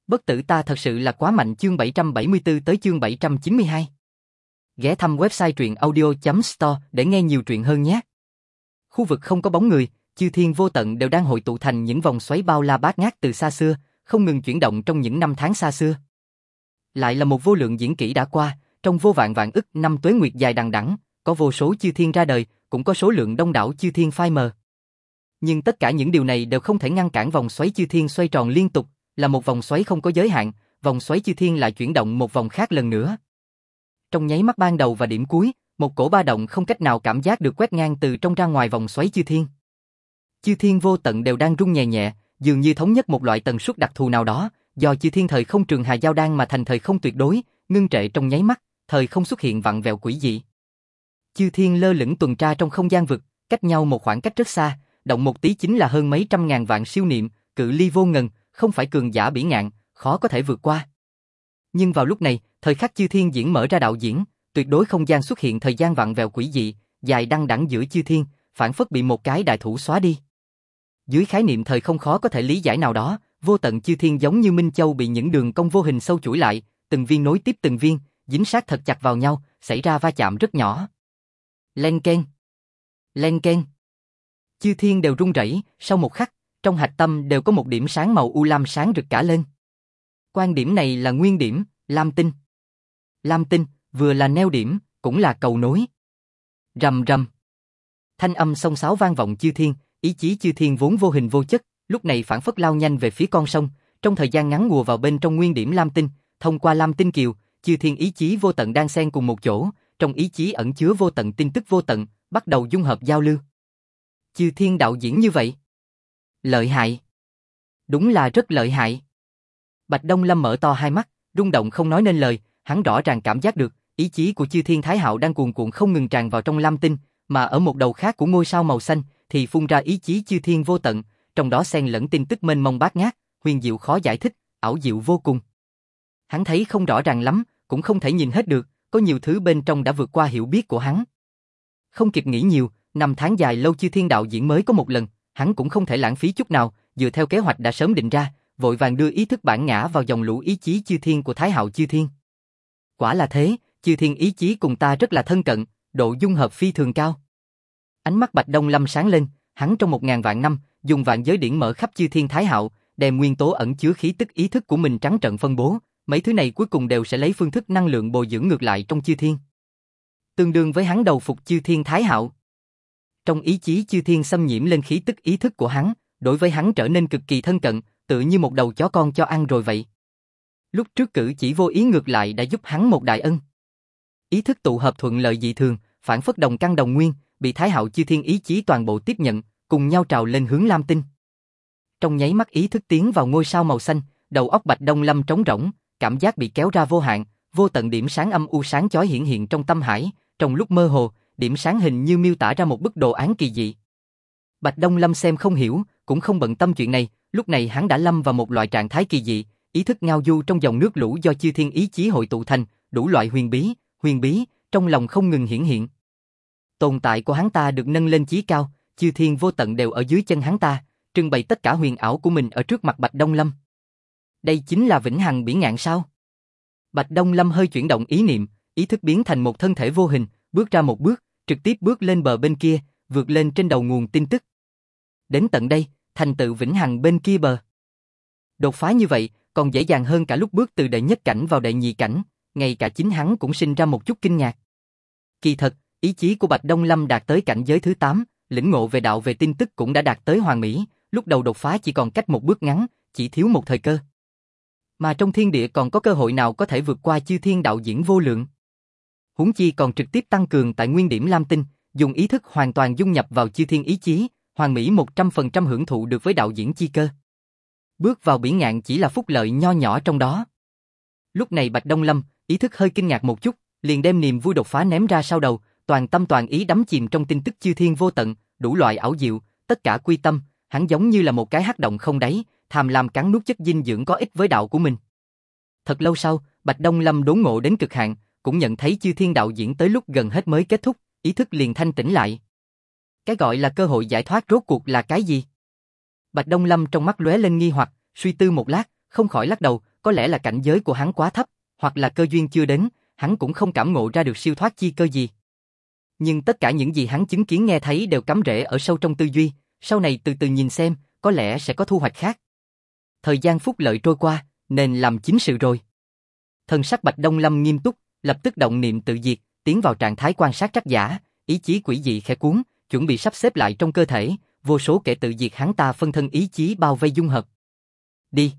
Bất tử ta thật sự là quá mạnh. Chương 774 tới chương 792. Ghé thăm website truyện audio.store để nghe nhiều truyện hơn nhé. Khu vực không có bóng người, chư thiên vô tận đều đang hội tụ thành những vòng xoáy bao la bát ngát từ xa xưa, không ngừng chuyển động trong những năm tháng xa xưa. Lại là một vô lượng diễn kỷ đã qua, trong vô vạn vạn ức năm tuế nguyệt dài đằng đẵng, có vô số chư thiên ra đời, cũng có số lượng đông đảo chư thiên phai mờ. Nhưng tất cả những điều này đều không thể ngăn cản vòng xoáy chư thiên xoay tròn liên tục, là một vòng xoáy không có giới hạn, vòng xoáy chư thiên lại chuyển động một vòng khác lần nữa. Trong nháy mắt ban đầu và điểm cuối, một cổ ba động không cách nào cảm giác được quét ngang từ trong ra ngoài vòng xoáy chư thiên. Chư thiên vô tận đều đang rung nhẹ nhẹ, dường như thống nhất một loại tần suất đặc thù nào đó, do chư thiên thời không trường hà giao đan mà thành thời không tuyệt đối, ngưng trệ trong nháy mắt, thời không xuất hiện vặn vẹo quỷ dị. Chư thiên lơ lửng tuần tra trong không gian vực, cách nhau một khoảng cách rất xa, động một tí chính là hơn mấy trăm ngàn vạn siêu niệm, cự ly vô ngần, không phải cường giả bỉ ngạn, khó có thể vượt qua. Nhưng vào lúc này, thời khắc chư thiên diễn mở ra đạo diễn, tuyệt đối không gian xuất hiện thời gian vặn vẹo quỷ dị, dài đăng đẳng giữa chư thiên, phản phất bị một cái đại thủ xóa đi. Dưới khái niệm thời không khó có thể lý giải nào đó, vô tận chư thiên giống như minh châu bị những đường cong vô hình sâu chuỗi lại, từng viên nối tiếp từng viên, dính sát thật chặt vào nhau, xảy ra va chạm rất nhỏ. Len keng, len keng. Chư thiên đều rung rẩy, sau một khắc, trong hạch tâm đều có một điểm sáng màu u lam sáng rực cả lên. Quan điểm này là nguyên điểm, lam tinh. Lam tinh, vừa là neo điểm, cũng là cầu nối. Rầm rầm. Thanh âm xông xáo vang vọng chư thiên, ý chí chư thiên vốn vô hình vô chất, lúc này phản phất lao nhanh về phía con sông, trong thời gian ngắn ngùa vào bên trong nguyên điểm lam tinh, thông qua lam tinh kiều, chư thiên ý chí vô tận đang xen cùng một chỗ, trong ý chí ẩn chứa vô tận tin tức vô tận, bắt đầu dung hợp giao lưu. Chư thiên đạo diễn như vậy. Lợi hại. Đúng là rất lợi hại. Bạch Đông Lâm mở to hai mắt, rung động không nói nên lời, hắn rõ ràng cảm giác được, ý chí của chư thiên Thái Hạo đang cuồn cuộn không ngừng tràn vào trong lam tinh, mà ở một đầu khác của ngôi sao màu xanh thì phun ra ý chí chư thiên vô tận, trong đó xen lẫn tin tức mênh mông bát ngát, huyền diệu khó giải thích, ảo diệu vô cùng. Hắn thấy không rõ ràng lắm, cũng không thể nhìn hết được, có nhiều thứ bên trong đã vượt qua hiểu biết của hắn. Không kịp nghĩ nhiều, năm tháng dài lâu chư thiên đạo diễn mới có một lần, hắn cũng không thể lãng phí chút nào, dựa theo kế hoạch đã sớm định ra, vội vàng đưa ý thức bản ngã vào dòng lũ ý chí chư thiên của Thái Hạo chư thiên. Quả là thế, chư thiên ý chí cùng ta rất là thân cận, độ dung hợp phi thường cao. Ánh mắt Bạch Đông Lâm sáng lên, hắn trong 1000 vạn năm, dùng vạn giới điển mở khắp chư thiên Thái Hạo, đem nguyên tố ẩn chứa khí tức ý thức của mình trắng trợn phân bố, mấy thứ này cuối cùng đều sẽ lấy phương thức năng lượng bồi dưỡng ngược lại trong chư thiên. Tương đương với hắn đầu phục chư thiên Thái Hạo. Trong ý chí chư thiên xâm nhiễm lên khí tức ý thức của hắn, đối với hắn trở nên cực kỳ thân cận, tựa như một đầu chó con cho ăn rồi vậy. Lúc trước cử chỉ vô ý ngược lại đã giúp hắn một đại ân. Ý thức tụ hợp thuận lợi dị thường, phản phất đồng căn đồng nguyên, bị Thái Hạo chư thiên ý chí toàn bộ tiếp nhận, cùng nhau trào lên hướng lam tinh. Trong nháy mắt ý thức tiến vào ngôi sao màu xanh, đầu óc Bạch Đông Lâm trống rỗng, cảm giác bị kéo ra vô hạn, vô tận điểm sáng âm u sáng chói hiển hiện trong tâm hải, trong lúc mơ hồ, điểm sáng hình như miêu tả ra một bức đồ án kỳ dị. Bạch Đông Lâm xem không hiểu, cũng không bận tâm chuyện này, lúc này hắn đã lâm vào một loại trạng thái kỳ dị, ý thức ngao du trong dòng nước lũ do chư thiên ý chí hội tụ thành, đủ loại huyền bí, trong lòng không ngừng hiển hiện. Tồn tại của hắn ta được nâng lên chí cao, chư thiên vô tận đều ở dưới chân hắn ta, trưng bày tất cả huyền ảo của mình ở trước mặt Bạch Đông Lâm. Đây chính là vĩnh hằng bỉ ngạn sao? Bạch Đông Lâm hơi chuyển động ý niệm, ý thức biến thành một thân thể vô hình, bước ra một bước, trực tiếp bước lên bờ bên kia, vượt lên trên đầu nguồn tin tức. Đến tận đây, thành tựu vĩnh hằng bên kia bờ. Đột phá như vậy, còn dễ dàng hơn cả lúc bước từ đệ nhất cảnh vào đệ nhị cảnh, ngay cả chính hắn cũng sinh ra một chút kinh ngạc. Kỳ thật, ý chí của Bạch Đông Lâm đạt tới cảnh giới thứ 8, lĩnh ngộ về đạo về tin tức cũng đã đạt tới hoàn mỹ, lúc đầu đột phá chỉ còn cách một bước ngắn, chỉ thiếu một thời cơ. Mà trong thiên địa còn có cơ hội nào có thể vượt qua chư thiên đạo diễn vô lượng. Huống chi còn trực tiếp tăng cường tại nguyên điểm lam tinh, dùng ý thức hoàn toàn dung nhập vào chư thiên ý chí, hoàn mỹ 100% hưởng thụ được với đạo diễn chi cơ. Bước vào bỉ ngạn chỉ là phúc lợi nho nhỏ trong đó. Lúc này Bạch Đông Lâm, ý thức hơi kinh ngạc một chút, liền đem niềm vui đột phá ném ra sau đầu, toàn tâm toàn ý đắm chìm trong tin tức chư thiên vô tận, đủ loại ảo diệu, tất cả quy tâm, hắn giống như là một cái hắc động không đáy, tham lam cắn nuốt chất dinh dưỡng có ích với đạo của mình. Thật lâu sau, Bạch Đông Lâm đốn ngộ đến cực hạn, cũng nhận thấy chư thiên đạo diễn tới lúc gần hết mới kết thúc, ý thức liền thanh tĩnh lại. Cái gọi là cơ hội giải thoát rốt cuộc là cái gì? Bạch Đông Lâm trong mắt lóe lên nghi hoặc, suy tư một lát, không khỏi lắc đầu, có lẽ là cảnh giới của hắn quá thấp, hoặc là cơ duyên chưa đến, hắn cũng không cảm ngộ ra được siêu thoát chi cơ gì. Nhưng tất cả những gì hắn chứng kiến nghe thấy đều cắm rễ ở sâu trong tư duy, sau này từ từ nhìn xem, có lẽ sẽ có thu hoạch khác. Thời gian phúc lợi trôi qua, nên làm chính sự rồi. Thần sắc Bạch Đông Lâm nghiêm túc, lập tức động niệm tự diệt, tiến vào trạng thái quan sát trắc giả, ý chí quỷ dị khẽ cuốn, chuẩn bị sắp xếp lại trong cơ thể, vô số kẻ tự diệt hắn ta phân thân ý chí bao vây dung hợp. Đi.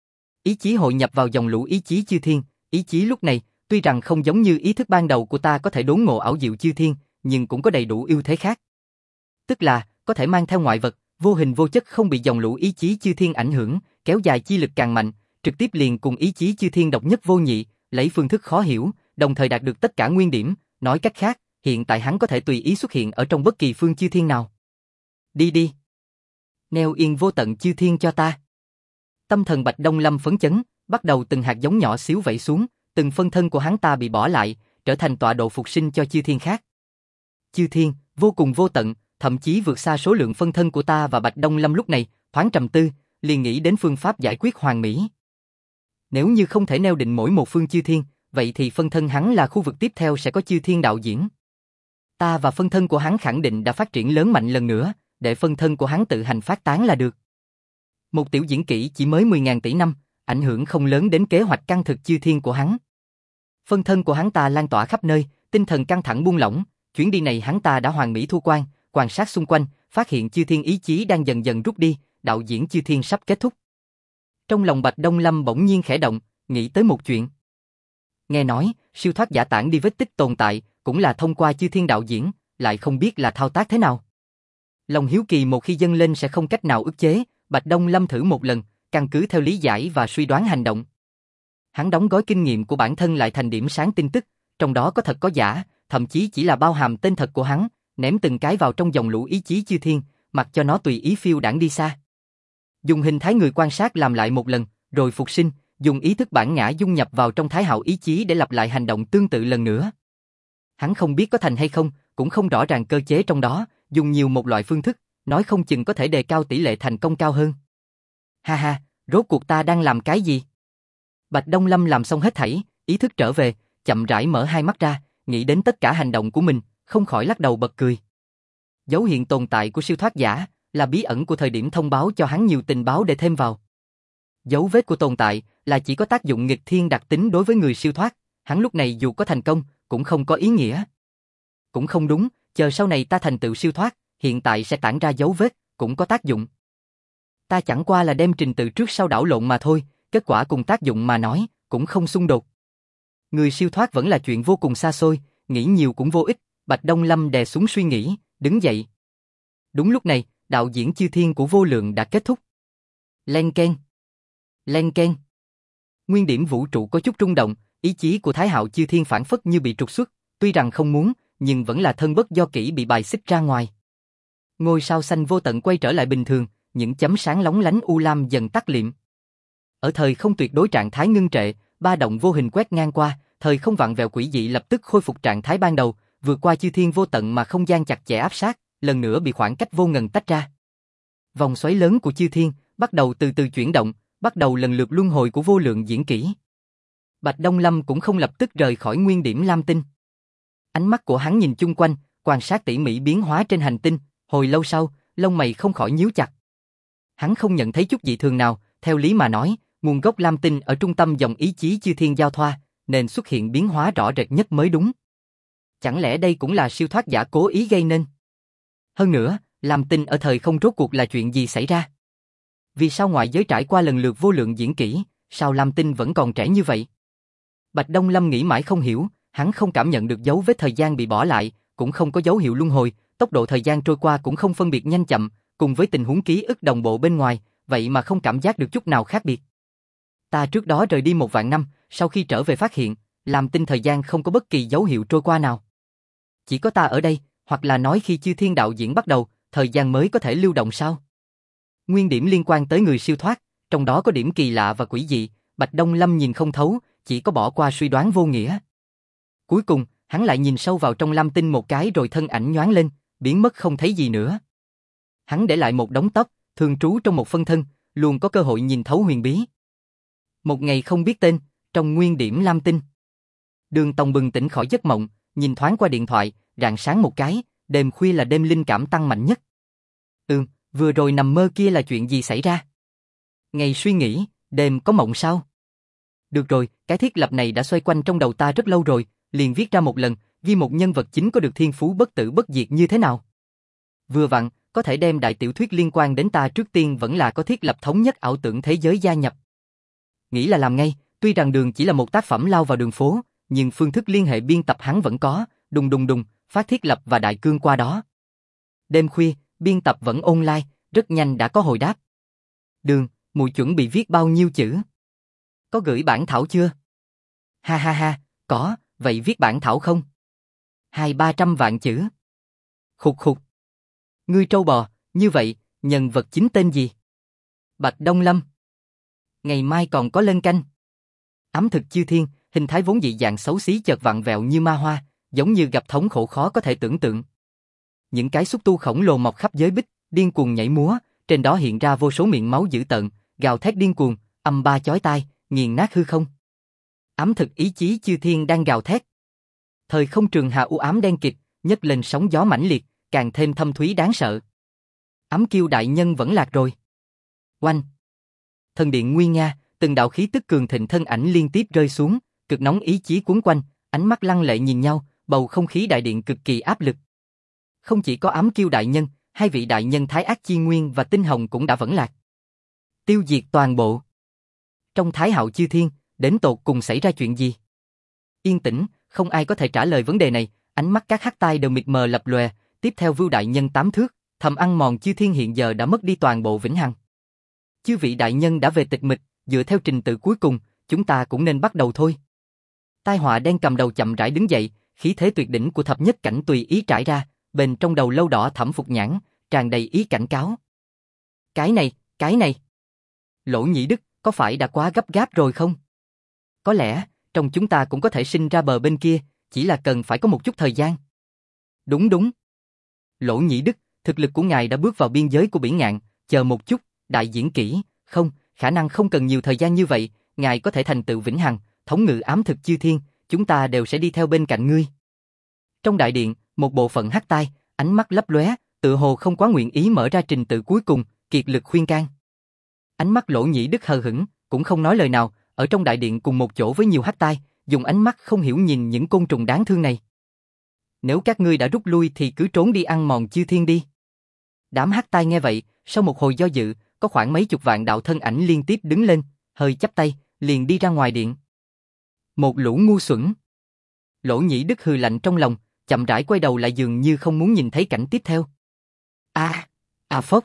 Ý chí hội nhập vào dòng lũ ý chí chư thiên, ý chí lúc này, tuy rằng không giống như ý thức ban đầu của ta có thể đốn ngộ ảo diệu chư thiên, nhưng cũng có đầy đủ ưu thế khác. Tức là, có thể mang theo ngoại vật, vô hình vô chất không bị dòng lũ ý chí chư thiên ảnh hưởng, kéo dài chi lực càng mạnh, trực tiếp liền cùng ý chí chư thiên độc nhất vô nhị, lấy phương thức khó hiểu, đồng thời đạt được tất cả nguyên điểm, nói cách khác, hiện tại hắn có thể tùy ý xuất hiện ở trong bất kỳ phương chư thiên nào. Đi đi. Neo yên vô tận chư thiên cho ta. Tâm thần Bạch Đông Lâm phấn chấn, bắt đầu từng hạt giống nhỏ xíu vẩy xuống, từng phân thân của hắn ta bị bỏ lại, trở thành tọa độ phục sinh cho chư thiên khác. Chư thiên, vô cùng vô tận, thậm chí vượt xa số lượng phân thân của ta và Bạch Đông Lâm lúc này, thoáng trầm tư, liền nghĩ đến phương pháp giải quyết hoàn mỹ. Nếu như không thể neo định mỗi một phương chư thiên, vậy thì phân thân hắn là khu vực tiếp theo sẽ có chư thiên đạo diễn. Ta và phân thân của hắn khẳng định đã phát triển lớn mạnh lần nữa, để phân thân của hắn tự hành phát tán là được. Một tiểu diễn kỹ chỉ mới 10.000 tỷ năm, ảnh hưởng không lớn đến kế hoạch căn thực chư thiên của hắn. Phân thân của hắn ta lan tỏa khắp nơi, tinh thần căng thẳng buông lỏng, chuyến đi này hắn ta đã hoàn mỹ thu quan, quan sát xung quanh, phát hiện chư thiên ý chí đang dần dần rút đi, đạo diễn chư thiên sắp kết thúc. Trong lòng Bạch Đông Lâm bỗng nhiên khẽ động, nghĩ tới một chuyện. Nghe nói, siêu thoát giả tản đi vết tích tồn tại, cũng là thông qua chư thiên đạo diễn, lại không biết là thao tác thế nào. Lòng hiếu kỳ một khi dâng lên sẽ không cách nào ức chế, Bạch Đông Lâm thử một lần, căn cứ theo lý giải và suy đoán hành động. Hắn đóng gói kinh nghiệm của bản thân lại thành điểm sáng tin tức, trong đó có thật có giả, thậm chí chỉ là bao hàm tên thật của hắn, ném từng cái vào trong dòng lũ ý chí chư thiên, mặc cho nó tùy ý phiêu đãng đi xa. Dùng hình thái người quan sát làm lại một lần, rồi phục sinh, dùng ý thức bản ngã dung nhập vào trong thái hạo ý chí để lặp lại hành động tương tự lần nữa. Hắn không biết có thành hay không, cũng không rõ ràng cơ chế trong đó, dùng nhiều một loại phương thức, nói không chừng có thể đề cao tỷ lệ thành công cao hơn. Ha ha, rốt cuộc ta đang làm cái gì? Bạch Đông Lâm làm xong hết thảy, ý thức trở về, chậm rãi mở hai mắt ra, nghĩ đến tất cả hành động của mình, không khỏi lắc đầu bật cười. Dấu hiện tồn tại của siêu thoát giả là bí ẩn của thời điểm thông báo cho hắn nhiều tình báo để thêm vào. Dấu vết của tồn tại là chỉ có tác dụng nghịch thiên đặc tính đối với người siêu thoát, hắn lúc này dù có thành công, cũng không có ý nghĩa. Cũng không đúng, chờ sau này ta thành tựu siêu thoát, hiện tại sẽ tản ra dấu vết, cũng có tác dụng. Ta chẳng qua là đem trình tự trước sau đảo lộn mà thôi, kết quả cùng tác dụng mà nói, cũng không xung đột. Người siêu thoát vẫn là chuyện vô cùng xa xôi, nghĩ nhiều cũng vô ích, Bạch Đông Lâm đè xuống suy nghĩ, đứng dậy. Đúng lúc này, đạo diễn chư thiên của vô lượng đã kết thúc. Len keng. Len keng. Nguyên điểm vũ trụ có chút rung động, ý chí của Thái Hạo chư thiên phản phất như bị trục xuất, tuy rằng không muốn, nhưng vẫn là thân bất do kỷ bị bài xích ra ngoài. Ngôi sao xanh vô tận quay trở lại bình thường, những chấm sáng lóng lánh u lam dần tắt liệm. Ở thời không tuyệt đối trạng thái ngưng trệ, ba động vô hình quét ngang qua, thời không vặn vẹo quỷ dị lập tức khôi phục trạng thái ban đầu, vượt qua chư thiên vô tận mà không gian chặt chẽ áp sát, lần nữa bị khoảng cách vô ngần tách ra. Vòng xoáy lớn của chư thiên bắt đầu từ từ chuyển động, bắt đầu lần lượt luân hồi của vô lượng diễn kỹ. Bạch Đông Lâm cũng không lập tức rời khỏi nguyên điểm lam tinh. Ánh mắt của hắn nhìn chung quanh, quan sát tỉ mỉ biến hóa trên hành tinh, hồi lâu sau, lông mày không khỏi nhíu chặt. Hắn không nhận thấy chút dị thường nào, theo lý mà nói, nguồn gốc lam tinh ở trung tâm dòng ý chí chư thiên giao thoa, nên xuất hiện biến hóa rõ rệt nhất mới đúng. Chẳng lẽ đây cũng là siêu thoát giả cố ý gây nên? Hơn nữa, lam tinh ở thời không rốt cuộc là chuyện gì xảy ra? Vì sao ngoại giới trải qua lần lượt vô lượng diễn kỹ, sao lam tinh vẫn còn trẻ như vậy? Bạch Đông Lâm nghĩ mãi không hiểu, hắn không cảm nhận được dấu vết thời gian bị bỏ lại, cũng không có dấu hiệu luân hồi, tốc độ thời gian trôi qua cũng không phân biệt nhanh chậm, cùng với tình huống ký ức đồng bộ bên ngoài, vậy mà không cảm giác được chút nào khác biệt. Ta trước đó rời đi 1.000 năm, sau khi trở về phát hiện, lam tinh thời gian không có bất kỳ dấu hiệu trôi qua nào. Chỉ có ta ở đây, hoặc là nói khi chư thiên đạo diễn bắt đầu, thời gian mới có thể lưu động sao? Nguyên điểm liên quan tới người siêu thoát, trong đó có điểm kỳ lạ và quỷ dị, Bạch Đông Lâm nhìn không thấu, chỉ có bỏ qua suy đoán vô nghĩa. Cuối cùng, hắn lại nhìn sâu vào trong lam tinh một cái rồi thân ảnh nhoáng lên, biến mất không thấy gì nữa. Hắn để lại một đống tóc, thường trú trong một phân thân, luôn có cơ hội nhìn thấu huyền bí. Một ngày không biết tên, trong nguyên điểm lam tinh. Đường Tòng bừng tỉnh khỏi giấc mộng, nhìn thoáng qua điện thoại, rạng sáng một cái, đêm khuya là đêm linh cảm tăng mạnh nhất. Vừa rồi nằm mơ kia là chuyện gì xảy ra? Ngày suy nghĩ, đêm có mộng sao? Được rồi, cái thiết lập này đã xoay quanh trong đầu ta rất lâu rồi, liền viết ra một lần, ghi một nhân vật chính có được thiên phú bất tử bất diệt như thế nào. Vừa vặn, có thể đem đại tiểu thuyết liên quan đến ta trước tiên vẫn là có thiết lập thống nhất ảo tưởng thế giới gia nhập. Nghĩ là làm ngay, tuy rằng Đường chỉ là một tác phẩm lao vào đường phố, nhưng phương thức liên hệ biên tập hắn vẫn có, đùng đùng đùng, phát thiết lập và đại cương qua đó. Đêm khuya, biên tập vẫn online, rất nhanh đã có hồi đáp. Đường, muội chuẩn bị viết bao nhiêu chữ? Có gửi bản thảo chưa? Ha ha ha, có, vậy viết bản thảo không? 200-300 vạn chữ. Khục khục. Ngươi trâu bò, như vậy, nhân vật chính tên gì? Bạch Đông Lâm. Ngày mai còn có lên canh. Ám thực chư thiên, hình thái vốn dị dạng xấu xí chợt vặn vẹo như ma hoa, giống như gặp thống khổ khó có thể tưởng tượng. Những cái xúc tu khổng lồ mọc khắp giới bích, điên cuồng nhảy múa, trên đó hiện ra vô số miệng máu dữ tợn, gào thét điên cuồng, âm ba chói tai, nghiền nát hư không. Ám thực ý chí chư thiên đang gào thét. Thời không trường hà u ám đen kịt, nhấc lên sóng gió mãnh liệt, càng thêm thâm thúy đáng sợ. Ám kiêu đại nhân vẫn lạc rồi. Oanh. Thần điện nguy nga, từng đạo khí tức cường thịnh thân ảnh liên tiếp rơi xuống, cực nóng ý chí cuốn quanh, ánh mắt lăng lệ nhìn nhau, bầu không khí đại điện cực kỳ áp lực. Không chỉ có ám kiêu đại nhân, hai vị đại nhân Thái Ác Chi Nguyên và Tinh Hồng cũng đã vẫn lạc. Tiêu diệt toàn bộ. Trong Thái Hạo chư thiên, đến tột cùng xảy ra chuyện gì? Yên tĩnh, không ai có thể trả lời vấn đề này, ánh mắt các hắc tai đều mịt mờ lập lòe, tiếp theo Vưu đại nhân 8 thước, thầm ăn mòn chư thiên hiện giờ đã mất đi toàn bộ vĩnh hằng. Chư vị đại nhân đã về tịch mịch, dựa theo trình tự cuối cùng, chúng ta cũng nên bắt đầu thôi. Tai họa đen cầm đầu chậm rãi đứng dậy, khí thế tuyệt đỉnh của thập nhất cảnh tùy ý trải ra, bên trong đầu lâu đỏ thẫm phục nhãn, tràn đầy ý cảnh cáo. Cái này. Lỗ Nhĩ Đức, có phải đã quá gấp gáp rồi không? Có lẽ, trong chúng ta cũng có thể sinh ra bờ bên kia, chỉ là cần phải có một chút thời gian. Đúng. Lỗ Nhĩ Đức, thực lực của ngài đã bước vào biên giới của biển ngạn, chờ một chút, đại diễn kỹ, không, khả năng không cần nhiều thời gian như vậy, ngài có thể thành tựu vĩnh hằng, thống ngự ám thực chư thiên, chúng ta đều sẽ đi theo bên cạnh ngươi. Trong đại điện, một bộ phận hắc tai, ánh mắt lấp lóe, tựa hồ không quá nguyện ý mở ra trình tự cuối cùng, kiệt lực khuyên can. Ánh mắt Lỗ Nhĩ Đức hờ hững, cũng không nói lời nào, ở trong đại điện cùng một chỗ với nhiều hắc tai, dùng ánh mắt không hiểu nhìn những côn trùng đáng thương này. Nếu các ngươi đã rút lui thì cứ trốn đi ăn mòn chư thiên đi. Đám hắc tai nghe vậy, sau một hồi do dự, có khoảng mấy chục vạn đạo thân ảnh liên tiếp đứng lên, hơi chắp tay, liền đi ra ngoài điện. Một lũ ngu xuẩn. Lỗ Nhĩ Đức hừ lạnh trong lòng, chậm rãi quay đầu lại dường như không muốn nhìn thấy cảnh tiếp theo. Phốc.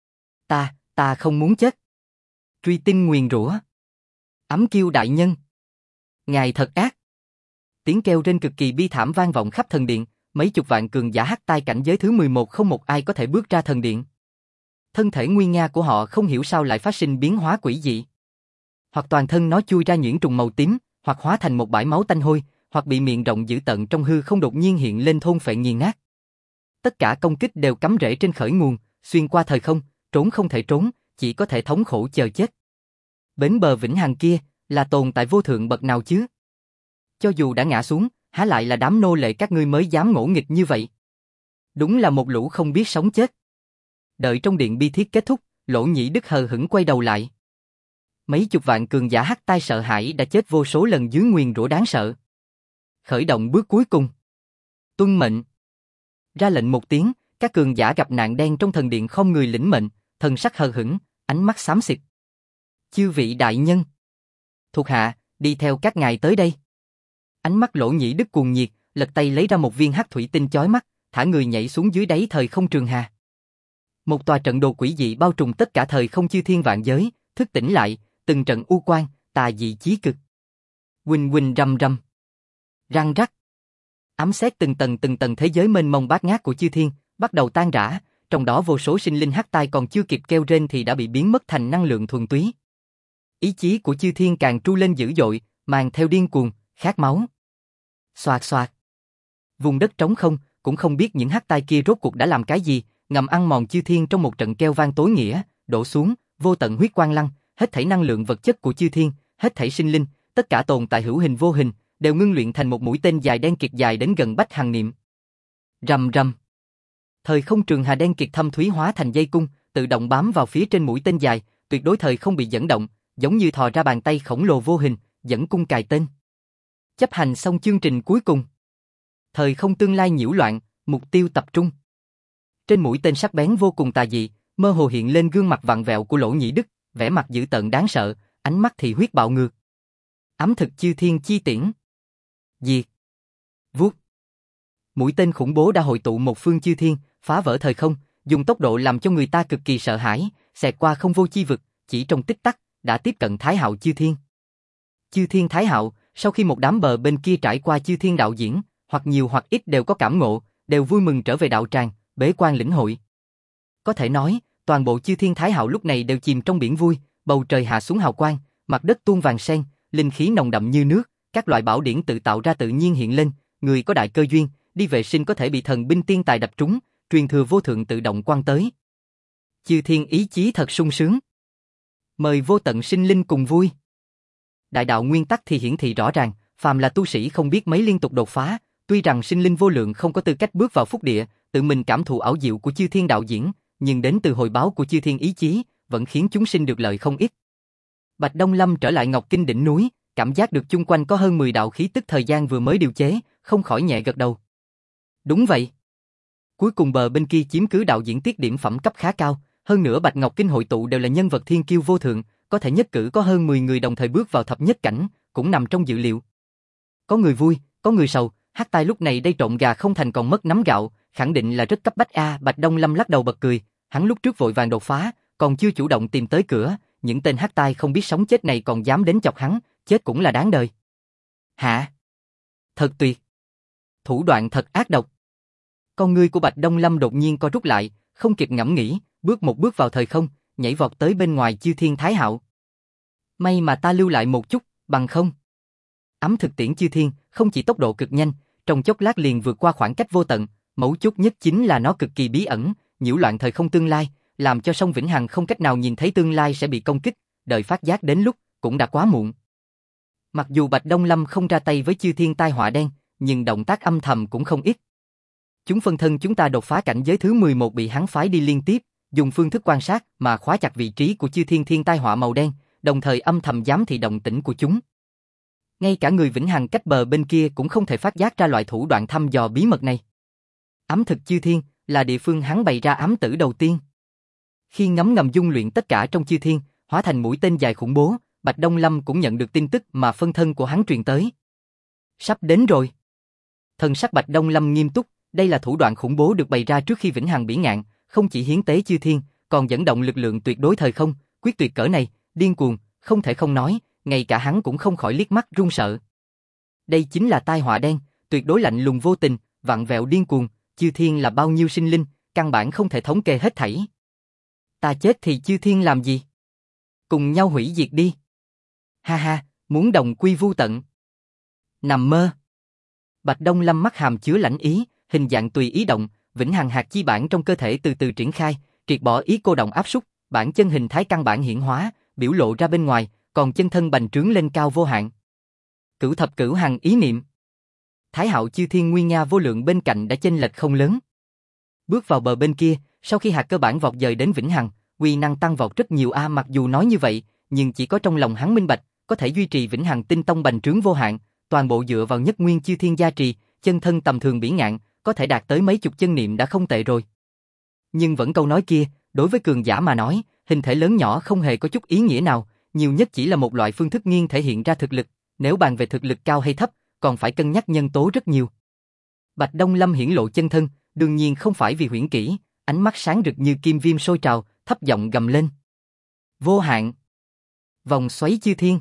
Ta không muốn chết. Truy tinh nguyền rủa. Ám kiêu đại nhân. Ngài thật ác. Tiếng kêu rên cực kỳ bi thảm vang vọng khắp thần điện, mấy chục vạn cường giả hắc tai cảnh giới thứ 11 không một ai có thể bước ra thần điện. Thân thể nguy nga của họ không hiểu sao lại phát sinh biến hóa quỷ dị. Hoặc toàn thân nó chui ra nhuyễn trùng màu tím, hoặc hóa thành một bãi máu tanh hôi, hoặc bị miệng rộng dữ tợn trong hư không đột nhiên hiện lên thôn phệ nghiền nát. Tất cả công kích đều cắm rễ trên khởi nguồn, xuyên qua thời không, trốn không thể trốn, chỉ có thể thống khổ chờ chết. Bến bờ vĩnh hằng kia, là tồn tại vô thượng bậc nào chứ? Cho dù đã ngã xuống, há lại là đám nô lệ các ngươi mới dám ngỗ nghịch như vậy? Đúng là một lũ không biết sống chết. Đợi trong điện bi thiết kết thúc, Lỗ Nhĩ Đức hờ hững quay đầu lại. Mấy chục vạn cường giả hắc tai sợ hãi đã chết vô số lần dưới nguyền rủa đáng sợ. Khởi động bước cuối cùng. Tuân mệnh. Ra lệnh một tiếng, các cường giả gặp nạn đen trong thần điện không người lĩnh mệnh, thần sắc hờ hững, ánh mắt xám xịt. Chư vị đại nhân. Thuộc hạ, đi theo các ngài tới đây. Ánh mắt Lỗ Nhĩ Đức cuồng nhiệt, lật tay lấy ra một viên hắc thủy tinh chói mắt, thả người nhảy xuống dưới đáy thời không trường hà. Một tòa trận đồ quỷ dị bao trùm tất cả thời không chư thiên vạn giới, thức tỉnh lại, từng trận u quang, tà dị chí cực. Huỳnh huỳnh rầm rầm. Răng rắc. Ám xét từng tầng thế giới mênh mông bát ngát của chư thiên, bắt đầu tan rã, trong đó vô số sinh linh hắc tai còn chưa kịp kêu rên thì đã bị biến mất thành năng lượng thuần túy. Ý chí của chư thiên càng tru lên dữ dội, mang theo điên cuồng, khát máu. Xoạt xoạt. Vùng đất trống không, cũng không biết những hắc tai kia rốt cuộc đã làm cái gì, ngầm ăn mòn chư thiên trong một trận kêu vang tối nghĩa, đổ xuống, vô tận huyết quang lăng, hết thảy năng lượng vật chất của chư thiên, Hết thảy sinh linh, tất cả tồn tại hữu hình vô hình, đều ngưng luyện thành một mũi tên dài đen kịt dài đến gần Bách Hằng Niệm. Rầm rầm. Thời không trường hà đen kịt thâm thúy hóa thành dây cung, tự động bám vào phía trên mũi tên dài, tuyệt đối thời không bị dẫn động, giống như thò ra bàn tay khổng lồ vô hình, dẫn cung cài tên. Chấp hành xong chương trình cuối cùng. Thời không tương lai nhiễu loạn, mục tiêu tập trung. Trên mũi tên sắc bén vô cùng tà dị, mơ hồ hiện lên gương mặt vặn vẹo của Lỗ Nhĩ Đức, vẻ mặt dữ tợn đáng sợ, ánh mắt thì huyết bạo ngược. Ám thực chư thiên chi tiễn. Diệt. Vuốt. Mũi tên khủng bố đã hội tụ một phương chư thiên, phá vỡ thời không, dùng tốc độ làm cho người ta cực kỳ sợ hãi, xẹt qua không vô chi vực, chỉ trong tích tắc đã tiếp cận Thái Hạo chư thiên. Chư thiên Thái Hạo, sau khi một đám bờ bên kia trải qua chư thiên đạo diễn, hoặc nhiều hoặc ít đều có cảm ngộ, đều vui mừng trở về đạo tràng, bế quan lĩnh hội. Có thể nói, toàn bộ chư thiên Thái Hạo lúc này đều chìm trong biển vui, bầu trời hạ xuống hào quang, mặt đất tuôn vàng sen, linh khí nồng đậm như nước, các loại bảo điển tự tạo ra tự nhiên hiện lên, người có đại cơ duyên, đi vệ sinh có thể bị thần binh tiên tài đập trúng, truyền thừa vô thượng tự động quan tới. Chư thiên ý chí thật sung sướng. Mời vô tận sinh linh cùng vui. Đại đạo nguyên tắc thì hiển thị rõ ràng, phàm là tu sĩ không biết mấy liên tục đột phá, tuy rằng sinh linh vô lượng không có tư cách bước vào phúc địa, tự mình cảm thụ ảo diệu của chư thiên đạo diễn, nhưng đến từ hồi báo của chư thiên ý chí, vẫn khiến chúng sinh được lợi không ít. Bạch Đông Lâm trở lại Ngọc Kinh đỉnh núi, cảm giác được chung quanh có hơn 10 đạo khí tức thời gian vừa mới điều chế, không khỏi nhẹ gật đầu. Đúng vậy. Cuối cùng bờ bên kia chiếm cứ đạo diễn tiết điểm phẩm cấp khá cao, hơn nữa Bạch Ngọc Kinh hội tụ đều là nhân vật thiên kiêu vô thượng, có thể nhất cử có hơn 10 người đồng thời bước vào thập nhất cảnh, cũng nằm trong dự liệu. Có người vui, có người sầu, Hắc Tai lúc này đây trộn gà không thành còn mất nắm gạo, khẳng định là rất cấp bách a. Bạch Đông Lâm lắc đầu bật cười, hắn lúc trước vội vàng đột phá, còn chưa chủ động tìm tới cửa, những tên Hắc Tai không biết sống chết này còn dám đến chọc hắn, chết cũng là đáng đời. Hả? Thật tuyệt. Thủ đoạn thật ác độc. Con ngươi của Bạch Đông Lâm đột nhiên co rút lại, không kịp ngẫm nghĩ, bước một bước vào thời không, nhảy vọt tới bên ngoài chư thiên Thái Hạo. May mà ta lưu lại một chút, bằng không. Ám thực tiễn chư thiên, không chỉ tốc độ cực nhanh, trong chốc lát liền vượt qua khoảng cách vô tận, mấu chốt nhất chính là nó cực kỳ bí ẩn, nhiễu loạn thời không tương lai, làm cho Song Vĩnh Hằng không cách nào nhìn thấy tương lai sẽ bị công kích, đợi phát giác đến lúc, cũng đã quá muộn. Mặc dù Bạch Đông Lâm không ra tay với chư thiên tai họa đen, nhưng động tác âm thầm cũng không ít. Chúng phân thân chúng ta đột phá cảnh giới thứ 11 bị hắn phái đi liên tiếp, dùng phương thức quan sát mà khóa chặt vị trí của chư thiên thiên tai họa màu đen, đồng thời âm thầm giám thị động tĩnh của chúng. Ngay cả người Vĩnh Hằng cách bờ bên kia cũng không thể phát giác ra loại thủ đoạn thăm dò bí mật này. Ám thực chư thiên là địa phương hắn bày ra ám tử đầu tiên. Khi ngấm ngầm dung luyện tất cả trong chư thiên, hóa thành mũi tên dài khủng bố, Bạch Đông Lâm cũng nhận được tin tức mà phân thân của hắn truyền tới. Sắp đến rồi. Thần sắc Bạch Đông Lâm nghiêm túc, đây là thủ đoạn khủng bố được bày ra trước khi Vĩnh Hằng bỉ ngạn, không chỉ hiến tế chư thiên, còn dẫn động lực lượng tuyệt đối thời không, quyết tuyệt cỡ này, điên cuồng, không thể không nói, ngay cả hắn cũng không khỏi liếc mắt run sợ. Đây chính là tai họa đen, tuyệt đối lạnh lùng vô tình, vặn vẹo điên cuồng, chư thiên là bao nhiêu sinh linh, căn bản không thể thống kê hết thảy. Ta chết thì chư thiên làm gì? Cùng nhau hủy diệt đi. Ha ha, muốn đồng quy vu tận. Nằm mơ. Bạch Đông Lâm mắt hàm chứa lãnh ý, hình dạng tùy ý động, Vĩnh Hằng hạt chi bản trong cơ thể từ từ triển khai, triệt bỏ ý cô động áp súc, bản chân hình thái căn bản hiển hóa, biểu lộ ra bên ngoài, còn chân thân bành trướng lên cao vô hạn. Cửu thập cửu hằng ý niệm. Thái Hạo chư thiên nguy nga vô lượng bên cạnh đã chênh lệch không lớn. Bước vào bờ bên kia, sau khi hạt cơ bản vọt dời đến Vĩnh Hằng, uy năng tăng vọt rất nhiều a. Mặc dù nói như vậy, nhưng chỉ có trong lòng hắn minh bạch, có thể duy trì Vĩnh Hằng tinh tông bành trướng vô hạn, toàn bộ dựa vào nhất nguyên chư thiên gia trì, chân thân tầm thường bỉ ngạn, có thể đạt tới mấy chục chân niệm đã không tệ rồi. Nhưng vẫn câu nói kia, đối với cường giả mà nói, hình thể lớn nhỏ không hề có chút ý nghĩa nào, nhiều nhất chỉ là một loại phương thức nghiêng thể hiện ra thực lực, nếu bàn về thực lực cao hay thấp, còn phải cân nhắc nhân tố rất nhiều. Bạch Đông Lâm hiển lộ chân thân, đương nhiên không phải vì huyễn kỹ, ánh mắt sáng rực như kim viêm sôi trào, thấp giọng gầm lên. Vô hạn. Vòng xoáy chư thiên.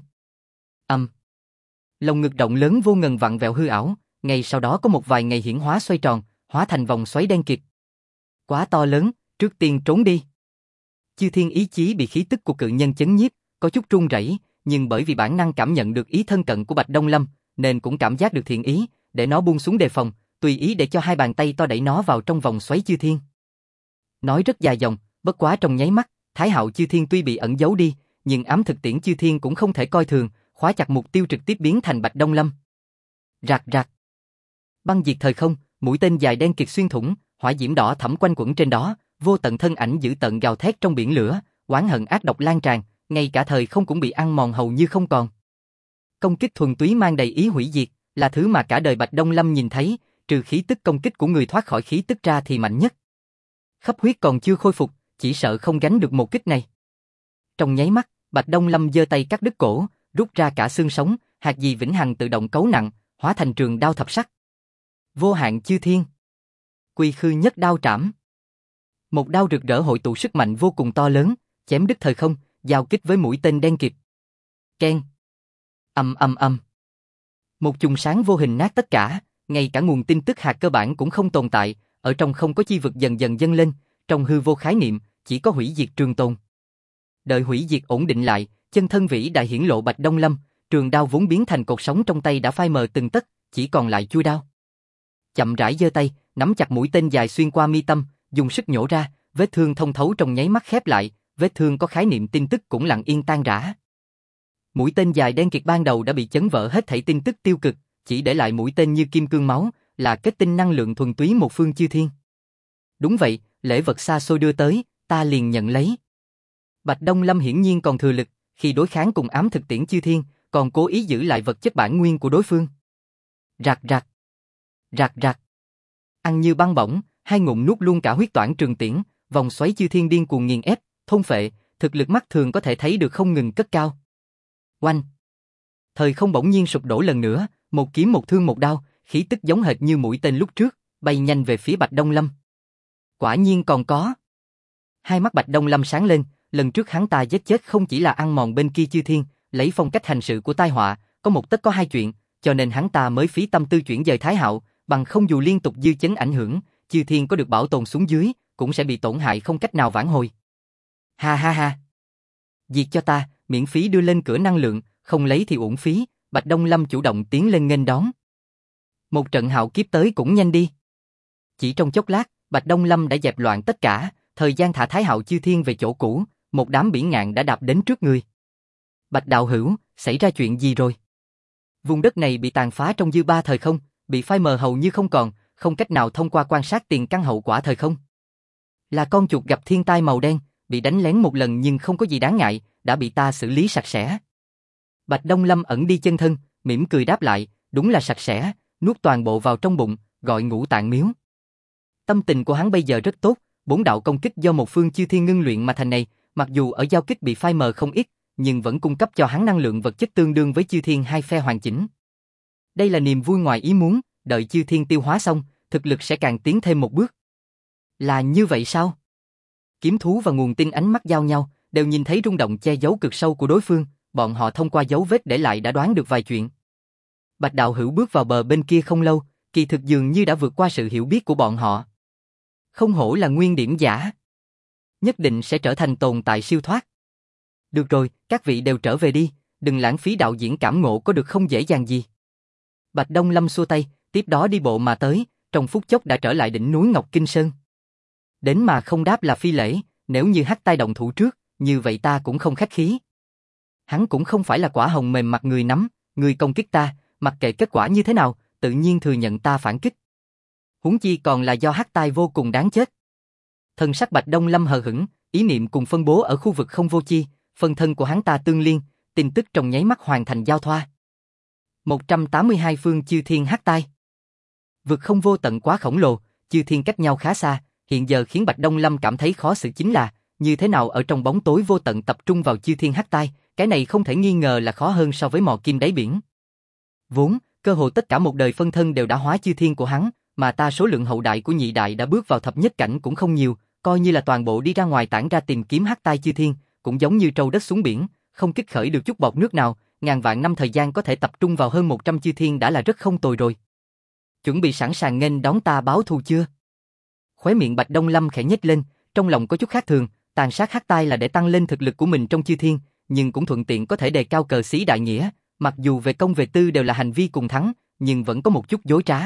Lồng ngực rộng lớn vô ngần vặn vẹo hư ảo, ngày sau đó có một vài ngày hiển hóa xoay tròn, hóa thành vòng xoáy đen kịt. Quá to lớn, trước tiên trốn đi. Chư thiên ý chí bị khí tức của cự nhân chấn nhiếp, có chút run rẩy, nhưng bởi vì bản năng cảm nhận được ý thân cận của Bạch Đông Lâm, nên cũng cảm giác được thiện ý, để nó buông xuống đề phòng, tùy ý để cho hai bàn tay to đẩy nó vào trong vòng xoáy chư thiên. Nói rất dài dòng, bất quá trong nháy mắt, Thái Hạo chư thiên tuy bị ẩn giấu đi, nhưng ám thực tiễn chư thiên cũng không thể coi thường, khóa chặt mục tiêu trực tiếp biến thành Bạch Đông Lâm. Rạc rạc. Băng diệt thời không, mũi tên dài đen kịt xuyên thủng, hỏa diễm đỏ thẫm quanh quẩn trên đó, vô tận thân ảnh dữ tợn gào thét trong biển lửa, oán hận ác độc lan tràn, ngay cả thời không cũng bị ăn mòn hầu như không còn. Công kích thuần túy mang đầy ý hủy diệt, là thứ mà cả đời Bạch Đông Lâm nhìn thấy, trừ khí tức công kích của người thoát khỏi khí tức ra thì mạnh nhất. Khắp huyết còn chưa khôi phục, chỉ sợ không gánh được một kích này. Trong nháy mắt, Bạch Đông Lâm giơ tay cắt đứt cổ, rút ra cả xương sống, hạt gì vĩnh hằng tự động cấu nặng, hóa thành trường đao thập sắc. Vô hạn chư thiên. Quy khư nhất đao trảm. Một đao rực rỡ hội tụ sức mạnh vô cùng to lớn, chém đứt thời không, giao kích với mũi tên đen kịt. Keng. Ầm ầm ầm. Một chùm sáng vô hình nát tất cả, ngay cả nguồn tin tức hạt cơ bản cũng không tồn tại, ở trong không có chi vực dần dần dâng lên, trong hư vô khái niệm, chỉ có hủy diệt trường tồn. Đợi hủy diệt ổn định lại, chân thân vĩ đại hiển lộ Bạch Đông Lâm, trường đao vốn biến thành cột sống trong tay đã phai mờ từng tấc, chỉ còn lại chuôi đao. Chậm rãi giơ tay, nắm chặt mũi tên dài xuyên qua mi tâm, dùng sức nhổ ra, vết thương thông thấu trong nháy mắt khép lại, vết thương có khái niệm tin tức cũng lặng yên tan rã. Mũi tên dài đen kịt ban đầu đã bị chấn vỡ hết thảy tin tức tiêu cực, chỉ để lại mũi tên như kim cương máu, là kết tinh năng lượng thuần túy một phương chư thiên. Đúng vậy, lễ vật xa xôi đưa tới, ta liền nhận lấy. Bạch Đông Lâm hiển nhiên còn thừa lực, khi đối kháng cùng ám thực tiễn chư thiên, còn cố ý giữ lại vật chất bản nguyên của đối phương. Rạc rạc. Rạc rạc. Ăn như băng bỏng, hai ngụm nuốt luôn cả huyết toản trường tiễn, vòng xoáy chư thiên điên cuồng nghiền ép, thôn phệ, thực lực mắt thường có thể thấy được không ngừng cất cao. Oanh. Thời không bỗng nhiên sụp đổ lần nữa, một kiếm một thương một đao, khí tức giống hệt như mũi tên lúc trước, bay nhanh về phía Bạch Đông Lâm. Quả nhiên còn có. Hai mắt Bạch Đông Lâm sáng lên, lần trước hắn ta giết chết không chỉ là ăn mòn bên kia chư thiên, lấy phong cách hành sự của tai họa, có một tất có hai chuyện, cho nên hắn ta mới phí tâm tư chuyển dời Thái Hạo, bằng không dù liên tục dư chấn ảnh hưởng, chư thiên có được bảo tồn xuống dưới, cũng sẽ bị tổn hại không cách nào vãn hồi. Ha ha ha. Diệt cho ta, miễn phí đưa lên cửa năng lượng, không lấy thì uổng phí, Bạch Đông Lâm chủ động tiến lên nghênh đón. Một trận hạo kiếp tới cũng nhanh đi. Chỉ trong chốc lát, Bạch Đông Lâm đã dẹp loạn tất cả, thời gian thả Thái Hạo chư thiên về chỗ cũ, một đám bỉ ngạn đã đạp đến trước người. Bạch đạo hữu, xảy ra chuyện gì rồi? Vùng đất này bị tàn phá trong dư ba thời không, bị phai mờ hầu như không còn, không cách nào thông qua quan sát tiền căn hậu quả thời không. Là con chuột gặp thiên tai màu đen, bị đánh lén một lần nhưng không có gì đáng ngại, đã bị ta xử lý sạch sẽ. Bạch Đông Lâm ẩn đi chân thân, mỉm cười đáp lại, đúng là sạch sẽ, nuốt toàn bộ vào trong bụng, gọi ngũ tạng miếu. Tâm tình của hắn bây giờ rất tốt, 4 đạo công kích do một phương chư thiên ngưng luyện mà thành này, mặc dù ở giao kích bị phai mờ không ít, nhưng vẫn cung cấp cho hắn năng lượng vật chất tương đương với chư thiên hai phe hoàn chỉnh. Đây là niềm vui ngoài ý muốn, đợi chư thiên tiêu hóa xong, thực lực sẽ càng tiến thêm một bước. Là như vậy sao? Kiếm thú và nguồn tin ánh mắt giao nhau, đều nhìn thấy rung động che giấu cực sâu của đối phương, bọn họ thông qua dấu vết để lại đã đoán được vài chuyện. Bạch đạo hữu bước vào bờ bên kia không lâu, kỳ thực dường như đã vượt qua sự hiểu biết của bọn họ. Không hổ là nguyên điểm giả. Nhất định sẽ trở thành tồn tại siêu thoát. Được rồi, các vị đều trở về đi, đừng lãng phí đạo diễn cảm ngộ có được không dễ dàng gì. Bạch Đông Lâm xua tay, tiếp đó đi bộ mà tới, trong phút chốc đã trở lại đỉnh núi Ngọc Kinh Sơn. Đến mà không đáp là phi lễ, nếu như Hắc Tai động thủ trước, như vậy ta cũng không khách khí. Hắn cũng không phải là quả hồng mềm mặt người nắm, người công kích ta, mặc kệ kết quả như thế nào, tự nhiên thừa nhận ta phản kích. Huống chi còn là do Hắc Tai vô cùng đáng chết. Thân sắc Bạch Đông Lâm hờ hững, ý niệm cùng phân bố ở khu vực không vô chi, phân thân của hắn ta tương liên, tin tức trong nháy mắt hoàn thành giao thoa. 182 phương chư thiên Hắc Tai. Vực không vô tận quá khổng lồ, chư thiên cách nhau khá xa, hiện giờ khiến Bạch Đông Lâm cảm thấy khó xử chính là, như thế nào ở trong bóng tối vô tận tập trung vào chư thiên Hắc Tai, cái này không thể nghi ngờ là khó hơn so với mò kim đáy biển. Vốn, cơ hồ tất cả một đời phân thân đều đã hóa chư thiên của hắn, mà ta số lượng hậu đại của nhị đại đã bước vào thập nhất cảnh cũng không nhiều, coi như là toàn bộ đi ra ngoài tản ra tìm kiếm Hắc Tai chư thiên, cũng giống như trâu đất xuống biển, không kích khởi được chút bọt nước nào, ngàn vạn năm thời gian có thể tập trung vào hơn 100 chư thiên đã là rất không tồi rồi. Chuẩn bị sẵn sàng nghênh đón ta báo thù chưa? Khóe miệng Bạch Đông Lâm khẽ nhếch lên, trong lòng có chút khác thường, tàn sát Hắc Tai là để tăng lên thực lực của mình trong chư thiên, nhưng cũng thuận tiện có thể đề cao cờ xí đại nghĩa, mặc dù về công về tư đều là hành vi cùng thắng, nhưng vẫn có một chút dối trá.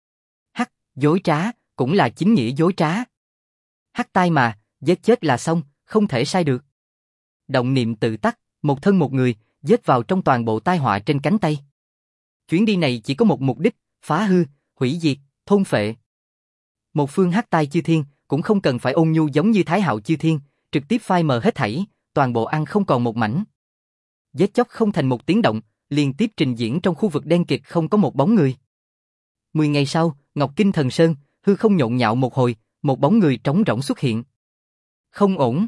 Dối trá, cũng là chính nghĩa dối trá. Hắc Tai mà, giết chết là xong, không thể sai được. Động niệm tự tắt, một thân một người, giết vào trong toàn bộ tai họa trên cánh tay. Chuyến đi này chỉ có một mục đích, phá hư, hủy diệt, thôn phệ. Một phương hắc tai chư thiên cũng không cần phải ôn nhu giống như Thái Hạo chư thiên, trực tiếp phai mờ hết thảy, toàn bộ ăn không còn một mảnh. Giết chóc không thành một tiếng động, liên tiếp trình diễn trong khu vực đen kịt không có một bóng người. 10 ngày sau, Ngọc Kinh Thần Sơn, hư không nhộn nhạo một hồi, một bóng người trống rỗng xuất hiện. Không ổn.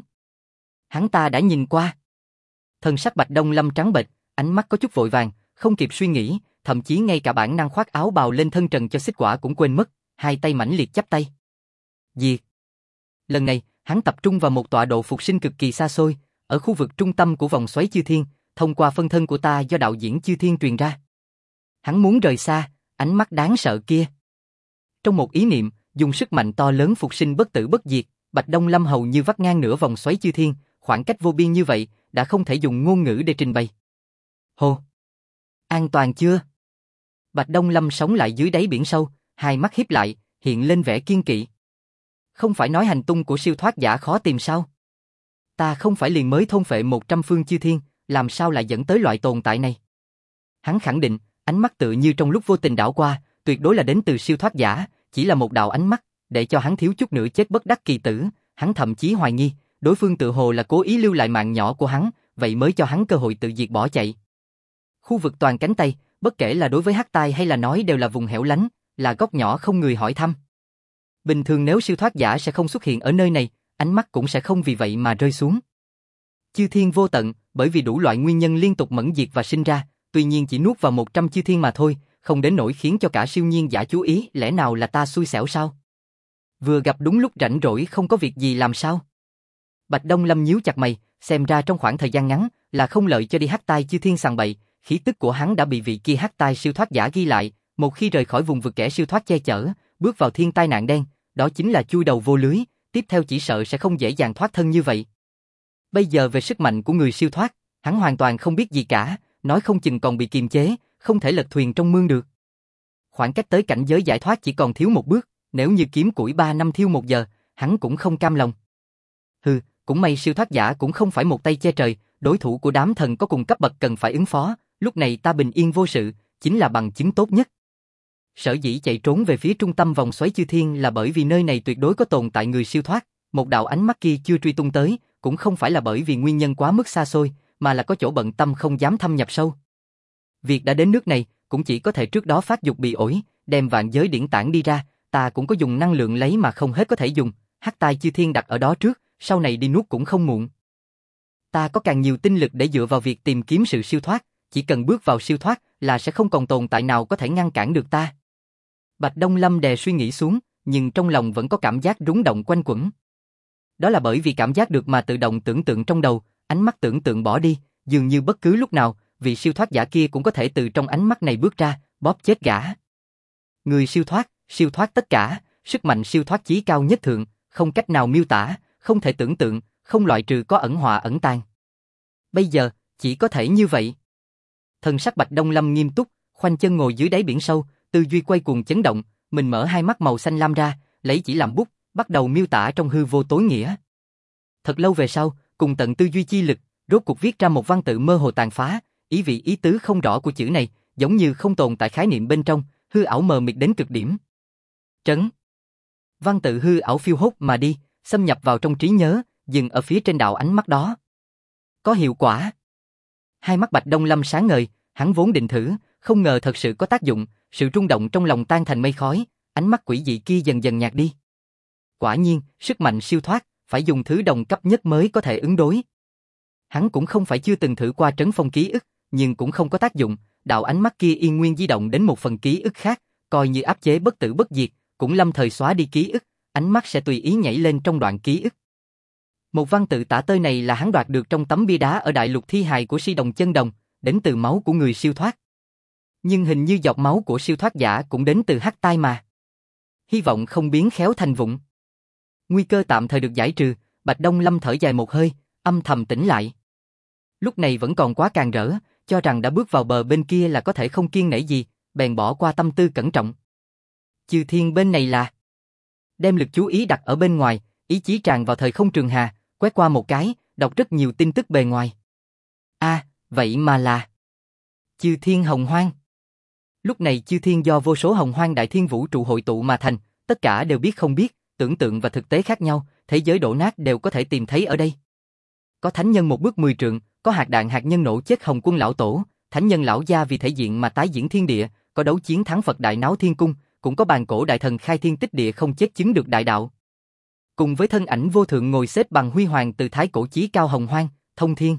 Hắn ta đã nhìn qua. Thần sắc Bạch Đông Lâm trắng bệch, ánh mắt có chút vội vàng, không kịp suy nghĩ, thậm chí ngay cả bản năng khoác áo bào lên thân trần cho xích quả cũng quên mất, hai tay mãnh liệt chắp tay. Diệt. Lần này, hắn tập trung vào một tọa độ phục sinh cực kỳ xa xôi, ở khu vực trung tâm của vòng xoáy chư thiên, thông qua phân thân của ta do đạo diễn chư thiên truyền ra. Hắn muốn rời xa, ánh mắt đáng sợ kia. Trong một ý niệm, dùng sức mạnh to lớn phục sinh bất tử bất diệt, Bạch Đông Lâm hầu như vắt ngang nửa vòng xoáy chư thiên, khoảng cách vô biên như vậy, đã không thể dùng ngôn ngữ để trình bày. Hồ! An toàn chưa? Bạch Đông Lâm sống lại dưới đáy biển sâu, hai mắt híp lại, hiện lên vẻ kiên kỵ. Không phải nói hành tung của siêu thoát giả khó tìm sao? Ta không phải liền mới thôn phệ 100 phương chư thiên, làm sao lại dẫn tới loại tồn tại này? Hắn khẳng định, ánh mắt tự như trong lúc vô tình đảo qua, tuyệt đối là đến từ siêu thoát giả, chỉ là một đạo ánh mắt, để cho hắn thiếu chút nữa chết bất đắc kỳ tử, hắn thậm chí hoài nghi, đối phương tự hồ là cố ý lưu lại mạng nhỏ của hắn, vậy mới cho hắn cơ hội tự diệt bỏ chạy. Khu vực toàn cánh tay, bất kể là đối với hắc tai hay là nói đều là vùng hẻo lánh, là góc nhỏ không người hỏi thăm. Bình thường nếu siêu thoát giả sẽ không xuất hiện ở nơi này, ánh mắt cũng sẽ không vì vậy mà rơi xuống. Chư thiên vô tận, bởi vì đủ loại nguyên nhân liên tục mẫn diệt và sinh ra, tuy nhiên chỉ nuốt vào 100 chư thiên mà thôi, không đến nỗi khiến cho cả siêu nhiên giả chú ý, lẽ nào là ta xui xẻo sao? Vừa gặp đúng lúc rảnh rỗi không có việc gì làm sao? Bạch Đông Lâm nhíu chặt mày, xem ra trong khoảng thời gian ngắn là không lợi cho đi hắc tai chư thiên sằng bậy, khí tức của hắn đã bị vị kia hắc tai siêu thoát giả ghi lại, một khi rời khỏi vùng vực kẻ siêu thoát che chở, bước vào thiên tai nạn đen, đó chính là chui đầu vô lưới, tiếp theo chỉ sợ sẽ không dễ dàng thoát thân như vậy. Bây giờ về sức mạnh của người siêu thoát, hắn hoàn toàn không biết gì cả, nói không chừng còn bị kiềm chế, không thể lật thuyền trong mương được. Khoảng cách tới cảnh giới giải thoát chỉ còn thiếu một bước, nếu như kiếm củi 3 năm thiêu 1 giờ, hắn cũng không cam lòng. Hừ, cũng may siêu thoát giả cũng không phải một tay che trời, đối thủ của đám thần có cùng cấp bậc cần phải ứng phó, lúc này ta bình yên vô sự, chính là bằng chứng tốt nhất. Sở dĩ chạy trốn về phía trung tâm vòng xoáy chư thiên là bởi vì nơi này tuyệt đối có tồn tại người siêu thoát, một đạo ánh mắt kia chưa truy tung tới, cũng không phải là bởi vì nguyên nhân quá mức xa xôi, mà là có chỗ bận tâm không dám thâm nhập sâu. Việc đã đến nước này, cũng chỉ có thể trước đó phát dục bị ổi, đem vạn giới điển tản đi ra, ta cũng có dùng năng lượng lấy mà không hết có thể dùng, hắc tai chư thiên đặt ở đó trước, sau này đi nuốt cũng không muộn. Ta có càng nhiều tinh lực để dựa vào việc tìm kiếm sự siêu thoát, chỉ cần bước vào siêu thoát là sẽ không còn tồn tại nào có thể ngăn cản được ta. Bạch Đông Lâm đè suy nghĩ xuống, nhưng trong lòng vẫn có cảm giác rung động quanh quẩn. Đó là bởi vì cảm giác được mà tự động tưởng tượng trong đầu, ánh mắt tưởng tượng bỏ đi, dường như bất cứ lúc nào, vị siêu thoát giả kia cũng có thể từ trong ánh mắt này bước ra, bóp chết gã. Người siêu thoát tất cả, sức mạnh siêu thoát chí cao nhất thượng, không cách nào miêu tả, không thể tưởng tượng, không loại trừ có ẩn họa ẩn tàng. Bây giờ, chỉ có thể như vậy. Thần sắc Bạch Đông Lâm nghiêm túc, khoanh chân ngồi dưới đáy biển sâu, tư duy quay cuồng chấn động, mình mở hai mắt màu xanh lam ra, lấy chỉ làm bút, bắt đầu miêu tả trong hư vô tối nghĩa. Thật lâu về sau, cùng tận tư duy chi lực, rốt cuộc viết ra một văn tự mơ hồ tàn phá, ý vị ý tứ không rõ của chữ này, giống như không tồn tại khái niệm bên trong, hư ảo mờ mịt đến cực điểm. Trấn. Văn tự hư ảo phiêu hốt mà đi, xâm nhập vào trong trí nhớ, dừng ở phía trên đạo ánh mắt đó. Có hiệu quả. Hai mắt Bạch Đông Lâm sáng ngời, hắn vốn định thử, không ngờ thật sự có tác dụng, sự rung động trong lòng tan thành mây khói, ánh mắt quỷ dị kia dần dần nhạt đi. Quả nhiên, sức mạnh siêu thoát, phải dùng thứ đồng cấp nhất mới có thể ứng đối. Hắn cũng không phải chưa từng thử qua trấn phong ký ức, nhưng cũng không có tác dụng, đạo ánh mắt kia yên nguyên di động đến một phần ký ức khác, coi như áp chế bất tử bất diệt, cũng lâm thời xóa đi ký ức, ánh mắt sẽ tùy ý nhảy lên trong đoạn ký ức. Một văn tự tả tơi này là hắn đoạt được trong tấm bia đá ở đại lục thi hài của Si Đồng Chân Đồng, đến từ máu của người siêu thoát. Nhưng hình như giọt máu của siêu thoát giả cũng đến từ hắc tai mà. Hy vọng không biến khéo thành vụn. Nguy cơ tạm thời được giải trừ, Bạch Đông Lâm thở dài một hơi, âm thầm tỉnh lại. Lúc này vẫn còn quá càng rỡ, cho rằng đã bước vào bờ bên kia là có thể không kiêng nể gì, bèn bỏ qua tâm tư cẩn trọng. Chư thiên bên này là... Đem lực chú ý đặt ở bên ngoài, ý chí tràn vào thời không trường hà, quét qua một cái, đọc rất nhiều tin tức bề ngoài. Vậy mà là Chư Thiên Hồng Hoang. Lúc này chư thiên do vô số hồng hoang đại thiên vũ trụ hội tụ mà thành, tất cả đều biết không biết, tưởng tượng và thực tế khác nhau, thế giới đổ nát đều có thể tìm thấy ở đây. Có thánh nhân một bước 10 trượng, có hạt đạn hạt nhân nổ chết Hồng Quân lão tổ, thánh nhân lão gia vì thể diện mà tái diễn thiên địa, có đấu chiến thắng Phật đại náo thiên cung, cũng có bàn cổ đại thần khai thiên tích địa không chết chứng được đại đạo. Cùng với thân ảnh vô thượng ngồi xếp bằng huy hoàng từ thái cổ chí cao hồng hoang, thông thiên.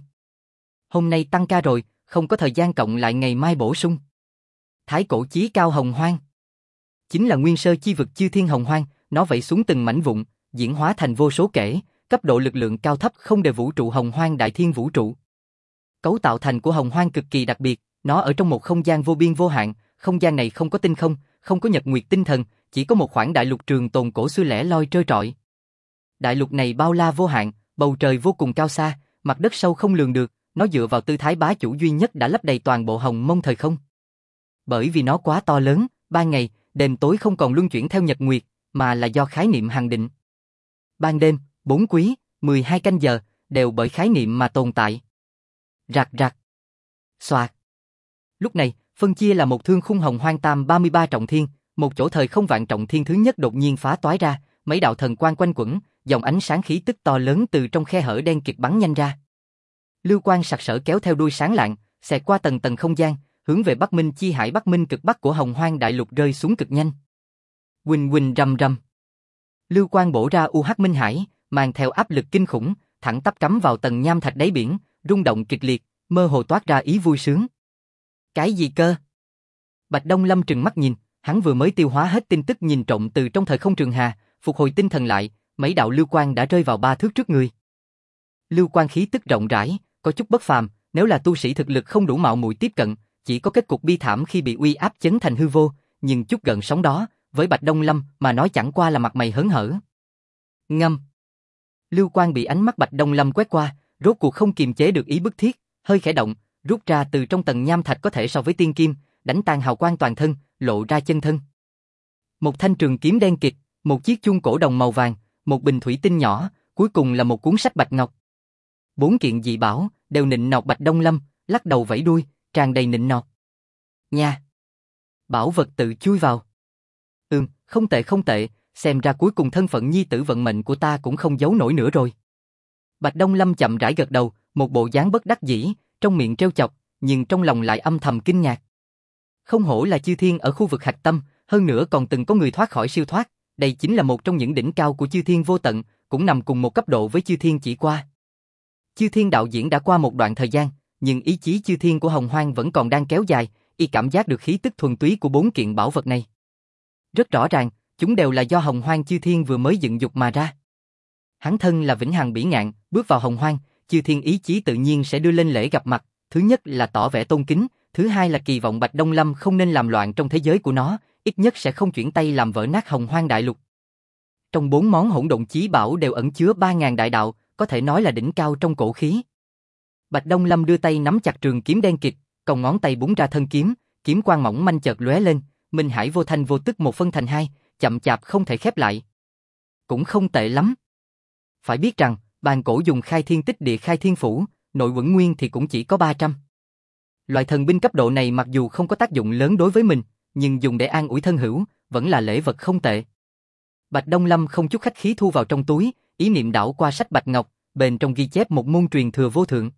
Hôm nay tăng ca rồi, không có thời gian cộng lại ngày mai bổ sung. Thái cổ chí cao hồng hoang chính là nguyên sơ chi vực chư thiên hồng hoang, nó vẩy xuống từng mảnh vụn, diễn hóa thành vô số kể, cấp độ lực lượng cao thấp không đều vũ trụ hồng hoang đại thiên vũ trụ. Cấu tạo thành của hồng hoang cực kỳ đặc biệt, nó ở trong một không gian vô biên vô hạn, không gian này không có tinh không, không có nhật nguyệt tinh thần, chỉ có một khoảng đại lục trường tồn cổ xưa lẻ loi trơ trọi. Đại lục này bao la vô hạn, bầu trời vô cùng cao xa, mặt đất sâu không lường được, nó dựa vào tư thái bá chủ duy nhất đã lấp đầy toàn bộ hồng mông thời không. Bởi vì nó quá to lớn, ban ngày, đêm tối không còn luân chuyển theo nhật nguyệt, mà là do khái niệm hằng định. Ban đêm, 4 quý, 12 canh giờ, đều bởi khái niệm mà tồn tại. Rạc rạc. Xoạt. Lúc này, phân chia là một thương khung hồng hoang tam 33 trọng thiên, một chỗ thời không vạn trọng thiên thứ nhất đột nhiên phá toái ra, mấy đạo thần quang quanh quẩn, dòng ánh sáng khí tức to lớn từ trong khe hở đen kịt bắn nhanh ra. Lưu quang sặc sỡ kéo theo đuôi sáng lạng, xẹt qua tầng tầng không gian, hướng về Bắc Minh chi hải Bắc Minh cực bắc của hồng hoang đại lục rơi xuống cực nhanh. Quỳnh quỳnh rầm rầm. Lưu quang bổ ra UH Minh Hải, mang theo áp lực kinh khủng, thẳng tắp cắm vào tầng nham thạch đáy biển, rung động kịch liệt, mơ hồ toát ra ý vui sướng. Cái gì cơ? Bạch Đông Lâm trừng mắt nhìn, hắn vừa mới tiêu hóa hết tin tức nhìn trộm từ trong thời không trường hà, phục hồi tinh thần lại, mấy đạo lưu quang đã rơi vào 3 thước trước người. Lưu quang khí tức rộng rãi, có chút bất phàm, nếu là tu sĩ thực lực không đủ mạo muội tiếp cận, chỉ có kết cục bi thảm khi bị uy áp chấn thành hư vô, nhưng chút gợn sóng đó, với Bạch Đông Lâm mà nói chẳng qua là mặt mày hớn hở. Ngâm. Lưu quang bị ánh mắt Bạch Đông Lâm quét qua, rốt cuộc không kiềm chế được ý bức thiết, hơi khẽ động, rút ra từ trong tầng nham thạch có thể so với tiên kim, đánh tan hào quang toàn thân, lộ ra chân thân. Một thanh trường kiếm đen kịt, một chiếc chuông cổ đồng màu vàng, một bình thủy tinh nhỏ, cuối cùng là một cuốn sách bạch ngọc. 4 kiện dị bảo đều nịnh nọt Bạch Đông Lâm, lắc đầu vẫy đuôi, tràn đầy nịnh nọt. Nha. Bảo vật tự chui vào. Không tệ không tệ, xem ra cuối cùng thân phận nhi tử vận mệnh của ta cũng không giấu nổi nữa rồi. Bạch Đông Lâm chậm rãi gật đầu, một bộ dáng bất đắc dĩ, trong miệng trêu chọc, nhưng trong lòng lại âm thầm kinh ngạc. Không hổ là chư thiên ở khu vực hạch tâm, hơn nữa còn từng có người thoát khỏi siêu thoát, đây chính là một trong những đỉnh cao của chư thiên vô tận, cũng nằm cùng một cấp độ với chư thiên chỉ qua. Chư thiên đạo diễn đã qua một đoạn thời gian, nhưng ý chí chư thiên của hồng hoang vẫn còn đang kéo dài, y cảm giác được khí tức thuần túy của 4 kiện bảo vật này. Rất rõ ràng, chúng đều là do hồng hoang chư thiên vừa mới dựng dục mà ra. Hắn thân là vĩnh hằng bỉ ngạn, bước vào hồng hoang, chư thiên ý chí tự nhiên sẽ đưa lên lễ gặp mặt, thứ nhất là tỏ vẻ tôn kính, thứ hai là kỳ vọng Bạch Đông Lâm không nên làm loạn trong thế giới của nó, ít nhất sẽ không chuyển tay làm vỡ nát hồng hoang đại lục. Trong 4 món hỗn độn chí bảo đều ẩn chứa 3000 đại đạo, có thể nói là đỉnh cao trong cổ khí. Bạch Đông Lâm đưa tay nắm chặt trường kiếm đen kịt, còng ngón tay búng ra thân kiếm, kiếm quang mỏng manh chợt lóe lên, Minh Hải vô thanh vô tức một phân thành hai, chậm chạp không thể khép lại. Cũng không tệ lắm. Phải biết rằng, bàn cổ dùng khai thiên tích địa khai thiên phủ, nội uẩn nguyên thì cũng chỉ có 300. Loại thần binh cấp độ này mặc dù không có tác dụng lớn đối với mình, nhưng dùng để an ủi thân hữu, vẫn là lễ vật không tệ. Bạch Đông Lâm không chút khách khí thu vào trong túi, ý niệm đảo qua sách bạch ngọc, bên trong ghi chép một môn truyền thừa vô thượng.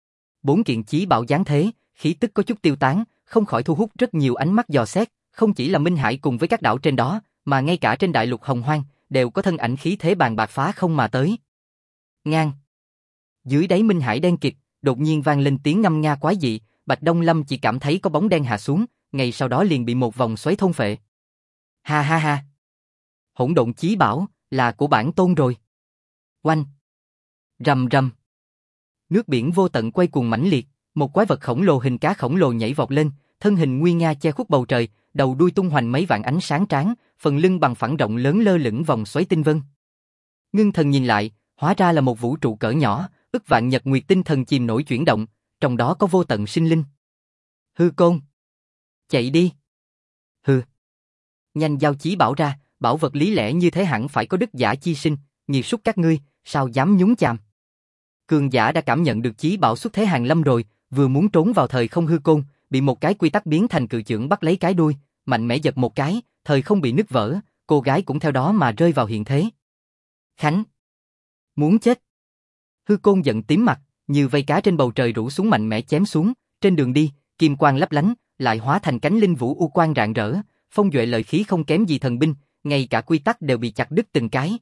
4 kiện chí bảo giáng thế, khí tức có chút tiêu tán, không khỏi thu hút rất nhiều ánh mắt dò xét, không chỉ là Minh Hải cùng với các đảo trên đó, mà ngay cả trên đại lục hồng hoang, đều có thân ảnh khí thế bàn bạc phá không mà tới. Ngang. Dưới đáy Minh Hải đen kịt, đột nhiên vang lên tiếng ngâm nga quái dị, Bạch Đông Lâm chỉ cảm thấy có bóng đen hạ xuống, ngay sau đó liền bị một vòng xoáy thôn phệ. Ha ha ha. Hỗn độn chí bảo, là của bản tôn rồi. Oanh. Rầm rầm. Nước biển vô tận quay cuồng mãnh liệt, một quái vật khổng lồ hình cá khổng lồ nhảy vọt lên, thân hình nguy nga che khuất bầu trời, đầu đuôi tung hoành mấy vạn ánh sáng tráng, phần lưng bằng phẳng rộng lớn lơ lửng vòng xoáy tinh vân. Ngưng thần nhìn lại, hóa ra là một vũ trụ cỡ nhỏ, ức vạn nhật nguyệt tinh thần chìm nổi chuyển động, trong đó có vô tận sinh linh. Hư Côn, chạy đi. Hừ. Nhanh giao chí bảo ra, bảo vật lý lẽ như thế hẳn phải có đức giả chi sinh, nghiệt súc các ngươi, sao dám nhúng chàm. Cường giả đã cảm nhận được chí bảo xuất thế hàng lâm rồi, vừa muốn trốn vào thời không hư côn, bị một cái quy tắc biến thành cự chưởng bắt lấy cái đuôi, mạnh mẽ giật một cái, thời không bị nứt vỡ, cô gái cũng theo đó mà rơi vào hiện thế. Khánh! Muốn chết! Hư côn giận tím mặt, như vây cá trên bầu trời rủ xuống mạnh mẽ chém xuống, trên đường đi, kim quang lấp lánh, lại hóa thành cánh linh vũ u quang rạng rỡ, phong duệ lợi khí không kém gì thần binh, ngay cả quy tắc đều bị chặt đứt từng cái.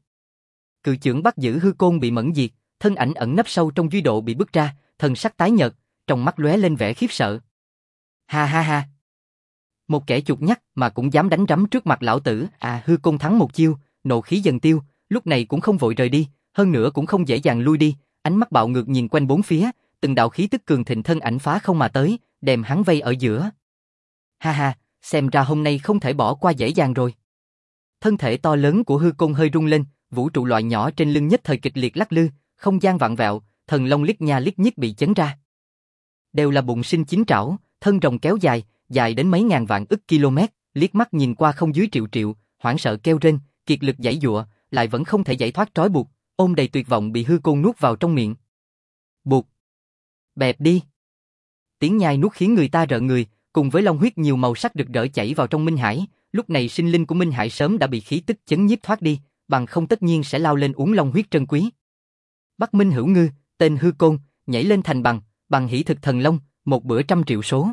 Cự chưởng bắt giữ hư côn bị mẫn diệt, thân ảnh ẩn nấp sâu trong duy độ bị bứt ra, thần sắc tái nhợt, trong mắt lóe lên vẻ khiếp sợ. Ha ha ha! Một kẻ chuột nhắt mà cũng dám đánh rắm trước mặt lão tử, hư côn thắng một chiêu, nộ khí dần tiêu, lúc này cũng không vội rời đi, hơn nữa cũng không dễ dàng lui đi, ánh mắt bạo ngược nhìn quanh bốn phía, từng đạo khí tức cường thịnh thân ảnh phá không mà tới, đem hắn vây ở giữa. Ha ha, xem ra hôm nay không thể bỏ qua dễ dàng rồi. Thân thể to lớn của hư côn hơi rung lên, vũ trụ loại nhỏ trên lưng nhất thời kịch liệt lắc lư, không gian vặn vẹo, thần long liếc nha liếc nhích bị chấn ra. Đều là bụng sinh chín trảo, thân rồng kéo dài, dài đến mấy ngàn vạn ức km, liếc mắt nhìn qua không dưới triệu triệu, hoảng sợ kêu rên, kiệt lực giãy giụa, lại vẫn không thể giải thoát trói buộc, ôm đầy tuyệt vọng bị hư côn nuốt vào trong miệng. Buộc! Bẹp đi! Tiếng nhai nuốt khiến người ta rợn người, cùng với long huyết nhiều màu sắc rực rỡ chảy vào trong Minh Hải, lúc này sinh linh của Minh Hải sớm đã bị khí tức chấn nhiếp thoát đi, bằng không tất nhiên sẽ lao lên uống long huyết trân quý. Bắc Minh Hữu Ngư, tên hư côn, nhảy lên thành bằng hỷ thực thần long, một bữa 100 triệu số.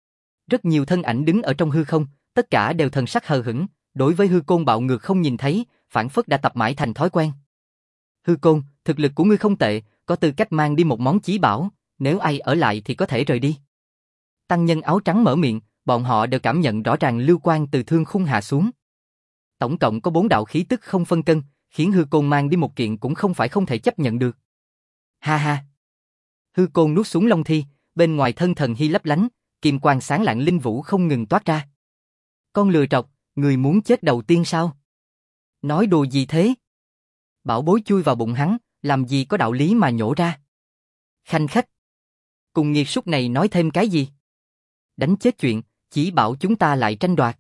Rất nhiều thân ảnh đứng ở trong hư không, tất cả đều thần sắc hờ hững, đối với hư côn bạo ngược không nhìn thấy, phản phất đã tập mãi thành thói quen. Hư côn, thực lực của ngươi không tệ, có tư cách mang đi một món chí bảo, nếu ai ở lại thì có thể rời đi. Tăng nhân áo trắng mở miệng, bọn họ đều cảm nhận rõ ràng lưu quang từ thương khung hạ xuống. Tổng cộng có 4 đạo khí tức không phân cân, khiến hư côn mang đi một kiện cũng không phải không thể chấp nhận được. Ha ha! Hư côn nuốt xuống long thi, bên ngoài thân thần hy lấp lánh, kim quang sáng lạng linh vũ không ngừng toát ra. Con lừa trọc, người muốn chết đầu tiên sao? Nói đùa gì thế? Bảo bối chui vào bụng hắn, làm gì có đạo lý mà nhổ ra. Khanh khách! Cùng nghiệt súc này nói thêm cái gì? Đánh chết chuyện, chỉ bảo chúng ta lại tranh đoạt.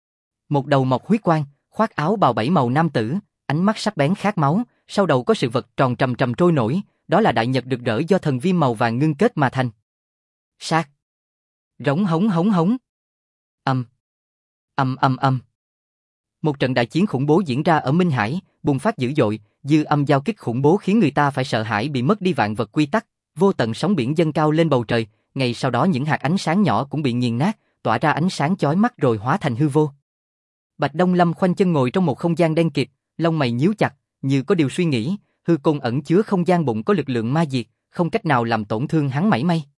Một đầu mọc huyết quang, khoác áo bào 7 màu nam tử, ánh mắt sắc bén khát máu, sau đầu có sự vật tròn trầm trầm trôi nổi, đó là đại nhật rực rỡ do thần viêm màu vàng ngưng kết mà thành. Sát! Rống hống hống hống! Âm! Âm âm âm! Một trận đại chiến khủng bố diễn ra ở Minh Hải, bùng phát dữ dội, dư âm giao kích khủng bố khiến người ta phải sợ hãi bị mất đi vạn vật quy tắc, vô tận sóng biển dâng cao lên bầu trời, ngay sau đó những hạt ánh sáng nhỏ cũng bị nghiền nát, tỏa ra ánh sáng chói mắt rồi hóa thành hư vô. Bạch Đông Lâm khoanh chân ngồi trong một không gian đen kịt, lông mày nhíu chặt, như có điều suy nghĩ, hư côn ẩn chứa không gian bụng có lực lượng ma diệt, không cách nào làm tổn thương hắn mảy may.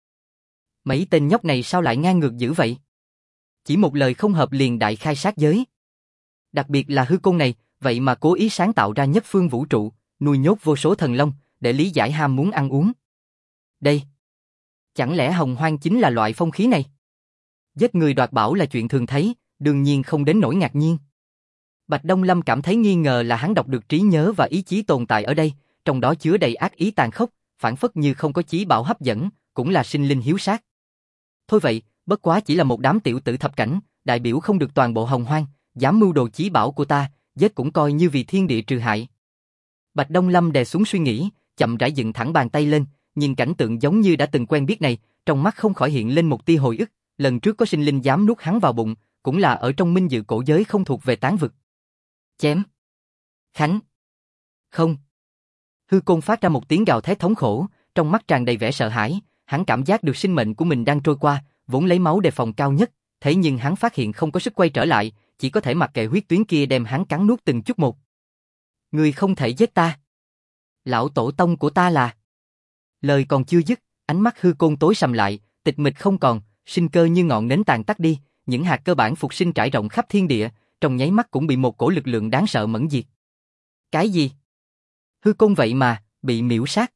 Mấy tên nhóc này sao lại ngang ngược dữ vậy? Chỉ một lời không hợp liền đại khai sát giới. Đặc biệt là hư côn này, vậy mà cố ý sáng tạo ra nhất phương vũ trụ, nuôi nhốt vô số thần long, để lý giải ham muốn ăn uống. Đây! Chẳng lẽ hồng hoang chính là loại phong khí này? Giết người đoạt bảo là chuyện thường thấy, đương nhiên không đến nỗi ngạc nhiên. Bạch Đông Lâm cảm thấy nghi ngờ là hắn đọc được trí nhớ và ý chí tồn tại ở đây, trong đó chứa đầy ác ý tàn khốc, phản phất như không có chí bảo hấp dẫn, cũng là sinh linh hiếu sát. Thôi vậy, bất quá chỉ là một đám tiểu tử thập cảnh, đại biểu không được toàn bộ hồng hoang, dám mưu đồ chí bảo của ta, giết cũng coi như vì thiên địa trừ hại. Bạch Đông Lâm đè xuống suy nghĩ, chậm rãi dựng thẳng bàn tay lên, nhìn cảnh tượng giống như đã từng quen biết này, trong mắt không khỏi hiện lên một tia hồi ức, lần trước có sinh linh dám nuốt hắn vào bụng, cũng là ở trong minh dự cổ giới không thuộc về tán vực. Chém! Khánh! Không! Hư côn phát ra một tiếng gào thét thống khổ, trong mắt tràn đầy vẻ sợ hãi, hắn cảm giác được sinh mệnh của mình đang trôi qua, vốn lấy máu đề phòng cao nhất, thế nhưng hắn phát hiện không có sức quay trở lại, chỉ có thể mặc kệ huyết tuyến kia đem hắn cắn nuốt từng chút một. Ngươi không thể giết ta! Lão tổ tông của ta là... Lời còn chưa dứt, ánh mắt hư côn tối sầm lại, tịch mịch không còn, sinh cơ như ngọn nến tàn tắt đi, những hạt cơ bản phục sinh trải rộng khắp thiên địa, trong nháy mắt cũng bị một cổ lực lượng đáng sợ mẫn diệt. Cái gì? Hư côn vậy mà, bị miễu sát.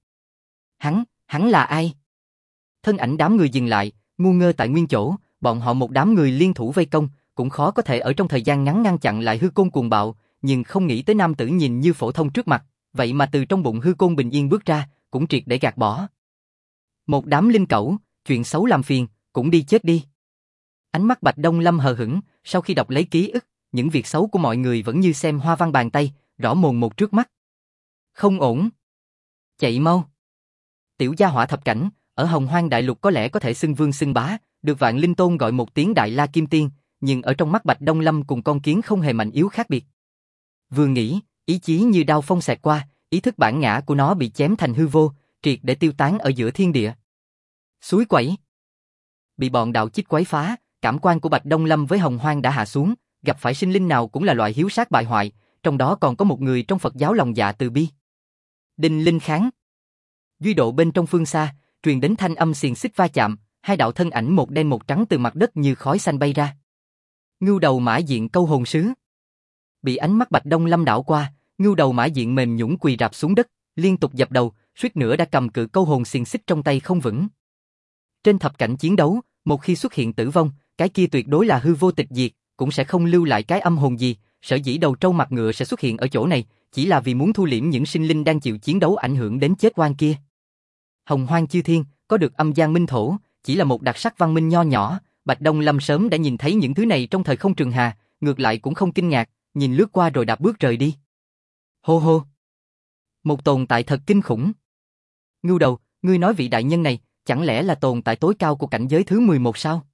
Hắn là ai? Thân ảnh đám người dừng lại, ngu ngơ tại nguyên chỗ, bọn họ một đám người liên thủ vây công, cũng khó có thể ở trong thời gian ngắn ngăn chặn lại hư côn cuồng bạo, nhưng không nghĩ tới nam tử nhìn như phổ thông trước mặt, vậy mà từ trong bụng hư côn bình yên bước ra, cũng triệt để gạt bỏ. Một đám linh cẩu, chuyện xấu làm phiền, cũng đi chết đi. Ánh mắt Bạch Đông Lâm hờ hững, sau khi đọc lấy ký ức, những việc xấu của mọi người vẫn như xem hoa văn bàn tay, rõ mồn một trước mắt. Không ổn. Chạy mau. Tiểu gia hỏa thập cảnh, Ở Hồng Hoang Đại Lục có lẽ có thể xưng vương xưng bá, được Vạn Linh Tôn gọi một tiếng Đại La Kim Tiên, nhưng ở trong mắt Bạch Đông Lâm cùng con kiến không hề mạnh yếu khác biệt. Vừa nghĩ, ý chí như đao phong xẹt qua, ý thức bản ngã của nó bị chém thành hư vô, triệt để tiêu tán ở giữa thiên địa. Suối quẩy. Bị bọn đạo chích quấy phá, cảm quan của Bạch Đông Lâm với Hồng Hoang đã hạ xuống, gặp phải sinh linh nào cũng là loại hiếu sát bại hoại, trong đó còn có một người trong Phật giáo lòng dạ từ bi. Đinh linh kháng. Duy độ bên trong phương xa, truyền đến thanh âm xiềng xích va chạm, hai đạo thân ảnh một đen một trắng từ mặt đất như khói xanh bay ra. Ngưu đầu Mã Diện câu hồn sứ. Bị ánh mắt Bạch Đông Lâm đảo qua, Ngưu đầu Mã Diện mềm nhũn quỳ rạp xuống đất, liên tục dập đầu, suýt nữa đã cầm cự câu hồn xiềng xích trong tay không vững. Trên thập cảnh chiến đấu, một khi xuất hiện tử vong, cái kia tuyệt đối là hư vô tịch diệt, cũng sẽ không lưu lại cái âm hồn gì, sở dĩ đầu trâu mặt ngựa sẽ xuất hiện ở chỗ này, chỉ là vì muốn thu liễm những sinh linh đang chịu chiến đấu ảnh hưởng đến chết oan kia. Hồng Hoang chư thiên, có được âm gian minh thổ, chỉ là một đặc sắc văn minh nho nhỏ, Bạch Đông Lâm sớm đã nhìn thấy những thứ này trong thời không trường hà, ngược lại cũng không kinh ngạc, nhìn lướt qua rồi đạp bước rời đi. Hô hô. Một tồn tại thật kinh khủng. Ngưu đầu, ngươi nói vị đại nhân này, chẳng lẽ là tồn tại tối cao của cảnh giới thứ 11 sao?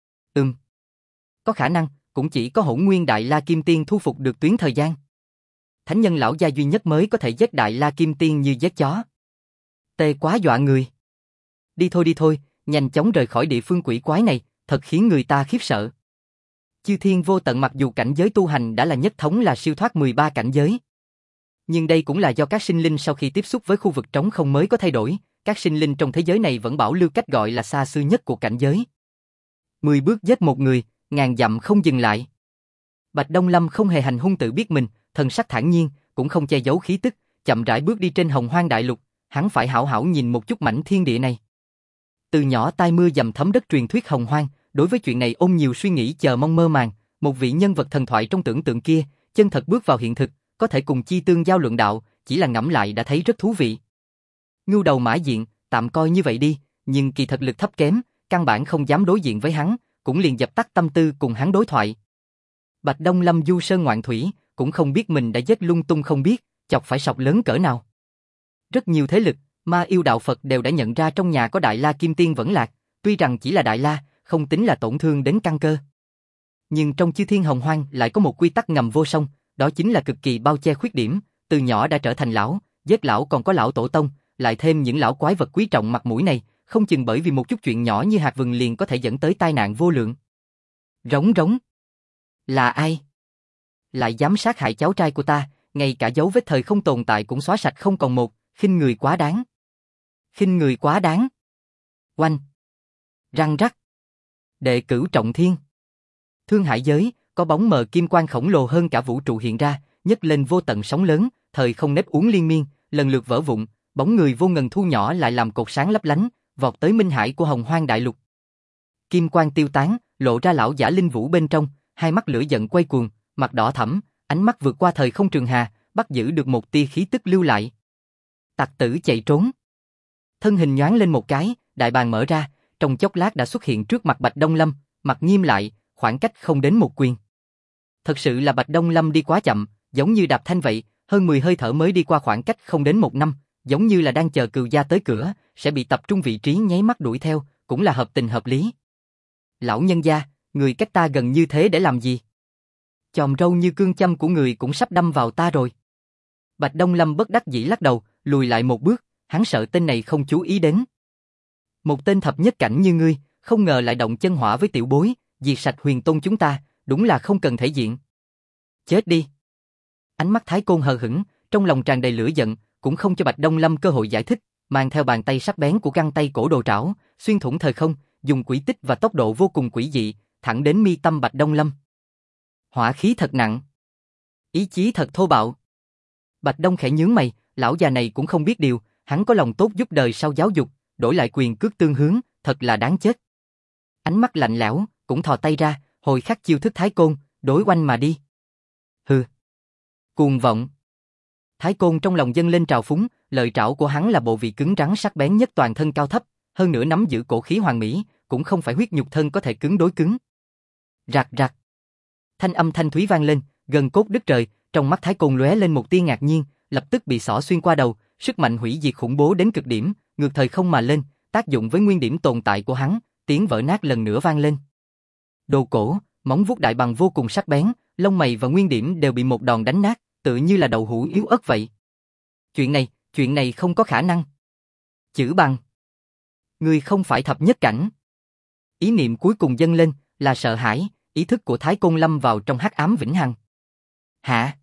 Có khả năng, cũng chỉ có Hỗn Nguyên Đại La Kim Tiên thu phục được tuyến thời gian. Thánh nhân lão gia duy nhất mới có thể giết Đại La Kim Tiên như giết chó. Tê quá dọa người. Đi thôi, nhanh chóng rời khỏi địa phương quỷ quái này, thật khiến người ta khiếp sợ. Chư thiên vô tận mặc dù cảnh giới tu hành đã là nhất thống là siêu thoát 13 cảnh giới. Nhưng đây cũng là do các sinh linh sau khi tiếp xúc với khu vực trống không mới có thay đổi, các sinh linh trong thế giới này vẫn bảo lưu cách gọi là xa xưa nhất của cảnh giới. 10 bước giết một người, ngàn dặm không dừng lại. Bạch Đông Lâm không hề hành hung tự biết mình, thần sắc thản nhiên, cũng không che giấu khí tức, chậm rãi bước đi trên Hồng Hoang Đại Lục, hắn phải hảo hảo nhìn một chút mảnh thiên địa này. Từ nhỏ tai mưa dầm thấm đất truyền thuyết Hồng Hoang, đối với chuyện này ôm nhiều suy nghĩ chờ mong mơ màng, một vị nhân vật thần thoại trong tưởng tượng kia, chân thật bước vào hiện thực, có thể cùng chi tương giao luận đạo, chỉ là ngẫm lại đã thấy rất thú vị. Ngưu đầu Mã Diện, tạm coi như vậy đi, nhưng kỳ thật lực thấp kém, căn bản không dám đối diện với hắn, cũng liền dập tắt tâm tư cùng hắn đối thoại. Bạch Đông Lâm du sơn ngoạn thủy, cũng không biết mình đã giết lung tung không biết, chọc phải sọc lớn cỡ nào. Rất nhiều thế lực, ma yêu đạo Phật đều đã nhận ra trong nhà có Đại La Kim Tiên vẫn lạc, tuy rằng chỉ là Đại La, không tính là tổn thương đến căn cơ. Nhưng trong chư thiên Hồng Hoang lại có một quy tắc ngầm vô song, đó chính là cực kỳ bao che khuyết điểm, từ nhỏ đã trở thành lão, giết lão còn có lão tổ tông, lại thêm những lão quái vật quý trọng mặt mũi này, không chừng bởi vì một chút chuyện nhỏ như hạt vừng liền có thể dẫn tới tai nạn vô lượng. Rống rống. Là ai? Lại dám sát hại cháu trai của ta, ngay cả dấu vết thời không tồn tại cũng xóa sạch không còn một, khinh người quá đáng. Khinh người quá đáng. Oanh. Răng rắc. Đệ cửu trọng thiên. Thương hải giới, có bóng mờ kim quang khổng lồ hơn cả vũ trụ hiện ra, nhấc lên vô tận sóng lớn, thời không nếp uốn liên miên, lần lượt vỡ vụn, bóng người vô ngần thu nhỏ lại làm cột sáng lấp lánh, vọt tới minh hải của Hồng Hoang Đại Lục. Kim quang tiêu tán, lộ ra lão giả linh vũ bên trong, hai mắt lửa giận quay cuồng, mặt đỏ thẫm, ánh mắt vượt qua thời không trường hà, bắt giữ được một tia khí tức lưu lại. Tặc tử chạy trốn. Thân hình nhoáng lên một cái, đại bàng mở ra, trong chốc lát đã xuất hiện trước mặt Bạch Đông Lâm, mặt nghiêm lại, khoảng cách không đến một quyền. Thật sự là Bạch Đông Lâm đi quá chậm, giống như đạp thanh vậy, hơn 10 hơi thở mới đi qua khoảng cách không đến một năm, giống như là đang chờ cừu gia tới cửa, sẽ bị tập trung vị trí nháy mắt đuổi theo, cũng là hợp tình hợp lý. Lão nhân gia, người cách ta gần như thế để làm gì? Chòm râu như cương châm của người cũng sắp đâm vào ta rồi. Bạch Đông Lâm bất đắc dĩ lắc đầu, lùi lại một bước, hắn sợ tên này không chú ý đến. Một tên thập nhất cảnh như ngươi, không ngờ lại động chân hỏa với tiểu bối, diệt sạch Huyền Tôn chúng ta, đúng là không cần thể diện. Chết đi. Ánh mắt Thái Côn hờ hững, trong lòng tràn đầy lửa giận, cũng không cho Bạch Đông Lâm cơ hội giải thích, mang theo bàn tay sắc bén của găng tay cổ đồ trảo, xuyên thủng thời không, dùng quỹ tích và tốc độ vô cùng quỷ dị, thẳng đến mi tâm Bạch Đông Lâm. Hỏa khí thật nặng, ý chí thật thô bạo. Bạch Đông khẽ nhướng mày, lão già này cũng không biết điều, hắn có lòng tốt giúp đời sau giáo dục, đổi lại quyền cước tương hướng, thật là đáng chết. Ánh mắt lạnh lẽo, cũng thò tay ra, hồi khắc chiêu thức Thái Côn, đối oanh mà đi. Hừ. Cuồng vọng. Thái Côn trong lòng dâng lên trào phúng, lợi trảo của hắn là bộ vị cứng rắn sắc bén nhất toàn thân cao thấp, hơn nữa nắm giữ cổ khí hoàn mỹ, cũng không phải huyết nhục thân có thể cứng đối cứng. Rạc rạc. Thanh âm thanh thúy vang lên, gần cốt đứt trời, trong mắt Thái Côn lóe lên một tia ngạc nhiên, lập tức bị xỏ xuyên qua đầu, sức mạnh hủy diệt khủng bố đến cực điểm, ngược thời không mà lên, tác dụng với nguyên điểm tồn tại của hắn, tiếng vỡ nát lần nữa vang lên. Đồ cổ, móng vuốt đại bàng vô cùng sắc bén, lông mày và nguyên điểm đều bị một đòn đánh nát, tựa như là đậu hũ yếu ớt vậy. Chuyện này không có khả năng. Chữ Bằng, ngươi không phải thập nhất cảnh. Ý niệm cuối cùng dâng lên là sợ hãi, ý thức của Thái Côn lâm vào trong hắc ám vĩnh hằng. Hả?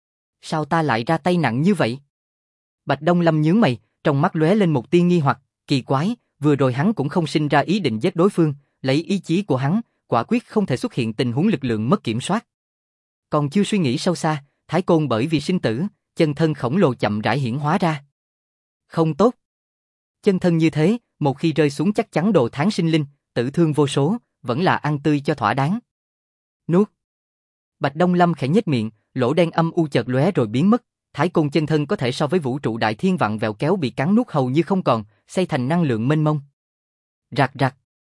Sao ta lại ra tay nặng như vậy? Bạch Đông Lâm nhướng mày, trong mắt lóe lên một tia nghi hoặc, kỳ quái, vừa rồi hắn cũng không sinh ra ý định giết đối phương, lấy ý chí của hắn, quả quyết không thể xuất hiện tình huống lực lượng mất kiểm soát. Còn chưa suy nghĩ sâu xa, Thái Côn bởi vì sinh tử, chân thân khổng lồ chậm rãi hiển hóa ra. Không tốt. Chân thân như thế, một khi rơi xuống chắc chắn đồ tháng sinh linh, tử thương vô số, vẫn là ăn tươi cho thỏa đáng. Nuốt. Bạch Đông Lâm khẽ nhếch miệng, lỗ đen âm u chợt lóe rồi biến mất. Thái Côn chân thân có thể so với vũ trụ đại thiên vặn vẹo kéo bị cắn nuốt hầu như không còn, xây thành năng lượng mênh mông. Rạc rạc.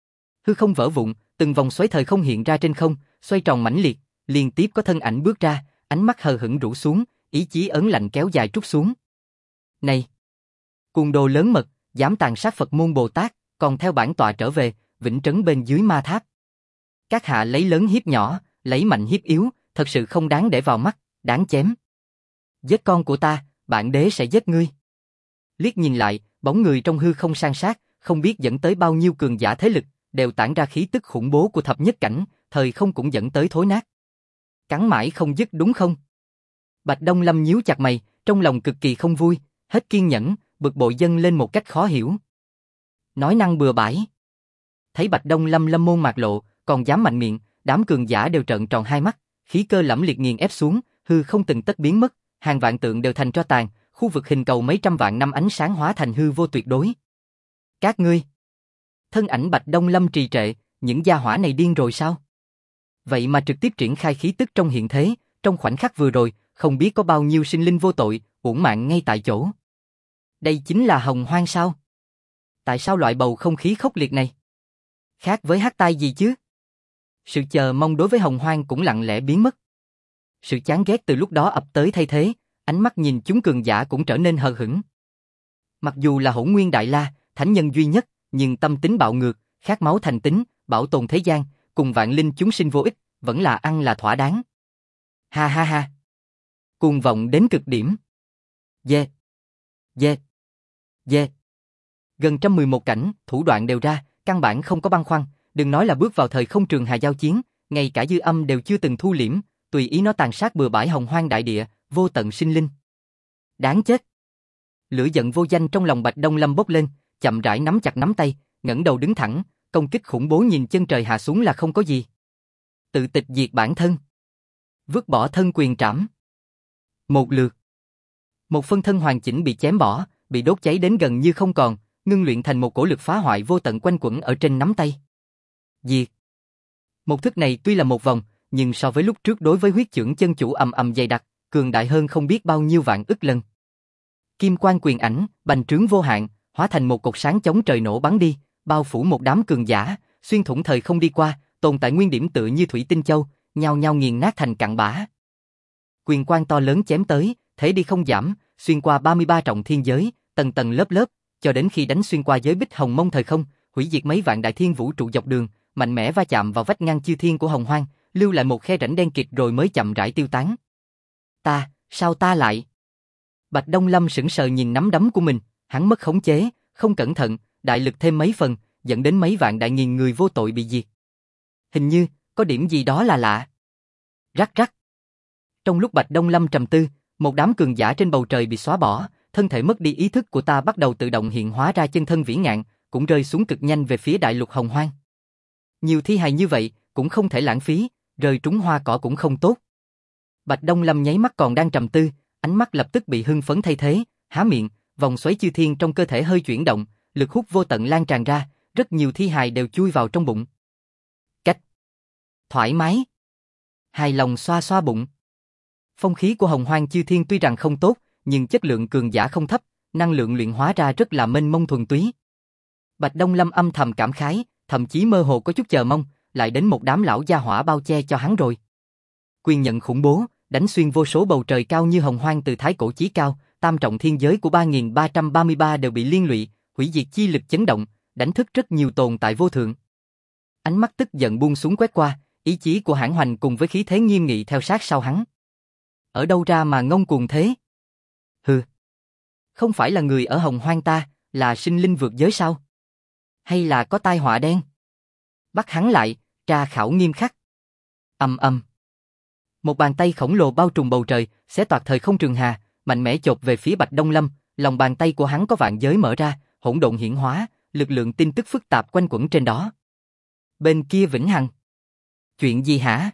Hư không vỡ vụn, từng vòng xoáy thời không hiện ra trên không, xoay tròn mãnh liệt, liên tiếp có thân ảnh bước ra, ánh mắt hờ hững rũ xuống, ý chí ớn lạnh kéo dài trút xuống. Này, cuồng đồ lớn mật, dám tàn sát Phật môn Bồ Tát, còn theo bản tọa trở về, vĩnh trấn bên dưới ma tháp. Các hạ lấy lớn hiếp nhỏ, lấy mạnh hiếp yếu, thật sự không đáng để vào mắt, đáng chém. Giết con của ta, bản đế sẽ giết ngươi. Liếc nhìn lại, bóng người trong hư không san sát, không biết dẫn tới bao nhiêu cường giả thế lực, đều tản ra khí tức khủng bố của thập nhất cảnh, thời không cũng dẫn tới thối nát. Cắn mãi không dứt đúng không? Bạch Đông Lâm nhíu chặt mày, trong lòng cực kỳ không vui, hết kiên nhẫn, bực bội dâng lên một cách khó hiểu. Nói năng bừa bãi. Thấy Bạch Đông Lâm lâm môn mạc lộ, còn dám mạnh miệng, đám cường giả đều trợn tròn hai mắt, khí cơ lẫm liệt nghiền ép xuống, hư không từng tấc biến mất, hàng vạn tượng đều thành tro tàn, khu vực hình cầu mấy trăm vạn năm ánh sáng hóa thành hư vô tuyệt đối. Các ngươi. Thân ảnh Bạch Đông Lâm trì trệ, những gia hỏa này điên rồi sao? Vậy mà trực tiếp triển khai khí tức trong hiện thế, trong khoảnh khắc vừa rồi, không biết có bao nhiêu sinh linh vô tội, uổng mạng ngay tại chỗ. Đây chính là Hồng Hoang sao? Tại sao loại bầu không khí khốc liệt này? Khác với Hắc Tai gì chứ? Sự chờ mong đối với Hồng Hoang cũng lặng lẽ biến mất. Sự chán ghét từ lúc đó ập tới thay thế, ánh mắt nhìn chúng cường giả cũng trở nên hờ hững. Mặc dù là Hỗn Nguyên Đại La, thánh nhân duy nhất, nhưng tâm tính bạo ngược, khát máu thành tính, bảo tồn thế gian, cùng vạn linh chúng sinh vô ích, vẫn là ăn là thỏa đáng. Ha ha ha. Cuồng vọng đến cực điểm. Yeah. Yeah. Yeah. Gần 111 cảnh, thủ đoạn đều ra, căn bản không có băn khoăn, đừng nói là bước vào thời không trường hà giao chiến, ngay cả dư âm đều chưa từng thu liễm, tùy ý nó tàn sát bừa bãi hồng hoang đại địa, vô tận sinh linh. Đáng chết. Lửa giận vô danh trong lòng Bạch Đông Lâm bốc lên, chậm rãi nắm chặt nắm tay, ngẩng đầu đứng thẳng, công kích khủng bố nhìn chân trời hạ xuống là không có gì. Tự tịch diệt bản thân. Vứt bỏ thân quyền trảm. Một lượt. Một phân thân hoàn chỉnh bị chém bỏ, bị đốt cháy đến gần như không còn, ngưng luyện thành một cổ lực phá hoại vô tận quanh quẩn ở trên nắm tay. Diệt. Một thức này tuy là một vòng, nhưng so với lúc trước đối với huyết chưởng chân chủ ầm ầm dày đặc, cường đại hơn không biết bao nhiêu vạn ức lần. Kim quang quyền ảnh, bành trướng vô hạn, hóa thành một cột sáng chống trời nổ bắn đi, bao phủ một đám cường giả, xuyên thủng thời không đi qua, tồn tại nguyên điểm tựa như thủy tinh châu, nhao nhao nghiền nát thành cặn bã. Quyền quang to lớn chém tới, thế đi không giảm, xuyên qua 33 trọng thiên giới, tầng tầng lớp lớp, cho đến khi đánh xuyên qua giới bích hồng mông thời không, hủy diệt mấy vạn đại thiên vũ trụ dọc đường, mạnh mẽ va chạm vào vách ngăn chư thiên của Hồng Hoang, lưu lại một khe rãnh đen kịt rồi mới chậm rãi tiêu tán. Sao ta lại? Bạch Đông Lâm sững sờ nhìn nắm đấm của mình, hắn mất khống chế, không cẩn thận, đại lực thêm mấy phần, dẫn đến mấy vạn đại nghìn người vô tội bị diệt. Hình như, có điểm gì đó là lạ. Rắc rắc. Trong lúc Bạch Đông Lâm trầm tư, một đám cường giả trên bầu trời bị xóa bỏ, thân thể mất đi ý thức của ta bắt đầu tự động hiện hóa ra chân thân vĩ ngạn, cũng rơi xuống cực nhanh về phía đại lục Hồng Hoang. Nhiều thi hài như vậy, cũng không thể lãng phí, rơi trúng hoa cỏ cũng không tốt. Bạch Đông Lâm nháy mắt còn đang trầm tư, ánh mắt lập tức bị hưng phấn thay thế, há miệng, vòng xoáy chư thiên trong cơ thể hơi chuyển động, lực hút vô tận lan tràn ra, rất nhiều thi hài đều chui vào trong bụng. Cách. Thoải mái. Hài lòng xoa xoa bụng. Phong khí của Hồng Hoang chư thiên tuy rằng không tốt, nhưng chất lượng cường giả không thấp, năng lượng luyện hóa ra rất là mênh mông thuần túy. Bạch Đông Lâm âm thầm cảm khái, thậm chí mơ hồ có chút chờ mong, lại đến một đám lão gia hỏa bao che cho hắn rồi. Quyền nhận khủng bố, đánh xuyên vô số bầu trời cao như Hồng Hoang từ thái cổ chí cao, tam trọng thiên giới của 3333 đều bị liên lụy, hủy diệt chi lực chấn động, đánh thức rất nhiều tồn tại vô thượng. Ánh mắt tức giận buông xuống quét qua, ý chí của Hãn Hoành cùng với khí thế nghiêm nghị theo sát sau hắn. Ở đâu ra mà ngông cuồng thế? Hừ. Không phải là người ở Hồng Hoang ta, là sinh linh vượt giới sao? Hay là có tai họa đen? Bắt hắn lại, tra khảo nghiêm khắc. Ầm ầm. Một bàn tay khổng lồ bao trùm bầu trời, xé toạc thời không trường hà, mạnh mẽ chộp về phía Bạch Đông Lâm, lòng bàn tay của hắn có vạn giới mở ra, hỗn độn hiển hóa, lực lượng tin tức phức tạp quanh quẩn trên đó. Bên kia vĩnh hằng. Chuyện gì hả?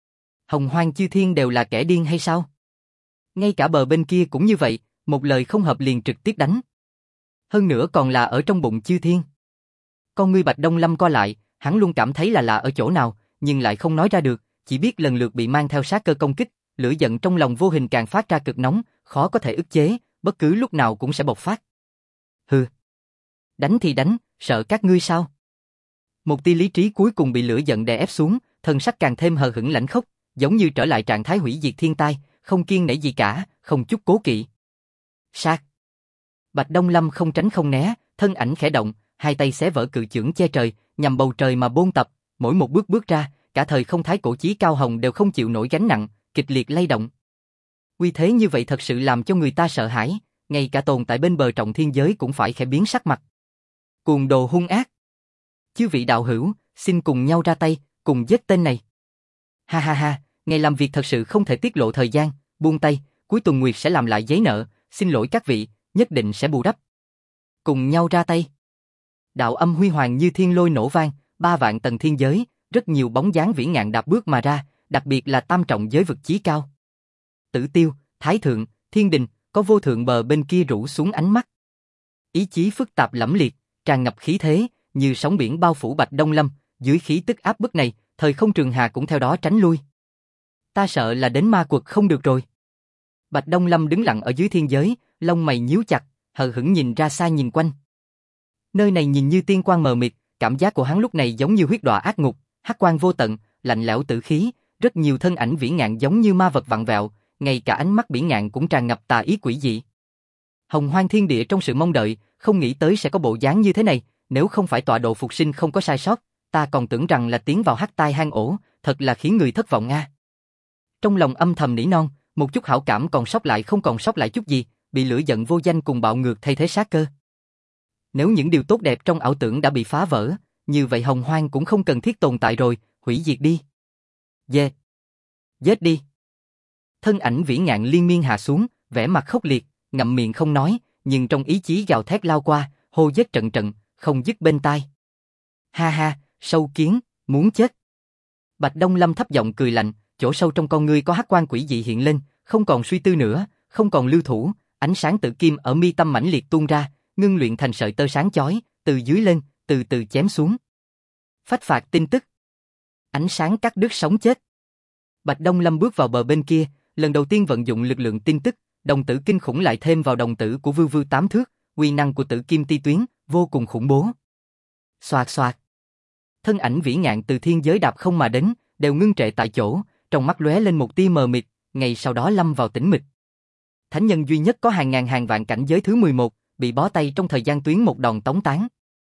Hồng Hoang chư thiên đều là kẻ điên hay sao? Ngay cả bờ bên kia cũng như vậy, một lời không hợp liền trực tiếp đánh. Hơn nữa còn là ở trong bụng chư thiên. Con ngươi Bạch Đông Lâm co lại, hắn luôn cảm thấy là lạ ở chỗ nào, nhưng lại không nói ra được, chỉ biết lần lượt bị mang theo sát cơ công kích, lửa giận trong lòng vô hình càng phát ra cực nóng, khó có thể ức chế, bất cứ lúc nào cũng sẽ bộc phát. Hừ. Đánh thì đánh, sợ các ngươi sao? Một tia lý trí cuối cùng bị lửa giận đè ép xuống, thân sắc càng thêm hờ hững lãnh khốc, giống như trở lại trạng thái hủy diệt thiên tai, không kiêng nể gì cả, không chút cố kỵ. Sát. Bạch Đông Lâm không tránh không né, thân ảnh khẽ động, hai tay xé vỡ cự chưởng che trời, nhằm bầu trời mà bôn tập, mỗi một bước bước ra, cả thời không thái cổ chí cao hồng đều không chịu nổi gánh nặng, kịch liệt lay động. Uy thế như vậy thật sự làm cho người ta sợ hãi, ngay cả tồn tại bên bờ trọng thiên giới cũng phải khẽ biến sắc mặt. Cuồng đồ hung ác. Chư vị đạo hữu, xin cùng nhau ra tay, cùng giết tên này. Ha ha ha, ngày làm việc thật sự không thể tiết lộ thời gian, buông tay, cuối tuần Nguyệt sẽ làm lại giấy nợ, xin lỗi các vị, nhất định sẽ bù đắp. Cùng nhau ra tay. Đạo âm huy hoàng như thiên lôi nổ vang, 3 vạn tầng thiên giới, rất nhiều bóng dáng vĩ ngạn đạp bước mà ra, đặc biệt là tam trọng giới vực chí cao. Tử Tiêu, Thái Thượng, Thiên Đình, có vô thượng bờ bên kia rủ xuống ánh mắt. Ý chí phức tạp lẫm liệt, tràn ngập khí thế, như sóng biển bao phủ Bạch Đông Lâm, dưới khí tức áp bức này, thời không trường hà cũng theo đó tránh lui. Ta sợ là đến ma quật không được rồi. Bạch Đông Lâm đứng lặng ở dưới thiên giới, lông mày nhíu chặt, hờ hững nhìn ra xa nhìn quanh. Nơi này nhìn như tiên quang mờ mịt, cảm giác của hắn lúc này giống như huyết đọa ác ngục, hắc quang vô tận, lạnh lẽo tử khí, rất nhiều thân ảnh vĩ ngạn giống như ma vật vặn vẹo, ngay cả ánh mắt bỉ ngạn cũng tràn ngập tà ý quỷ dị. Hồng Hoang thiên địa trong sự mong đợi, không nghĩ tới sẽ có bộ dáng như thế này, nếu không phải tọa độ phục sinh không có sai sót, ta còn tưởng rằng là tiến vào hắc tai hang ổ, thật là khiến người thất vọng a. Trong lòng âm thầm nỉ non, một chút hảo cảm còn sót lại không còn sót lại chút gì, bị lửa giận vô danh cùng bạo ngược thay thế sát cơ. Nếu những điều tốt đẹp trong ảo tưởng đã bị phá vỡ, như vậy Hồng Hoang cũng không cần thiết tồn tại rồi, hủy diệt đi. Giết! Giết đi! Thân ảnh vĩ ngạn liên miên hạ xuống, vẻ mặt khốc liệt, ngậm miệng không nói, nhưng trong ý chí gào thét lao qua, hô giết trận trận, không dứt bên tai. Ha ha, sâu kiến, muốn chết. Bạch Đông Lâm thấp giọng cười lạnh, chỗ sâu trong con ngươi có hắc quang quỷ dị hiện lên, không còn suy tư nữa, không còn lưu thủ, ánh sáng tự kim ở mi tâm mãnh liệt tuôn ra, ngưng luyện thành sợi tơ sáng chói, từ dưới lên, từ từ chém xuống. Phách phạt tin tức. Ánh sáng cắt đứt sống chết. Bạch Đông Lâm bước vào bờ bên kia, lần đầu tiên vận dụng lực lượng tin tức, đồng tử kinh khủng lại thêm vào đồng tử của Vưu Vưu 8 thước, uy năng của tử kim ti tuyến, vô cùng khủng bố. Xoạt xoạt. Thân ảnh vĩ ngạn từ thiên giới đạp không mà đến, đều ngưng trệ tại chỗ, trong mắt lóe lên một tia mờ mịt, ngay sau đó lâm vào tĩnh mịch. Thánh nhân duy nhất có hàng ngàn hàng vạn cảnh giới thứ 11, bị bó tay trong thời gian tuyến một đòn tống tán.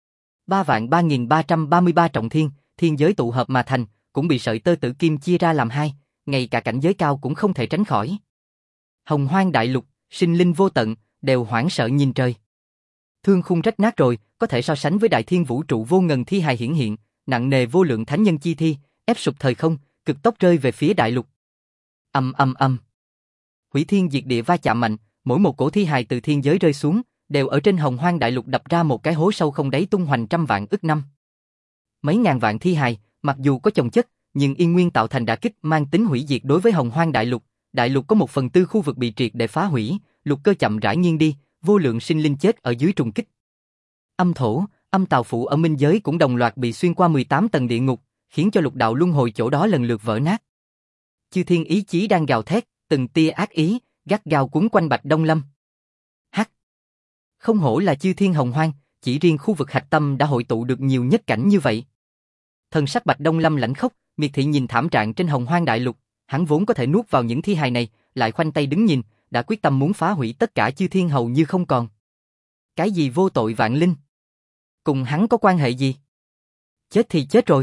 3.3333 trọng thiên, thiên giới tụ hợp mà thành, cũng bị sợi tơ tử kim chia ra làm hai, ngay cả cảnh giới cao cũng không thể tránh khỏi. Hồng Hoang đại lục, sinh linh vô tận, đều hoảng sợ nhìn trời. Thương khung rách nát rồi, có thể so sánh với đại thiên vũ trụ vô ngần thi hài hiển hiện, nặng nề vô lượng thánh nhân chi thi, ép sụp thời không, cực tốc rơi về phía đại lục. Ầm ầm ầm. Hủy thiên diệt địa va chạm mạnh, mỗi một cổ thi hài từ thiên giới rơi xuống, đều ở trên Hồng Hoang đại lục đập ra một cái hố sâu không đáy tung hoành trăm vạn ức năm. Mấy ngàn vạn thi hài, mặc dù có chồng chất, nhưng yên nguyên tạo thành đả kích mang tính hủy diệt đối với Hồng Hoang đại lục. Đại lục có 1/4 khu vực bị triệt để phá hủy, lục cơ chậm rãi nghiêng đi, vô lượng sinh linh chết ở dưới trùng kích. Âm thổ, âm tào phụ ở minh giới cũng đồng loạt bị xuyên qua 18 tầng địa ngục, khiến cho lục đạo luân hồi chỗ đó lần lượt vỡ nát. Chư thiên ý chí đang gào thét, từng tia ác ý, gắt gao cuốn quanh Bạch Đông Lâm. Hắc! Không hổ là chư thiên Hồng Hoang, chỉ riêng khu vực hạch tâm đã hội tụ được nhiều nhất cảnh như vậy. Thần sắc Bạch Đông Lâm lãnh khốc, miệt thị nhìn thảm trạng trên Hồng Hoang đại lục, hắn vốn có thể nuốt vào những thi hài này, lại khoanh tay đứng nhìn, đã quyết tâm muốn phá hủy tất cả chư thiên hầu như không còn. Cái gì vô tội vạn linh? Cùng hắn có quan hệ gì? Chết thì chết rồi.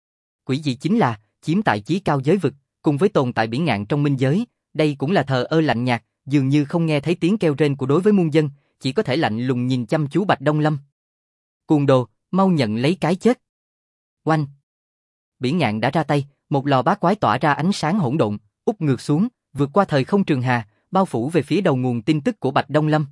Quỷ dị chính là, chiếm tại chí cao giới vực, cùng với tồn tại biển ngạn trong minh giới, đây cũng là thờ ơ lạnh nhạt, dường như không nghe thấy tiếng kêu rên của đối với muôn dân, chỉ có thể lạnh lùng nhìn chăm chú Bạch Đông Lâm. Cuồng đồ, mau nhận lấy cái chết. Oanh! Biển ngạn đã ra tay, một lò bát quái tỏa ra ánh sáng hỗn độn, úp ngược xuống, vượt qua thời không trường hà, bao phủ về phía đầu nguồn tin tức của Bạch Đông Lâm.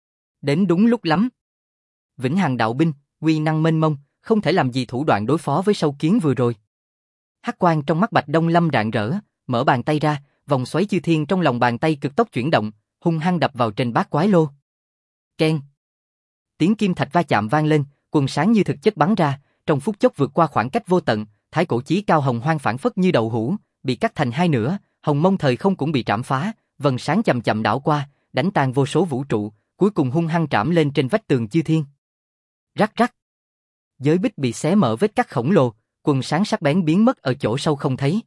Đến đúng lúc lắm. Vĩnh Hằng đạo binh, uy năng mênh mông, không thể làm gì thủ đoạn đối phó với sâu kiến vừa rồi. Hắc quang trong mắt Bạch Đông Lâm rạng rỡ, mở bàn tay ra, vòng xoáy chư thiên trong lòng bàn tay cực tốc chuyển động, hung hăng đập vào trên bát quái lô. Keng! Tiếng kim thạch va chạm vang lên, quần sáng như thực chất bắn ra, trong phút chốc vượt qua khoảng cách vô tận, thái cổ chí cao hồng hoang phản phất như đậu hũ, bị cắt thành hai nửa, hồng mông thời không cũng bị trảm phá, vầng sáng chậm chậm đảo qua, đánh tan vô số vũ trụ, cuối cùng hung hăng trảm lên trên vách tường chư thiên. Rắc rắc. Giới bích bị xé mở vết cắt khổng lồ, quần sáng sắc bén biến mất ở chỗ sâu không thấy.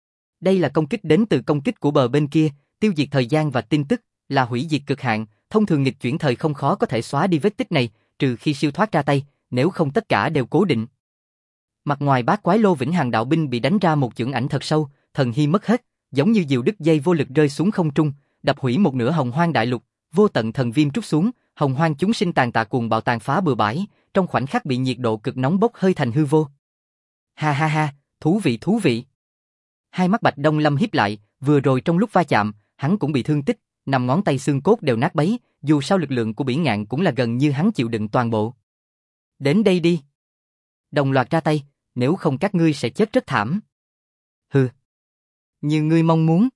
Đây là công kích đến từ công kích của bờ bên kia, tiêu diệt thời gian và tin tức, là hủy diệt cực hạn, thông thường nghịch chuyển thời không khó có thể xóa đi vết tích này, trừ khi siêu thoát ra tay, nếu không tất cả đều cố định. Mặt ngoài bát quái lô Vĩnh Hằng đạo binh bị đánh ra một chưởng ảnh thật sâu, thần hy mất hết, giống như diều đứt dây vô lực rơi xuống không trung, đập hủy một nửa hồng hoang đại lục, vô tận thần viêm trút xuống, hồng hoang chúng sinh tàn tạ cuồng bạo tàn phá bừa bãi, trong khoảnh khắc bị nhiệt độ cực nóng bốc hơi thành hư vô. Ha ha ha, thú vị thú vị. Hai mắt Bạch Đông Lâm híp lại, vừa rồi trong lúc va chạm, hắn cũng bị thương tích, nằm ngón tay xương cốt đều nát bấy, dù sao lực lượng của biển ngạn cũng là gần như hắn chịu đựng toàn bộ. Đến đây đi. Đồng loạt ra tay, nếu không các ngươi sẽ chết rất thảm. Hừ. Như ngươi mong muốn.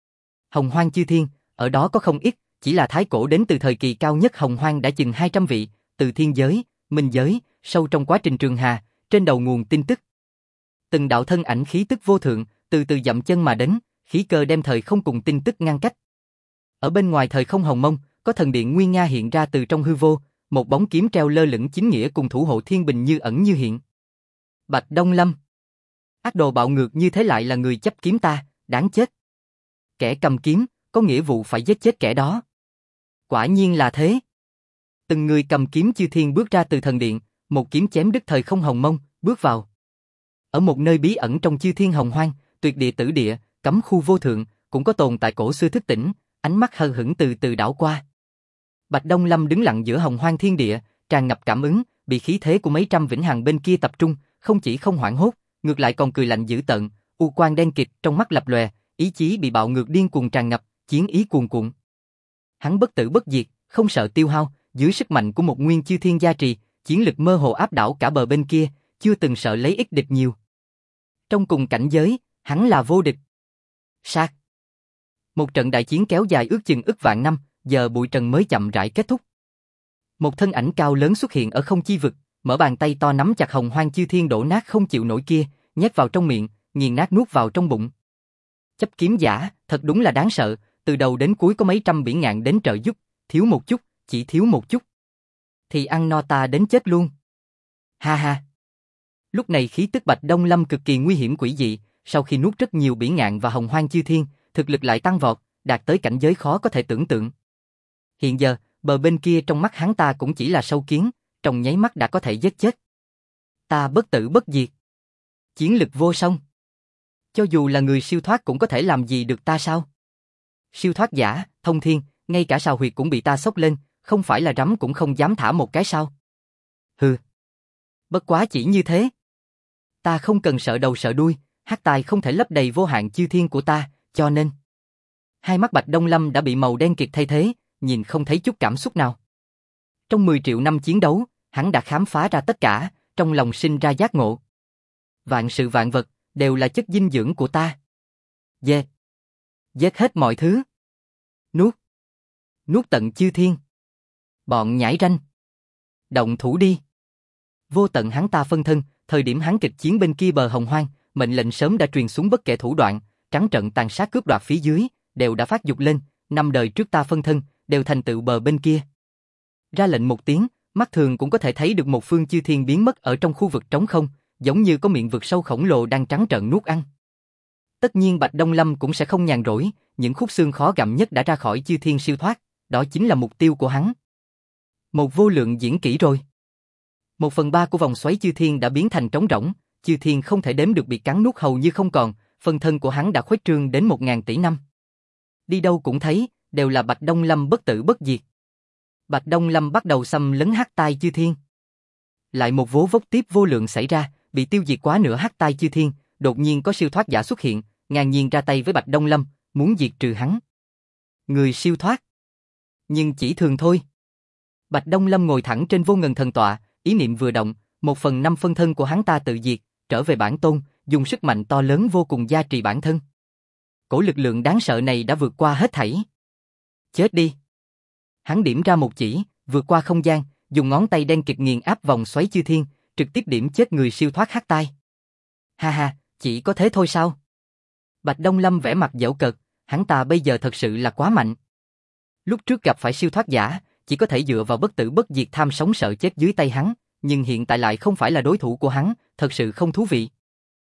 Hồng hoang chư thiên, ở đó có không ít, chỉ là thái cổ đến từ thời kỳ cao nhất hồng hoang đã chừng 200 vị, từ thiên giới, minh giới, sâu trong quá trình trường hà, trên đầu nguồn tin tức. Từng đạo thân ảnh khí tức vô thượng, từ từ dậm chân mà đến, khí cơ đem thời không cùng tin tức ngăn cách. Ở bên ngoài thời không hồng mông, có thần điện Nguyên Nga hiện ra từ trong hư vô, một bóng kiếm treo lơ lửng chính nghĩa cùng thủ hộ thiên bình như ẩn như hiện. Bạch Đông Lâm. Ác đồ bạo ngược như thế lại là người chấp kiếm ta, đáng chết. Kẻ cầm kiếm, có nghĩa vụ phải giết chết kẻ đó. Quả nhiên là thế. Từng người cầm kiếm chư thiên bước ra từ thần điện, một kiếm chém đứt thời không hồng mông, bước vào. Ở một nơi bí ẩn trong chư thiên hồng hoang, tuyệt địa tử địa, cấm khu vô thượng, cũng có tồn tại cổ xưa thức tỉnh, ánh mắt hờ hững từ từ đảo qua. Bạch Đông Lâm đứng lặng giữa hồng hoang thiên địa, tràn ngập cảm ứng, bị khí thế của mấy trăm vĩnh hằng bên kia tập trung, không chỉ không hoảng hốt, ngược lại còn cười lạnh dữ tợn, u quang đen kịt trong mắt lập lòe, ý chí bị bạo ngược điên cuồng tràn ngập, chiến ý cuồn cuộn. Hắn bất tử bất diệt, không sợ tiêu hao, dưới sức mạnh của một nguyên chư thiên gia trì, chiến lực mơ hồ áp đảo cả bờ bên kia, chưa từng sợ lấy ít địch nhiều. Trong cùng cảnh giới, hắn là vô địch. Sát. Một trận đại chiến kéo dài ước chừng ức vạn năm, giờ bụi trần mới chậm rãi kết thúc. Một thân ảnh cao lớn xuất hiện ở không chi vực, mở bàn tay to nắm chặt hồng hoang chư thiên đổ nát không chịu nổi kia, nhét vào trong miệng, nghiền nát nuốt vào trong bụng. Chấp kiếm giả, thật đúng là đáng sợ, từ đầu đến cuối có mấy trăm biển ngạn đến trợ giúp, thiếu một chút, chỉ thiếu một chút. Thì ăn no ta đến chết luôn. Ha ha. Lúc này khí tức Bạch Đông Lâm cực kỳ nguy hiểm quỷ dị, sau khi nuốt rất nhiều biển ngạn và hồng hoang chư thiên, thực lực lại tăng vọt, đạt tới cảnh giới khó có thể tưởng tượng. Hiện giờ, bờ bên kia trong mắt hắn ta cũng chỉ là sâu kiến, trong nháy mắt đã có thể giết chết. Ta bất tử bất diệt. Chiến lực vô song. Cho dù là người siêu thoát cũng có thể làm gì được ta sao? Siêu thoát giả, thông thiên, ngay cả sào huyệt cũng bị ta xốc lên, không phải là rắm cũng không dám thả một cái sao? Hừ. Bất quá chỉ như thế. Ta không cần sợ đầu sợ đuôi, hắc tài không thể lấp đầy vô hạn chư thiên của ta, cho nên... Hai mắt Bạch Đông Lâm đã bị màu đen kịt thay thế, nhìn không thấy chút cảm xúc nào. Trong 10 triệu năm chiến đấu, hắn đã khám phá ra tất cả, trong lòng sinh ra giác ngộ. Vạn sự vạn vật, đều là chất dinh dưỡng của ta. Dê. Giết hết mọi thứ. Nuốt. Nuốt tận chư thiên. Bọn nhãi ranh. Động thủ đi. Vô tận hắn ta phân thân, thời điểm hắn kịch chiến bên kia bờ hồng hoang, mệnh lệnh sớm đã truyền xuống bất kể thủ đoạn, trắng trợn tàn sát cướp đoạt phía dưới, đều đã phát dục lên, 5 đời trước ta phân thân, đều thành tựu bờ bên kia. Ra lệnh một tiếng, mắt thường cũng có thể thấy được một phương chư thiên biến mất ở trong khu vực trống không, giống như có miệng vực sâu khổng lồ đang trắng trợn nuốt ăn. Tất nhiên Bạch Đông Lâm cũng sẽ không nhàn rỗi, những khúc xương khó gặm nhất đã ra khỏi chư thiên siêu thoát, đó chính là mục tiêu của hắn. Một vô lượng diễn kỹ rồi. 1/3 của vòng xoáy chư thiên đã biến thành trống rỗng, chư thiên không thể đếm được bị cắn nuốt hầu như không còn, phần thân của hắn đã khuếch trương đến 1000 tỷ năm. Đi đâu cũng thấy, đều là Bạch Đông Lâm bất tử bất diệt. Bạch Đông Lâm bắt đầu xâm lấn hắc tai chư thiên. Lại một vố vốc tiếp vô lượng xảy ra, bị tiêu diệt quá nửa hắc tai chư thiên, đột nhiên có siêu thoát giả xuất hiện, ngang nhiên ra tay với Bạch Đông Lâm, muốn diệt trừ hắn. Người siêu thoát. Nhưng chỉ thường thôi. Bạch Đông Lâm ngồi thẳng trên vô ngần thần tọa, ý niệm vừa động, 1/5 phân thân của hắn ta tự diệt, trở về bản tôn, dùng sức mạnh to lớn vô cùng gia trì bản thân. Cổ lực lượng đáng sợ này đã vượt qua hết thảy. Chết đi. Hắn điểm ra một chỉ, vượt qua không gian, dùng ngón tay đen kịt nghiền áp vòng xoáy chư thiên, trực tiếp điểm chết người siêu thoát hắc tai. Ha ha, chỉ có thế thôi sao? Bạch Đông Lâm vẻ mặt giễu cợt, hắn ta bây giờ thật sự là quá mạnh. Lúc trước gặp phải siêu thoát giả, chỉ có thể dựa vào bất tử bất diệt tham sống sợ chết dưới tay hắn, nhưng hiện tại lại không phải là đối thủ của hắn, thật sự không thú vị.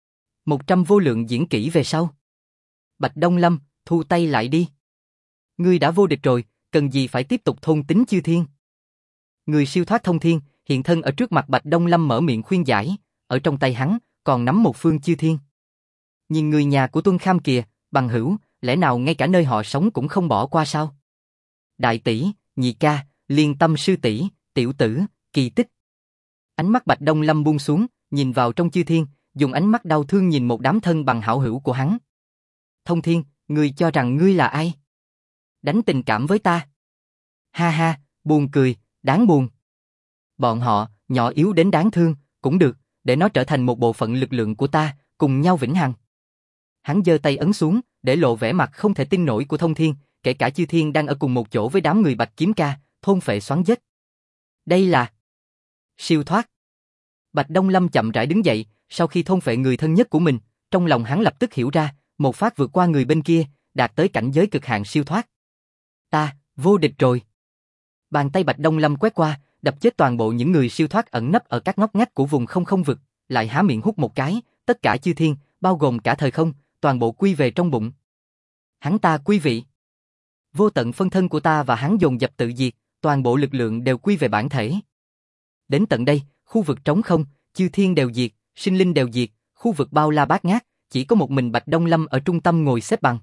100 vô lượng diễn kỹ về sau. Bạch Đông Lâm, thu tay lại đi. Ngươi đã vô địch rồi, cần gì phải tiếp tục thôn tính chư thiên. Người siêu thoát thông thiên, hiện thân ở trước mặt Bạch Đông Lâm mở miệng khuyên giải, ở trong tay hắn, còn nắm một phương chư thiên. Nhìn người nhà của Tuân Kham kìa, bằng hữu, lẽ nào ngay cả nơi họ sống cũng không bỏ qua sao? Đại tỷ, nhị ca, liên tâm sư tỷ, tiểu tử, kỳ tích. Ánh mắt Bạch Đông Lâm buông xuống, nhìn vào trong chư thiên, dùng ánh mắt đau thương nhìn một đám thân bằng hảo hữu của hắn. Thông thiên, ngươi cho rằng ngươi là ai? Đánh tình cảm với ta? Ha ha, buồn cười, đáng buồn. Bọn họ, nhỏ yếu đến đáng thương, cũng được, để nó trở thành một bộ phận lực lượng của ta, cùng nhau vĩnh hằng. Hắn giơ tay ấn xuống, để lộ vẻ mặt không thể tin nổi của Thông Thiên, kể cả chư thiên đang ở cùng một chỗ với đám người Bạch Kiếm Ca, thôn phệ xoắn giết. Đây là siêu thoát. Bạch Đông Lâm chậm rãi đứng dậy, sau khi thôn phệ người thân nhất của mình, trong lòng hắn lập tức hiểu ra, một phát vượt qua người bên kia, đạt tới cảnh giới cực hạn siêu thoát. Ta, vô địch rồi. Bàn tay Bạch Đông Lâm quét qua, đập chết toàn bộ những người siêu thoát ẩn nấp ở các ngóc ngách của vùng không không vực, lại há miệng hút một cái, tất cả chư thiên, bao gồm cả thời không, toàn bộ quy về trong bụng. Hắn ta quý vị. Vô tận phân thân của ta và hắn dồn dập tự diệt, toàn bộ lực lượng đều quy về bản thể. Đến tận đây, khu vực trống không, chư thiên đều diệt, sinh linh đều diệt, khu vực bao la bát ngát, chỉ có một mình Bạch Đông Lâm ở trung tâm ngồi xếp bằng.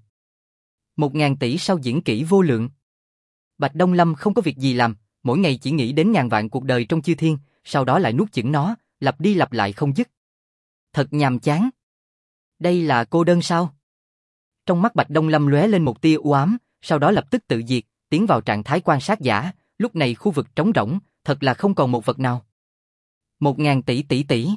1000 tỷ sau diễn kỹ vô lượng. Bạch Đông Lâm không có việc gì làm, mỗi ngày chỉ nghĩ đến ngàn vạn cuộc đời trong chư thiên, sau đó lại nuốt chửng nó, lặp đi lặp lại không dứt. Thật nhàm chán. Đây là cô đơn sao? Trong mắt Bạch Đông Lâm lóe lên một tia u ám, sau đó lập tức tự diệt, tiến vào trạng thái quan sát giả, lúc này khu vực trống rỗng, thật là không còn một vật nào. 1000 tỷ tỷ tỷ.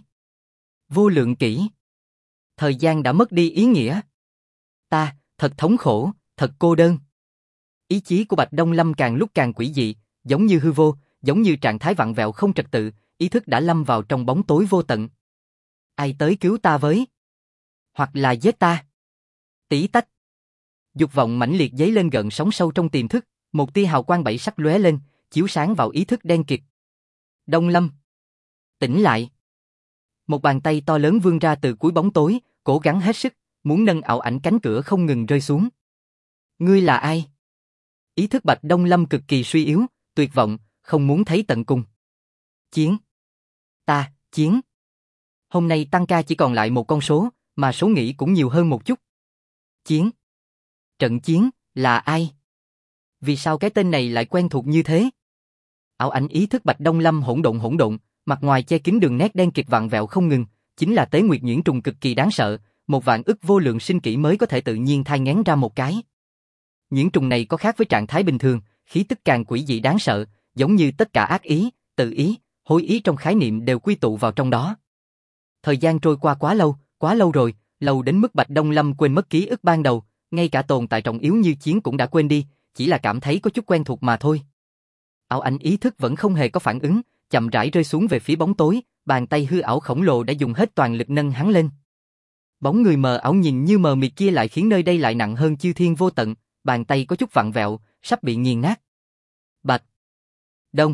Vô lượng kỷ. Thời gian đã mất đi ý nghĩa. Ta, thật thống khổ, thật cô đơn. Ý chí của Bạch Đông Lâm càng lúc càng quỷ dị, giống như hư vô, giống như trạng thái vặn vẹo không trật tự, ý thức đã lâm vào trong bóng tối vô tận. Ai tới cứu ta với? Hoặc là giết ta? Tí tách. Dục vọng mãnh liệt dấy lên gợn sóng sâu trong tiềm thức, một tia hào quang bảy sắc lóe lên, chiếu sáng vào ý thức đen kịt. Đông Lâm, tỉnh lại. Một bàn tay to lớn vươn ra từ cuối bóng tối, cố gắng hết sức, muốn nâng ảo ảnh cánh cửa không ngừng rơi xuống. Ngươi là ai? Ý thức Bạch Đông Lâm cực kỳ suy yếu, tuyệt vọng, không muốn thấy tận cùng. Chiến. Ta, chiến. Hôm nay tăng ca chỉ còn lại một con số, mà số nghĩ cũng nhiều hơn một chút. Chiến. Trận chiến, là ai? Vì sao cái tên này lại quen thuộc như thế? Ảo ảnh ý thức Bạch Đông Lâm hỗn độn, mặt ngoài che kín đường nét đen kịt vặn vẹo không ngừng, chính là Tế Nguyệt nhuyễn trùng cực kỳ đáng sợ, 1.000.000 vô lượng sinh kỷ mới có thể tự nhiên thai nghén ra một cái. Nhuyễn trùng này có khác với trạng thái bình thường, khí tức càng quỷ dị đáng sợ, giống như tất cả ác ý, tự ý, hối ý trong khái niệm đều quy tụ vào trong đó. Thời gian trôi qua quá lâu rồi, lâu đến mức Bạch Đông Lâm quên mất ký ức ban đầu, ngay cả tồn tại trọng yếu như chiến cũng đã quên đi, chỉ là cảm thấy có chút quen thuộc mà thôi. Ảo ảnh ý thức vẫn không hề có phản ứng, chậm rãi rơi xuống về phía bóng tối, bàn tay hư ảo khổng lồ đã dùng hết toàn lực nâng hắn lên. Bóng người mờ ảo nhìn như mờ mịt kia lại khiến nơi đây lại nặng hơn chư thiên vô tận, bàn tay có chút vặn vẹo, sắp bị nghiền nát. Bạch Đông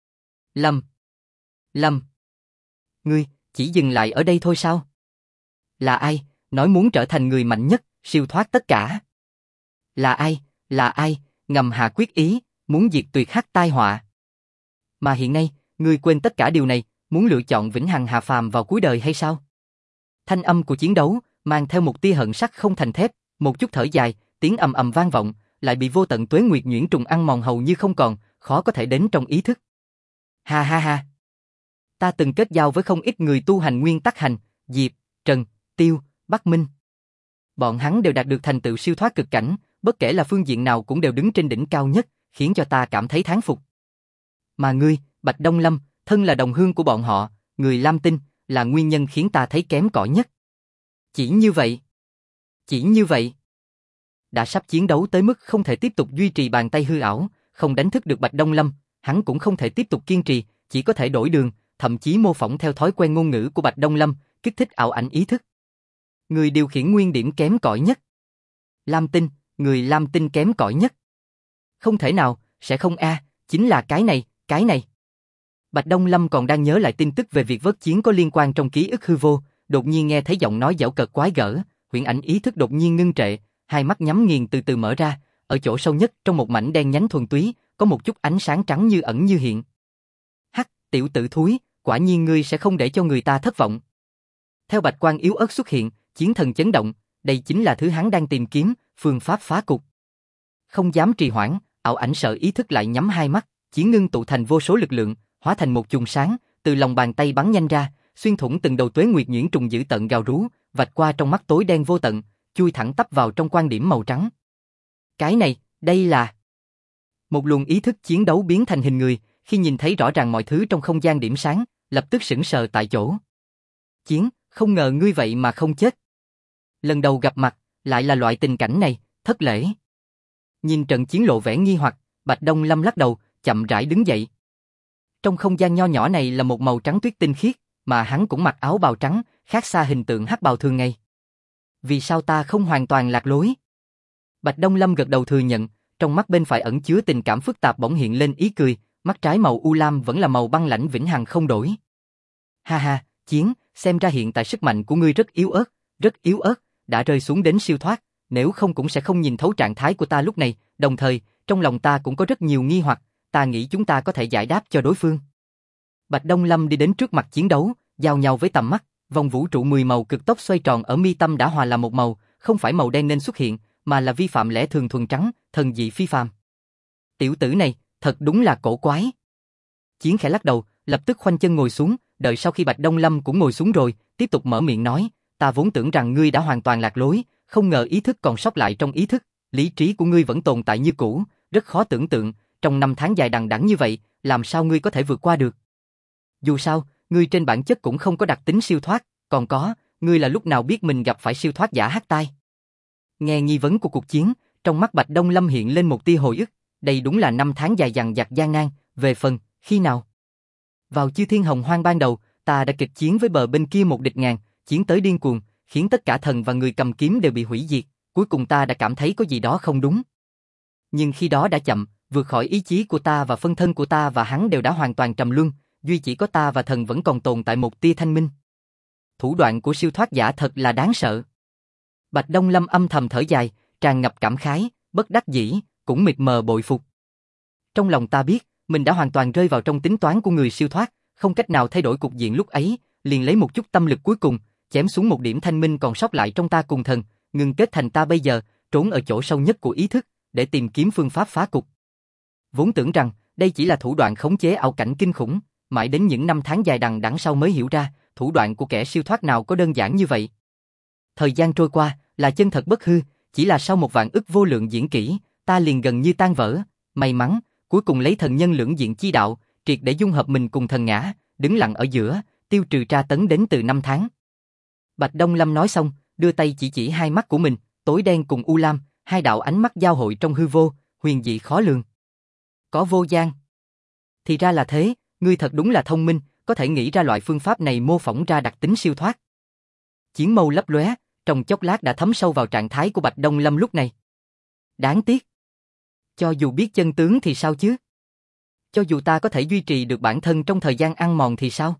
Lâm, ngươi chỉ dừng lại ở đây thôi sao? Là ai, nói muốn trở thành người mạnh nhất, siêu thoát tất cả? Là ai, ngầm hạ quyết ý, muốn diệt tuyệt hắc tai họa? Mà hiện nay, ngươi quên tất cả điều này, muốn lựa chọn vĩnh hằng hạ phàm vào cuối đời hay sao? Thanh âm của chiến đấu, mang theo một tia hận sắc không thành thép, một chút thở dài, tiếng ầm ầm vang vọng, lại bị vô tận tuế nguyệt nhuyễn trùng ăn mòn hầu như không còn, khó có thể đến trong ý thức. Ha ha ha! Ta từng kết giao với không ít người tu hành nguyên tắc hành, Diệp, Trần, Tiêu, Bắc Minh. Bọn hắn đều đạt được thành tựu siêu thoát cực cảnh, bất kể là phương diện nào cũng đều đứng trên đỉnh cao nhất, khiến cho ta cảm thấy thán phục. Mà ngươi, Bạch Đông Lâm, thân là đồng hương của bọn họ, người Lam Tinh, là nguyên nhân khiến ta thấy kém cỏi nhất. Chỉ như vậy. Chỉ như vậy. Đã sắp chiến đấu tới mức không thể tiếp tục duy trì bàn tay hư ảo, không đánh thức được Bạch Đông Lâm, hắn cũng không thể tiếp tục kiên trì, chỉ có thể đổi đường, thậm chí mô phỏng theo thói quen ngôn ngữ của Bạch Đông Lâm, kích thích ảo ảnh ý thức. Người điều khiển nguyên điểm kém cỏi nhất. Lam Tinh, người Lam Tinh kém cỏi nhất. Không thể nào, sẽ không chính là cái này. Bạch Đông Lâm còn đang nhớ lại tin tức về việc vớt chiến có liên quan trong ký ức hư vô, đột nhiên nghe thấy giọng nói giễu cợt quái gở, huyễn ảnh ý thức đột nhiên ngưng trệ, hai mắt nhắm nghiền từ từ mở ra, ở chỗ sâu nhất trong một mảnh đen nhánh thuần túy, có một chút ánh sáng trắng như ẩn như hiện. Hắc, tiểu tử thúi, quả nhiên ngươi sẽ không để cho người ta thất vọng. Theo bạch quang yếu ớt xuất hiện, chiến thần chấn động, đây chính là thứ hắn đang tìm kiếm, phương pháp phá cục. Không dám trì hoãn, ảo ảnh sợ ý thức lại nhắm hai mắt, chiến ngưng tụ thành vô số lực lượng, hóa thành một chùm sáng, từ lòng bàn tay bắn nhanh ra, xuyên thủng từng đầu tuế nguyệt nhuyễn trùng dữ tận gào rú, vạch qua trong mắt tối đen vô tận, chui thẳng tắp vào trong quan điểm màu trắng. Cái này, đây là... Một luồng ý thức chiến đấu biến thành hình người, khi nhìn thấy rõ ràng mọi thứ trong không gian điểm sáng, lập tức sững sờ tại chỗ. Chiến, không ngờ ngươi vậy mà không chết. Lần đầu gặp mặt, lại là loại tình cảnh này, thất lễ. Nhìn trận chiến lộ vẻ nghi hoặc, Bạch Đông Lâm lắc đầu, chậm rãi đứng dậy. Trong không gian nho nhỏ này là một màu trắng tuyết tinh khiết, mà hắn cũng mặc áo bào trắng, khác xa hình tượng hắc bào thường ngày. Vì sao ta không hoàn toàn lạc lối? Bạch Đông Lâm gật đầu thừa nhận, trong mắt bên phải ẩn chứa tình cảm phức tạp bỗng hiện lên ý cười, mắt trái màu u lam vẫn là màu băng lãnh vĩnh hằng không đổi. Ha ha, Chiến, xem ra hiện tại sức mạnh của ngươi rất yếu ớt, đã rơi xuống đến siêu thoát, nếu không cũng sẽ không nhìn thấu trạng thái của ta lúc này, đồng thời, trong lòng ta cũng có rất nhiều nghi hoặc, ta nghĩ chúng ta có thể giải đáp cho đối phương. Bạch Đông Lâm đi đến trước mặt chiến đấu, giao nhau với tầm mắt, vòng vũ trụ 10 màu cực tốc xoay tròn ở mi tâm đã hòa làm một màu, không phải màu đen nên xuất hiện, mà là vi phạm lẽ thường thuần trắng, thần dị phi phàm. Tiểu tử này, thật đúng là cổ quái. Chiến khẽ lắc đầu, lập tức khoanh chân ngồi xuống, đợi sau khi Bạch Đông Lâm cũng ngồi xuống rồi, tiếp tục mở miệng nói, ta vốn tưởng rằng ngươi đã hoàn toàn lạc lối, không ngờ ý thức còn sót lại trong ý thức, lý trí của ngươi vẫn tồn tại như cũ, rất khó tưởng tượng, trong năm tháng dài đằng đẵng như vậy, làm sao ngươi có thể vượt qua được? Dù sao, ngươi trên bản chất cũng không có đặc tính siêu thoát, còn có, ngươi là lúc nào biết mình gặp phải siêu thoát giả hắc tai? Nghe nghi vấn của cuộc chiến, trong mắt Bạch Đông Lâm hiện lên một tia hồi ức, đây đúng là năm tháng dài dằng dặc gian nan, về phần, khi nào? Vào Chư Thiên Hồng Hoang ban đầu, ta đã kịch chiến với bờ bên kia một địch ngàn, chiến tới điên cuồng, khiến tất cả thần và người cầm kiếm đều bị hủy diệt, cuối cùng ta đã cảm thấy có gì đó không đúng. Nhưng khi đó đã chậm, vượt khỏi ý chí của ta và phân thân của ta và hắn đều đã hoàn toàn trầm luân, duy chỉ có ta và thần vẫn còn tồn tại một tia thanh minh. Thủ đoạn của siêu thoát giả thật là đáng sợ. Bạch Đông Lâm âm thầm thở dài, tràn ngập cảm khái, bất đắc dĩ, cũng mịt mờ bội phục. Trong lòng ta biết, mình đã hoàn toàn rơi vào trong tính toán của người siêu thoát, không cách nào thay đổi cục diện lúc ấy, liền lấy một chút tâm lực cuối cùng, chém xuống một điểm thanh minh còn sót lại trong ta cùng thần, ngừng kết thành ta bây giờ, trốn ở chỗ sâu nhất của ý thức, để tìm kiếm phương pháp phá cục. Vốn tưởng rằng, đây chỉ là thủ đoạn khống chế ảo cảnh kinh khủng, mãi đến những năm tháng dài đằng đẵng sau mới hiểu ra, thủ đoạn của kẻ siêu thoát nào có đơn giản như vậy. Thời gian trôi qua, là chân thật bất hư, chỉ là sau một vạn ức vô lượng diễn kỹ, ta liền gần như tan vỡ, may mắn, cuối cùng lấy thần nhân lưỡng diện chi đạo, triệt để dung hợp mình cùng thần ngã, đứng lặng ở giữa, tiêu trừ tra tấn đến từ năm tháng. Bạch Đông Lâm nói xong, đưa tay chỉ hai mắt của mình, tối đen cùng u lam, hai đạo ánh mắt giao hội trong hư vô, huyền dị khó lường. Có vô gian. Thì ra là thế, ngươi thật đúng là thông minh, có thể nghĩ ra loại phương pháp này mô phỏng ra đặc tính siêu thoát. Chiến mâu lấp lóe, trong chốc lát đã thấm sâu vào trạng thái của Bạch Đông Lâm lúc này. Đáng tiếc. Cho dù biết chân tướng thì sao chứ? Cho dù ta có thể duy trì được bản thân trong thời gian ăn mòn thì sao?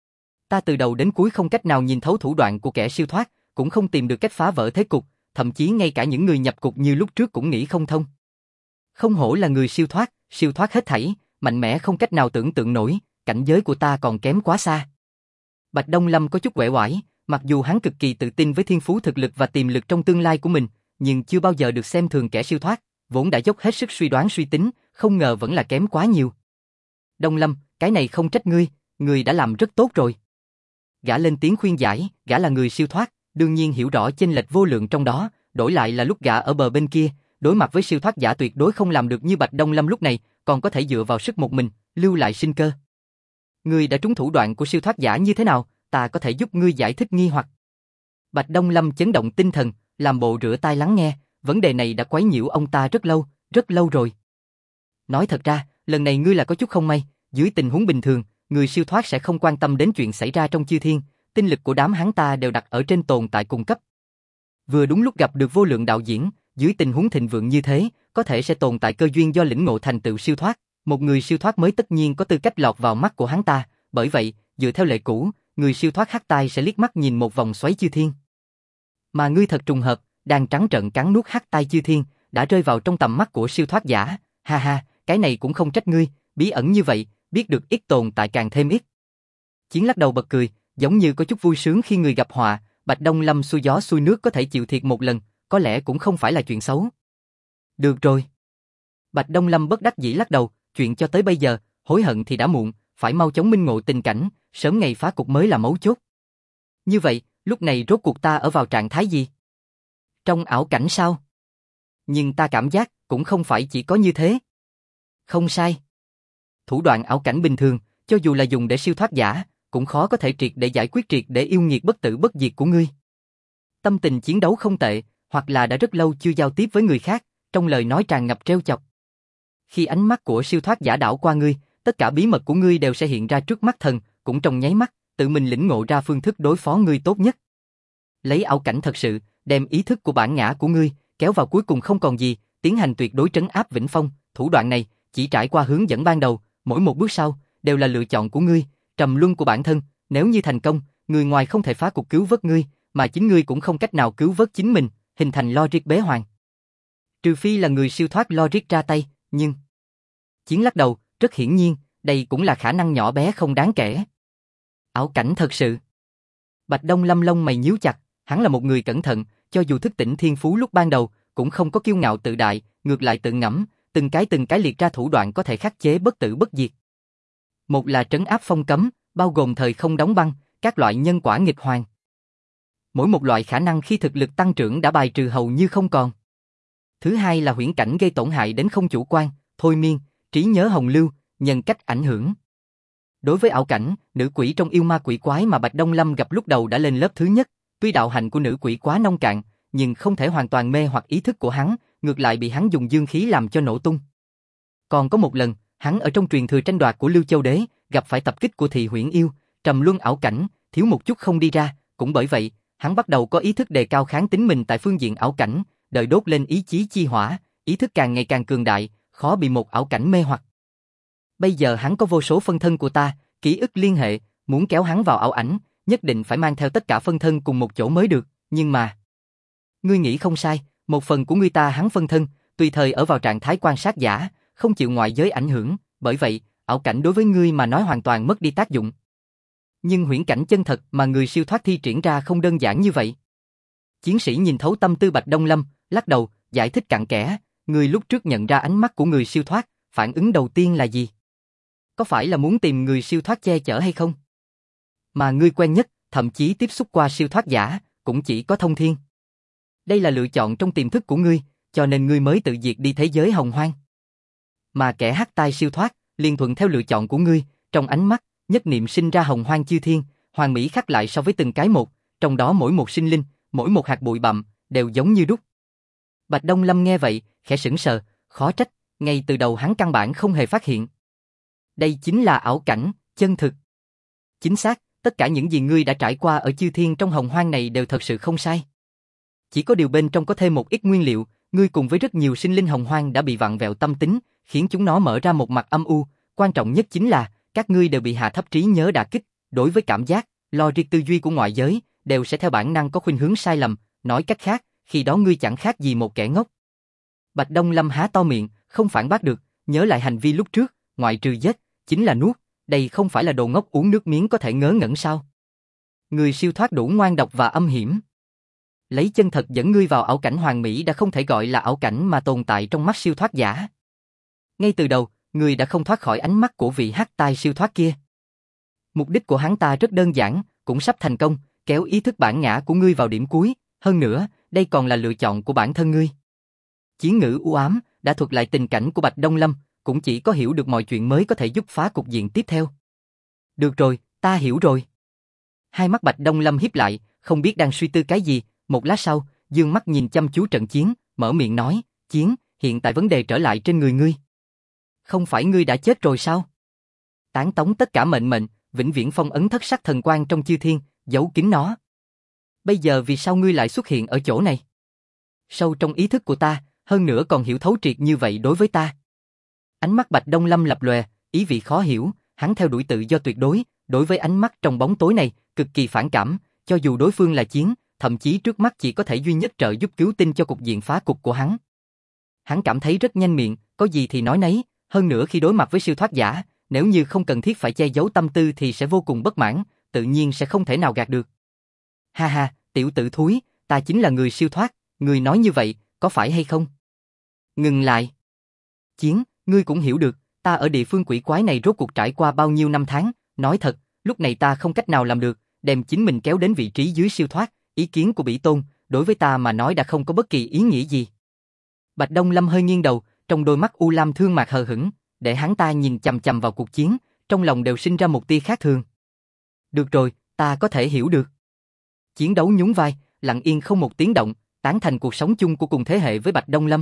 Ta từ đầu đến cuối không cách nào nhìn thấu thủ đoạn của kẻ siêu thoát, cũng không tìm được cách phá vỡ thế cục, thậm chí ngay cả những người nhập cục như lúc trước cũng nghĩ không thông. Không hổ là người siêu thoát hết thảy, mạnh mẽ không cách nào tưởng tượng nổi, cảnh giới của ta còn kém quá xa. Bạch Đông Lâm có chút uể oải, mặc dù hắn cực kỳ tự tin với thiên phú thực lực và tiềm lực trong tương lai của mình, nhưng chưa bao giờ được xem thường kẻ siêu thoát, vốn đã dốc hết sức suy đoán suy tính, không ngờ vẫn là kém quá nhiều. Đông Lâm, cái này không trách ngươi đã làm rất tốt rồi. Gã lên tiếng khuyên giải, gã là người siêu thoát, đương nhiên hiểu rõ chênh lệch vô lượng trong đó, đổi lại là lúc gã ở bờ bên kia, đối mặt với siêu thoát giả tuyệt đối không làm được như Bạch Đông Lâm lúc này, còn có thể dựa vào sức một mình, lưu lại sinh cơ. Ngươi đã trúng thủ đoạn của siêu thoát giả như thế nào, ta có thể giúp ngươi giải thích nghi hoặc. Bạch Đông Lâm chấn động tinh thần, làm bộ rửa tai lắng nghe, vấn đề này đã quấy nhiễu ông ta rất lâu rồi. Nói thật ra, lần này ngươi là có chút không may, dưới tình huống bình thường, người siêu thoát sẽ không quan tâm đến chuyện xảy ra trong chư thiên, tinh lực của đám hắn ta đều đặt ở trên tồn tại cùng cấp. Vừa đúng lúc gặp được vô lượng đạo diễn, dưới tình huống thịnh vượng như thế, có thể sẽ tồn tại cơ duyên do lĩnh ngộ thành tựu siêu thoát, một người siêu thoát mới tất nhiên có tư cách lọt vào mắt của hắn ta, bởi vậy, dựa theo lệ cũ, người siêu thoát hắc tai sẽ liếc mắt nhìn một vòng xoáy chư thiên. Mà ngươi thật trùng hợp, đang trắng trợn cắn nuốt hắc tai chư thiên, đã rơi vào trong tầm mắt của siêu thoát giả, ha ha, cái này cũng không trách ngươi, bí ẩn như vậy, biết được ít tồn tại càng thêm ít. Chiến lắc đầu bật cười, giống như có chút vui sướng khi người gặp họa, Bạch Đông Lâm xuôi gió xuôi nước có thể chịu thiệt một lần, có lẽ cũng không phải là chuyện xấu. Được rồi. Bạch Đông Lâm bất đắc dĩ lắc đầu, chuyện cho tới bây giờ, hối hận thì đã muộn, phải mau chóng minh ngộ tình cảnh, sớm ngày phá cục mới là mấu chốt. Như vậy, lúc này rốt cuộc ta ở vào trạng thái gì? Trong ảo cảnh sao? Nhưng ta cảm giác cũng không phải chỉ có như thế. Không sai. Thủ đoạn ảo cảnh bình thường, cho dù là dùng để siêu thoát giả, cũng khó có thể triệt để giải quyết triệt để yêu nghiệt bất tử bất diệt của ngươi. Tâm tình chiến đấu không tệ, hoặc là đã rất lâu chưa giao tiếp với người khác, trong lời nói tràn ngập trêu chọc. Khi ánh mắt của siêu thoát giả đảo qua ngươi, tất cả bí mật của ngươi đều sẽ hiện ra trước mắt thần, cũng trong nháy mắt, tự mình lĩnh ngộ ra phương thức đối phó ngươi tốt nhất. Lấy ảo cảnh thật sự, đem ý thức của bản ngã của ngươi, kéo vào cuối cùng không còn gì, tiến hành tuyệt đối trấn áp vĩnh phong, thủ đoạn này, chỉ trải qua hướng dẫn ban đầu, mỗi một bước sau, đều là lựa chọn của ngươi, trầm luân của bản thân, nếu như thành công, người ngoài không thể phá cục cứu vớt ngươi, mà chính ngươi cũng không cách nào cứu vớt chính mình, hình thành logic bế hoàng. Trừ phi là người siêu thoát logic ra tay, nhưng... Chiến lắc đầu, rất hiển nhiên, đây cũng là khả năng nhỏ bé không đáng kể. Ảo cảnh thật sự. Bạch Đông Lâm lông mày nhíu chặt, hắn là một người cẩn thận, cho dù thức tỉnh thiên phú lúc ban đầu, cũng không có kiêu ngạo tự đại, ngược lại tự ngẫm, từng cái liệt ra thủ đoạn có thể khắc chế bất tử bất diệt. Một là trấn áp phong cấm, bao gồm thời không đóng băng, các loại nhân quả nghịch hoàn. Mỗi một loại khả năng khi thực lực tăng trưởng đã bài trừ hầu như không còn. Thứ hai là huyễn cảnh gây tổn hại đến không chủ quan, thôi miên, trí nhớ hồng lưu, nhân cách ảnh hưởng. Đối với ảo cảnh, nữ quỷ trong yêu ma quỷ quái mà Bạch Đông Lâm gặp lúc đầu đã lên lớp thứ nhất, tuy đạo hạnh của nữ quỷ quá nông cạn, nhưng không thể hoàn toàn mê hoặc ý thức của hắn, ngược lại bị hắn dùng dương khí làm cho nổ tung. Còn có một lần, hắn ở trong truyền thừa tranh đoạt của Lưu Châu Đế, gặp phải tập kích của Thị Huyễn Yêu, trầm luân ảo cảnh, thiếu một chút không đi ra, cũng bởi vậy, hắn bắt đầu có ý thức đề cao kháng tính mình tại phương diện ảo cảnh, đợi đốt lên ý chí chi hỏa, ý thức càng ngày càng cường đại, khó bị một ảo cảnh mê hoặc. Bây giờ hắn có vô số phân thân của ta, ký ức liên hệ, muốn kéo hắn vào ảo ảnh, nhất định phải mang theo tất cả phân thân cùng một chỗ mới được, nhưng mà... Ngươi nghĩ không sai, một phần của ngươi ta hắn phân thân, tùy thời ở vào trạng thái quan sát giả, không chịu ngoại giới ảnh hưởng, bởi vậy, ảo cảnh đối với ngươi mà nói hoàn toàn mất đi tác dụng. Nhưng huyễn cảnh chân thật mà người siêu thoát thi triển ra không đơn giản như vậy. Chiến sĩ nhìn thấu tâm tư Bạch Đông Lâm, lắc đầu, giải thích cặn kẽ, ngươi lúc trước nhận ra ánh mắt của người siêu thoát, phản ứng đầu tiên là gì? Có phải là muốn tìm người siêu thoát che chở hay không? Mà ngươi quen nhất, thậm chí tiếp xúc qua siêu thoát giả, cũng chỉ có Thông Thiên. Đây là lựa chọn trong tiềm thức của ngươi, cho nên ngươi mới tự diệt đi thế giới hồng hoang. Mà kẻ hắc tai siêu thoát, liên thuận theo lựa chọn của ngươi, trong ánh mắt, nhất niệm sinh ra hồng hoang chư thiên, hoàn mỹ khắc lại so với từng cái một, trong đó mỗi một sinh linh, mỗi một hạt bụi bặm, đều giống như đúc. Bạch Đông Lâm nghe vậy, khẽ sững sờ, khó trách, ngay từ đầu hắn căn bản không hề phát hiện. Đây chính là ảo cảnh, chân thực. Chính xác, tất cả những gì ngươi đã trải qua ở chư thiên trong hồng hoang này đều thật sự không sai. Chỉ có điều bên trong có thêm một ít nguyên liệu, ngươi cùng với rất nhiều sinh linh hồng hoang đã bị vặn vẹo tâm tính, khiến chúng nó mở ra một mặt âm u, quan trọng nhất chính là, các ngươi đều bị hạ thấp trí nhớ đả kích, đối với cảm giác, logic tư duy của ngoại giới, đều sẽ theo bản năng có khuynh hướng sai lầm, nói cách khác, khi đó ngươi chẳng khác gì một kẻ ngốc. Bạch Đông Lâm há to miệng, không phản bác được, nhớ lại hành vi lúc trước, ngoại trừ giết, chính là nuốt, đây không phải là đồ ngốc uống nước miếng có thể ngớ ngẩn sao? Người siêu thoát đủ ngoan độc và âm hiểm. Lấy chân thật dẫn ngươi vào ảo cảnh hoàn mỹ đã không thể gọi là ảo cảnh mà tồn tại trong mắt siêu thoát giả. Ngay từ đầu, ngươi đã không thoát khỏi ánh mắt của vị hắc tai siêu thoát kia. Mục đích của hắn ta rất đơn giản, cũng sắp thành công, kéo ý thức bản ngã của ngươi vào điểm cuối, hơn nữa, đây còn là lựa chọn của bản thân ngươi. Chiến ngữ u ám đã thuật lại tình cảnh của Bạch Đông Lâm, cũng chỉ có hiểu được mọi chuyện mới có thể giúp phá cục diện tiếp theo. Được rồi, ta hiểu rồi. Hai mắt Bạch Đông Lâm híp lại, không biết đang suy tư cái gì, một lát sau, dương mắt nhìn chăm chú trận chiến, mở miệng nói, Chiến, hiện tại vấn đề trở lại trên người ngươi. Không phải ngươi đã chết rồi sao? Tán tống tất cả mệnh mệnh, vĩnh viễn phong ấn thất sắc thần quang trong chư thiên, giấu kín nó. Bây giờ vì sao ngươi lại xuất hiện ở chỗ này? Sâu trong ý thức của ta, hơn nữa còn hiểu thấu triệt như vậy đối với ta. Ánh mắt Bạch Đông Lâm lập lòe, ý vị khó hiểu, hắn theo đuổi tự do tuyệt đối, đối với ánh mắt trong bóng tối này, cực kỳ phản cảm, cho dù đối phương là Chiến, thậm chí trước mắt chỉ có thể duy nhất trợ giúp cứu tinh cho cục diện phá cục của hắn. Hắn cảm thấy rất nhanh miệng, có gì thì nói nấy, hơn nữa khi đối mặt với siêu thoát giả, nếu như không cần thiết phải che giấu tâm tư thì sẽ vô cùng bất mãn, tự nhiên sẽ không thể nào gạt được. Ha ha, tiểu tử thúi, ta chính là người siêu thoát, người nói như vậy, có phải hay không? Ngừng lại. Chiến, ngươi cũng hiểu được, ta ở địa phương quỷ quái này rốt cuộc trải qua bao nhiêu năm tháng, nói thật, lúc này ta không cách nào làm được, đem chính mình kéo đến vị trí dưới siêu thoát, ý kiến của Bỉ Tôn, đối với ta mà nói đã không có bất kỳ ý nghĩa gì. Bạch Đông Lâm hơi nghiêng đầu, trong đôi mắt u lam thương mạc hờ hững, để hắn ta nhìn chằm chằm vào cuộc chiến, trong lòng đều sinh ra một tia khác thường. Được rồi, ta có thể hiểu được. Chiến đấu nhún vai, lặng yên không một tiếng động, tán thành cuộc sống chung của cùng thế hệ với Bạch Đông Lâm.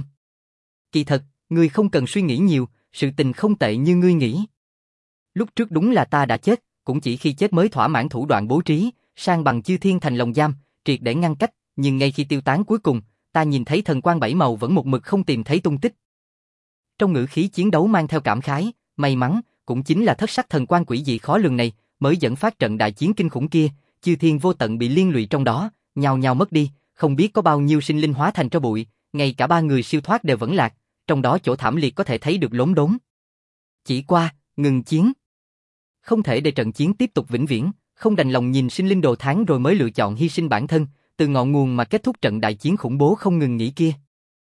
Kỳ thật, ngươi không cần suy nghĩ nhiều, sự tình không tệ như ngươi nghĩ. Lúc trước đúng là ta đã chết, cũng chỉ khi chết mới thỏa mãn thủ đoạn bố trí, san bằng chư thiên thành lồng giam, triệt để ngăn cách, nhưng ngay khi tiêu tán cuối cùng, ta nhìn thấy thần quang bảy màu vẫn một mực không tìm thấy tung tích. Trong ngữ khí chiến đấu mang theo cảm khái, may mắn, cũng chính là thất sắc thần quang quỷ dị khó lường này, mới dẫn phát trận đại chiến kinh khủng kia, chư thiên vô tận bị liên lụy trong đó, nhao nhao mất đi, không biết có bao nhiêu sinh linh hóa thành tro bụi, ngay cả ba người siêu thoát đều vẫn lạc, trong đó chỗ thảm liệt có thể thấy được lốm đốm. Chỉ qua, ngừng chiến. Không thể để trận chiến tiếp tục vĩnh viễn, không đành lòng nhìn sinh linh đồ tháng rồi mới lựa chọn hy sinh bản thân, từ ngọn nguồn mà kết thúc trận đại chiến khủng bố không ngừng nghỉ kia.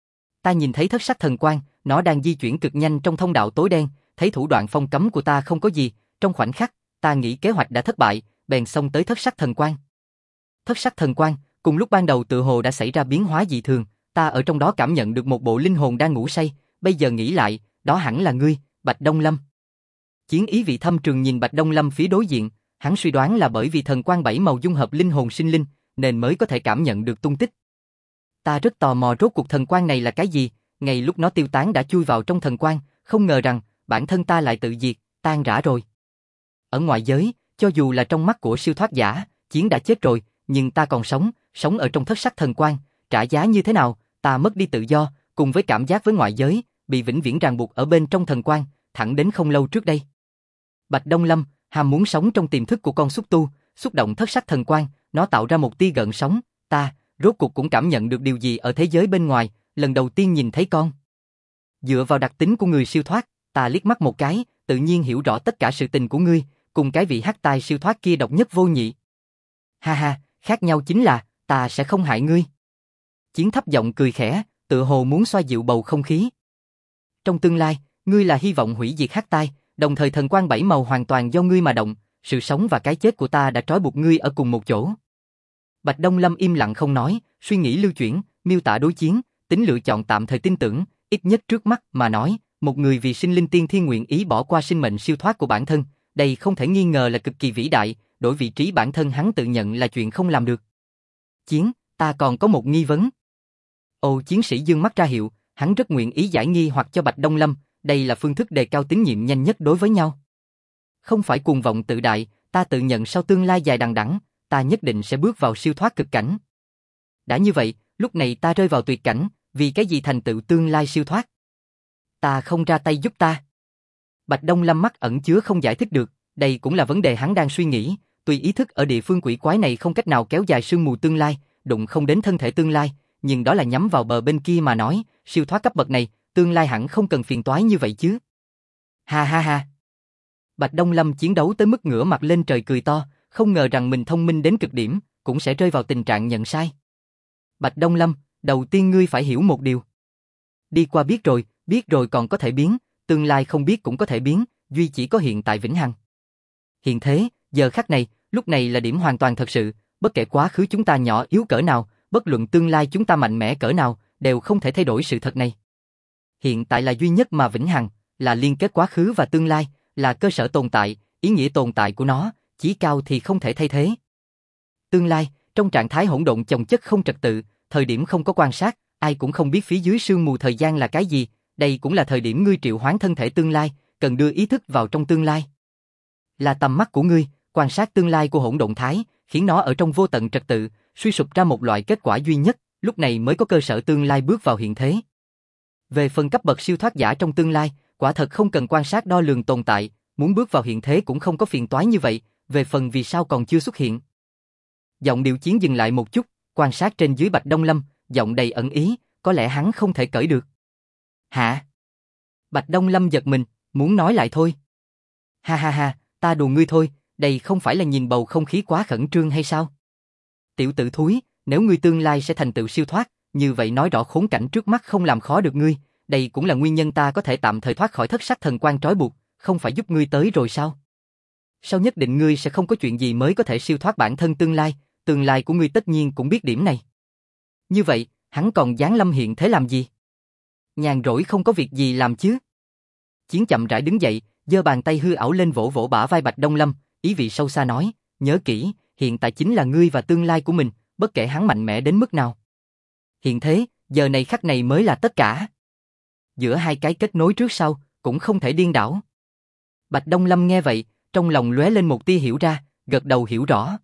Ta nhìn thấy thất sắc thần quang, nó đang di chuyển cực nhanh trong thông đạo tối đen, thấy thủ đoạn phong cấm của ta không có gì, trong khoảnh khắc, ta nghĩ kế hoạch đã thất bại, bèn xông tới thất sắc thần quang. Thất sắc thần quang, cùng lúc ban đầu tự hồ đã xảy ra biến hóa dị thường, ta ở trong đó cảm nhận được một bộ linh hồn đang ngủ say, bây giờ nghĩ lại, đó hẳn là ngươi, Bạch Đông Lâm. Chiến ý vị thâm trường nhìn Bạch Đông Lâm phía đối diện, hắn suy đoán là bởi vì thần quang bảy màu dung hợp linh hồn sinh linh, nên mới có thể cảm nhận được tung tích. Ta rất tò mò rốt cuộc thần quang này là cái gì, ngay lúc nó tiêu tán đã chui vào trong thần quang, không ngờ rằng bản thân ta lại tự diệt, tan rã rồi. Ở ngoại giới, cho dù là trong mắt của siêu thoát giả, Chiến đã chết rồi, nhưng ta còn sống, sống ở trong thất sắc thần quang, trả giá như thế nào, ta mất đi tự do, cùng với cảm giác với ngoại giới, bị vĩnh viễn ràng buộc ở bên trong thần quang, thẳng đến không lâu trước đây. Bạch Đông Lâm, ham muốn sống trong tiềm thức của con xúc tu, xúc động thất sắc thần quang, nó tạo ra một tia gợn sóng, ta, rốt cuộc cũng cảm nhận được điều gì ở thế giới bên ngoài, lần đầu tiên nhìn thấy con. Dựa vào đặc tính của người siêu thoát, ta liếc mắt một cái, tự nhiên hiểu rõ tất cả sự tình của ngươi, cùng cái vị hắc tai siêu thoát kia độc nhất vô nhị. Ha ha, khác nhau chính là, ta sẽ không hại ngươi. Chiến thấp giọng cười khẽ, tựa hồ muốn xoa dịu bầu không khí. Trong tương lai, ngươi là hy vọng hủy diệt hắc tai, đồng thời thần quang bảy màu hoàn toàn do ngươi mà động, sự sống và cái chết của ta đã trói buộc ngươi ở cùng một chỗ. Bạch Đông Lâm im lặng không nói, suy nghĩ lưu chuyển, miêu tả đối chiến, tính lựa chọn tạm thời tin tưởng, ít nhất trước mắt mà nói, một người vì sinh linh tiên thiên nguyện ý bỏ qua sinh mệnh siêu thoát của bản thân, đây không thể nghi ngờ là cực kỳ vĩ đại, đổi vị trí bản thân hắn tự nhận là chuyện không làm được. Chiến, ta còn có một nghi vấn. Ồ, chiến sĩ dương mắt ra hiệu, hắn rất nguyện ý giải nghi hoặc cho Bạch Đông Lâm, đây là phương thức đề cao tín nhiệm nhanh nhất đối với nhau. Không phải cuồng vọng tự đại, ta tự nhận sau tương lai dài đằng đẵng, ta nhất định sẽ bước vào siêu thoát cực cảnh. Đã như vậy, lúc này ta rơi vào tuyệt cảnh, vì cái gì thành tựu tương lai siêu thoát? Ta không ra tay giúp ta. Bạch Đông Lâm mắt ẩn chứa không giải thích được, đây cũng là vấn đề hắn đang suy nghĩ, tuy ý thức ở địa phương quỷ quái này không cách nào kéo dài sương mù tương lai, đụng không đến thân thể tương lai, nhưng đó là nhắm vào bờ bên kia mà nói, siêu thoát cấp bậc này, tương lai hẳn không cần phiền toái như vậy chứ. Ha ha ha. Bạch Đông Lâm chiến đấu tới mức ngửa mặt lên trời cười to, không ngờ rằng mình thông minh đến cực điểm, cũng sẽ rơi vào tình trạng nhận sai. Bạch Đông Lâm, đầu tiên ngươi phải hiểu một điều. Đi qua biết rồi còn có thể biến, tương lai không biết cũng có thể biến, duy chỉ có hiện tại vĩnh hằng. Hiện thế, giờ khắc này, lúc này là điểm hoàn toàn thật sự, bất kể quá khứ chúng ta nhỏ yếu cỡ nào, bất luận tương lai chúng ta mạnh mẽ cỡ nào, đều không thể thay đổi sự thật này. Hiện tại là duy nhất mà vĩnh hằng, là liên kết quá khứ và tương lai, là cơ sở tồn tại, ý nghĩa tồn tại của nó, chí cao thì không thể thay thế. Tương lai, trong trạng thái hỗn độn chồng chất không trật tự, thời điểm không có quan sát, ai cũng không biết phía dưới sương mù thời gian là cái gì, đây cũng là thời điểm ngươi triệu hoán thân thể tương lai, cần đưa ý thức vào trong tương lai. Là tầm mắt của ngươi, quan sát tương lai của hỗn độn thái, khiến nó ở trong vô tận trật tự, suy sụp ra một loại kết quả duy nhất, lúc này mới có cơ sở tương lai bước vào hiện thế. Về phần cấp bậc siêu thoát giả trong tương lai, quả thật không cần quan sát đo lường tồn tại, muốn bước vào hiện thế cũng không có phiền toái như vậy, về phần vì sao còn chưa xuất hiện. Giọng điệu chiến dừng lại một chút, quan sát trên dưới Bạch Đông Lâm, giọng đầy ẩn ý, có lẽ hắn không thể cởi được. Hả? Bạch Đông Lâm giật mình, muốn nói lại thôi. Ha ha ha, ta đùa ngươi thôi, đây không phải là nhìn bầu không khí quá khẩn trương hay sao? Tiểu tử thúi, nếu ngươi tương lai sẽ thành tựu siêu thoát, như vậy nói rõ khốn cảnh trước mắt không làm khó được ngươi, đây cũng là nguyên nhân ta có thể tạm thời thoát khỏi thất sắc thần quan trói buộc, không phải giúp ngươi tới rồi sao? Sao nhất định ngươi sẽ không có chuyện gì mới có thể siêu thoát bản thân tương lai của ngươi tất nhiên cũng biết điểm này. Như vậy, hắn còn giáng lâm hiện thế làm gì? Nhàn rỗi không có việc gì làm chứ? Chiến chậm rãi đứng dậy, giơ bàn tay hư ảo lên vỗ vỗ bả vai Bạch Đông Lâm, ý vị sâu xa nói, nhớ kỹ, hiện tại chính là ngươi và tương lai của mình, bất kể hắn mạnh mẽ đến mức nào. Hiện thế, giờ này khắc này mới là tất cả. Giữa hai cái kết nối trước sau, cũng không thể điên đảo. Bạch Đông Lâm nghe vậy, trong lòng lóe lên một tia hiểu ra, gật đầu hiểu rõ.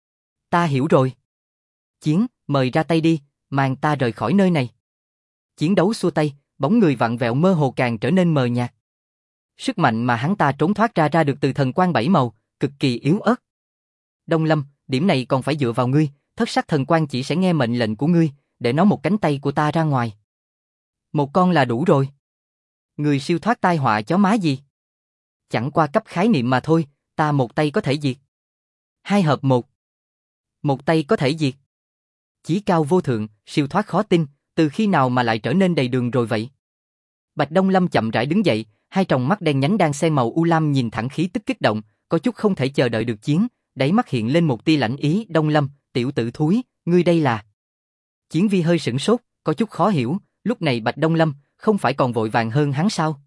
Ta hiểu rồi. Chiến, mời ra tay đi, mang ta rời khỏi nơi này. Chiến đấu xua tay, bóng người vặn vẹo mơ hồ càng trở nên mờ nhạt. Sức mạnh mà hắn ta trốn thoát ra được từ thần quang bảy màu, cực kỳ yếu ớt. Đông Lâm, điểm này còn phải dựa vào ngươi, thất sắc thần quang chỉ sẽ nghe mệnh lệnh của ngươi, để nó một cánh tay của ta ra ngoài. Một con là đủ rồi. Người siêu thoát tai họa chó má gì? Chẳng qua cấp khái niệm mà thôi, ta một tay có thể diệt. Hai hợp một. Một tay có thể diệt. Chí cao vô thượng, siêu thoát khó tin, từ khi nào mà lại trở nên đầy đường rồi vậy? Bạch Đông Lâm chậm rãi đứng dậy, hai tròng mắt đen nhánh đang xen màu u lam nhìn thẳng khí tức kích động, có chút không thể chờ đợi được Chiến, đáy mắt hiện lên một tia lãnh ý. Đông Lâm, tiểu tử thúi, ngươi đây là? Chiến Vi hơi sửng sốt, có chút khó hiểu, lúc này Bạch Đông Lâm không phải còn vội vàng hơn hắn sao?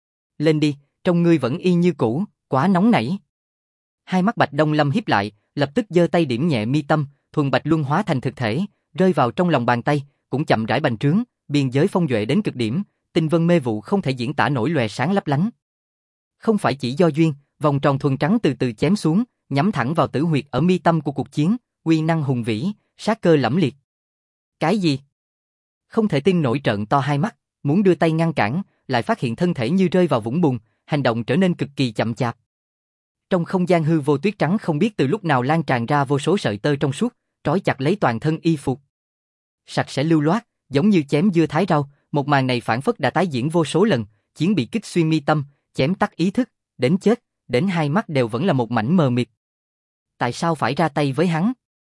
Lên đi, trông ngươi vẫn y như cũ, quá nóng nảy. Hai mắt Bạch Đông Lâm híp lại, lập tức giơ tay điểm nhẹ mi tâm, thuần bạch luân hóa thành thực thể, rơi vào trong lòng bàn tay, cũng chậm rãi bành trướng, biên giới phong duệ đến cực điểm, tinh vân mê vụ không thể diễn tả nổi lòe sáng lấp lánh. Không phải chỉ do duyên, vòng tròn thuần trắng từ từ chém xuống, nhắm thẳng vào tử huyệt ở mi tâm của cuộc chiến, uy năng hùng vĩ, sát cơ lẫm liệt. Cái gì? Không thể tin nổi trợn to hai mắt, muốn đưa tay ngăn cản, lại phát hiện thân thể như rơi vào vũng bùn, hành động trở nên cực kỳ chậm chạp. Trong không gian hư vô tuyết trắng không biết từ lúc nào lan tràn ra vô số sợi tơ trong suốt, trói chặt lấy toàn thân y phục. Sạch sẽ lưu loát, giống như chém dưa thái rau, một màn này phản phất đã tái diễn vô số lần, Chiến bị kích xuyên mi tâm, chém tắt ý thức, đến chết, đến hai mắt đều vẫn là một mảnh mờ mịt. Tại sao phải ra tay với hắn?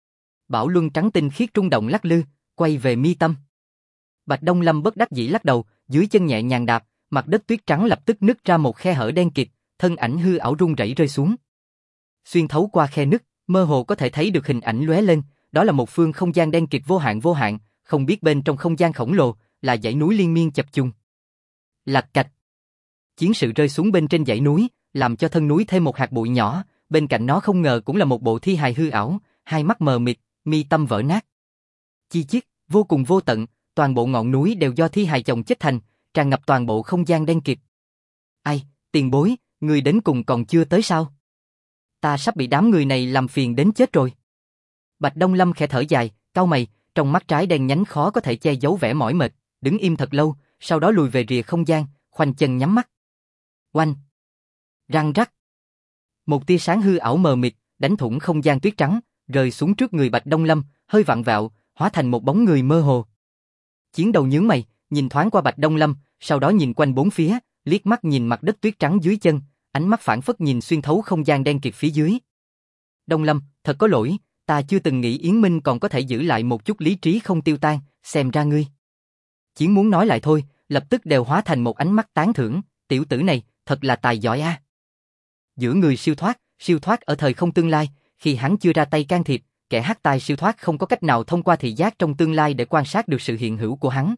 Bảo luân trắng tinh khiết trung động lắc lư, quay về mi tâm. Bạch Đông Lâm bất đắc dĩ lắc đầu, dưới chân nhẹ nhàng đạp, mặt đất tuyết trắng lập tức nứt ra một khe hở đen kịt, thân ảnh hư ảo rung rẩy rơi xuống. Xuyên thấu qua khe nứt, mơ hồ có thể thấy được hình ảnh lóe lên, đó là một phương không gian đen kịt vô hạn, không biết bên trong không gian khổng lồ là dãy núi liên miên chập trùng. Lạch cạch. Chiến sự rơi xuống bên trên dãy núi, làm cho thân núi thêm một hạt bụi nhỏ, bên cạnh nó không ngờ cũng là một bộ thi hài hư ảo, hai mắt mờ mịt, mi tâm vỡ nát. Chi chít, vô cùng vô tận, toàn bộ ngọn núi đều do thi hài chồng chất thành, tràn ngập toàn bộ không gian đen kịt. Ai, tiền bối, người đến cùng còn chưa tới sao? Ta sắp bị đám người này làm phiền đến chết rồi. Bạch Đông Lâm khẽ thở dài, cau mày, trong mắt trái đen nhánh khó có thể che giấu vẻ mỏi mệt, đứng im thật lâu, sau đó lùi về rìa không gian, khoanh chân nhắm mắt. Oanh! Răng rắc! Một tia sáng hư ảo mờ mịt, đánh thủng không gian tuyết trắng, rơi xuống trước người Bạch Đông Lâm, hơi vặn vẹo, hóa thành một bóng người mơ hồ. Chiến đầu nhướng mày, nhìn thoáng qua Bạch Đông Lâm, sau đó nhìn quanh bốn phía, liếc mắt nhìn mặt đất tuyết trắng dưới chân, ánh mắt phảng phất nhìn xuyên thấu không gian đen kịt phía dưới. Đông Lâm, thật có lỗi, ta chưa từng nghĩ Yến Minh còn có thể giữ lại một chút lý trí không tiêu tan, xem ra ngươi. Chiến muốn nói lại thôi, lập tức đều hóa thành một ánh mắt tán thưởng, tiểu tử này, thật là tài giỏi a. Giữa người siêu thoát ở thời không tương lai, khi hắn chưa ra tay can thiệp, kẻ hắc tài siêu thoát không có cách nào thông qua thị giác trong tương lai để quan sát được sự hiện hữu của hắn.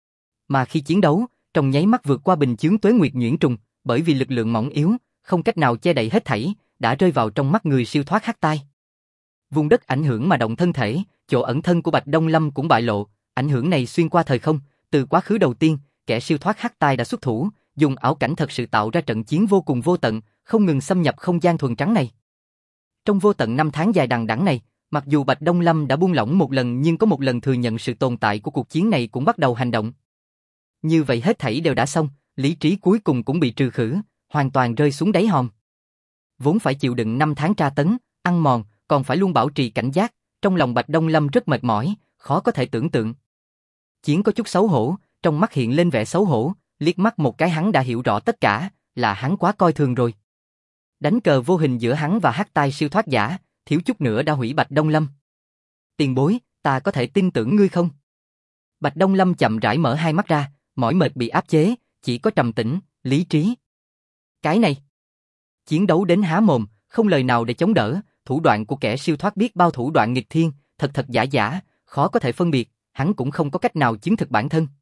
Mà khi chiến đấu, trong nháy mắt vượt qua bình chướng tuế nguyệt nhuyễn trùng, bởi vì lực lượng mỏng yếu, không cách nào che đậy hết thảy, đã rơi vào trong mắt người siêu thoát hắc tai. Vùng đất ảnh hưởng mà động thân thể, chỗ ẩn thân của Bạch Đông Lâm cũng bại lộ, ảnh hưởng này xuyên qua thời không, từ quá khứ đầu tiên, kẻ siêu thoát hắc tai đã xuất thủ, dùng ảo cảnh thật sự tạo ra trận chiến vô cùng vô tận, không ngừng xâm nhập không gian thuần trắng này. Trong vô tận năm tháng dài đằng đẵng này, mặc dù Bạch Đông Lâm đã buông lỏng một lần nhưng có một lần thừa nhận sự tồn tại của cuộc chiến này cũng bắt đầu hành động. Như vậy hết thảy đều đã xong, lý trí cuối cùng cũng bị trừ khử, hoàn toàn rơi xuống đáy hòm. Vốn phải chịu đựng 5 tháng tra tấn, ăn mòn, còn phải luôn bảo trì cảnh giác, trong lòng Bạch Đông Lâm rất mệt mỏi, khó có thể tưởng tượng. Chiến có chút xấu hổ, trong mắt hiện lên vẻ xấu hổ, liếc mắt một cái hắn đã hiểu rõ tất cả, là hắn quá coi thường rồi. Đánh cờ vô hình giữa hắn và hắc tai siêu thoát giả, thiếu chút nữa đã hủy Bạch Đông Lâm. Tiền bối, ta có thể tin tưởng ngươi không? Bạch Đông Lâm chậm rãi mở hai mắt ra, mỏi mệt bị áp chế, chỉ có trầm tĩnh, lý trí. Cái này, chiến đấu đến há mồm, không lời nào để chống đỡ, thủ đoạn của kẻ siêu thoát biết bao thủ đoạn nghịch thiên, thật thật giả giả, khó có thể phân biệt, hắn cũng không có cách nào chứng thực bản thân.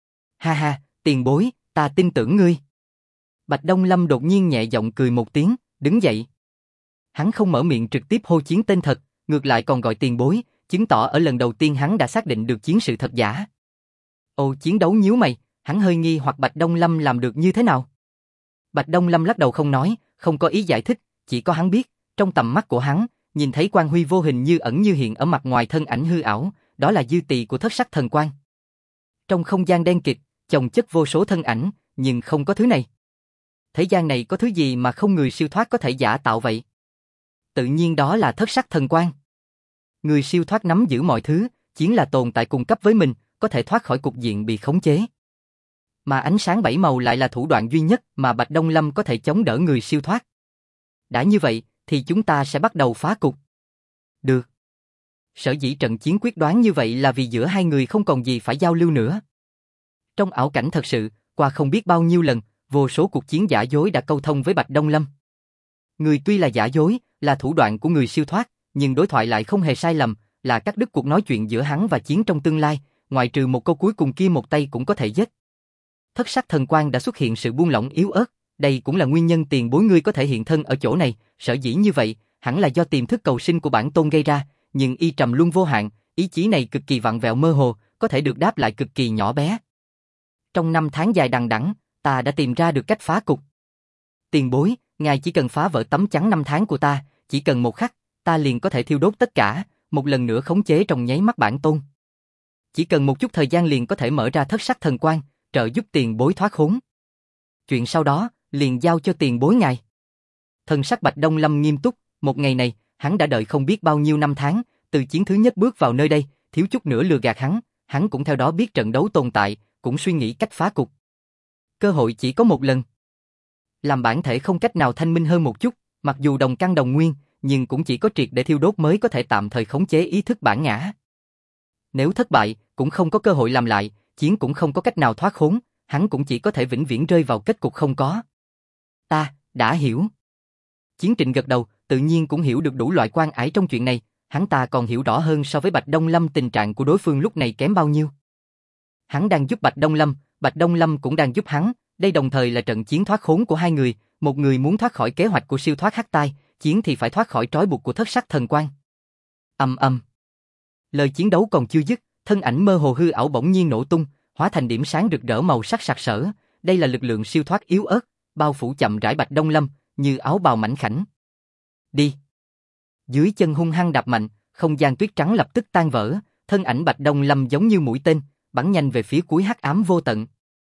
Ha ha, tiền bối, ta tin tưởng ngươi. Bạch Đông Lâm đột nhiên nhẹ giọng cười một tiếng, đứng dậy. Hắn không mở miệng trực tiếp hô chiến tên thật, ngược lại còn gọi tiền bối, chứng tỏ ở lần đầu tiên hắn đã xác định được chiến sự thật giả. Ồ, chiến đấu nhíu mày, hắn hơi nghi hoặc Bạch Đông Lâm làm được như thế nào. Bạch Đông Lâm lắc đầu không nói, không có ý giải thích, chỉ có hắn biết, trong tầm mắt của hắn, nhìn thấy quang huy vô hình như ẩn như hiện ở mặt ngoài thân ảnh hư ảo, đó là dư tỳ của thất sắc thần quang. Trong không gian đen kịt, chồng chất vô số thân ảnh, nhưng không có thứ này. Thế gian này có thứ gì mà không người siêu thoát có thể giả tạo vậy? Tự nhiên đó là thất sắc thần quang. Người siêu thoát nắm giữ mọi thứ, chính là tồn tại cùng cấp với mình, có thể thoát khỏi cục diện bị khống chế. Mà ánh sáng bảy màu lại là thủ đoạn duy nhất mà Bạch Đông Lâm có thể chống đỡ người siêu thoát. Đã như vậy, thì chúng ta sẽ bắt đầu phá cục. Được. Sở dĩ trận chiến quyết đoán như vậy là vì giữa hai người không còn gì phải giao lưu nữa. Trong ảo cảnh thật sự, qua không biết bao nhiêu lần, vô số cuộc chiến giả dối đã câu thông với Bạch Đông Lâm. Người tuy là giả dối, là thủ đoạn của người siêu thoát, nhưng đối thoại lại không hề sai lầm, là cắt đứt cuộc nói chuyện giữa hắn và chiến trong tương lai, ngoại trừ một câu cuối cùng kia một tay cũng có thể giết. Thất sắc thần quang đã xuất hiện sự buông lỏng yếu ớt, đây cũng là nguyên nhân tiền bối ngươi có thể hiện thân ở chỗ này, sở dĩ như vậy, hẳn là do tiềm thức cầu sinh của bản tôn gây ra, nhưng y trầm luân vô hạn, ý chí này cực kỳ vặn vẹo mơ hồ, có thể được đáp lại cực kỳ nhỏ bé. Trong 5 tháng dài đằng đẵng, ta đã tìm ra được cách phá cục. Tiền bối, ngài chỉ cần phá vỡ tấm chắn 5 tháng của ta, chỉ cần một khắc, ta liền có thể thiêu đốt tất cả, một lần nữa khống chế trong nháy mắt bản tôn. Chỉ cần một chút thời gian liền có thể mở ra thất sắc thần quang, trợ giúp tiền bối thoát khốn. Chuyện sau đó, liền giao cho tiền bối ngài. Thần sắc Bạch Đông Lâm nghiêm túc, một ngày này, hắn đã đợi không biết bao nhiêu năm tháng, từ chiến thứ nhất bước vào nơi đây, thiếu chút nữa lừa gạt hắn cũng theo đó biết trận đấu tồn tại, cũng suy nghĩ cách phá cục. Cơ hội chỉ có một lần. Làm bản thể không cách nào thanh minh hơn một chút, mặc dù đồng căn đồng nguyên, nhưng cũng chỉ có triệt để thiêu đốt mới có thể tạm thời khống chế ý thức bản ngã. Nếu thất bại, cũng không có cơ hội làm lại, chiến cũng không có cách nào thoát khốn, hắn cũng chỉ có thể vĩnh viễn rơi vào kết cục không có. Ta, đã hiểu. Chiến Trịnh gật đầu, tự nhiên cũng hiểu được đủ loại quan ải trong chuyện này, hắn ta còn hiểu rõ hơn so với Bạch Đông Lâm tình trạng của đối phương lúc này kém bao nhiêu. Hắn đang giúp Bạch Đông Lâm cũng đang giúp hắn, đây đồng thời là trận chiến thoát khốn của hai người, một người muốn thoát khỏi kế hoạch của siêu thoát hắc tai, chiến thì phải thoát khỏi trói buộc của thất sắc thần quang. Ầm ầm. Lời chiến đấu còn chưa dứt, thân ảnh mơ hồ hư ảo bỗng nhiên nổ tung, hóa thành điểm sáng rực rỡ màu sắc sặc sỡ, đây là lực lượng siêu thoát yếu ớt, bao phủ chậm rãi Bạch Đông Lâm, như áo bào mảnh khảnh. Đi. Dưới chân hung hăng đạp mạnh, không gian tuyết trắng lập tức tan vỡ, thân ảnh Bạch Đông Lâm giống như mũi tên, bắn nhanh về phía cuối hắc ám vô tận.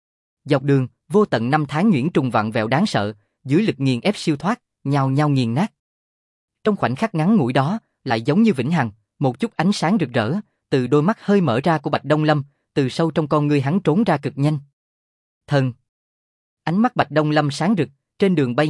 Dọc đường, vô tận năm tháng nhuyễn trùng vặn vẹo đáng sợ, dưới lực nghiền ép siêu thoát, nhao nhao nghiền nát. Trong khoảnh khắc ngắn ngủi đó, lại giống như vĩnh hằng, một chút ánh sáng rực rỡ, từ đôi mắt hơi mở ra của Bạch Đông Lâm, từ sâu trong con ngươi hắn trốn ra cực nhanh. Thần. Ánh mắt Bạch Đông Lâm sáng rực, trên đường bay nhanh,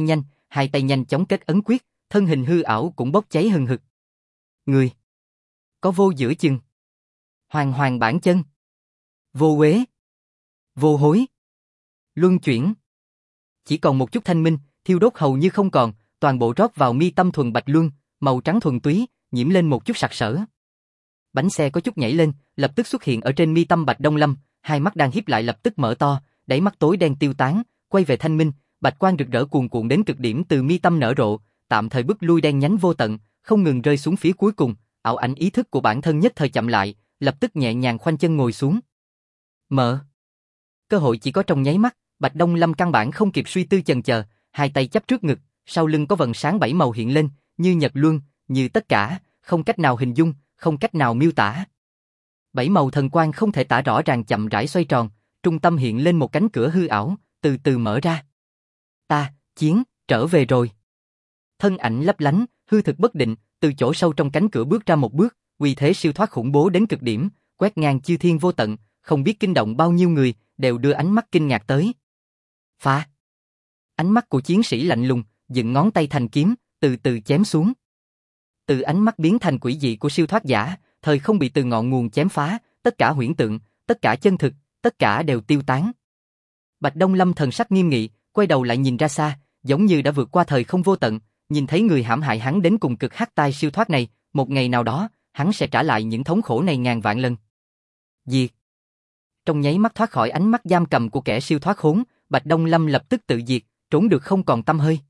hai tay nhanh chóng kết ấn quyết, thân hình hư ảo cũng bốc cháy hừng hực. Người có vô giữa chừng. Hoàng hoàng bản chân. Vô uế. Vô hối. Luân chuyển. Chỉ còn một chút thanh minh, thiêu đốt hầu như không còn, toàn bộ rót vào mi tâm thuần bạch luân, màu trắng thuần túy, nhiễm lên một chút sặc sỡ. Bánh xe có chút nhảy lên, lập tức xuất hiện ở trên mi tâm Bạch Đông Lâm, hai mắt đang híp lại lập tức mở to, đáy mắt tối đen tiêu tán, quay về thanh minh, bạch quang rực rỡ cuồn cuộn đến cực điểm từ mi tâm nở rộ, tạm thời bức lui đen nhánh vô tận, không ngừng rơi xuống phía cuối cùng, ảo ảnh ý thức của bản thân nhất thời chậm lại, lập tức nhẹ nhàng khoanh chân ngồi xuống. Mở. Cơ hội chỉ có trong nháy mắt, Bạch Đông Lâm căn bản không kịp suy tư chần chờ, hai tay chắp trước ngực, sau lưng có vầng sáng bảy màu hiện lên, như nhật luân, như tất cả, không cách nào hình dung, không cách nào miêu tả. Bảy màu thần quang không thể tả rõ ràng chậm rãi xoay tròn, trung tâm hiện lên một cánh cửa hư ảo, từ từ mở ra. Ta, chiến, trở về rồi. Thân ảnh lấp lánh, hư thực bất định, từ chỗ sâu trong cánh cửa bước ra một bước, uy thế siêu thoát khủng bố đến cực điểm, quét ngang chư thiên vô tận, không biết kinh động bao nhiêu người, đều đưa ánh mắt kinh ngạc tới. Phá! Ánh mắt của chiến sĩ lạnh lùng, dựng ngón tay thành kiếm, từ từ chém xuống. Từ ánh mắt biến thành quỷ dị của siêu thoát giả, thời không bị từ ngọn nguồn chém phá, tất cả huyễn tượng, tất cả chân thực, tất cả đều tiêu tán. Bạch Đông Lâm thần sắc nghiêm nghị, quay đầu lại nhìn ra xa, giống như đã vượt qua thời không vô tận, nhìn thấy người hãm hại hắn đến cùng cực hắc tai siêu thoát này, một ngày nào đó, hắn sẽ trả lại những thống khổ này ngàn vạn lần. Diệt. Trong nháy mắt thoát khỏi ánh mắt giam cầm của kẻ siêu thoát khốn, Bạch Đông Lâm lập tức tự diệt, trốn được không còn tăm hơi.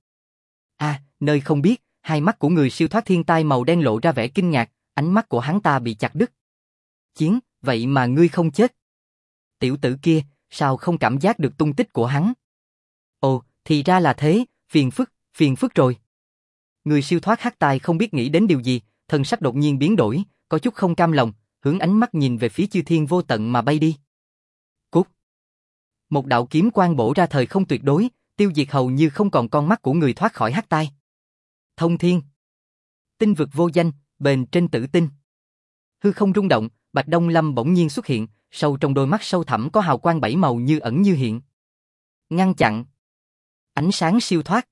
Nơi không biết, hai mắt của người siêu thoát thiên tai màu đen lộ ra vẻ kinh ngạc, ánh mắt của hắn ta bị chặt đứt. Chiến, vậy mà ngươi không chết. Tiểu tử kia, sao không cảm giác được tung tích của hắn? Ồ, thì ra là thế, phiền phức rồi. Người siêu thoát hắc tai không biết nghĩ đến điều gì, thần sắc đột nhiên biến đổi, có chút không cam lòng, hướng ánh mắt nhìn về phía chư thiên vô tận mà bay đi. Cút. Một đạo kiếm quang bổ ra thời không tuyệt đối, tiêu diệt hầu như không còn con mắt của người thoát khỏi hắc tai. Thông thiên. Tinh vực vô danh, bền trên tử tinh. Hư không rung động, Bạch Đông Lâm bỗng nhiên xuất hiện, sâu trong đôi mắt sâu thẳm có hào quang bảy màu như ẩn như hiện. Ngăn chặn. Ánh sáng siêu thoát.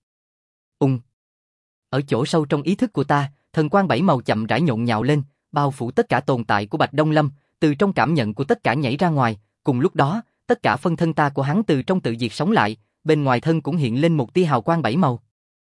Ở chỗ sâu trong ý thức của ta, thần quang bảy màu chậm rãi nhộn nhạo lên, bao phủ tất cả tồn tại của Bạch Đông Lâm, từ trong cảm nhận của tất cả nhảy ra ngoài, cùng lúc đó, tất cả phân thân ta của hắn từ trong tự diệt sống lại, bên ngoài thân cũng hiện lên một tia hào quang bảy màu.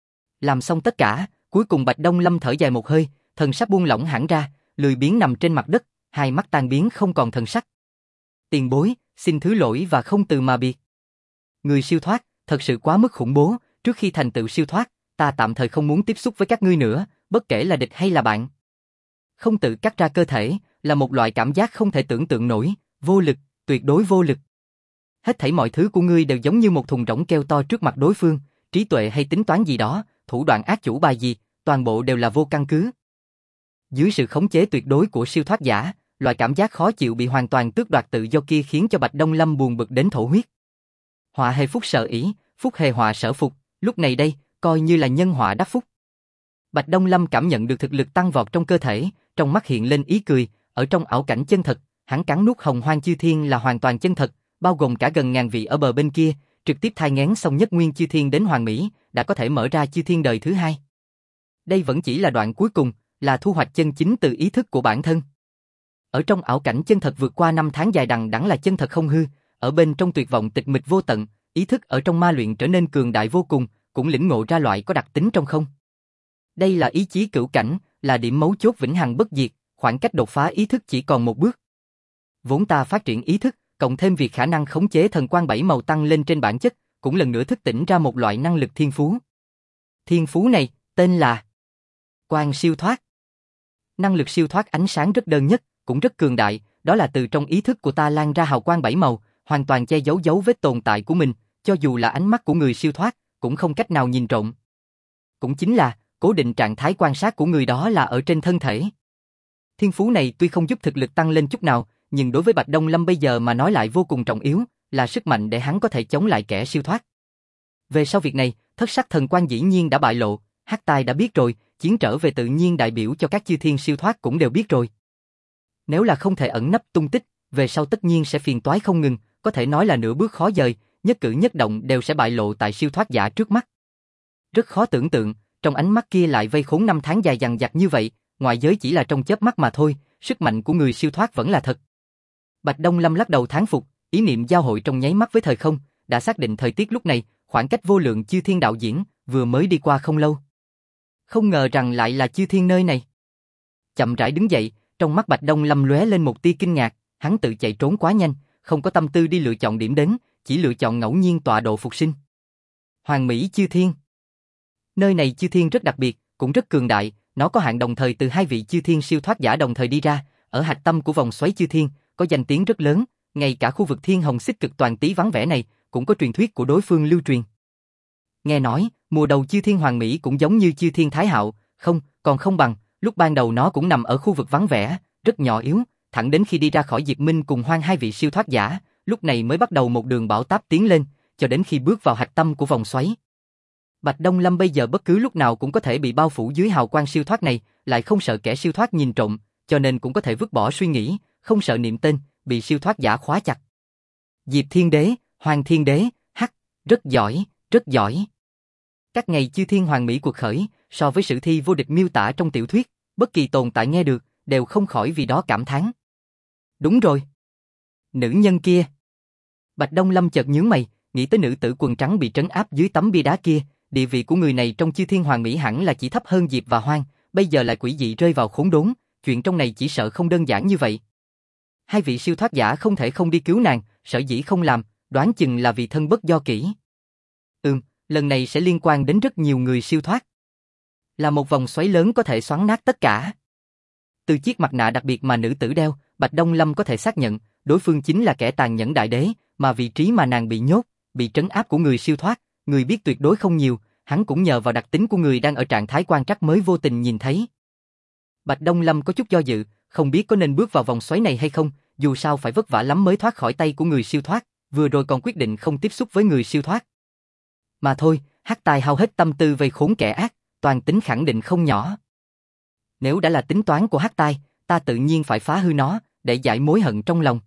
Làm xong tất cả, cuối cùng Bạch Đông Lâm thở dài một hơi, thần sắc buông lỏng hẳn ra, lười biếng nằm trên mặt đất, hai mắt tan biến không còn thần sắc. Tiền bối, xin thứ lỗi và không từ mà biệt. Người siêu thoát, thật sự quá mức khủng bố, trước khi thành tựu siêu thoát, ta tạm thời không muốn tiếp xúc với các ngươi nữa, bất kể là địch hay là bạn. Không tự cắt ra cơ thể, là một loại cảm giác không thể tưởng tượng nổi, vô lực, tuyệt đối vô lực. Hết thảy mọi thứ của ngươi đều giống như một thùng rỗng keo to trước mặt đối phương, trí tuệ hay tính toán gì đó, thủ đoạn ác chủ bài gì, toàn bộ đều là vô căn cứ. Dưới sự khống chế tuyệt đối của siêu thoát giả, loại cảm giác khó chịu bị hoàn toàn tước đoạt tự do kia khiến cho Bạch Đông Lâm buồn bực đến thổ huyết. Họa hề phúc sợ ỷ, phúc hề họa sở phục, lúc này đây, coi như là nhân họa đắc phúc. Bạch Đông Lâm cảm nhận được thực lực tăng vọt trong cơ thể, trong mắt hiện lên ý cười, ở trong ảo cảnh chân thật, hắn cắn nuốt hồng hoang chư thiên là hoàn toàn chân thật, bao gồm cả gần ngàn vị ở bờ bên kia, trực tiếp thai nghén xong nhất nguyên chư thiên đến hoàn mỹ, đã có thể mở ra chư thiên đời thứ hai. Đây vẫn chỉ là đoạn cuối cùng, là thu hoạch chân chính từ ý thức của bản thân. Ở trong ảo cảnh chân thật vượt qua năm tháng dài đằng đẵng là chân thật không hư, ở bên trong tuyệt vọng tịch mịch vô tận, ý thức ở trong ma luyện trở nên cường đại vô cùng, cũng lĩnh ngộ ra loại có đặc tính trong không. Đây là ý chí cửu cảnh, là điểm mấu chốt vĩnh hằng bất diệt, khoảng cách đột phá ý thức chỉ còn một bước. Vốn ta phát triển ý thức, cộng thêm việc khả năng khống chế thần quang bảy màu tăng lên trên bản chất, cũng lần nữa thức tỉnh ra một loại năng lực thiên phú. Thiên phú này, tên là Quang siêu thoát. Năng lực siêu thoát ánh sáng rất đơn nhất, cũng rất cường đại, đó là từ trong ý thức của ta lan ra hào quang bảy màu, hoàn toàn che giấu dấu vết tồn tại của mình, cho dù là ánh mắt của người siêu thoát, cũng không cách nào nhìn trộm. Cũng chính là, cố định trạng thái quan sát của người đó là ở trên thân thể. Thiên phú này tuy không giúp thực lực tăng lên chút nào, nhưng đối với Bạch Đông Lâm bây giờ mà nói lại vô cùng trọng yếu, là sức mạnh để hắn có thể chống lại kẻ siêu thoát. Về sau việc này, thất sắc thần quan dĩ nhiên đã bại lộ, hắc tai đã biết rồi, chiến trở về tự nhiên đại biểu cho các chư thiên siêu thoát cũng đều biết rồi. Nếu là không thể ẩn nấp tung tích, về sau tất nhiên sẽ phiền toái không ngừng, có thể nói là nửa bước khó dời, nhất cử nhất động đều sẽ bại lộ tại siêu thoát giả trước mắt. Rất khó tưởng tượng, trong ánh mắt kia lại vây khốn năm tháng dài dằng dặc như vậy, ngoại giới chỉ là trong chớp mắt mà thôi, sức mạnh của người siêu thoát vẫn là thật. Bạch Đông Lâm lắc đầu thán phục, ý niệm giao hội trong nháy mắt với thời không, đã xác định thời tiết lúc này, khoảng cách vô lượng chư thiên đạo diễn, vừa mới đi qua không lâu. Không ngờ rằng lại là chư thiên nơi này. Chậm rãi đứng dậy, trong mắt Bạch Đông Lâm lóe lên một tia kinh ngạc, hắn tự chạy trốn quá nhanh, không có tâm tư đi lựa chọn điểm đến, chỉ lựa chọn ngẫu nhiên tọa độ phục sinh. Hoàng Mỹ chư thiên. Nơi này chư thiên rất đặc biệt, cũng rất cường đại, nó có hạn đồng thời từ hai vị chư thiên siêu thoát giả đồng thời đi ra, ở hạch tâm của vòng xoáy chư thiên, có danh tiếng rất lớn, ngay cả khu vực thiên hồng xích cực toàn tí vắng vẻ này, cũng có truyền thuyết của đối phương lưu truyền. Nghe nói, mùa đầu chư thiên Hoàng Mỹ cũng giống như chư thiên Thái Hạo, còn không bằng, lúc ban đầu nó cũng nằm ở khu vực vắng vẻ, rất nhỏ yếu, thẳng đến khi đi ra khỏi Diệp Minh cùng Hoang hai vị siêu thoát giả, lúc này mới bắt đầu một đường bão táp tiến lên, cho đến khi bước vào hạch tâm của vòng xoáy. Bạch Đông Lâm bây giờ bất cứ lúc nào cũng có thể bị bao phủ dưới hào quang siêu thoát này, lại không sợ kẻ siêu thoát nhìn trộm, cho nên cũng có thể vứt bỏ suy nghĩ, không sợ niệm tên, bị siêu thoát giả khóa chặt. Diệp Thiên Đế, Hoàng Thiên Đế, hắc, rất giỏi, rất giỏi. Các ngày chư thiên Hoàng Mỹ cuộc khởi, so với sử thi vô địch miêu tả trong tiểu thuyết, bất kỳ tồn tại nghe được, đều không khỏi vì đó cảm thán. Đúng rồi. Nữ nhân kia. Bạch Đông Lâm chợt nhướng mày, nghĩ tới nữ tử quần trắng bị trấn áp dưới tấm bia đá kia, địa vị của người này trong chư thiên Hoàng Mỹ hẳn là chỉ thấp hơn Diệp và Hoang, bây giờ lại quỷ dị rơi vào khốn đốn, chuyện trong này chỉ sợ không đơn giản như vậy. Hai vị siêu thoát giả không thể không đi cứu nàng, sở dĩ không làm, đoán chừng là vì thân bất do kỷ. Lần này sẽ liên quan đến rất nhiều người siêu thoát. Là một vòng xoáy lớn có thể xoắn nát tất cả. Từ chiếc mặt nạ đặc biệt mà nữ tử đeo, Bạch Đông Lâm có thể xác nhận, đối phương chính là kẻ tàn nhẫn đại đế, mà vị trí mà nàng bị nhốt, bị trấn áp của người siêu thoát, người biết tuyệt đối không nhiều, hắn cũng nhờ vào đặc tính của người đang ở trạng thái quan trắc mới vô tình nhìn thấy. Bạch Đông Lâm có chút do dự, không biết có nên bước vào vòng xoáy này hay không, dù sao phải vất vả lắm mới thoát khỏi tay của người siêu thoát, vừa rồi còn quyết định không tiếp xúc với người siêu thoát. Mà thôi, Hắc Tài hao hết tâm tư vây khốn kẻ ác, toàn tính khẳng định không nhỏ. Nếu đã là tính toán của Hắc Tài, ta tự nhiên phải phá hư nó, để giải mối hận trong lòng.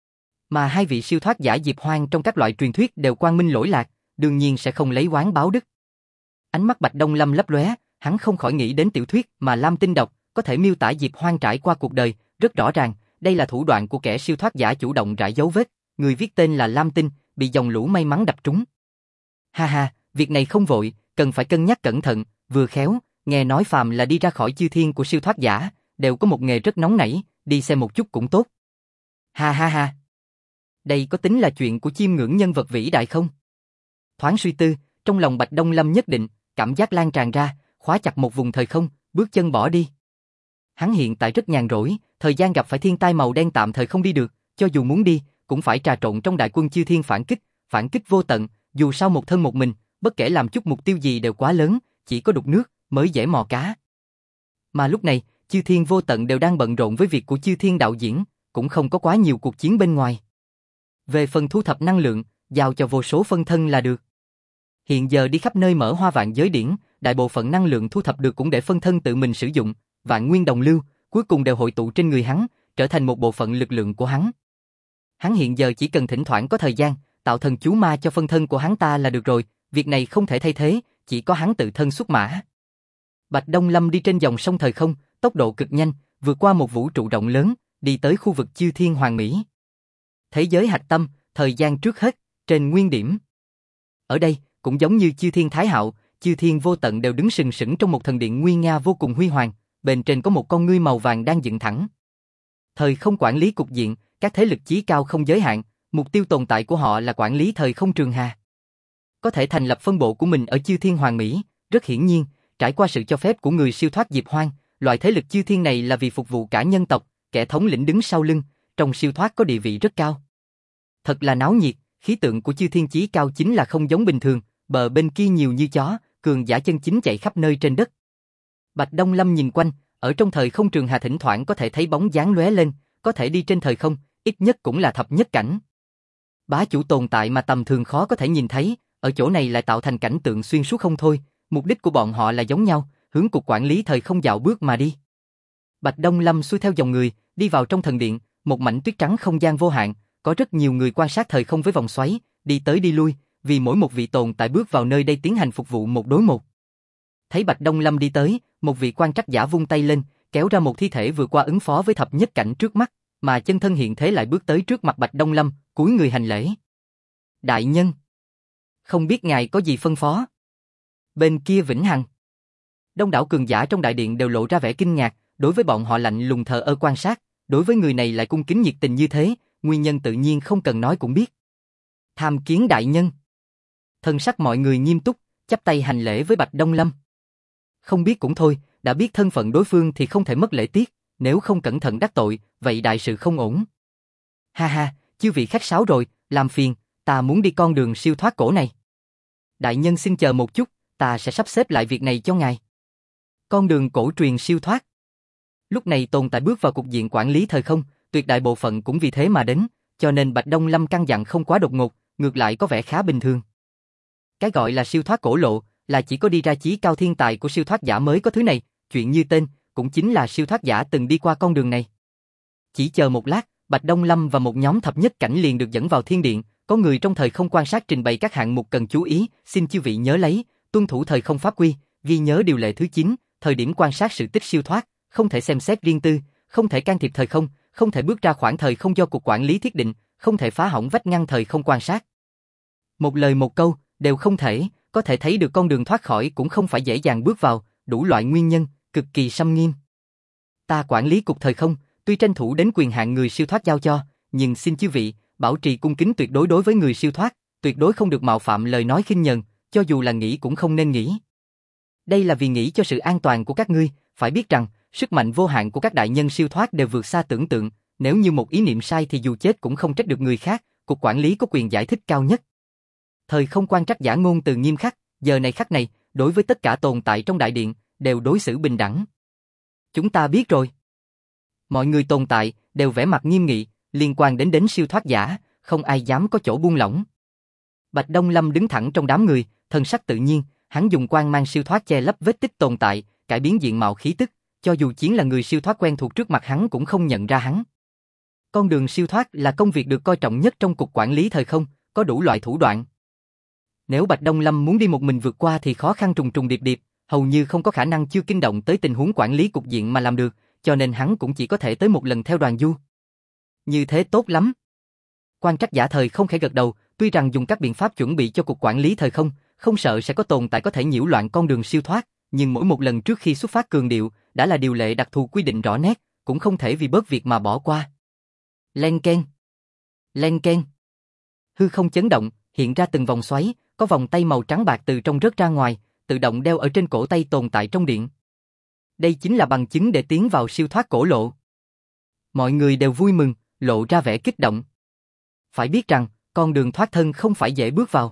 Mà hai vị siêu thoát giả Diệp Hoang trong các loại truyền thuyết đều quang minh lỗi lạc, đương nhiên sẽ không lấy oán báo đức. Ánh mắt Bạch Đông Lâm lấp lóe, hắn không khỏi nghĩ đến tiểu thuyết mà Lam Tinh đọc, có thể miêu tả Diệp Hoang trải qua cuộc đời, rất rõ ràng, đây là thủ đoạn của kẻ siêu thoát giả chủ động rải dấu vết, người viết tên là Lam Tinh, bị dòng lũ may mắn đập trúng. Ha ha, việc này không vội, cần phải cân nhắc cẩn thận, vừa khéo, nghe nói phàm là đi ra khỏi chư thiên của siêu thoát giả, đều có một nghề rất nóng nảy, đi xem một chút cũng tốt. Ha ha ha. Đây có tính là chuyện của chiêm ngưỡng nhân vật vĩ đại không? Thoáng suy tư, trong lòng Bạch Đông Lâm nhất định, cảm giác lan tràn ra, khóa chặt một vùng thời không, bước chân bỏ đi. Hắn hiện tại rất nhàn rỗi, thời gian gặp phải thiên tai màu đen tạm thời không đi được, cho dù muốn đi, cũng phải trà trộn trong đại quân chư thiên phản kích vô tận, dù sao một thân một mình, bất kể làm chút mục tiêu gì đều quá lớn, chỉ có đục nước mới dễ mò cá. Mà lúc này, chư thiên vô tận đều đang bận rộn với việc của chư thiên đạo diễn, cũng không có quá nhiều cuộc chiến bên ngoài. Về phần thu thập năng lượng, giao cho vô số phân thân là được. Hiện giờ đi khắp nơi mở hoa vạn giới điển, đại bộ phận năng lượng thu thập được cũng để phân thân tự mình sử dụng, vạn nguyên đồng lưu, cuối cùng đều hội tụ trên người hắn, trở thành một bộ phận lực lượng của hắn. Hắn hiện giờ chỉ cần thỉnh thoảng có thời gian, tạo thần chú ma cho phân thân của hắn ta là được rồi, việc này không thể thay thế, chỉ có hắn tự thân xuất mã. Bạch Đông Lâm đi trên dòng sông thời không, tốc độ cực nhanh, vượt qua một vũ trụ rộng lớn, đi tới khu vực chư thiên Hoàng Mỹ. Thế giới hạch tâm, thời gian trước hết, trên nguyên điểm. Ở đây, cũng giống như chư thiên Thái Hạo, chư thiên vô tận đều đứng sừng sững trong một thần điện nguy nga vô cùng huy hoàng, bên trên có một con ngươi màu vàng đang dựng thẳng. Thời không quản lý cục diện, các thế lực chí cao không giới hạn, mục tiêu tồn tại của họ là quản lý thời không trường hà. Có thể thành lập phân bộ của mình ở chư thiên Hoàng Mỹ, rất hiển nhiên, trải qua sự cho phép của người siêu thoát Diệp Hoang, loại thế lực chư thiên này là vì phục vụ cả nhân tộc, kẻ thống lĩnh đứng sau lưng, trong siêu thoát có địa vị rất cao. Thật là náo nhiệt, khí tượng của chư thiên chí cao chính là không giống bình thường, bờ bên kia nhiều như chó, cường giả chân chính chạy khắp nơi trên đất. Bạch Đông Lâm nhìn quanh, ở trong thời không trường hà thỉnh thoảng có thể thấy bóng dáng lóe lên, có thể đi trên thời không, ít nhất cũng là thập nhất cảnh. Bá chủ tồn tại mà tầm thường khó có thể nhìn thấy, ở chỗ này lại tạo thành cảnh tượng xuyên suốt không thôi, mục đích của bọn họ là giống nhau, hướng cục quản lý thời không dạo bước mà đi. Bạch Đông Lâm xuôi theo dòng người, đi vào trong thần điện, một mảnh tuyết trắng không gian vô hạn, có rất nhiều người quan sát thời không với vòng xoáy, đi tới đi lui, vì mỗi một vị tồn tại bước vào nơi đây tiến hành phục vụ một đối một. Thấy Bạch Đông Lâm đi tới, một vị quan trắc giả vung tay lên, kéo ra một thi thể vừa qua ứng phó với thập nhất cảnh trước mắt, mà chân thân hiện thế lại bước tới trước mặt Bạch Đông Lâm, cúi người hành lễ. Đại nhân, không biết ngài có gì phân phó? Bên kia Vĩnh Hằng. Đông đảo cường giả trong đại điện đều lộ ra vẻ kinh ngạc, đối với bọn họ lạnh lùng thờ ơ quan sát, đối với người này lại cung kính nhiệt tình như thế, nguyên nhân tự nhiên không cần nói cũng biết. Tham kiến đại nhân. Thân sắc mọi người nghiêm túc, chắp tay hành lễ với Bạch Đông Lâm. Không biết cũng thôi, đã biết thân phận đối phương thì không thể mất lễ tiết, nếu không cẩn thận đắc tội, vậy đại sự không ổn. Ha ha, chư vị khách sáo rồi, làm phiền, ta muốn đi con đường siêu thoát cổ này. Đại nhân xin chờ một chút, ta sẽ sắp xếp lại việc này cho ngài. Con đường cổ truyền siêu thoát. Lúc này tồn tại bước vào cục diện quản lý thời không, tuyệt đại bộ phận cũng vì thế mà đến, cho nên Bạch Đông Lâm căn dặn không quá đột ngột, ngược lại có vẻ khá bình thường. Cái gọi là siêu thoát cổ lộ, là chỉ có đi ra chí cao thiên tài của siêu thoát giả mới có thứ này, chuyện như tên, cũng chính là siêu thoát giả từng đi qua con đường này. Chỉ chờ một lát, Bạch Đông Lâm và một nhóm thập nhất cảnh liền được dẫn vào thiên điện, có người trong thời không quan sát trình bày các hạng mục cần chú ý, xin chư vị nhớ lấy, tuân thủ thời không pháp quy, ghi nhớ điều lệ thứ 9, thời điểm quan sát sự tích siêu thoát, không thể xem xét riêng tư, không thể can thiệp thời không, không thể bước ra khoảng thời không do cục quản lý thiết định, không thể phá hỏng vách ngăn thời không quan sát. Một lời một câu, đều không thể, có thể thấy được con đường thoát khỏi cũng không phải dễ dàng bước vào, đủ loại nguyên nhân, cực kỳ xâm nghiêm. Ta quản lý cục thời không, tuy tranh thủ đến quyền hạn người siêu thoát giao cho, nhưng xin chư vị, bảo trì cung kính tuyệt đối đối với người siêu thoát, tuyệt đối không được mạo phạm lời nói khinh nhờn, cho dù là nghĩ cũng không nên nghĩ. Đây là vì nghĩ cho sự an toàn của các ngươi, phải biết rằng, sức mạnh vô hạn của các đại nhân siêu thoát đều vượt xa tưởng tượng, nếu như một ý niệm sai thì dù chết cũng không trách được người khác, cục quản lý có quyền giải thích cao nhất. Thời không quan trắc giả ngôn từ nghiêm khắc, giờ này khắc này, đối với tất cả tồn tại trong đại điện, đều đối xử bình đẳng. Chúng ta biết rồi. Mọi người tồn tại, đều vẻ mặt nghiêm nghị, liên quan đến siêu thoát giả, không ai dám có chỗ buông lỏng. Bạch Đông Lâm đứng thẳng trong đám người, thân sắc tự nhiên, hắn dùng quang mang siêu thoát che lấp vết tích tồn tại, cải biến diện mạo khí tức, cho dù chiến là người siêu thoát quen thuộc trước mặt hắn cũng không nhận ra hắn. Con đường siêu thoát là công việc được coi trọng nhất trong cục quản lý thời không, có đủ loại thủ đoạn. Nếu Bạch Đông Lâm muốn đi một mình vượt qua thì khó khăn trùng trùng điệp điệp, hầu như không có khả năng chưa kinh động tới tình huống quản lý cục diện mà làm được, cho nên hắn cũng chỉ có thể tới một lần theo đoàn du. Như thế tốt lắm. Quan trắc giả thời không khẽ gật đầu, tuy rằng dùng các biện pháp chuẩn bị cho cục quản lý thời không, không sợ sẽ có tồn tại có thể nhiễu loạn con đường siêu thoát, nhưng mỗi một lần trước khi xuất phát cường điệu, đã là điều lệ đặc thù quy định rõ nét, cũng không thể vì bớt việc mà bỏ qua. Len keng. Len keng. Hư không chấn động, hiện ra từng vòng xoáy, có vòng tay màu trắng bạc từ trong rớt ra ngoài, tự động đeo ở trên cổ tay tồn tại trong điện. Đây chính là bằng chứng để tiến vào siêu thoát cổ lộ. Mọi người đều vui mừng, lộ ra vẻ kích động. Phải biết rằng, con đường thoát thân không phải dễ bước vào.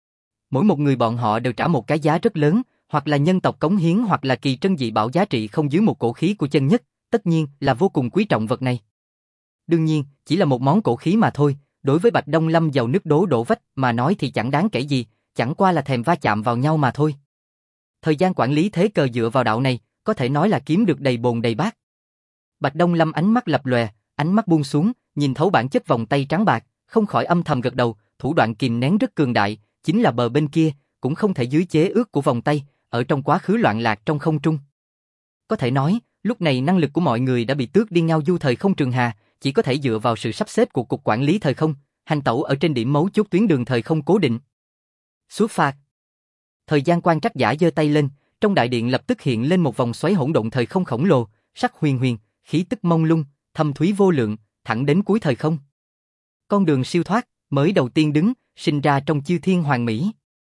Mỗi một người bọn họ đều trả một cái giá rất lớn, hoặc là nhân tộc cống hiến hoặc là kỳ trân dị bảo giá trị không dưới một cổ khí của chân nhất, tất nhiên là vô cùng quý trọng vật này. Đương nhiên, chỉ là một món cổ khí mà thôi, đối với Bạch Đông Lâm giàu nước đổ vách mà nói thì chẳng đáng kể gì, chẳng qua là thèm va chạm vào nhau mà thôi. Thời gian quản lý thế cờ dựa vào đạo này, có thể nói là kiếm được đầy bồn đầy bát. Bạch Đông Lâm ánh mắt lập lòe, ánh mắt buông xuống, nhìn thấu bản chất vòng tay trắng bạc, không khỏi âm thầm gật đầu, thủ đoạn kìm nén rất cường đại, chính là bờ bên kia, cũng không thể dưới chế ước của vòng tay, ở trong quá khứ loạn lạc trong không trung. Có thể nói, lúc này năng lực của mọi người đã bị tước đi ngao du thời không trường hà, chỉ có thể dựa vào sự sắp xếp của cục quản lý thời không, hành tẩu ở trên điểm mấu chốt tuyến đường thời không cố định. Xuất phạt. Thời gian quan trắc giả giơ tay lên, trong đại điện lập tức hiện lên một vòng xoáy hỗn độn thời không khổng lồ, sắc huyền huyền, khí tức mông lung, thâm thúy vô lượng, thẳng đến cuối thời không. Con đường siêu thoát, mới đầu tiên đứng, sinh ra trong chư thiên hoàng mỹ.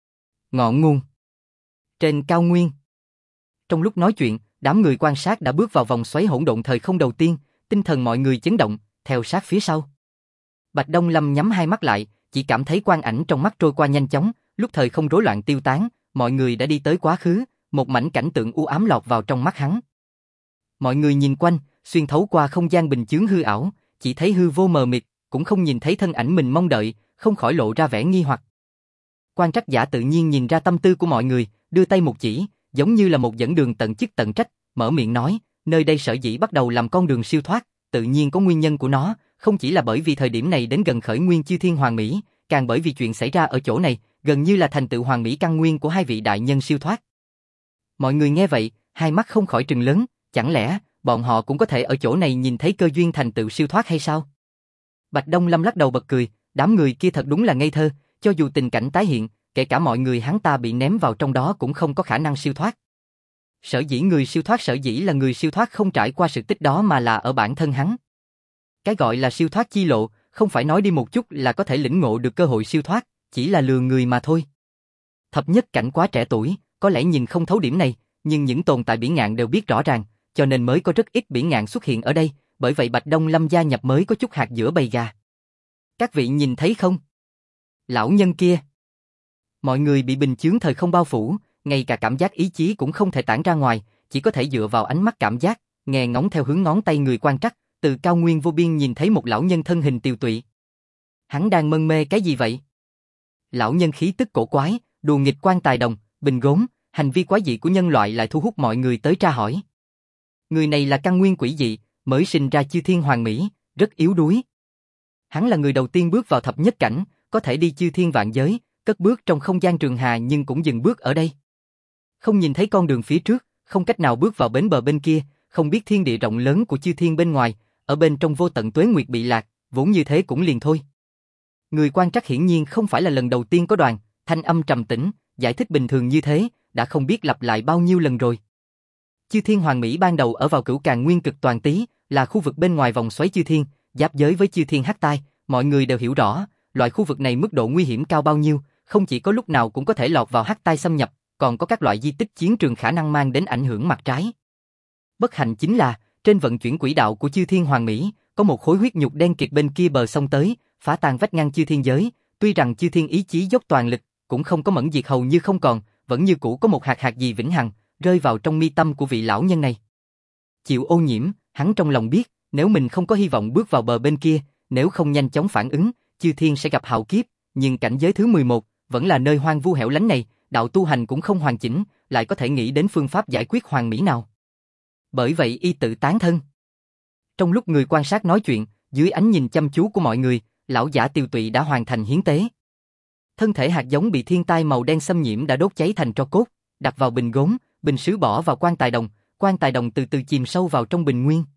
Ngọn nguồn. Trên cao nguyên. Trong lúc nói chuyện, đám người quan sát đã bước vào vòng xoáy hỗn độn thời không đầu tiên, tinh thần mọi người chấn động, theo sát phía sau. Bạch Đông Lâm nhắm hai mắt lại, chỉ cảm thấy quang ảnh trong mắt trôi qua nhanh chóng, lúc thời không rối loạn tiêu tán, mọi người đã đi tới quá khứ, một mảnh cảnh tượng u ám lọt vào trong mắt hắn. Mọi người nhìn quanh, xuyên thấu qua không gian bình chướng hư ảo, chỉ thấy hư vô mờ mịt, cũng không nhìn thấy thân ảnh mình mong đợi, không khỏi lộ ra vẻ nghi hoặc. Quan trắc giả tự nhiên nhìn ra tâm tư của mọi người, đưa tay một chỉ, giống như là một dẫn đường tận chức tận trách, mở miệng nói, nơi đây sở dĩ bắt đầu làm con đường siêu thoát, tự nhiên có nguyên nhân của nó, không chỉ là bởi vì thời điểm này đến gần khởi nguyên chư thiên hoàng mỹ, càng bởi vì chuyện xảy ra ở chỗ này, gần như là thành tựu hoàng mỹ căn nguyên của hai vị đại nhân siêu thoát. Mọi người nghe vậy, hai mắt không khỏi trừng lớn, chẳng lẽ bọn họ cũng có thể ở chỗ này nhìn thấy cơ duyên thành tựu siêu thoát hay sao? Bạch Đông Lâm lắc đầu bật cười, đám người kia thật đúng là ngây thơ, cho dù tình cảnh tái hiện, kể cả mọi người hắn ta bị ném vào trong đó cũng không có khả năng siêu thoát. Sở dĩ người siêu thoát sở dĩ là người siêu thoát không trải qua sự tích đó mà là ở bản thân hắn. Cái gọi là siêu thoát chi lộ, không phải nói đi một chút là có thể lĩnh ngộ được cơ hội siêu thoát, chỉ là lừa người mà thôi. Thập nhất cảnh quá trẻ tuổi, có lẽ nhìn không thấu điểm này, nhưng những tồn tại bỉ ngạn đều biết rõ ràng, cho nên mới có rất ít bỉ ngạn xuất hiện ở đây, bởi vậy Bạch Đông Lâm gia nhập mới có chút hạt giữa bầy gà. Các vị nhìn thấy không? Lão nhân kia. Mọi người bị bình chướng thời không bao phủ, ngay cả cảm giác ý chí cũng không thể tản ra ngoài, chỉ có thể dựa vào ánh mắt cảm giác, nghe ngóng theo hướng ngón tay người quan trắc, từ cao nguyên vô biên nhìn thấy một lão nhân thân hình tiều tụy. Hắn đang mân mê cái gì vậy? Lão nhân khí tức cổ quái, đùa nghịch quan tài đồng, bình gốm, hành vi quái dị của nhân loại lại thu hút mọi người tới tra hỏi. Người này là căn nguyên quỷ dị, mới sinh ra chư thiên hoàng mỹ, rất yếu đuối. Hắn là người đầu tiên bước vào thập nhất cảnh, có thể đi chư thiên vạn giới, cất bước trong không gian trường hà nhưng cũng dừng bước ở đây. Không nhìn thấy con đường phía trước, không cách nào bước vào bến bờ bên kia, không biết thiên địa rộng lớn của chư thiên bên ngoài, ở bên trong vô tận tuế nguyệt bị lạc, vốn như thế cũng liền thôi. Người quan trắc hiển nhiên không phải là lần đầu tiên có đoàn, thanh âm trầm tĩnh, giải thích bình thường như thế, đã không biết lặp lại bao nhiêu lần rồi. Chư thiên hoàng mỹ ban đầu ở vào cửu càn nguyên cực toàn tý, là khu vực bên ngoài vòng xoáy chư thiên, giáp giới với chư thiên hắc tai, mọi người đều hiểu rõ, loại khu vực này mức độ nguy hiểm cao bao nhiêu, không chỉ có lúc nào cũng có thể lọt vào hắc tai xâm nhập, còn có các loại di tích chiến trường khả năng mang đến ảnh hưởng mặt trái. Bất hạnh chính là, trên vận chuyển quỹ đạo của chư thiên hoàng mỹ, có một khối huyết nhục đen kịt bên kia bờ sông tới, phá tan vách ngăn chư thiên giới, tuy rằng chư thiên ý chí dốc toàn lực, cũng không có mẫn diệt hầu như không còn, vẫn như cũ có một hạt gì vĩnh hằng, rơi vào trong mi tâm của vị lão nhân này. Chịu ô nhiễm, hắn trong lòng biết, nếu mình không có hy vọng bước vào bờ bên kia, nếu không nhanh chóng phản ứng, chư thiên sẽ gặp hạo kiếp, nhưng cảnh giới thứ 11, vẫn là nơi hoang vu hẻo lánh này, đạo tu hành cũng không hoàn chỉnh, lại có thể nghĩ đến phương pháp giải quyết hoàn mỹ nào. Bởi vậy y tự tán thân. Trong lúc người quan sát nói chuyện, dưới ánh nhìn chăm chú của mọi người, lão giả tiều tụy đã hoàn thành hiến tế. Thân thể hạt giống bị thiên tai màu đen xâm nhiễm đã đốt cháy thành tro cốt, đặt vào bình gốm, bình sứ bỏ vào quan tài đồng từ từ chìm sâu vào trong bình nguyên.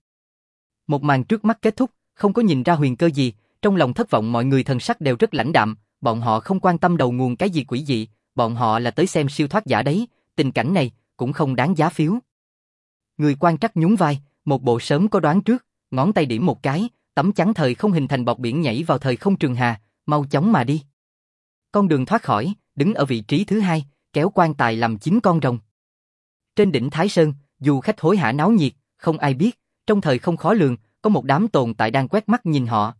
Một màn trước mắt kết thúc, không có nhìn ra huyền cơ gì, trong lòng thất vọng mọi người thần sắc đều rất lãnh đạm, bọn họ không quan tâm đầu nguồn cái gì quỷ dị, bọn họ là tới xem siêu thoát giả đấy, tình cảnh này cũng không đáng giá phiếu. Người quan trắc nhún vai, một bộ sớm có đoán trước, ngón tay điểm một cái, tấm chắn thời không hình thành bọt biển nhảy vào thời không trường hà, mau chóng mà đi. Con đường thoát khỏi, đứng ở vị trí thứ 2, kéo quan tài làm 9 con rồng. Trên đỉnh Thái Sơn, dù khách hối hả náo nhiệt, không ai biết, trong thời không khó lường, có một đám tồn tại đang quét mắt nhìn họ.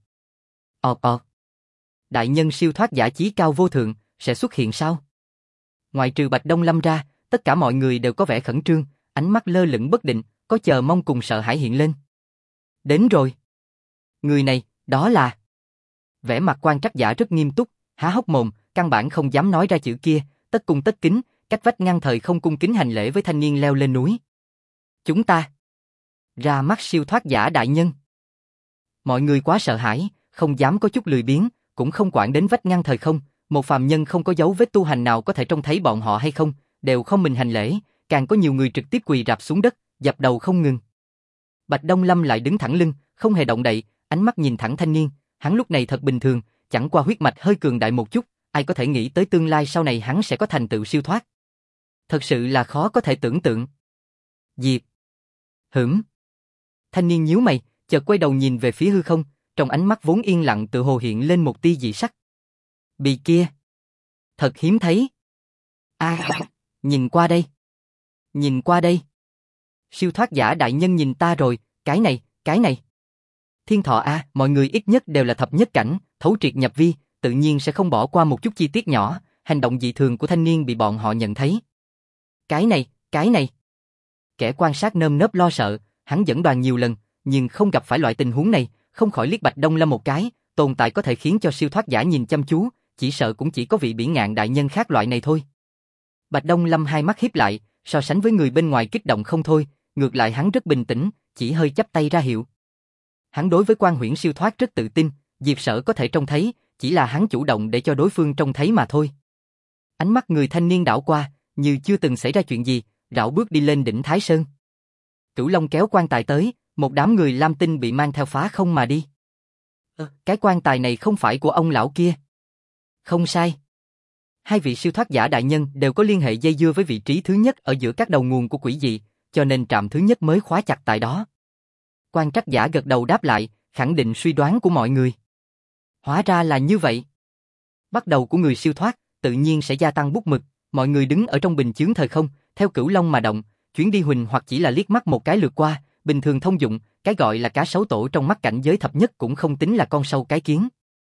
Đại nhân siêu thoát giả chí cao vô thượng, sẽ xuất hiện sao? Ngoại trừ Bạch Đông Lâm ra, tất cả mọi người đều có vẻ khẩn trương, ánh mắt lơ lửng bất định, có chờ mong cùng sợ hãi hiện lên. Đến rồi. Người này, đó là... Vẻ mặt quan trắc giả rất nghiêm túc, há hốc mồm, căn bản không dám nói ra chữ kia, tất cung tất kính, cách vách ngăn thời không cung kính hành lễ với thanh niên leo lên núi. Chúng ta... Ra mắt siêu thoát giả đại nhân. Mọi người quá sợ hãi, không dám có chút lười biếng, cũng không quản đến vách ngăn thời không, một phàm nhân không có dấu vết tu hành nào có thể trông thấy bọn họ hay không, đều không mình hành lễ, càng có nhiều người trực tiếp quỳ rạp xuống đất, dập đầu không ngừng. Bạch Đông Lâm lại đứng thẳng lưng, không hề động đậy, ánh mắt nhìn thẳng thanh niên, hắn lúc này thật bình thường, chẳng qua huyết mạch hơi cường đại một chút, ai có thể nghĩ tới tương lai sau này hắn sẽ có thành tựu siêu thoát. Thật sự là khó có thể tưởng tượng. Diệp. Thanh niên nhíu mày, chợt quay đầu nhìn về phía hư không, trong ánh mắt vốn yên lặng tự hồ hiện lên một tia dị sắc. Bì kia. Thật hiếm thấy. Nhìn qua đây. Nhìn qua đây. Siêu thoát giả đại nhân nhìn ta rồi, cái này. Thiên Thọ mọi người ít nhất đều là thập nhất cảnh, thấu triệt nhập vi, tự nhiên sẽ không bỏ qua một chút chi tiết nhỏ, hành động dị thường của thanh niên bị bọn họ nhận thấy. Cái này. Kẻ quan sát nơm nớp lo sợ, hắn dẫn đoàn nhiều lần, nhưng không gặp phải loại tình huống này, không khỏi liếc Bạch Đông Lâm một cái, tồn tại có thể khiến cho siêu thoát giả nhìn chăm chú, chỉ sợ cũng chỉ có vị bỉ ngạn đại nhân khác loại này thôi. Bạch Đông Lâm hai mắt híp lại, so sánh với người bên ngoài kích động không thôi, ngược lại hắn rất bình tĩnh, chỉ hơi chắp tay ra hiệu. Hắn đối với Quan Huyễn siêu thoát rất tự tin, Diệp Sở có thể trông thấy, chỉ là hắn chủ động để cho đối phương trông thấy mà thôi. Ánh mắt người thanh niên đảo qua, như chưa từng xảy ra chuyện gì, rảo bước đi lên đỉnh Thái Sơn. Cửu Long kéo quan tài tới, một đám người lam tinh bị mang theo phá không mà đi. Cái quan tài này không phải của ông lão kia. Không sai. Hai vị siêu thoát giả đại nhân đều có liên hệ dây dưa với vị trí thứ nhất ở giữa các đầu nguồn của quỷ dị, cho nên trạm thứ nhất mới khóa chặt tại đó. Quan trắc giả gật đầu đáp lại, khẳng định suy đoán của mọi người. Hóa ra là như vậy. Bắt đầu của người siêu thoát, tự nhiên sẽ gia tăng bút mực, mọi người đứng ở trong bình chướng thời không, theo Cửu Long mà động, chuyến đi huỳnh hoặc chỉ là liếc mắt một cái lướt qua, bình thường thông dụng, cái gọi là cá sấu tổ trong mắt cảnh giới thập nhất cũng không tính là con sâu cái kiến.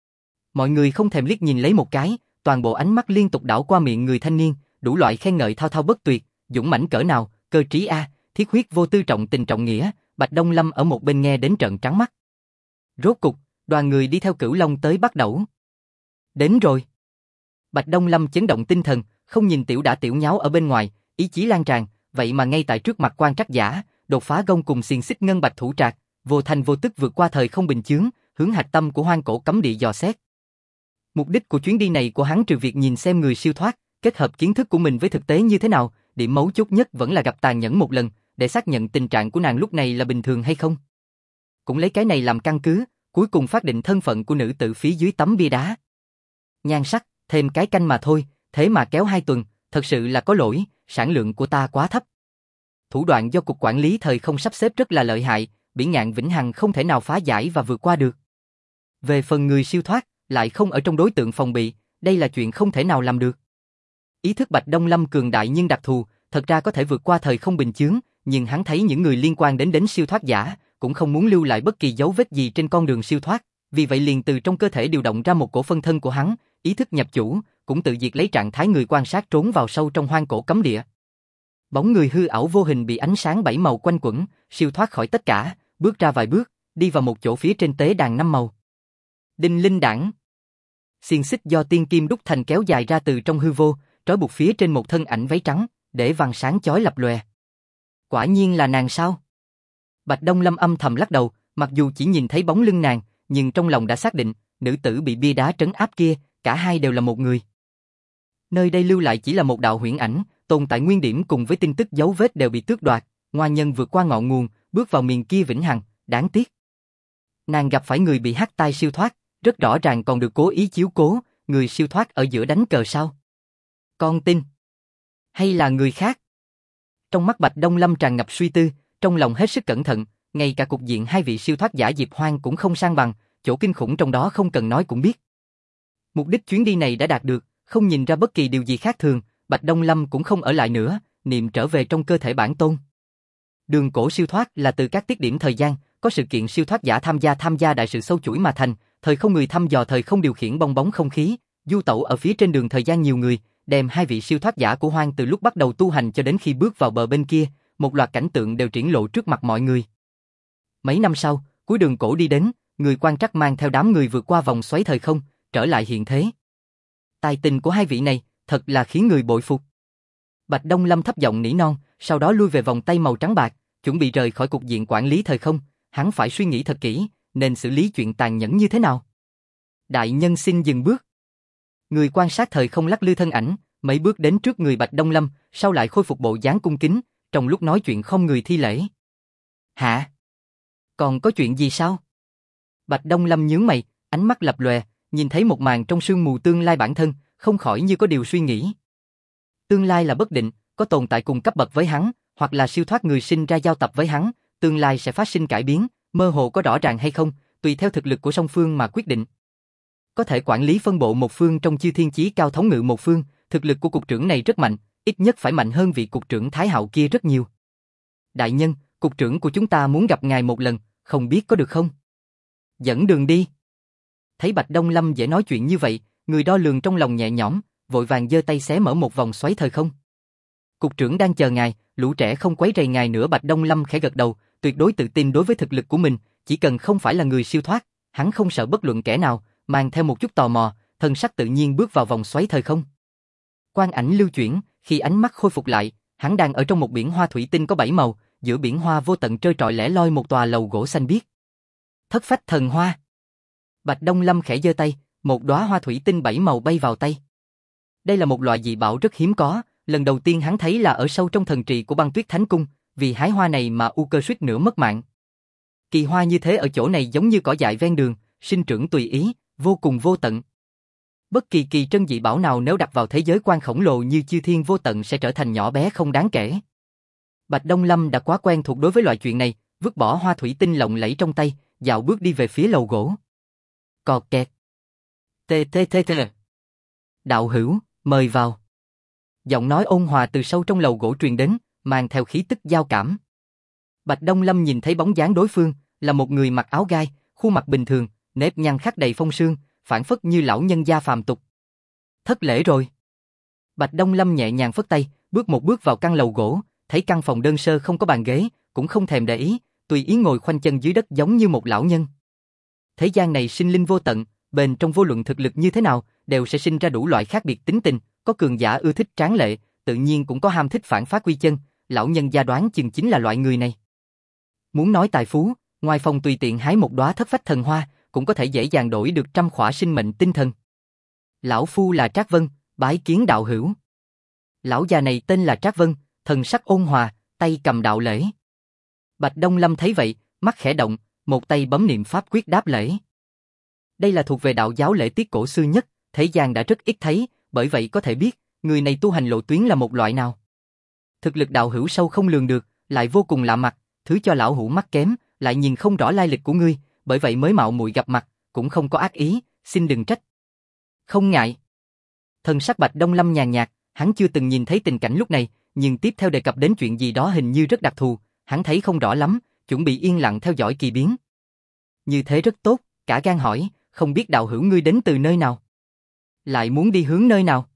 Mọi người không thèm liếc nhìn lấy một cái, toàn bộ ánh mắt liên tục đảo qua miệng người thanh niên, đủ loại khen ngợi thao thao bất tuyệt, dũng mãnh cỡ nào, cơ trí a, thiết huyết vô tư trọng tình trọng nghĩa, Bạch Đông Lâm ở một bên nghe đến trợn trắng mắt. Rốt cục, đoàn người đi theo Cửu Long tới bắt đầu. Đến rồi. Bạch Đông Lâm chấn động tinh thần, không nhìn tiểu đả tiểu nháo ở bên ngoài, ý chí lan tràn, vậy mà ngay tại trước mặt quan trắc giả, đột phá gông cùng xiềng xích ngân bạch thủ trạc, vô thành vô tức vượt qua thời không bình chướng, hướng hạch tâm của hoang cổ cấm địa dò xét. Mục đích của chuyến đi này của hắn trừ việc nhìn xem người siêu thoát, kết hợp kiến thức của mình với thực tế như thế nào, điểm mấu chốt nhất vẫn là gặp Tàn Nhẫn một lần, để xác nhận tình trạng của nàng lúc này là bình thường hay không. Cũng lấy cái này làm căn cứ, cuối cùng xác định thân phận của nữ tử phía dưới tấm bia đá. Nhan sắc, thêm cái canh mà thôi, thế mà kéo 2 tuần, thật sự là có lỗi, sản lượng của ta quá thấp. Thủ đoạn do cục quản lý thời không sắp xếp rất là lợi hại, Bỉ Ngạn vĩnh hằng không thể nào phá giải và vượt qua được. Về phần người siêu thoát, lại không ở trong đối tượng phòng bị, đây là chuyện không thể nào làm được. Ý thức Bạch Đông Lâm cường đại nhưng đặc thù, thật ra có thể vượt qua thời không bình chướng, nhưng hắn thấy những người liên quan đến siêu thoát giả, cũng không muốn lưu lại bất kỳ dấu vết gì trên con đường siêu thoát, vì vậy liền từ trong cơ thể điều động ra một cổ phân thân của hắn, ý thức nhập chủ, cũng tự diệt lấy trạng thái người quan sát trốn vào sâu trong hoang cổ cấm địa. Bóng người hư ảo vô hình bị ánh sáng 7 màu quanh quẩn, siêu thoát khỏi tất cả, bước ra vài bước, đi vào một chỗ phía trên tế đàn 5 màu. Đinh linh đảng. Xiềng xích do tiên kim đúc thành kéo dài ra từ trong hư vô, trói buộc phía trên một thân ảnh váy trắng, để vàng sáng chói lập lòe. Quả nhiên là nàng sao? Bạch Đông Lâm âm thầm lắc đầu, mặc dù chỉ nhìn thấy bóng lưng nàng, nhưng trong lòng đã xác định, nữ tử bị bia đá trấn áp kia, cả hai đều là một người. Nơi đây lưu lại chỉ là một đạo huyễn ảnh, tồn tại nguyên điểm cùng với tin tức dấu vết đều bị tước đoạt, ngoa nhân vượt qua ngọn nguồn, bước vào miền kia vĩnh hằng, đáng tiếc. Nàng gặp phải người bị hắc tai siêu thoát, rất rõ ràng còn được cố ý chiếu cố, người siêu thoát ở giữa đánh cờ sao? Con tin. Hay là người khác? Trong mắt Bạch Đông Lâm tràn ngập suy tư, trong lòng hết sức cẩn thận, ngay cả cục diện hai vị siêu thoát giả Diệp Hoang cũng không sang bằng, chỗ kinh khủng trong đó không cần nói cũng biết. Mục đích chuyến đi này đã đạt được, không nhìn ra bất kỳ điều gì khác thường, Bạch Đông Lâm cũng không ở lại nữa, niệm trở về trong cơ thể bản tôn. Đường cổ siêu thoát là từ các tiết điểm thời gian, có sự kiện siêu thoát giả tham gia đại sự sâu chuỗi mà thành, thời không người thăm dò thời không điều khiển bong bóng không khí, du tẩu ở phía trên đường thời gian nhiều người, đem hai vị siêu thoát giả của Hoang từ lúc bắt đầu tu hành cho đến khi bước vào bờ bên kia, một loạt cảnh tượng đều triển lộ trước mặt mọi người. Mấy năm sau, cuối đường cổ đi đến, người quan trắc mang theo đám người vượt qua vòng xoáy thời không, trở lại hiện thế. Tài tình của hai vị này, thật là khiến người bội phục. Bạch Đông Lâm thấp giọng nỉ non, sau đó lui về vòng tay màu trắng bạc, chuẩn bị rời khỏi cục diện quản lý thời không, hắn phải suy nghĩ thật kỹ, nên xử lý chuyện tàn nhẫn như thế nào. Đại nhân xin dừng bước. Người quan sát thời không lắc lư thân ảnh, mấy bước đến trước người Bạch Đông Lâm, sau lại khôi phục bộ dáng cung kính, trong lúc nói chuyện không người thi lễ. Hả? Còn có chuyện gì sao? Bạch Đông Lâm nhướng mày, ánh mắt lập lòe, nhìn thấy một màn trong sương mù tương lai bản thân, không khỏi như có điều suy nghĩ. Tương lai là bất định, có tồn tại cùng cấp bậc với hắn, hoặc là siêu thoát người sinh ra giao tập với hắn, tương lai sẽ phát sinh cải biến, mơ hồ có rõ ràng hay không, tùy theo thực lực của song phương mà quyết định. Có thể quản lý phân bộ một phương trong chư thiên chí cao thống ngự một phương, thực lực của cục trưởng này rất mạnh, ít nhất phải mạnh hơn vị cục trưởng Thái Hạo kia rất nhiều. Đại nhân, cục trưởng của chúng ta muốn gặp ngài một lần, không biết có được không? Dẫn đường đi. Thấy Bạch Đông Lâm dễ nói chuyện như vậy, người đo lường trong lòng nhẹ nhõm, vội vàng giơ tay xé mở một vòng xoáy thời không. Cục trưởng đang chờ ngài, lũ trẻ không quấy rầy ngài nữa. Bạch Đông Lâm khẽ gật đầu, tuyệt đối tự tin đối với thực lực của mình, chỉ cần không phải là người siêu thoát, hắn không sợ bất luận kẻ nào, mang theo một chút tò mò, thân sắc tự nhiên bước vào vòng xoáy thời không. Quang ảnh lưu chuyển, khi ánh mắt khôi phục lại, hắn đang ở trong một biển hoa thủy tinh có 7 màu, giữa biển hoa vô tận trơ trọi lẻ loi một tòa lầu gỗ xanh biếc. Thất phách thần hoa. Bạch Đông Lâm khẽ giơ tay, một đóa hoa thủy tinh 7 màu bay vào tay. Đây là một loại dị bảo rất hiếm có, lần đầu tiên hắn thấy là ở sâu trong thần trì của Băng Tuyết Thánh Cung, vì hái hoa này mà U Cơ suýt nữa mất mạng. Kỳ hoa như thế ở chỗ này giống như cỏ dại ven đường, sinh trưởng tùy ý, vô cùng vô tận. Bất kỳ kỳ trân dị bảo nào nếu đặt vào thế giới quan khổng lồ như chư thiên vô tận sẽ trở thành nhỏ bé không đáng kể. Bạch Đông Lâm đã quá quen thuộc đối với loại chuyện này, vứt bỏ hoa thủy tinh lộng lẫy trong tay, dạo bước đi về phía lầu gỗ. Cọt kẹt. Tê tê tê tê. Đạo hữu, mời vào. Giọng nói ôn hòa từ sâu trong lầu gỗ truyền đến, mang theo khí tức giao cảm. Bạch Đông Lâm nhìn thấy bóng dáng đối phương, là một người mặc áo gai, khuôn mặt bình thường, nếp nhăn khắc đầy phong sương, phảng phất như lão nhân gia phàm tục. Thất lễ rồi. Bạch Đông Lâm nhẹ nhàng phất tay, bước một bước vào căn lầu gỗ, thấy căn phòng đơn sơ không có bàn ghế, cũng không thèm để ý, tùy ý ngồi khoanh chân dưới đất giống như một lão nhân. Thế gian này sinh linh vô tận, bên trong vô luận thực lực như thế nào, đều sẽ sinh ra đủ loại khác biệt tính tình, có cường giả ưa thích tráng lệ, tự nhiên cũng có ham thích phản phá quy chân, lão nhân gia đoán chừng chính là loại người này. Muốn nói tài phú, ngoài phòng tùy tiện hái một đóa thất phách thần hoa, cũng có thể dễ dàng đổi được 100 khỏa sinh mệnh tinh thần. Lão phu là Trác Vân, bái kiến đạo hữu. Lão già này tên là Trác Vân, thần sắc ôn hòa, tay cầm đạo lễ. Bạch Đông Lâm thấy vậy, mắt khẽ động, một tay bấm niệm pháp quyết đáp lễ. Đây là thuộc về đạo giáo lễ tiết cổ xưa nhất, thế gian đã rất ít thấy, bởi vậy có thể biết, người này tu hành lộ tuyến là một loại nào. Thực lực đạo hữu sâu không lường được, lại vô cùng lạ mặt, thứ cho lão hữu mắt kém, lại nhìn không rõ lai lịch của ngươi, bởi vậy mới mạo muội gặp mặt, cũng không có ác ý, xin đừng trách. Không ngại. Thần sắc Bạch Đông Lâm nhàn nhạt, hắn chưa từng nhìn thấy tình cảnh lúc này, nhưng tiếp theo đề cập đến chuyện gì đó hình như rất đặc thù, hắn thấy không rõ lắm, chuẩn bị yên lặng theo dõi kỳ biến. Như thế rất tốt, cả gan hỏi, không biết đạo hữu ngươi đến từ nơi nào? Lại muốn đi hướng nơi nào?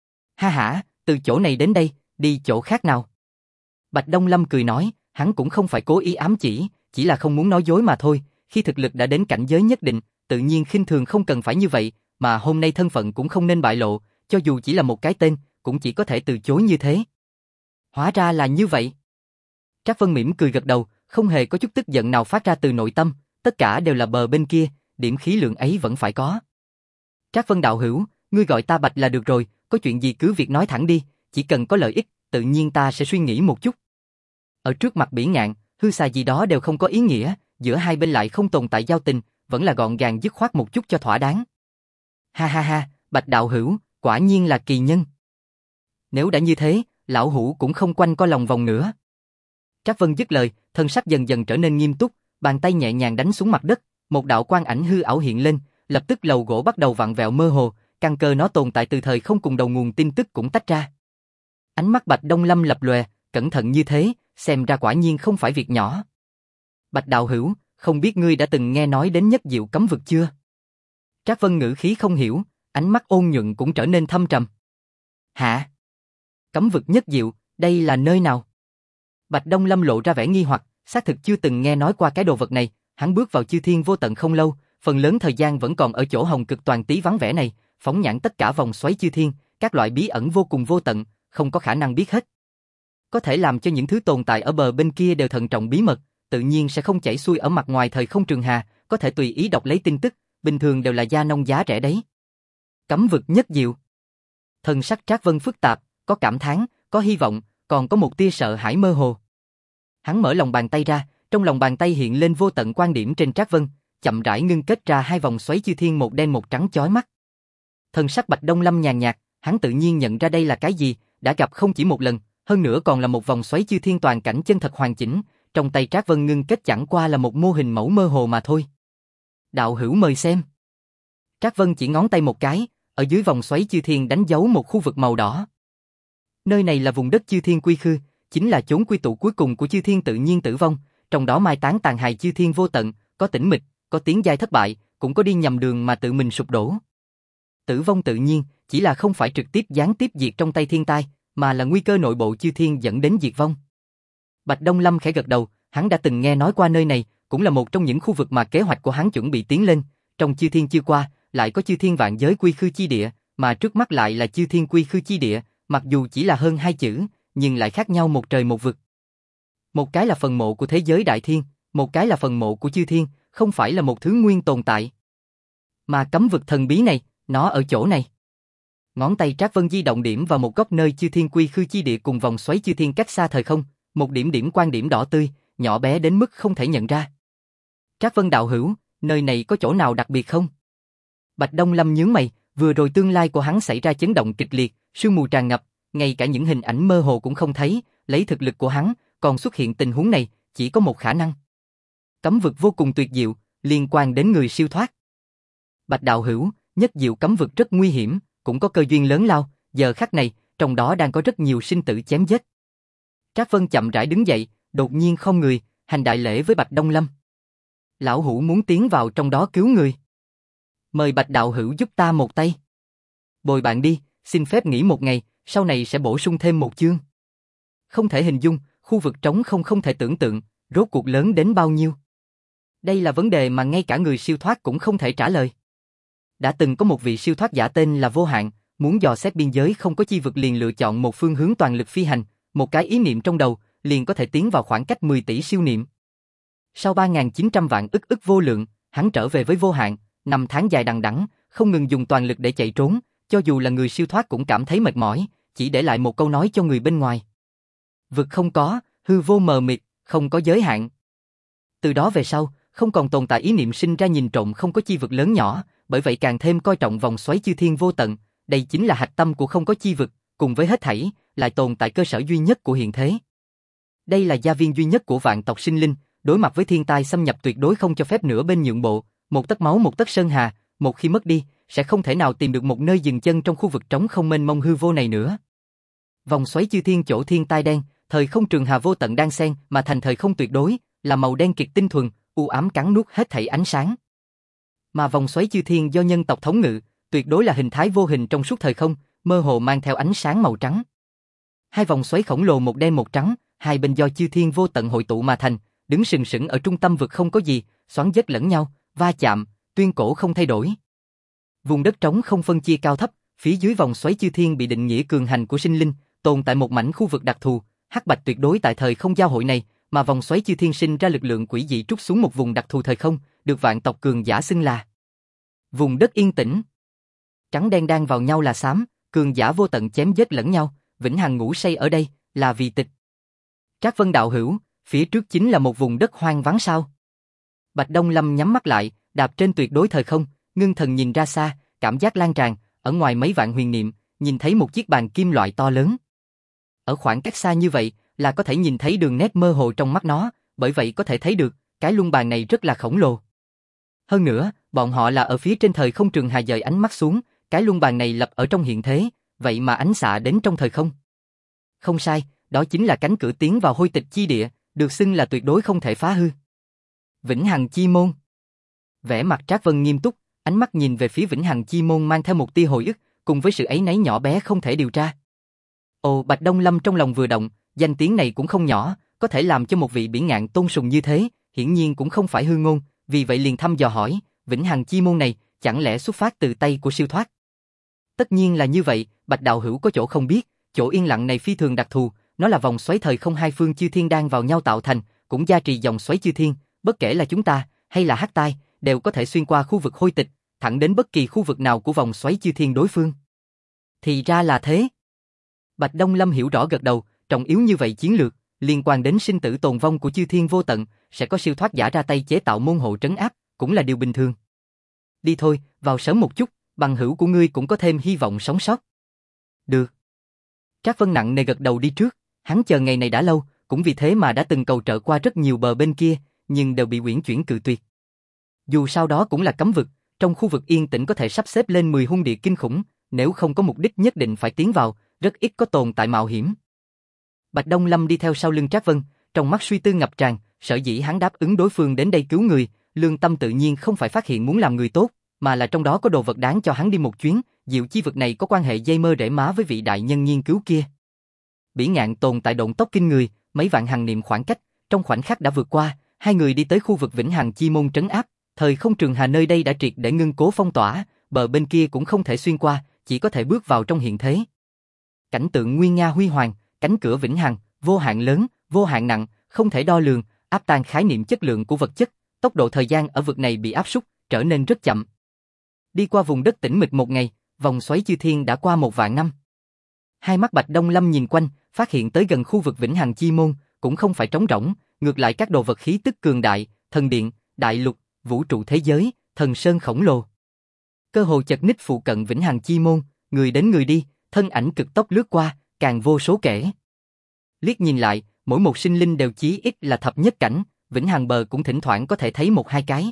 Ha hả, từ chỗ này đến đây, đi chỗ khác nào? Bạch Đông Lâm cười nói, hắn cũng không phải cố ý ám chỉ là không muốn nói dối mà thôi, khi thực lực đã đến cảnh giới nhất định, tự nhiên khinh thường không cần phải như vậy, mà hôm nay thân phận cũng không nên bại lộ, cho dù chỉ là một cái tên, cũng chỉ có thể từ chối như thế. Hóa ra là như vậy. Trác Vân mỉm cười gật đầu, không hề có chút tức giận nào phát ra từ nội tâm, tất cả đều là bờ bên kia, điểm khí lượng ấy vẫn phải có. Trác Vân đạo hữu, ngươi gọi ta Bạch là được rồi, có chuyện gì cứ việc nói thẳng đi, chỉ cần có lợi ích, tự nhiên ta sẽ suy nghĩ một chút. Ở trước mặt bỉ ngạn, hư xà gì đó đều không có ý nghĩa, giữa hai bên lại không tồn tại giao tình, vẫn là gọn gàng dứt khoát một chút cho thỏa đáng. Ha ha ha, Bạch đạo hữu, quả nhiên là kỳ nhân. Nếu đã như thế, lão hữu cũng không quanh co lòng vòng nữa. Trác Vân dứt lời, thân sắc dần dần trở nên nghiêm túc, bàn tay nhẹ nhàng đánh xuống mặt đất, một đạo quang ảnh hư ảo hiện lên, lập tức lầu gỗ bắt đầu vặn vẹo mơ hồ, căn cơ nó tồn tại từ thời không cùng đầu nguồn tin tức cũng tách ra. Ánh mắt Bạch Đông Lâm lập lòe, cẩn thận như thế, xem ra quả nhiên không phải việc nhỏ. Bạch đạo hữu, không biết ngươi đã từng nghe nói đến Nhất Diệu cấm vực chưa? Trác Vân ngữ khí không hiểu, ánh mắt ôn nhuận cũng trở nên thâm trầm. Hả? Cấm vực Nhất Diệu, đây là nơi nào? Bạch Đông Lâm lộ ra vẻ nghi hoặc, xác thực chưa từng nghe nói qua cái đồ vật này, hắn bước vào chư thiên vô tận không lâu, phần lớn thời gian vẫn còn ở chỗ hồng cực toàn tí vắng vẻ này, phóng nhãn tất cả vòng xoáy chư thiên, các loại bí ẩn vô cùng vô tận, không có khả năng biết hết. Có thể làm cho những thứ tồn tại ở bờ bên kia đều thận trọng bí mật, tự nhiên sẽ không chảy xuôi ở mặt ngoài thời không trường hà, có thể tùy ý đọc lấy tin tức, bình thường đều là gia nông giá rẻ đấy. Cấm vực Nhất Diệu. Thần sắc Trác Vân phức tạp, có cảm thán, có hy vọng, còn có một tia sợ hãi mơ hồ. Hắn mở lòng bàn tay ra, trong lòng bàn tay hiện lên vô tận quan điểm trên Trác Vân, chậm rãi ngưng kết ra hai vòng xoáy chư thiên một đen một trắng chói mắt. Thần sắc Bạch Đông Lâm nhàn nhạt, hắn tự nhiên nhận ra đây là cái gì, đã gặp không chỉ một lần, hơn nữa còn là một vòng xoáy chư thiên toàn cảnh chân thật hoàn chỉnh, trong tay Trác Vân ngưng kết chẳng qua là một mô hình mẫu mơ hồ mà thôi. Đạo hữu mời xem. Trác Vân chỉ ngón tay một cái, ở dưới vòng xoáy chư thiên đánh dấu một khu vực màu đỏ. Nơi này là vùng đất chư thiên quy khư, chính là chốn quy tụ cuối cùng của chư thiên tự nhiên tử vong, trong đó mai táng tàn hài chư thiên vô tận, có tĩnh mịch, có tiến giai thất bại, cũng có đi nhầm đường mà tự mình sụp đổ. Tử vong tự nhiên, chỉ là không phải trực tiếp gián tiếp diệt trong tay thiên tai, mà là nguy cơ nội bộ chư thiên dẫn đến diệt vong. Bạch Đông Lâm khẽ gật đầu, hắn đã từng nghe nói qua nơi này, cũng là một trong những khu vực mà kế hoạch của hắn chuẩn bị tiến lên, trong chư thiên chưa qua, lại có chư thiên vạn giới quy khư chi địa, mà trước mắt lại là chư thiên quy khư chi địa, mặc dù chỉ là hơn hai chữ, nhưng lại khác nhau một trời một vực. Một cái là phần mộ của thế giới đại thiên, một cái là phần mộ của chư thiên, không phải là một thứ nguyên tồn tại. Mà cấm vực thần bí này, nó ở chỗ này. Ngón tay Trác Vân di động điểm vào một góc nơi chư thiên quy khư chi địa cùng vòng xoáy chư thiên cách xa thời không, một điểm điểm quang điểm đỏ tươi, nhỏ bé đến mức không thể nhận ra. Trác Vân đạo hữu, nơi này có chỗ nào đặc biệt không? Bạch Đông Lâm nhướng mày, vừa rồi tương lai của hắn xảy ra chấn động kịch liệt, sương mù tràn ngập, ngay cả những hình ảnh mơ hồ cũng không thấy, lấy thực lực của hắn, còn xuất hiện tình huống này, chỉ có một khả năng. Cấm vực vô cùng tuyệt diệu, liên quan đến người siêu thoát. Bạch đạo hữu, nhất diệu cấm vực rất nguy hiểm, cũng có cơ duyên lớn lao, giờ khắc này, trong đó đang có rất nhiều sinh tử chém giết. Trác Vân chậm rãi đứng dậy, đột nhiên không người, hành đại lễ với Bạch Đông Lâm. Lão hữu muốn tiến vào trong đó cứu người. Mời Bạch đạo hữu giúp ta một tay. Bồi bạn đi, xin phép nghỉ một ngày, sau này sẽ bổ sung thêm một chương. Không thể hình dung, khu vực trống không thể tưởng tượng, rốt cuộc lớn đến bao nhiêu. Đây là vấn đề mà ngay cả người siêu thoát cũng không thể trả lời. Đã từng có một vị siêu thoát giả tên là Vô Hạn, muốn dò xét biên giới không có chi vực liền lựa chọn một phương hướng toàn lực phi hành, một cái ý niệm trong đầu, liền có thể tiến vào khoảng cách 10 tỷ siêu niệm. Sau 3.900 vạn ức vô lượng, hắn trở về với Vô Hạn, năm tháng dài đằng đẵng, không ngừng dùng toàn lực để chạy trốn, cho dù là người siêu thoát cũng cảm thấy mệt mỏi, chỉ để lại một câu nói cho người bên ngoài. Vực không có, hư vô mờ mịt, không có giới hạn. Từ đó về sau, không còn tồn tại ý niệm sinh ra nhìn trộm không có chi vực lớn nhỏ, bởi vậy càng thêm coi trọng vòng xoáy chư thiên vô tận, đây chính là hạch tâm của không có chi vực, cùng với hết thảy, lại tồn tại cơ sở duy nhất của hiện thế. Đây là gia viên duy nhất của vạn tộc sinh linh, đối mặt với thiên tai xâm nhập tuyệt đối không cho phép nửa bên nhượng bộ, một tấc máu một tấc sơn hà, một khi mất đi, sẽ không thể nào tìm được một nơi dừng chân trong khu vực trống không mênh mông hư vô này nữa. Vòng xoáy chư thiên chỗ thiên tai đen, thời không trường hà vô tận đang xen mà thành thời không tuyệt đối, là màu đen kiệt tinh thuần, u ám cắn nuốt hết thảy ánh sáng. Mà vòng xoáy chư thiên do nhân tộc thống ngự, tuyệt đối là hình thái vô hình trong suốt thời không, mơ hồ mang theo ánh sáng màu trắng. Hai vòng xoáy khổng lồ một đen một trắng, hai bên do chư thiên vô tận hội tụ mà thành, đứng sừng sững ở trung tâm vực không có gì, xoắn dứt lẫn nhau, va chạm, tuyên cổ không thay đổi. Vùng đất trống không phân chia cao thấp, phía dưới vòng xoáy chư thiên bị định nghĩa cường hành của sinh linh, tồn tại một mảnh khu vực đặc thù, hắc bạch tuyệt đối tại thời không giao hội này, mà vòng xoáy chư thiên sinh ra lực lượng quỷ dị trút xuống một vùng đặc thù thời không, được vạn tộc cường giả xưng là vùng đất yên tĩnh. Trắng đen đang vào nhau là xám, cường giả vô tận chém giết lẫn nhau, vĩnh hằng ngủ say ở đây, là vì tịch. Trác Vân đạo hữu, phía trước chính là một vùng đất hoang vắng sao? Bạch Đông Lâm nhắm mắt lại, đạp trên tuyệt đối thời không, ngưng thần nhìn ra xa, cảm giác lan tràn, ở ngoài mấy vạn huyền niệm, nhìn thấy một chiếc bàn kim loại to lớn. Ở khoảng cách xa như vậy, là có thể nhìn thấy đường nét mơ hồ trong mắt nó, bởi vậy có thể thấy được, cái luân bàn này rất là khổng lồ. Hơn nữa, bọn họ là ở phía trên thời không trường hà dời ánh mắt xuống, cái luân bàn này lập ở trong hiện thế, vậy mà ánh xạ đến trong thời không. Không sai, đó chính là cánh cửa tiến vào hôi tịch chi địa, được xưng là tuyệt đối không thể phá hư. Vĩnh Hằng Chi Môn. Vẻ mặt Trác Vân nghiêm túc, ánh mắt nhìn về phía Vĩnh Hằng Chi Môn mang theo một tia hồi ức, cùng với sự áy náy nhỏ bé không thể điều tra. Ồ, Bạch Đông Lâm trong lòng vừa động, danh tiếng này cũng không nhỏ, có thể làm cho một vị bỉ ngạn tôn sùng như thế, hiển nhiên cũng không phải hư ngôn, vì vậy liền thăm dò hỏi, Vĩnh Hằng Chi Môn này, chẳng lẽ xuất phát từ tay của siêu thoát? Tất nhiên là như vậy, Bạch đạo hữu có chỗ không biết, chỗ yên lặng này phi thường đặc thù, nó là vòng xoáy thời không hai phương chư thiên đang vào nhau tạo thành, cũng gia trì dòng xoáy chư thiên, bất kể là chúng ta hay là Hắc Tai, đều có thể xuyên qua khu vực hôi tịch, thẳng đến bất kỳ khu vực nào của vòng xoáy chư thiên đối phương. Thì ra là thế. Bạch Đông Lâm hiểu rõ gật đầu, trọng yếu như vậy chiến lược, liên quan đến sinh tử tồn vong của chư thiên vô tận, sẽ có siêu thoát giả ra tay chế tạo môn hộ trấn áp, cũng là điều bình thường. Đi thôi, vào sớm một chút, bằng hữu của ngươi cũng có thêm hy vọng sống sót. Được. Trác Vân nặng nề gật đầu đi trước, hắn chờ ngày này đã lâu, cũng vì thế mà đã từng cầu trợ qua rất nhiều bờ bên kia, nhưng đều bị uyển chuyển cự tuyệt. Dù sao đó cũng là cấm vực, trong khu vực yên tĩnh có thể sắp xếp lên 10 hung địa kinh khủng, nếu không có mục đích nhất định phải tiến vào, rất ít có tồn tại mạo hiểm. Bạch Đông Lâm đi theo sau lưng Trác Vân, trong mắt suy tư ngập tràn, sở dĩ hắn đáp ứng đối phương đến đây cứu người, lương tâm tự nhiên không phải phát hiện muốn làm người tốt, mà là trong đó có đồ vật đáng cho hắn đi một chuyến, diệu chi vực này có quan hệ dây mơ rễ má với vị đại nhân nghiên cứu kia. Bỉ ngạn tồn tại độn tốc kinh người, mấy vạn hằng niệm khoảng cách, trong khoảnh khắc đã vượt qua, hai người đi tới khu vực Vĩnh Hằng Chi Môn trấn áp, thời không trường hà nơi đây đã triệt để ngưng cố phong tỏa, bờ bên kia cũng không thể xuyên qua, chỉ có thể bước vào trong hiện thế. Cảnh tượng nguy nga huy hoàng, cánh cửa vĩnh hằng, vô hạn lớn, vô hạn nặng, không thể đo lường, áp tan khái niệm chất lượng của vật chất, tốc độ thời gian ở vực này bị áp sút, trở nên rất chậm. Đi qua vùng đất tĩnh mịch một ngày, vòng xoáy chư thiên đã qua 1.000 năm. Hai mắt Bạch Đông Lâm nhìn quanh, phát hiện tới gần khu vực Vĩnh Hằng Chi Môn, cũng không phải trống rỗng, ngược lại các đồ vật khí tức cường đại, thần điện, đại lục, vũ trụ thế giới, thần sơn khổng lồ. Cơ hồ chật ních phụ cận Vĩnh Hằng Chi Môn, người đến người đi, thân ảnh cực tốc lướt qua, càng vô số kể. Liếc nhìn lại, mỗi một sinh linh đều chí ít là thập nhất cảnh, Vĩnh Hằng bờ cũng thỉnh thoảng có thể thấy một hai cái.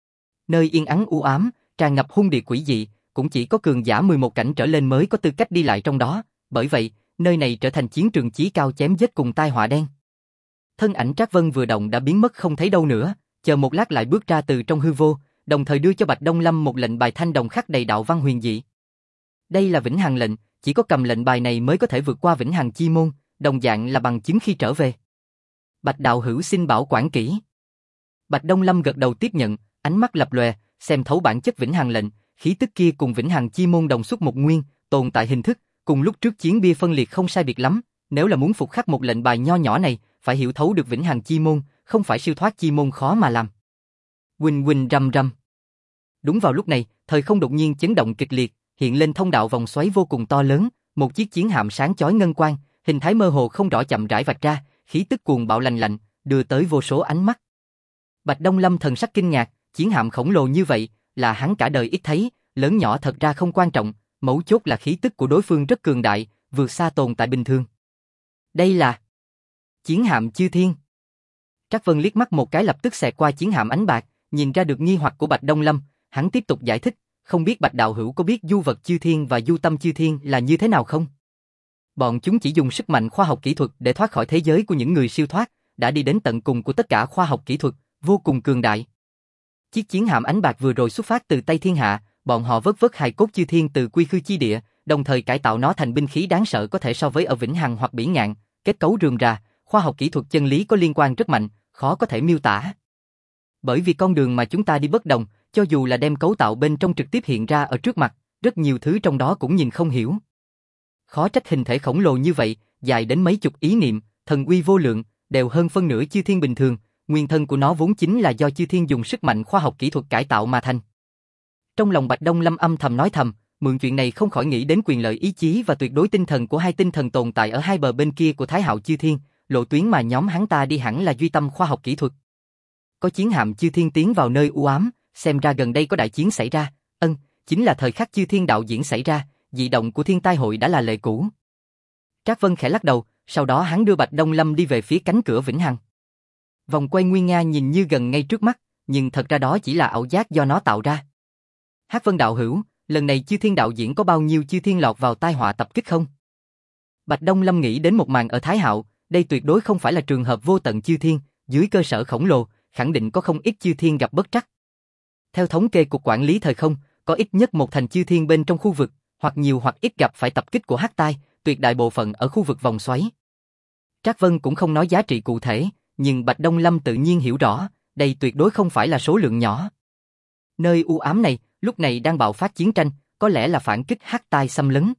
Nơi yên ắng u ám, tràn ngập hung địa quỷ dị, cũng chỉ có cường giả 11 cảnh trở lên mới có tư cách đi lại trong đó, bởi vậy, nơi này trở thành chiến trường chí cao chém giết cùng tai họa đen. Thân ảnh Trác Vân vừa động đã biến mất không thấy đâu nữa, chờ một lát lại bước ra từ trong hư vô, đồng thời đưa cho Bạch Đông Lâm một lệnh bài thanh đồng khắc đầy đạo văn huyền dị. Đây là Vĩnh Hằng lệnh, chỉ có cầm lệnh bài này mới có thể vượt qua Vĩnh Hằng Chi Môn, đồng dạng là bằng chứng khi trở về. Bạch đạo hữu xin bảo quản kỹ. Bạch Đông Lâm gật đầu tiếp nhận, ánh mắt lập lòe, xem thấu bản chất Vĩnh Hằng lệnh, khí tức kia cùng Vĩnh Hằng Chi Môn đồng xuất một nguyên, tồn tại hình thức, cùng lúc trước chiến bia phân liệt không sai biệt lắm, nếu là muốn phục khắc một lệnh bài nho nhỏ này, phải hiểu thấu được Vĩnh Hằng Chi Môn, không phải siêu thoát chi môn khó mà làm. Huỳnh huỳnh rầm rầm. Đúng vào lúc này, thời không đột nhiên chấn động kịch liệt, hiện lên thông đạo vòng xoáy vô cùng to lớn, một chiếc chiến hạm sáng chói ngân quang, hình thái mơ hồ không rõ chậm rãi vạch ra, khí tức cuồng bạo lành lạnh, đưa tới vô số ánh mắt. Bạch Đông Lâm thần sắc kinh ngạc, chiến hạm khổng lồ như vậy, là hắn cả đời ít thấy, lớn nhỏ thật ra không quan trọng, mấu chốt là khí tức của đối phương rất cường đại, vượt xa tồn tại bình thường. Đây là chiến hạm chư thiên. Trác Vân liếc mắt một cái lập tức xẹt qua chiến hạm ánh bạc, nhìn ra được nghi hoặc của Bạch Đông Lâm, hắn tiếp tục giải thích, không biết Bạch đạo hữu có biết du vật chư thiên và du tâm chư thiên là như thế nào không? Bọn chúng chỉ dùng sức mạnh khoa học kỹ thuật để thoát khỏi thế giới của những người siêu thoát, đã đi đến tận cùng của tất cả khoa học kỹ thuật, vô cùng cường đại. Chiếc chiến hạm ánh bạc vừa rồi xuất phát từ Tây Thiên Hạ, bọn họ vớt vớt hài cốt chư thiên từ quy khư chi địa, đồng thời cải tạo nó thành binh khí đáng sợ có thể so với ở Vĩnh Hằng hoặc Bỉ Ngạn, kết cấu rườm rà, khoa học kỹ thuật chân lý có liên quan rất mạnh, khó có thể miêu tả. Bởi vì con đường mà chúng ta đi bất đồng, cho dù là đem cấu tạo bên trong trực tiếp hiện ra ở trước mặt, rất nhiều thứ trong đó cũng nhìn không hiểu. Khó trách hình thể khổng lồ như vậy, dài đến mấy chục ý niệm, thần uy vô lượng, đều hơn phân nửa chư thiên bình thường, nguyên thân của nó vốn chính là do chư thiên dùng sức mạnh khoa học kỹ thuật cải tạo mà thành. Trong lòng Bạch Đông Lâm âm thầm nói thầm, mượn chuyện này không khỏi nghĩ đến quyền lợi ý chí và tuyệt đối tinh thần của hai tinh thần tồn tại ở hai bờ bên kia của Thái Hạo chư thiên, lộ tuyến mà nhóm hắn ta đi hẳn là duy tâm khoa học kỹ thuật. Có chiến hạm chư thiên tiến vào nơi u ám, xem ra gần đây có đại chiến xảy ra, chính là thời khắc chư thiên đạo diễn xảy ra, dị động của thiên tai hội đã là lệ cũ. Trác Vân khẽ lắc đầu, sau đó hắn đưa Bạch Đông Lâm đi về phía cánh cửa Vĩnh Hằng. Vòng quay nguy nga nhìn như gần ngay trước mắt, nhưng thật ra đó chỉ là ảo giác do nó tạo ra. Hắc Vân đạo hữu, lần này chư thiên đạo diễn có bao nhiêu chư thiên lọt vào tai họa tập kích không? Bạch Đông Lâm nghĩ đến một màn ở Thái Hạo, đây tuyệt đối không phải là trường hợp vô tận chư thiên, dưới cơ sở khổng lồ, khẳng định có không ít chư thiên gặp bất trắc. Theo thống kê cục quản lý thời không, có ít nhất một thành chư thiên bên trong khu vực, hoặc nhiều hoặc ít gặp phải tập kích của hắc tai, tuyệt đại bộ phận ở khu vực vòng xoáy. Trác Vân cũng không nói giá trị cụ thể, nhưng Bạch Đông Lâm tự nhiên hiểu rõ, đây tuyệt đối không phải là số lượng nhỏ. Nơi u ám này, lúc này đang bạo phát chiến tranh, có lẽ là phản kích hắc tai xâm lấn.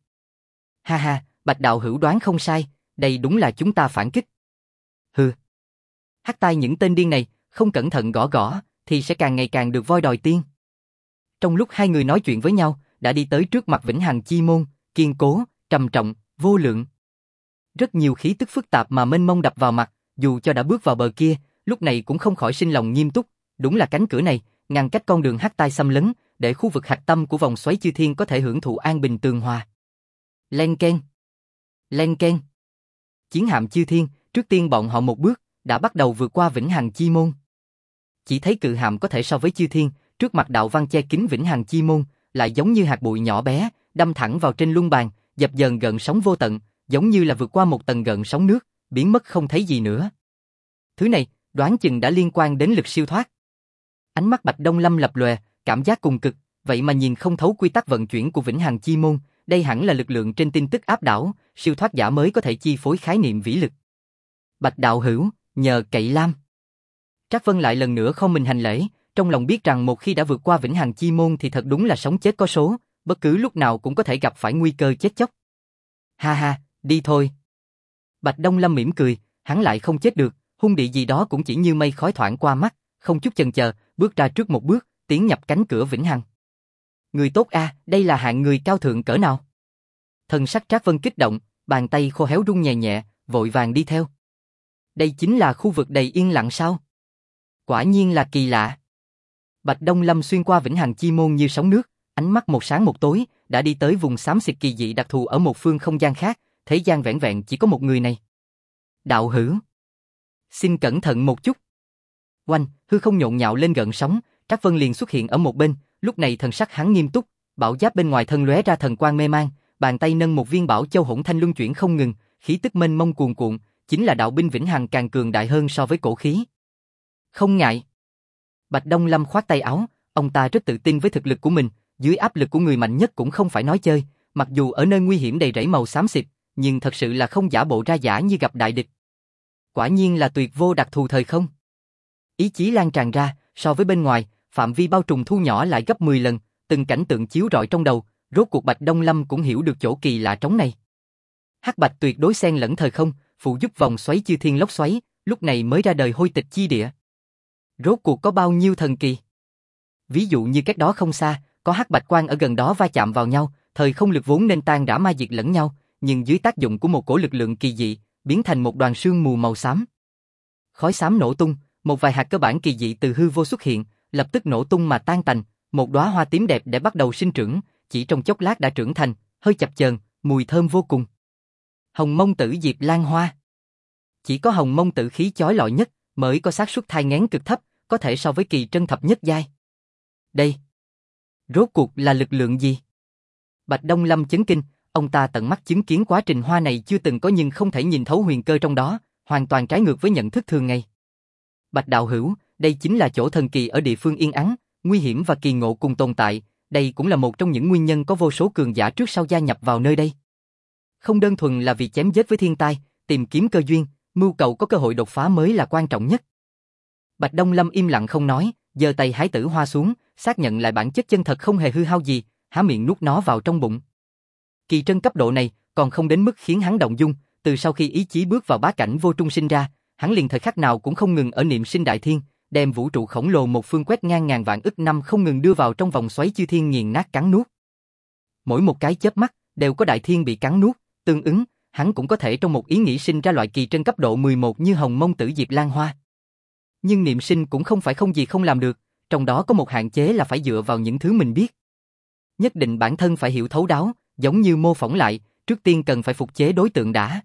Ha ha, Bạch đạo hữu đoán không sai, đây đúng là chúng ta phản kích. Hừ. Hắc tai những tên điên này, không cẩn thận gõ gõ, thì sẽ càng ngày càng được voi đòi tiên. Trong lúc hai người nói chuyện với nhau, đã đi tới trước mặt Vĩnh Hằng Chi Môn, kiên cố, trầm trọng, vô lượng. Rất nhiều khí tức phức tạp mà mênh mông đập vào mặt, dù cho đã bước vào bờ kia, lúc này cũng không khỏi sinh lòng nghiêm túc, đúng là cánh cửa này, ngăn cách con đường hắc tai xâm lấn, để khu vực hạch tâm của vòng xoáy chư thiên có thể hưởng thụ an bình tường hòa. Len keng. Len keng. Chiến hạm chư thiên, trước tiên bọn họ một bước, đã bắt đầu vượt qua Vĩnh Hằng Chi Môn. Chỉ thấy cự hạm có thể so với chư thiên, trước mặt đạo văn che kín Vĩnh Hằng Chi Môn, lại giống như hạt bụi nhỏ bé, đâm thẳng vào trên luân bàn, dập dờn gợn sóng vô tận, giống như là vượt qua một tầng gợn sóng nước, biến mất không thấy gì nữa. Thứ này, đoán chừng đã liên quan đến lực siêu thoát. Ánh mắt Bạch Đông Lâm lập lòe, cảm giác cùng cực, vậy mà nhìn không thấu quy tắc vận chuyển của Vĩnh Hằng Chi Môn, đây hẳn là lực lượng trên tin tức áp đảo, siêu thoát giả mới có thể chi phối khái niệm vĩ lực. Bạch đạo hữu, nhờ cậy lam. Trác Vân lại lần nữa không mình hành lễ, trong lòng biết rằng một khi đã vượt qua Vĩnh Hằng Chi Môn thì thật đúng là sống chết có số, bất cứ lúc nào cũng có thể gặp phải nguy cơ chết chóc. Ha ha, đi thôi. Bạch Đông Lâm mỉm cười, hắn lại không chết được, hung địa gì đó cũng chỉ như mây khói thoảng qua mắt, không chút chần chờ, bước ra trước một bước, tiến nhập cánh cửa Vĩnh Hằng. Người tốt a, đây là hạng người cao thượng cỡ nào? Thần sắc Trác Vân kích động, bàn tay khô héo run nhẹ nhẹ, vội vàng đi theo. Đây chính là khu vực đầy yên lặng sao? Quả nhiên là kỳ lạ. Bạch Đông Lâm xuyên qua vĩnh hằng chi môn như sóng nước, ánh mắt một sáng một tối, đã đi tới vùng xám xịt kỳ dị đặc thù ở một phương không gian khác, thế gian vẻn vẹn chỉ có một người này. Đạo hữu, xin cẩn thận một chút. Oanh, hư không nhộn nhạo lên gợn sóng, Trác Vân liền xuất hiện ở một bên, lúc này thần sắc hắn nghiêm túc, bảo giáp bên ngoài thân lóe ra thần quang mê man, bàn tay nâng một viên bảo châu hỗn thanh luân chuyển không ngừng, khí tức mênh mông cuồn cuộn, chính là đạo binh vĩnh hằng càng cường đại hơn so với cổ khí. Không ngại. Bạch Đông Lâm khoát tay áo, ông ta rất tự tin với thực lực của mình, dưới áp lực của người mạnh nhất cũng không phải nói chơi, mặc dù ở nơi nguy hiểm đầy rẫy màu xám xịt, nhưng thật sự là không giả bộ ra giả như gặp đại địch. Quả nhiên là tuyệt vô đặc thù thời không. Ý chí lan tràn ra, so với bên ngoài, phạm vi bao trùm thu nhỏ lại gấp 10 lần, từng cảnh tượng chiếu rọi trong đầu, rốt cuộc Bạch Đông Lâm cũng hiểu được chỗ kỳ lạ trống này. Hắc bạch tuyệt đối xen lẫn thời không, phụ giúp vòng xoáy chư thiên lốc xoáy, lúc này mới ra đời hôi tịch chi địa. Rốt cuộc có bao nhiêu thần kỳ? Ví dụ như cách đó không xa, có hắc bạch quang ở gần đó va chạm vào nhau, thời không lực vốn nên tan rã ma diệt lẫn nhau, nhưng dưới tác dụng của một cổ lực lượng kỳ dị, biến thành một đoàn sương mù màu xám. Khói xám nổ tung, một vài hạt cơ bản kỳ dị từ hư vô xuất hiện, lập tức nổ tung mà tan tành, một đóa hoa tím đẹp để bắt đầu sinh trưởng, chỉ trong chốc lát đã trưởng thành, hơi chập chờn, mùi thơm vô cùng. Hồng mông tử diệp lan hoa. Chỉ có hồng mông tử khí chói lọi nhất, mới có xác suất thai nghén cực thấp, có thể so với kỳ trân thập nhất giai. Đây, rốt cuộc là lực lượng gì? Bạch Đông Lâm chấn kinh, ông ta tận mắt chứng kiến quá trình hoa này chưa từng có nhưng không thể nhìn thấu huyền cơ trong đó, hoàn toàn trái ngược với nhận thức thường ngày. Bạch đạo hữu, đây chính là chỗ thần kỳ ở địa phương yên ắng, nguy hiểm và kỳ ngộ cùng tồn tại, đây cũng là một trong những nguyên nhân có vô số cường giả trước sau gia nhập vào nơi đây. Không đơn thuần là vì chém giết với thiên tai, tìm kiếm cơ duyên, mưu cầu có cơ hội đột phá mới là quan trọng nhất. Bạch Đông Lâm im lặng không nói, giơ tay hái tử hoa xuống, xác nhận lại bản chất chân thật không hề hư hao gì, há miệng nuốt nó vào trong bụng. Kỳ trân cấp độ này còn không đến mức khiến hắn động dung, từ sau khi ý chí bước vào bá cảnh vô trung sinh ra, hắn liền thời khắc nào cũng không ngừng ở niệm sinh đại thiên, đem vũ trụ khổng lồ một phương quét ngang ngàn vạn ức năm không ngừng đưa vào trong vòng xoáy chư thiên nghiền nát cắn nuốt. Mỗi một cái chớp mắt đều có đại thiên bị cắn nuốt, tương ứng, hắn cũng có thể trong một ý nghĩ sinh ra loại kỳ trân cấp độ 11 như hồng mông tử diệp lan hoa. Nhưng niệm sinh cũng không phải không gì không làm được, trong đó có một hạn chế là phải dựa vào những thứ mình biết. Nhất định bản thân phải hiểu thấu đáo, giống như mô phỏng lại, trước tiên cần phải phục chế đối tượng đã.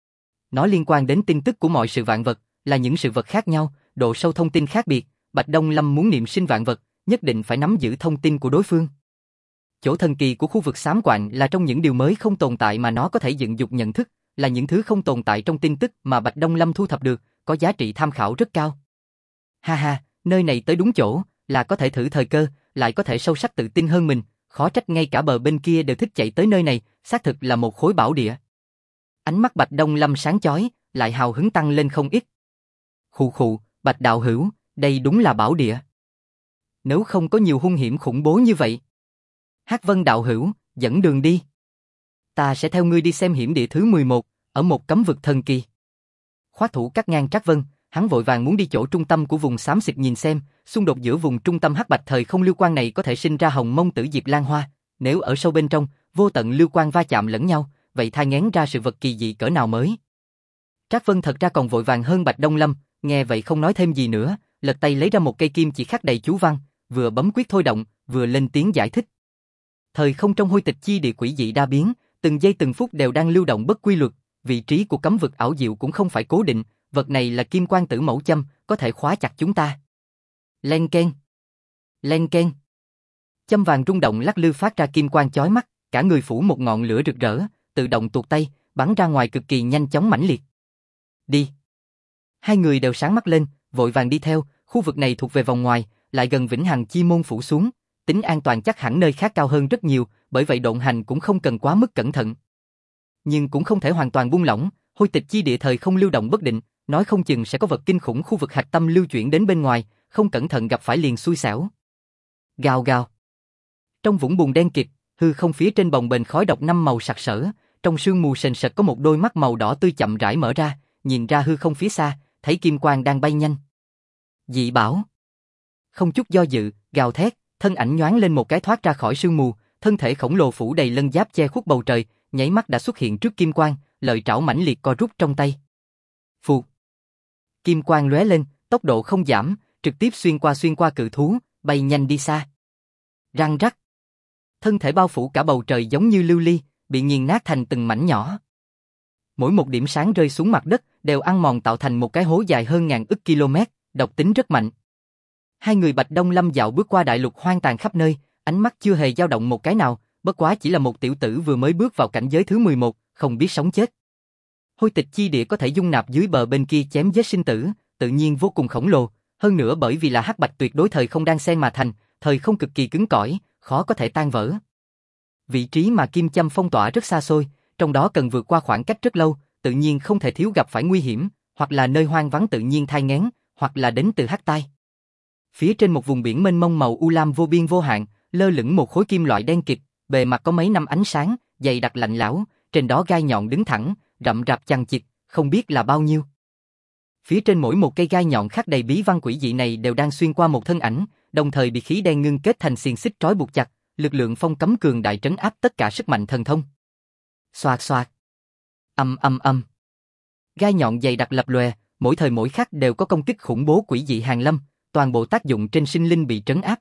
Nó liên quan đến tin tức của mọi sự vạn vật, là những sự vật khác nhau, độ sâu thông tin khác biệt, Bạch Đông Lâm muốn niệm sinh vạn vật, nhất định phải nắm giữ thông tin của đối phương. Chỗ thần kỳ của khu vực xám quạnh là trong những điều mới không tồn tại mà nó có thể dựng dục nhận thức, là những thứ không tồn tại trong tin tức mà Bạch Đông Lâm thu thập được, có giá trị tham khảo rất cao. Ha ha, nơi này tới đúng chỗ, là có thể thử thời cơ, lại có thể sâu sắc tự tin hơn mình, khó trách ngay cả bờ bên kia đều thích chạy tới nơi này, xác thực là một khối bảo địa. Ánh mắt Bạch Đông Lâm sáng chói, lại hào hứng tăng lên không ít. Khụ khụ, Bạch đạo hữu, đây đúng là bảo địa. Nếu không có nhiều hung hiểm khủng bố như vậy. Hắc Vân đạo hữu, dẫn đường đi. Ta sẽ theo ngươi đi xem hiểm địa thứ 11, ở một cấm vực thần kỳ. Khoát thủ cắt ngang Trác Vân, hắn vội vàng muốn đi chỗ trung tâm của vùng xám xịt nhìn xem, xung đột giữa vùng trung tâm hắc bạch thời không lưu quang này có thể sinh ra hồng mông tử diệp lan hoa, nếu ở sâu bên trong, vô tận lưu quang va chạm lẫn nhau, vậy thai nghén ra sự vật kỳ dị cỡ nào mới. Trác Vân thật ra còn vội vàng hơn Bạch Đông Lâm, nghe vậy không nói thêm gì nữa, lật tay lấy ra một cây kim chỉ khắc đầy chú văn, vừa bấm quyết thôi động, vừa lên tiếng giải thích. Thời không trong hôi tịch chi địa quỷ dị đa biến, từng giây từng phút đều đang lưu động bất quy luật, vị trí của cấm vực ảo diệu cũng không phải cố định, vật này là kim quang tử mẫu châm, có thể khóa chặt chúng ta. Len keng, len keng. Châm vàng rung động lắc lư phát ra kim quang chói mắt, cả người phủ một ngọn lửa rực rỡ, tự động tuột tay, bắn ra ngoài cực kỳ nhanh chóng mãnh liệt. Đi. Hai người đều sáng mắt lên, vội vàng đi theo, khu vực này thuộc về vòng ngoài, lại gần vĩnh hằng chi môn phủ xuống, tính an toàn chắc hẳn nơi khác cao hơn rất nhiều, bởi vậy độn hành cũng không cần quá mức cẩn thận. Nhưng cũng không thể hoàn toàn buông lỏng, hôi tịch chi địa thời không lưu động bất định, nói không chừng sẽ có vật kinh khủng khu vực hạch tâm lưu chuyển đến bên ngoài, không cẩn thận gặp phải liền xui xẻo. Gào gào. Trong vũng bùn đen kịt, hư không phía trên bồng bềnh khói độc năm màu sặc sỡ, trong sương mù sền sệt có một đôi mắt màu đỏ tươi chậm rãi mở ra, nhìn ra hư không phía xa, thấy kim quang đang bay nhanh. Dị bảo. Không chút do dự, gào thét, thân ảnh nhoáng lên một cái thoát ra khỏi sương mù, thân thể khổng lồ phủ đầy lân giáp che khuất bầu trời, nháy mắt đã xuất hiện trước kim quang, lợi trảo mãnh liệt co rút trong tay. Phụt. Kim quang lóe lên, tốc độ không giảm, trực tiếp xuyên qua cự thú, bay nhanh đi xa. Răng rắc. Thân thể bao phủ cả bầu trời giống như lưu ly, bị nghiền nát thành từng mảnh nhỏ. Mỗi một điểm sáng rơi xuống mặt đất đều ăn mòn tạo thành một cái hố dài hơn ngàn ức km, độc tính rất mạnh. Hai người Bạch Đông Lâm dạo bước qua đại lục hoang tàn khắp nơi, ánh mắt chưa hề dao động một cái nào, bất quá chỉ là một tiểu tử vừa mới bước vào cảnh giới thứ 11, không biết sống chết. Hôi tịch chi địa có thể dung nạp dưới bờ bên kia chém giết sinh tử, tự nhiên vô cùng khổng lồ, hơn nữa bởi vì là hắc bạch tuyệt đối thời không đan xen mà thành, thời không cực kỳ cứng cỏi, khó có thể tan vỡ. Vị trí mà kim châm phong tỏa rất xa xôi, trong đó cần vượt qua khoảng cách rất lâu, tự nhiên không thể thiếu gặp phải nguy hiểm, hoặc là nơi hoang vắng tự nhiên thai nghén, hoặc là đến từ hắc tai. Phía trên một vùng biển mênh mông màu u lam vô biên vô hạn, lơ lửng một khối kim loại đen kịt, bề mặt có mấy năm ánh sáng, dày đặc lạnh lẽo, trên đó gai nhọn đứng thẳng, rậm rạp chằng chịt, không biết là bao nhiêu. Phía trên mỗi một cây gai nhọn khắc đầy bí văn quỷ dị này đều đang xuyên qua một thân ảnh, đồng thời bị khí đen ngưng kết thành xiềng xích trói buộc chặt, lực lượng phong cấm cường đại trấn áp tất cả sức mạnh thần thông. Xoạt xoạt. Ầm ầm ầm. Gai nhọn dày đặc lập lòe, mỗi thời mỗi khắc đều có công kích khủng bố quỷ dị hàng lâm, toàn bộ tác dụng trên sinh linh bị trấn áp.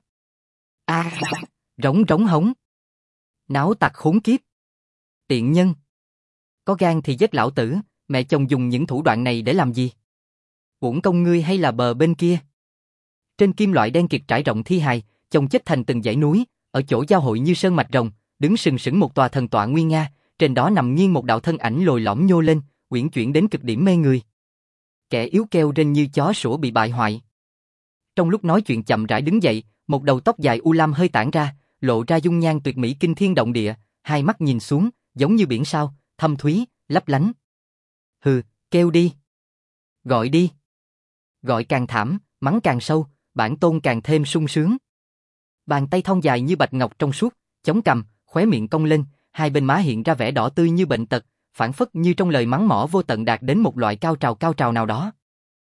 Rống rống hống. Náo tặc khốn kiếp. Tiện nhân. Có gan thì giết lão tử, mẹ chồng dùng những thủ đoạn này để làm gì? Uổng công ngươi hay là bờ bên kia? Trên kim loại đen kịt trải rộng thi hài, chồng chất thành từng dãy núi, ở chỗ giao hội như sơn mạch rồng, đứng sừng sững một tòa thần tọa nguy nga, trên đó nằm nghiêng một đạo thân ảnh lồi lõm nhô lên, uyển chuyển đến cực điểm mê người. Kẻ yếu kêu rên như chó sủa bị bại hoại. Trong lúc nói chuyện chậm rãi đứng dậy, một đầu tóc dài u lam hơi tản ra, lộ ra dung nhan tuyệt mỹ kinh thiên động địa, hai mắt nhìn xuống, giống như biển sao, thâm thúy, lấp lánh. Hừ, kêu đi. Gọi đi. Gọi càng thảm, mắng càng sâu, bản tôn càng thêm sung sướng. Bàn tay thon dài như bạch ngọc trong suốt, chống cằm, khóe miệng cong lên, hai bên má hiện ra vẻ đỏ tươi như bệnh tật, phảng phất như trong lời mắng mỏ vô tận đạt đến một loại cao trào nào đó.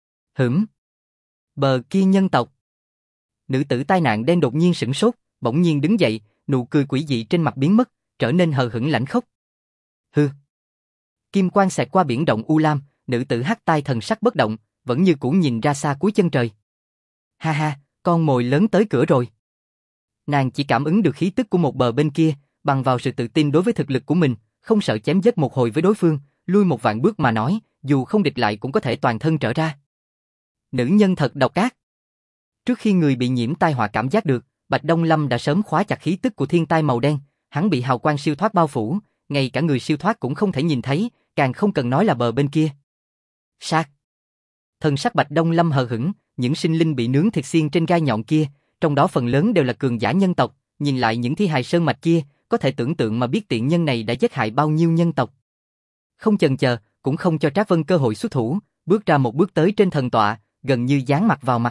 Bờ kia nhân tộc. Nữ tử tai nạn đen đột nhiên sửng sốt, bỗng nhiên đứng dậy, nụ cười quỷ dị trên mặt biến mất, trở nên hờ hững lãnh khốc. Hừ. Kim quang xẹt qua biển động u lam, nữ tử hắc tai thần sắc bất động, vẫn như cũ nhìn ra xa cuối chân trời. Ha ha, con mồi lớn tới cửa rồi. Nàng chỉ cảm ứng được khí tức của một bờ bên kia, bằng vào sự tự tin đối với thực lực của mình, không sợ chém giết một hồi với đối phương, lui một vạn bước mà nói, dù không địch lại cũng có thể toàn thân trở ra. Nữ nhân thật độc ác. Trước khi người bị nhiễm tai họa cảm giác được, Bạch Đông Lâm đã sớm khóa chặt khí tức của thiên tai màu đen, hắn bị hào quang siêu thoát bao phủ, ngay cả người siêu thoát cũng không thể nhìn thấy, càng không cần nói là bờ bên kia. Sát. Thần sắc Bạch Đông Lâm hờ hững, những sinh linh bị nướng thịt xiên trên gai nhọn kia, trong đó phần lớn đều là cường giả nhân tộc, nhìn lại những thi hài sơn mạch kia, có thể tưởng tượng mà biết tiện nhân này đã giết hại bao nhiêu nhân tộc. Không chần chờ, cũng không cho Trác Vân cơ hội xuất thủ, bước ra một bước tới trên thần tọa, gần như dán mặt vào mặt.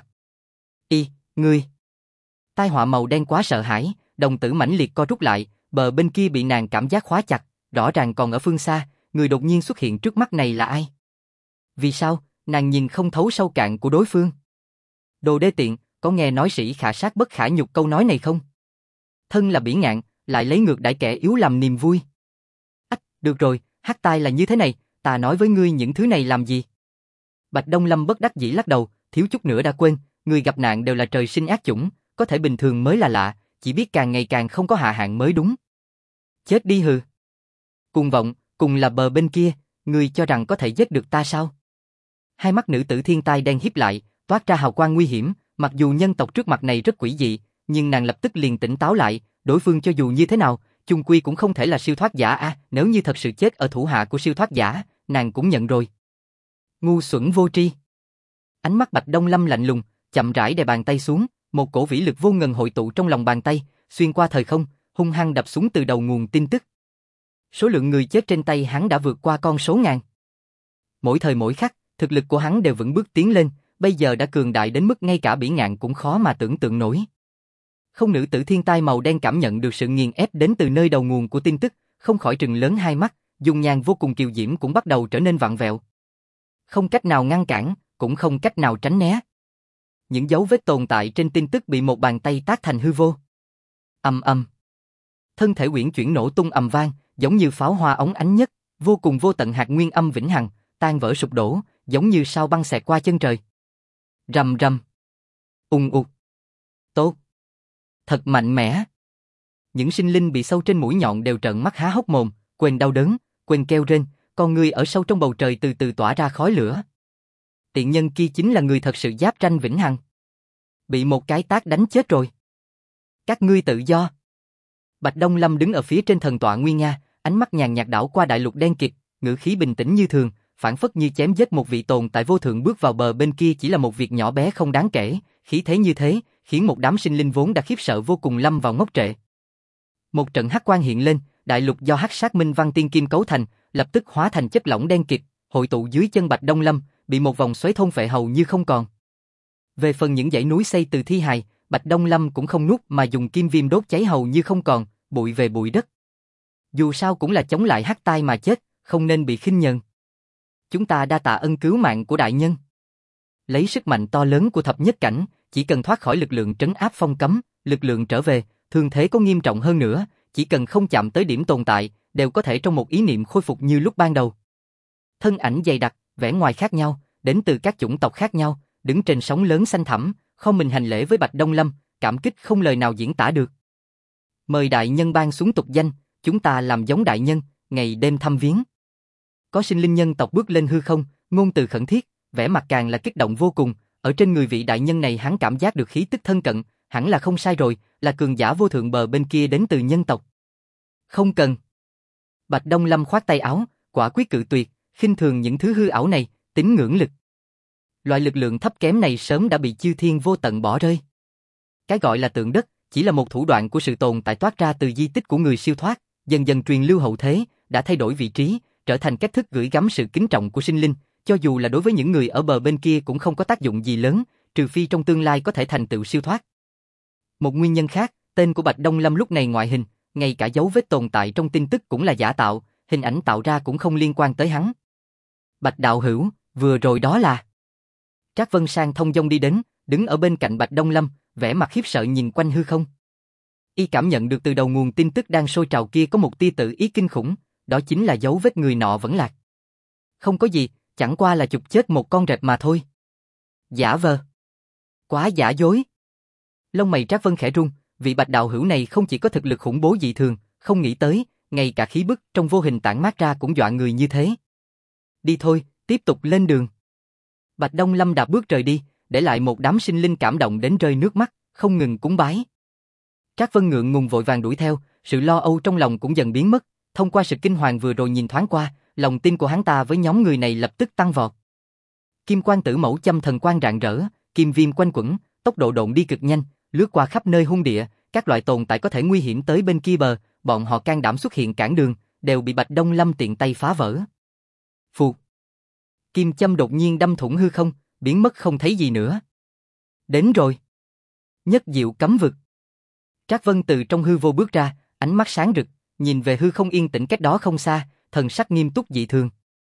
Ngươi. Tai họa màu đen quá sợ hãi, đồng tử mãnh liệt co rút lại, bờ bên kia bị nàng cảm giác khóa chặt, rõ ràng còn ở phương xa, người đột nhiên xuất hiện trước mắt này là ai? Vì sao, nàng nhìn không thấu sâu cạn của đối phương? Đồ đê tiện, có nghe nói sĩ khả sát bất khả nhục câu nói này không? Thân là bỉ ngạn, lại lấy ngược đãi kẻ yếu làm niềm vui. Được rồi, hắc tai là như thế này, ta nói với ngươi những thứ này làm gì? Bạch Đông Lâm bất đắc dĩ lắc đầu, thiếu chút nữa đã quên, người gặp nạn đều là trời sinh ác chủng, có thể bình thường mới là lạ, chỉ biết càng ngày càng không có hạ hạn mới đúng. Chết đi hừ. Cuồng vọng, cùng là bờ bên kia, ngươi cho rằng có thể giết được ta sao? Hai mắt nữ tử thiên tai đen híp lại, toát ra hào quang nguy hiểm, mặc dù nhân tộc trước mặt này rất quỷ dị, nhưng nàng lập tức liền tỉnh táo lại, đối phương cho dù như thế nào, chung quy cũng không thể là siêu thoát giả a, nếu như thật sự chết ở thủ hạ của siêu thoát giả, nàng cũng nhận rồi. Ngu xuẩn vô tri. Ánh mắt Bạch Đông Lâm lạnh lùng, chậm rãi đè bàn tay xuống, một cổ vĩ lực vô ngần hội tụ trong lòng bàn tay, xuyên qua thời không, hung hăng đập xuống từ đầu nguồn tin tức. Số lượng người chết trên tay hắn đã vượt qua con số ngàn. Mỗi thời mỗi khắc, thực lực của hắn đều vững bước tiến lên, bây giờ đã cường đại đến mức ngay cả bỉ ngạn cũng khó mà tưởng tượng nổi. Không, nữ tử thiên tai màu đen cảm nhận được sự nghiền ép đến từ nơi đầu nguồn của tin tức, không khỏi trừng lớn hai mắt, dung nhan vô cùng kiều diễm cũng bắt đầu trở nên vặn vẹo. Không cách nào ngăn cản, cũng không cách nào tránh né. Những dấu vết tồn tại trên tin tức bị một bàn tay tát thành hư vô. Ầm ầm. Thân thể uyển chuyển nổ tung ầm vang, giống như pháo hoa óng ánh nhất, vô cùng vô tận hạt nguyên âm vĩnh hằng, tan vỡ sụp đổ, giống như sao băng xẹt qua chân trời. Rầm rầm. Ùng ục. Tốt. Thật mạnh mẽ. Những sinh linh bị sâu trên mũi nhọn đều trợn mắt há hốc mồm, quên đau đớn, quên kêu rên, con người ở sâu trong bầu trời từ từ tỏa ra khói lửa. Tiện nhân kia chính là người thật sự giáp tranh vĩnh hằng. Bị một cái tát đánh chết rồi. Các ngươi tự do. Bạch Đông Lâm đứng ở phía trên thần tọa nguy nga, ánh mắt nhàn nhạt đảo qua đại lục đen kịt, ngữ khí bình tĩnh như thường, phảng phất như chém giết một vị tồn tại vô thượng bước vào bờ bên kia chỉ là một việc nhỏ bé không đáng kể, khí thế như thế, khiến một đám sinh linh vốn đã khiếp sợ vô cùng lâm vào ngốc trệ. Một trận hắc quang hiện lên, đại lục do hắc sát minh văn tiên kim cấu thành, lập tức hóa thành chất lỏng đen kịt, hội tụ dưới chân Bạch Đông Lâm, bị một vòng xoáy thôn phệ hầu như không còn. Về phần những dãy núi xây từ thi hài, Bạch Đông Lâm cũng không nuốt mà dùng kim viêm đốt cháy hầu như không còn, bụi về bụi đất. Dù sao cũng là chống lại hắc tai mà chết, không nên bị khinh nhờn. Chúng ta đa tạ ân cứu mạng của đại nhân. Lấy sức mạnh to lớn của thập nhất cảnh, chỉ cần thoát khỏi lực lượng trấn áp phong cấm, lực lượng trở về, thương thế có nghiêm trọng hơn nữa, chỉ cần không chạm tới điểm tồn tại, đều có thể trong một ý niệm khôi phục như lúc ban đầu. Thân ảnh dày đặc, vẻ ngoài khác nhau, đến từ các chủng tộc khác nhau, đứng trên sóng lớn xanh thẳm, không mình hành lễ với Bạch Đông Lâm, cảm kích không lời nào diễn tả được. Mời đại nhân ban xuống tục danh, chúng ta làm giống đại nhân, ngày đêm thăm viếng. Có sinh linh nhân tộc bước lên hư không, ngôn từ khẩn thiết, vẻ mặt càng là kích động vô cùng, ở trên người vị đại nhân này hắn cảm giác được khí tức thân cận, hẳn là không sai rồi, là cường giả vô thượng bờ bên kia đến từ nhân tộc. Không cần. Bạch Đông Lâm khoát tay áo, quả quyết cự tuyệt, khinh thường những thứ hư ảo này, tín ngưỡng lực. Loại lực lượng thấp kém này sớm đã bị chư thiên vô tận bỏ rơi. Cái gọi là tượng đất, chỉ là một thủ đoạn của sự tồn tại toát ra từ di tích của người siêu thoát, dần dần truyền lưu hậu thế, đã thay đổi vị trí, trở thành cách thức gửi gắm sự kính trọng của sinh linh, cho dù là đối với những người ở bờ bên kia cũng không có tác dụng gì lớn, trừ phi trong tương lai có thể thành tựu siêu thoát. Một nguyên nhân khác, tên của Bạch Đông Lâm lúc này ngoại hình, ngay cả dấu vết tồn tại trong tin tức cũng là giả tạo, hình ảnh tạo ra cũng không liên quan tới hắn. Bạch đạo hữu, vừa rồi đó là... Trác Vân Sang thông dong đi đến, đứng ở bên cạnh Bạch Đông Lâm, vẻ mặt khiếp sợ nhìn quanh hư không. Y cảm nhận được từ đầu nguồn tin tức đang sôi trào kia có một tia tự ý kinh khủng, đó chính là dấu vết người nọ vẫn lạc. Không có gì, chẳng qua là chụp chết một con rệp mà thôi. Giả vờ. Quá giả dối. Lông mày Trác Vân khẽ rung, vị Bạch đạo hữu này không chỉ có thực lực khủng bố dị thường, không nghĩ tới, ngay cả khí bức trong vô hình tản mát ra cũng dọa người như thế. Đi thôi, tiếp tục lên đường. Bạch Đông Lâm đạp bước rời đi, để lại một đám sinh linh cảm động đến rơi nước mắt, không ngừng cúng bái. Trác Vân ngượng ngùng vội vàng đuổi theo, sự lo âu trong lòng cũng dần biến mất, thông qua sự kinh hoàng vừa rồi nhìn thoáng qua, lòng tin của hắn ta với nhóm người này lập tức tăng vọt. Kim Quang Tử Mẫu châm thần quang rạng rỡ, kim viêm quanh quẩn, tốc độ độn đi cực nhanh, lướt qua khắp nơi hung địa, các loại tồn tại có thể nguy hiểm tới bên kia bờ, bọn họ can đảm xuất hiện cản đường, đều bị Bạch Đông Lâm tiện tay phá vỡ. Phụt. Kim châm đột nhiên đâm thủng hư không, biến mất không thấy gì nữa. Đến rồi. Nhất diệu cấm vực. Trác Vân từ trong hư vô bước ra, ánh mắt sáng rực, nhìn về hư không yên tĩnh cách đó không xa, thần sắc nghiêm túc dị thường.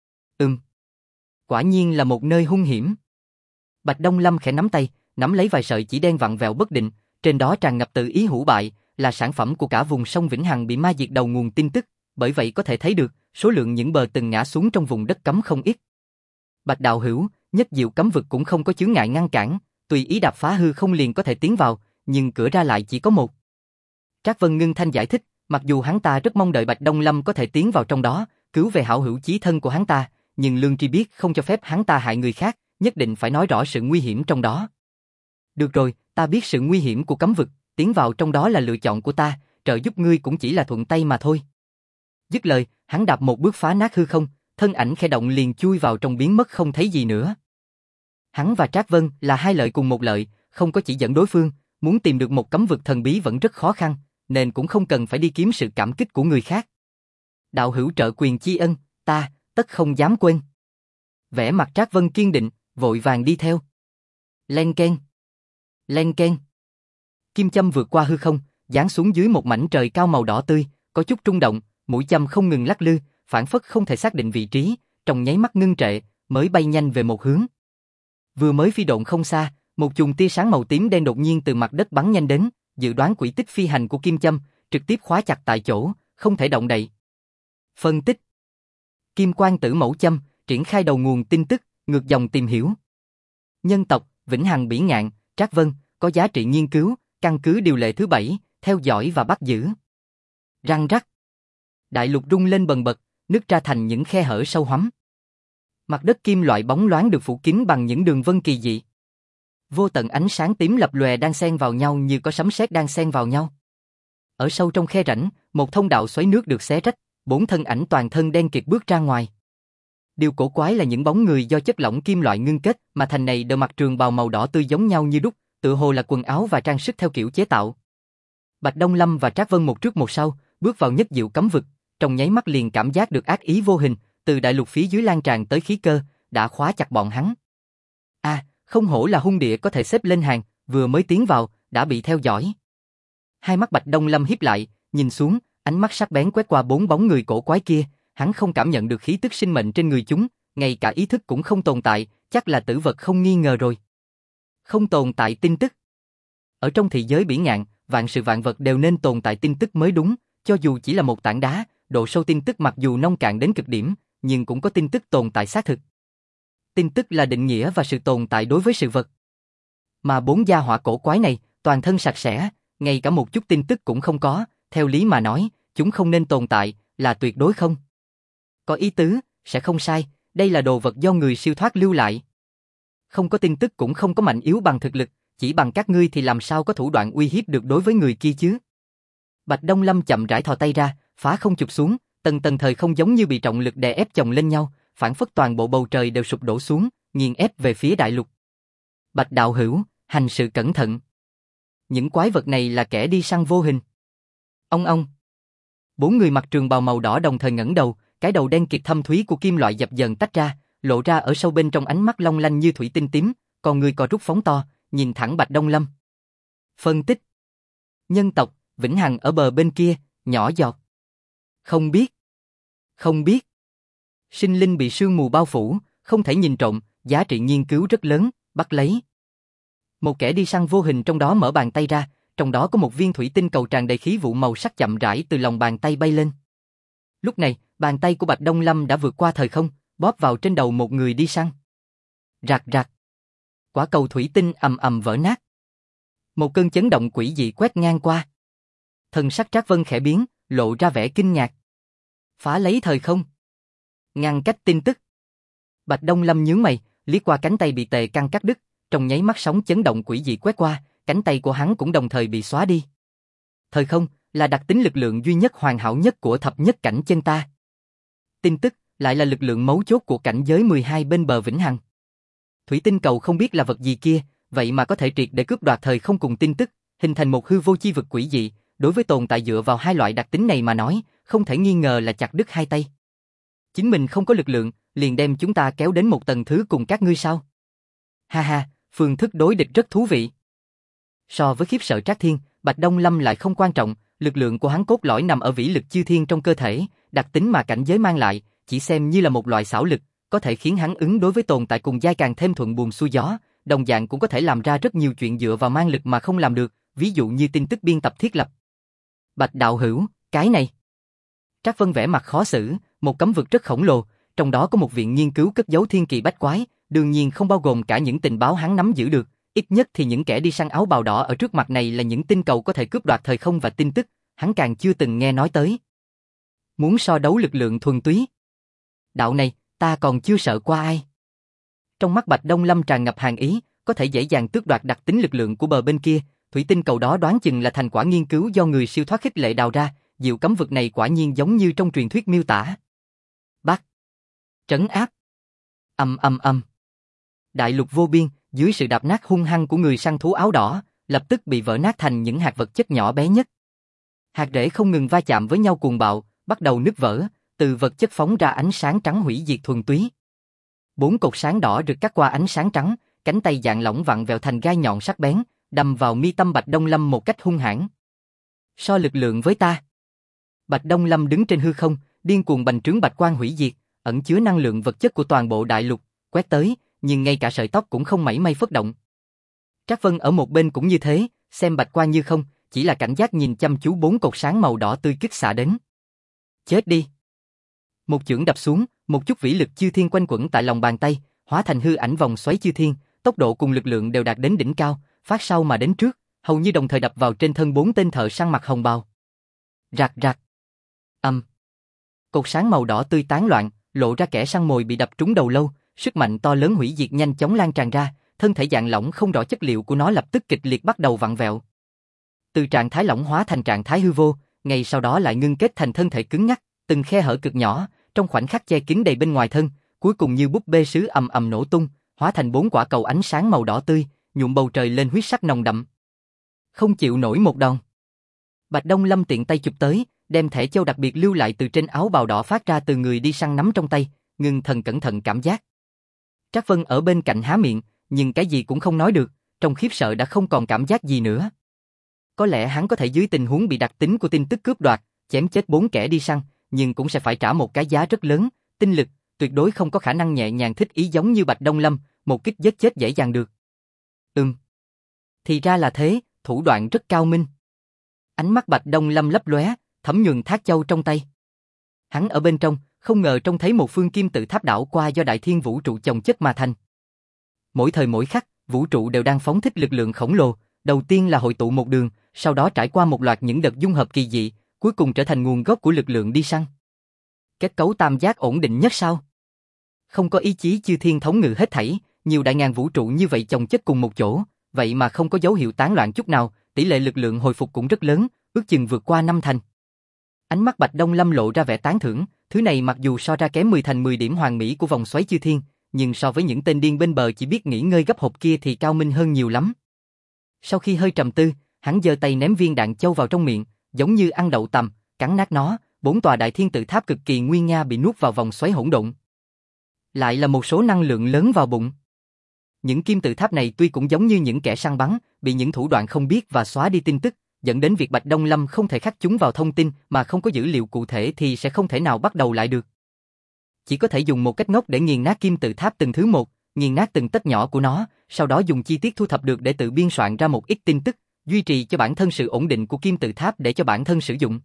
Quả nhiên là một nơi hung hiểm. Bạch Đông Lâm khẽ nắm tay, nắm lấy vài sợi chỉ đen vặn vẹo bất định, trên đó tràn ngập tự ý hủ bại, là sản phẩm của cả vùng sông Vĩnh Hằng bị ma diệt đầu nguồn tin tức, bởi vậy có thể thấy được, số lượng những bờ từng ngã xuống trong vùng đất cấm không ít. Bạch đạo hữu, nhất diệu cấm vực cũng không có chướng ngại ngăn cản, tùy ý đạp phá hư không liền có thể tiến vào, nhưng cửa ra lại chỉ có một. Trác Vân ngưng thanh giải thích, mặc dù hắn ta rất mong đợi Bạch Đông Lâm có thể tiến vào trong đó, cứu về hảo hữu chí thân của hắn ta, nhưng lương tri biết không cho phép hắn ta hại người khác, nhất định phải nói rõ sự nguy hiểm trong đó. Được rồi, ta biết sự nguy hiểm của cấm vực, tiến vào trong đó là lựa chọn của ta, trợ giúp ngươi cũng chỉ là thuận tay mà thôi. Dứt lời, hắn đạp một bước phá nát hư không, thân ảnh khẽ động liền chui vào trong biến mất không thấy gì nữa. Hắn và Trác Vân là hai lợi cùng một lợi, không có chỉ dẫn đối phương, muốn tìm được một cấm vực thần bí vẫn rất khó khăn, nên cũng không cần phải đi kiếm sự cảm kích của người khác. Đạo hữu trợ quyền tri ân, ta tất không dám quên. Vẻ mặt Trác Vân kiên định, vội vàng đi theo. Len keng, len keng. Kim châm vượt qua hư không, giáng xuống dưới một mảnh trời cao màu đỏ tươi, có chút rung động, mũi châm không ngừng lắc lư, phản phất không thể xác định vị trí, trong nháy mắt ngưng trệ, mới bay nhanh về một hướng. Vừa mới phi độn không xa, một chùm tia sáng màu tím đen đột nhiên từ mặt đất bắn nhanh đến, dự đoán quỹ tích phi hành của kim châm, trực tiếp khóa chặt tại chỗ, không thể động đậy. Phân tích. Kim quang tử mẫu châm, triển khai đầu nguồn tin tức, ngược dòng tìm hiểu. Nhân tộc, Vĩnh Hằng Bỉ Ngạn, Trác Vân, có giá trị nghiên cứu, căn cứ điều lệ thứ 7, theo dõi và bắt giữ. Răng rắc. Đại lục rung lên bần bật, nứt ra thành những khe hở sâu hoắm. Mặt đất kim loại bóng loáng được phủ kín bằng những đường vân kỳ dị. Vô tận ánh sáng tím lập lòe đang xen vào nhau như có sấm sét đang xen vào nhau. Ở sâu trong khe rãnh, một thông đạo xoáy nước được xé rách, 4 thân ảnh toàn thân đen kịt bước ra ngoài. Điều cổ quái là những bóng người do chất lỏng kim loại ngưng kết mà thành này đều mặc trường bào màu đỏ tươi giống nhau như đúc, tựa hồ là quần áo và trang sức theo kiểu chế tạo. Bạch Đông Lâm và Trác Vân một trước một sau, bước vào nhất diệu cấm vực, trong nháy mắt liền cảm giác được ác ý vô hình, từ đại lục phía dưới lan tràn tới khí cơ, đã khóa chặt bọn hắn. Không hổ là hung địa có thể xếp lên hàng, vừa mới tiến vào, đã bị theo dõi. Hai mắt Bạch Đông Lâm híp lại, nhìn xuống, ánh mắt sắc bén quét qua 4 bóng người cổ quái kia, hắn không cảm nhận được khí tức sinh mệnh trên người chúng, ngay cả ý thức cũng không tồn tại, chắc là tử vật không nghi ngờ rồi. Không tồn tại tin tức. Ở trong thị giới Bỉ Ngạn, vạn sự vạn vật đều nên tồn tại tin tức mới đúng, cho dù chỉ là một tảng đá, độ sâu tin tức mặc dù nông cạn đến cực điểm, nhưng cũng có tin tức tồn tại xác thực. Tin tức là định nghĩa và sự tồn tại đối với sự vật. Mà 4 gia hỏa cổ quái này, toàn thân sạch sẽ, ngay cả một chút tin tức cũng không có, theo lý mà nói, chúng không nên tồn tại, là tuyệt đối không. Có ý tứ, sẽ không sai, đây là đồ vật do người siêu thoát lưu lại. Không có tin tức cũng không có mạnh yếu bằng thực lực, chỉ bằng các ngươi thì làm sao có thủ đoạn uy hiếp được đối với người kia chứ. Bạch Đông Lâm chậm rãi thò tay ra, phá không chụp xuống, tầng tầng thời không giống như bị trọng lực đè ép chồng lên nhau, phản phất toàn bộ bầu trời đều sụp đổ xuống, nghiền ép về phía đại lục. Bạch đạo hữu, hành sự cẩn thận. Những quái vật này là kẻ đi săn vô hình. Ông. 4 người mặc trường bào màu đỏ đồng thời ngẩng đầu, cái đầu đen kịt thâm thúy của kim loại dập dần tách ra, lộ ra ở sâu bên trong ánh mắt long lanh như thủy tinh tím, còn người co rút phóng to, nhìn thẳng Bạch Đông Lâm. Phân tích. Nhân tộc, Vĩnh Hằng ở bờ bên kia, nhỏ giọt. Không biết. Sinh linh bị sương mù bao phủ, không thể nhìn trộm, giá trị nghiên cứu rất lớn, bắt lấy. Một kẻ đi săn vô hình trong đó mở bàn tay ra, trong đó có một viên thủy tinh cầu tràn đầy khí vụ màu sắc chậm rãi từ lòng bàn tay bay lên. Lúc này, bàn tay của Bạch Đông Lâm đã vượt qua thời không, bóp vào trên đầu một người đi săn. Rạc rạc. Quả cầu thủy tinh ầm ầm vỡ nát. Một cơn chấn động quỷ dị quét ngang qua. Thần sắc Trác Vân khẽ biến, lộ ra vẻ kinh ngạc. Phá lấy thời không. Ngăn cách tin tức. Bạch Đông Lâm nhướng mày, liếc qua cánh tay bị tề căn cắt đứt, trong nháy mắt sóng chấn động quỷ dị quét qua, cánh tay của hắn cũng đồng thời bị xóa đi. Thời không là đặc tính lực lượng duy nhất hoàn hảo nhất của thập nhất cảnh chân ta. Tin tức lại là lực lượng mấu chốt của cảnh giới 12 bên bờ Vĩnh Hằng. Thủy tinh cầu không biết là vật gì kia, vậy mà có thể triệt để cướp đoạt thời không cùng tin tức, hình thành một hư vô chi vực quỷ dị, đối với tồn tại dựa vào hai loại đặc tính này mà nói, không thể nghi ngờ là chặt đứt hai tay. Chính mình không có lực lượng, liền đem chúng ta kéo đến một tầng thứ cùng các ngươi sao? Ha ha, phương thức đối địch rất thú vị. So với khiếp sợ Trác Thiên, Bạch Đông Lâm lại không quan trọng, lực lượng của hắn cốt lõi nằm ở vĩ lực chư thiên trong cơ thể, đặc tính mà cảnh giới mang lại, chỉ xem như là một loại xảo lực, có thể khiến hắn ứng đối với tồn tại cùng giai càng thêm thuận buồm xuôi gió, đồng dạng cũng có thể làm ra rất nhiều chuyện dựa vào mang lực mà không làm được, ví dụ như tin tức biên tập thiết lập. Bạch đạo hữu, cái này. Trác Vân vẻ mặt khó xử, một cấm vực rất khổng lồ, trong đó có một viện nghiên cứu cất giấu thiên kỳ bách quái, đương nhiên không bao gồm cả những tình báo hắn nắm giữ được, ít nhất thì những kẻ đi săn áo bào đỏ ở trước mặt này là những tinh cầu có thể cướp đoạt thời không và tin tức, hắn càng chưa từng nghe nói tới. Muốn so đấu lực lượng thuần túy. Đạo này, ta còn chưa sợ qua ai. Trong mắt Bạch Đông Lâm tràn ngập hàn ý, có thể dễ dàng tước đoạt đặc tính lực lượng của bờ bên kia, thủy tinh cầu đó đoán chừng là thành quả nghiên cứu do người siêu thoát khích lệ đào ra, diệu cấm vực này quả nhiên giống như trong truyền thuyết miêu tả. Bắt. Trấn áp. Ầm. Đại lục vô biên, dưới sự đạp nát hung hăng của người săn thú áo đỏ, lập tức bị vỡ nát thành những hạt vật chất nhỏ bé nhất. Hạt rễ không ngừng va chạm với nhau cuồng bạo, bắt đầu nứt vỡ, từ vật chất phóng ra ánh sáng trắng hủy diệt thuần túy. 4 cột sáng đỏ rực cắt qua ánh sáng trắng, cánh tay dạng lỏng vặn vẹo thành gai nhọn sắc bén, đâm vào mi tâm Bạch Đông Lâm một cách hung hãn. So lực lượng với ta. Bạch Đông Lâm đứng trên hư không, điên cuồng bành trướng bạch quang hủy diệt, ẩn chứa năng lượng vật chất của toàn bộ đại lục, quét tới, nhưng ngay cả sợi tóc cũng không mảy may phất động. Trác Vân ở một bên cũng như thế, xem bạch quang như không, chỉ là cảnh giác nhìn chăm chú 4 cột sáng màu đỏ tươi kích xạ đến. Chết đi! Một chưởng đập xuống, một chút vĩ lực chư thiên quanh quẩn tại lòng bàn tay, hóa thành hư ảnh vòng xoáy chư thiên, tốc độ cùng lực lượng đều đạt đến đỉnh cao, phát sau mà đến trước, hầu như đồng thời đập vào trên thân 4 tên thợ săn mặc hồng bào. Rạc rạc. Cột sáng màu đỏ tươi tán loạn, lộ ra kẻ săn mồi bị đập trúng đầu lâu, sức mạnh to lớn hủy diệt nhanh chóng lan tràn ra, thân thể dạng lỏng không rõ chất liệu của nó lập tức kịch liệt bắt đầu vặn vẹo. Từ trạng thái lỏng hóa thành trạng thái hư vô, ngay sau đó lại ngưng kết thành thân thể cứng nhắc, từng khe hở cực nhỏ, trong khoảnh khắc che kín đầy bên ngoài thân, cuối cùng như búp bê sứ ầm ầm nổ tung, hóa thành 4 quả cầu ánh sáng màu đỏ tươi, nhuộm bầu trời lên huyết sắc nồng đậm. Không chịu nổi một đòn. Bạch Đông Lâm tiện tay chụp tới, đem thẻ châu đặc biệt lưu lại từ trên áo bào đỏ phát ra từ người đi săn nắm trong tay, ngưng thần cẩn thận cảm giác. Trác Vân ở bên cạnh há miệng, nhưng cái gì cũng không nói được, trong khiếp sợ đã không còn cảm giác gì nữa. Có lẽ hắn có thể dưới tình huống bị đặc tính của tin tức cướp đoạt, chém chết 4 kẻ đi săn, nhưng cũng sẽ phải trả một cái giá rất lớn, tinh lực, tuyệt đối không có khả năng nhẹ nhàng thích ý giống như Bạch Đông Lâm, một kích giết chết dễ dàng được. Thì ra là thế, thủ đoạn rất cao minh. Ánh mắt Bạch Đông Lâm lấp lóe, thẩm nhuần thác châu trong tay. Hắn ở bên trong, không ngờ trông thấy một phương kim tự tháp đảo qua do đại thiên vũ trụ chồng chất mà thành. Mỗi thời mỗi khắc, vũ trụ đều đang phóng thích lực lượng khổng lồ, đầu tiên là hội tụ một đường, sau đó trải qua một loạt những đợt dung hợp kỳ dị, cuối cùng trở thành nguồn gốc của lực lượng đi săn. Kết cấu tam giác ổn định nhất sao? Không có ý chí chư thiên thống ngự hết thảy, nhiều đại ngàn vũ trụ như vậy chồng chất cùng một chỗ, vậy mà không có dấu hiệu tán loạn chút nào, tỷ lệ lực lượng hồi phục cũng rất lớn, ước chừng vượt qua 5 thành. Ánh mắt Bạch Đông Lâm lộ ra vẻ tán thưởng, thứ này mặc dù so ra kém 10 thành 10 điểm hoàn mỹ của vòng xoáy chư thiên, nhưng so với những tên điên bên bờ chỉ biết nghỉ ngơi gấp hộp kia thì cao minh hơn nhiều lắm. Sau khi hơi trầm tư, hắn giơ tay ném viên đạn châu vào trong miệng, giống như ăn đậu tằm, cắn nát nó, 4 tòa đại thiên tự tháp cực kỳ nguy nga bị nuốt vào vòng xoáy hỗn độn. Lại là một số năng lượng lớn vào bụng. Những kim tự tháp này tuy cũng giống như những kẻ săn bắn, bị những thủ đoạn không biết và xóa đi tin tức, dẫn đến việc Bạch Đông Lâm không thể khắc chúng vào thông tin mà không có dữ liệu cụ thể thì sẽ không thể nào bắt đầu lại được. Chỉ có thể dùng một cách ngốc để nghiền nát kim tự tháp từng thứ một, nghiền nát từng tấc nhỏ của nó, sau đó dùng chi tiết thu thập được để tự biên soạn ra một ít tin tức, duy trì cho bản thân sự ổn định của kim tự tháp để cho bản thân sử dụng.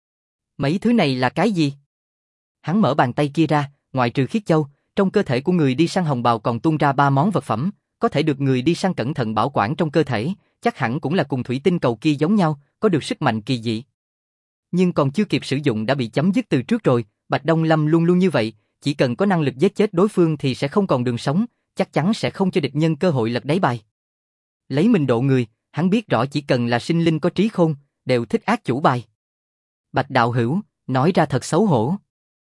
Mấy thứ này là cái gì? Hắn mở bàn tay kia ra, ngoại trừ khiết châu, trong cơ thể của người đi săn hồng bào còn tuôn ra 3 món vật phẩm, có thể được người đi săn cẩn thận bảo quản trong cơ thể, chắc hẳn cũng là cùng thủy tinh cầu kia giống nhau, có được sức mạnh kỳ dị. Nhưng còn chưa kịp sử dụng đã bị chấm dứt từ trước rồi, Bạch Đông Lâm luôn luôn như vậy, chỉ cần có năng lực giết chết đối phương thì sẽ không còn đường sống, chắc chắn sẽ không cho địch nhân cơ hội lật đáy bài. Lấy mình độ người, hắn biết rõ chỉ cần là sinh linh có trí khôn, đều thích ác chủ bài. Bạch đạo hữu, nói ra thật xấu hổ.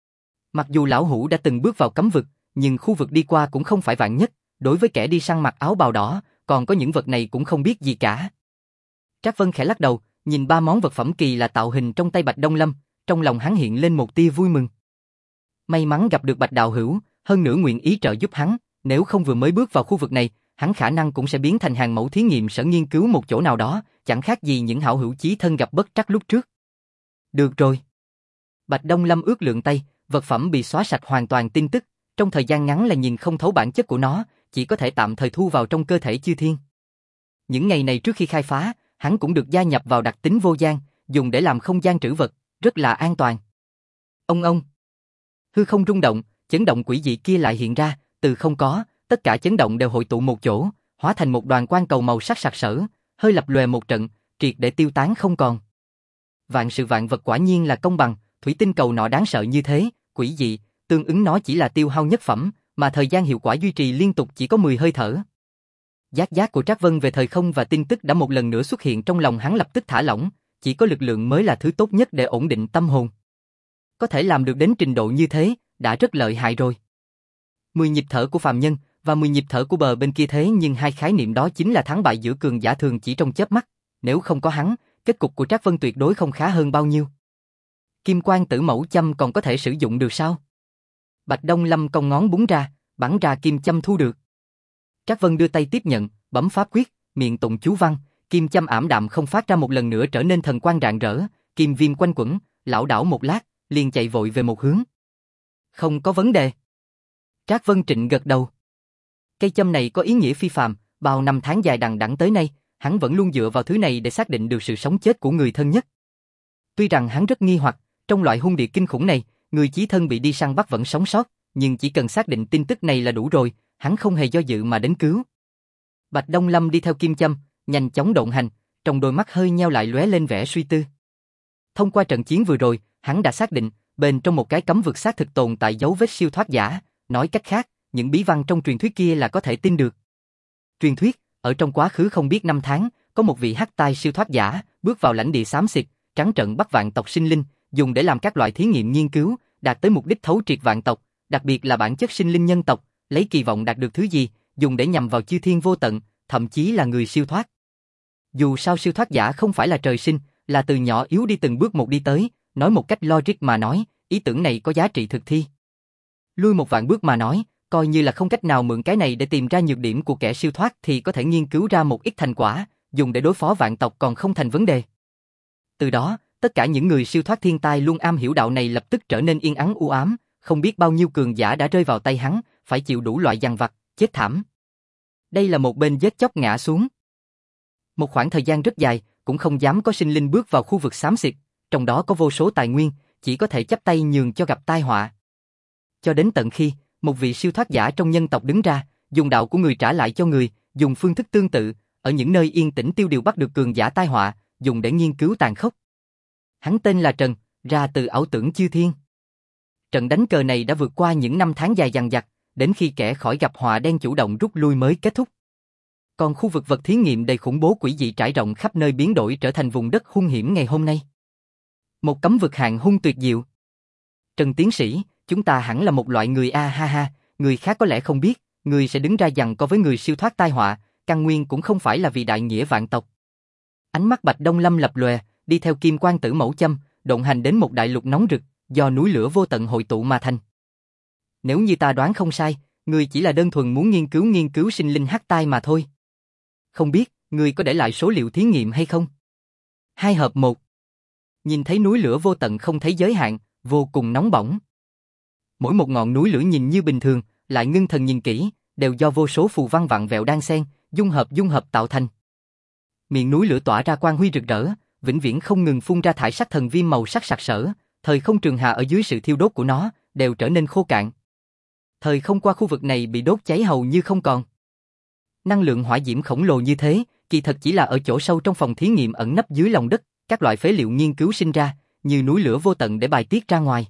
Mặc dù lão hữu đã từng bước vào cấm vực, nhưng khu vực đi qua cũng không phải vạn nhất, đối với kẻ đi săn mặc áo bào đỏ, còn có những vật này cũng không biết gì cả. Trác Vân khẽ lắc đầu, nhìn 3 món vật phẩm kỳ lạ tạo hình trong tay Bạch Đông Lâm, trong lòng hắn hiện lên một tia vui mừng. May mắn gặp được Bạch đạo hữu, hơn nữa nguyện ý trợ giúp hắn, nếu không vừa mới bước vào khu vực này, hắn khả năng cũng sẽ biến thành hàng mẫu thí nghiệm sở nghiên cứu một chỗ nào đó, chẳng khác gì những hảo hữu chí thân gặp bất trắc lúc trước. Được rồi. Bạch Đông Lâm ước lượng tay, vật phẩm bị xóa sạch hoàn toàn tin tức, trong thời gian ngắn là nhìn không thấu bản chất của nó, chỉ có thể tạm thời thu vào trong cơ thể chư thiên. Những ngày này trước khi khai phá, hắn cũng được gia nhập vào đặc tính vô gian, dùng để làm không gian trữ vật, rất là an toàn. Ông. Hư không rung động, chấn động quỷ dị kia lại hiện ra, từ không có, tất cả chấn động đều hội tụ một chỗ, hóa thành một đoàn quang cầu màu sắc sặc sỡ, hơi lập lòe một trận, triệt để tiêu tán không còn. Vạn sự vạn vật quả nhiên là công bằng, thủy tinh cầu nọ đáng sợ như thế, quỷ dị, tương ứng nó chỉ là tiêu hao nhất phẩm, mà thời gian hiệu quả duy trì liên tục chỉ có 10 hơi thở. Giác giác của Trác Vân về thời không và tin tức đã một lần nữa xuất hiện trong lòng hắn, lập tức thả lỏng, chỉ có lực lượng mới là thứ tốt nhất để ổn định tâm hồn. Có thể làm được đến trình độ như thế, đã rất lợi hại rồi. 10 nhịp thở của phàm nhân và 10 nhịp thở của bờ bên kia, thế nhưng hai khái niệm đó chính là thắng bại giữa cường giả thường chỉ trong chớp mắt, nếu không có hắn, kết cục của Trác Vân tuyệt đối không khá hơn bao nhiêu. Kim quang tử mẫu châm còn có thể sử dụng được sao? Bạch Đông Lâm cong ngón búng ra, bắn ra kim châm thu được. Trác Vân đưa tay tiếp nhận, bấm pháp quyết, miệng tụng chú văn, kim châm ảm đạm không phát ra một lần nữa trở nên thần quang rạng rỡ, kim viêm quanh quẩn, lảo đảo một lát, liền chạy vội về một hướng. Không có vấn đề. Trác Vân Trịnh gật đầu. Cây châm này có ý nghĩa phi phàm, bao năm tháng dài đằng đẵng tới nay, hắn vẫn luôn dựa vào thứ này để xác định được sự sống chết của người thân nhất. Tuy rằng hắn rất nghi hoặc, trong loại hung địa kinh khủng này, người chí thân bị đi săn bắt vẫn sống sót, nhưng chỉ cần xác định tin tức này là đủ rồi, hắn không hề do dự mà đến cứu. Bạch Đông Lâm đi theo Kim Châm, nhanh chóng độn hành, trong đôi mắt hơi nheo lại lóe lên vẻ suy tư. Thông qua trận chiến vừa rồi, hắn đã xác định, bên trong một cái cấm vực xác thực tồn tại dấu vết siêu thoát giả, nói cách khác, những bí văn trong truyền thuyết kia là có thể tin được. Truyền thuyết, ở trong quá khứ không biết năm tháng, có một vị hắc tai siêu thoát giả, bước vào lãnh địa xám xịt, trắng trợn bắt vạn tộc sinh linh, dùng để làm các loại thí nghiệm nghiên cứu, đạt tới mục đích thấu triệt vạn tộc, đặc biệt là bản chất sinh linh nhân tộc, lấy kỳ vọng đạt được thứ gì, dùng để nhằm vào chư thiên vô tận, thậm chí là người siêu thoát. Dù sao siêu thoát giả không phải là trời sinh, là từ nhỏ yếu đi từng bước một đi tới, nói một cách logic mà nói, ý tưởng này có giá trị thực thi. Lui một vạn bước mà nói, coi như là không cách nào mượn cái này để tìm ra nhược điểm của kẻ siêu thoát thì có thể nghiên cứu ra một ít thành quả, dùng để đối phó vạn tộc còn không thành vấn đề. Từ đó, tất cả những người siêu thoát thiên tai luôn am hiểu đạo này lập tức trở nên yên ắng u ám, không biết bao nhiêu cường giả đã rơi vào tay hắn, phải chịu đủ loại dằn vặt, chết thảm. Đây là một bên giết chóc ngã xuống. Một khoảng thời gian rất dài, cũng không dám có sinh linh bước vào khu vực xám xịt, trong đó có vô số tài nguyên, chỉ có thể chắp tay nhường cho gặp tai họa. Cho đến tận khi, một vị siêu thoát giả trong nhân tộc đứng ra, dùng đạo của người trả lại cho người, dùng phương thức tương tự, ở những nơi yên tĩnh tiêu điều bắt được cường giả tai họa, dùng để nghiên cứu tàn khốc. Hắn tên là Trần, ra từ ảo tưởng chư thiên. Trận đánh cờ này đã vượt qua những năm tháng dài dằng dặc, đến khi kẻ khỏi gặp họa đen chủ động rút lui mới kết thúc. Còn khu vực vật thí nghiệm đầy khủng bố quỷ dị trải rộng khắp nơi biến đổi trở thành vùng đất hung hiểm ngày hôm nay. Một cấm vực hạng hung tuyệt diệu. Trần tiến sĩ, chúng ta hẳn là một loại người a ha ha, người khác có lẽ không biết, người sẽ đứng ra giằng co với người siêu thoát tai họa, căn nguyên cũng không phải là vì đại nghĩa vạn tộc. Ánh mắt Bạch Đông Lâm lập lòe, đi theo Kim Quan Tử Mẫu Châm, độn hành đến một đại lục nóng rực, do núi lửa vô tận hội tụ mà thành. Nếu như ta đoán không sai, người chỉ là đơn thuần muốn nghiên cứu sinh linh hắc tai mà thôi. Không biết, người có để lại số liệu thí nghiệm hay không? 2 hợp 1. Nhìn thấy núi lửa vô tận không thấy giới hạn, vô cùng nóng bỏng. Mỗi một ngọn núi lửa nhìn như bình thường, lại ngưng thần nhìn kỹ, đều do vô số phù văn vặn vẹo đan xen, dung hợp tạo thành. Miệng núi lửa tỏa ra quang huy rực rỡ, vĩnh viễn không ngừng phun ra thải sắc thần viêm màu sắc sặc sỡ, thời không trường hà ở dưới sự thiêu đốt của nó đều trở nên khô cạn. Thời không qua khu vực này bị đốt cháy hầu như không còn. Năng lượng hỏa diễm khổng lồ như thế, kỳ thật chỉ là ở chỗ sâu trong phòng thí nghiệm ẩn nấp dưới lòng đất, các loại phế liệu nghiên cứu sinh ra, như núi lửa vô tận để bài tiết ra ngoài.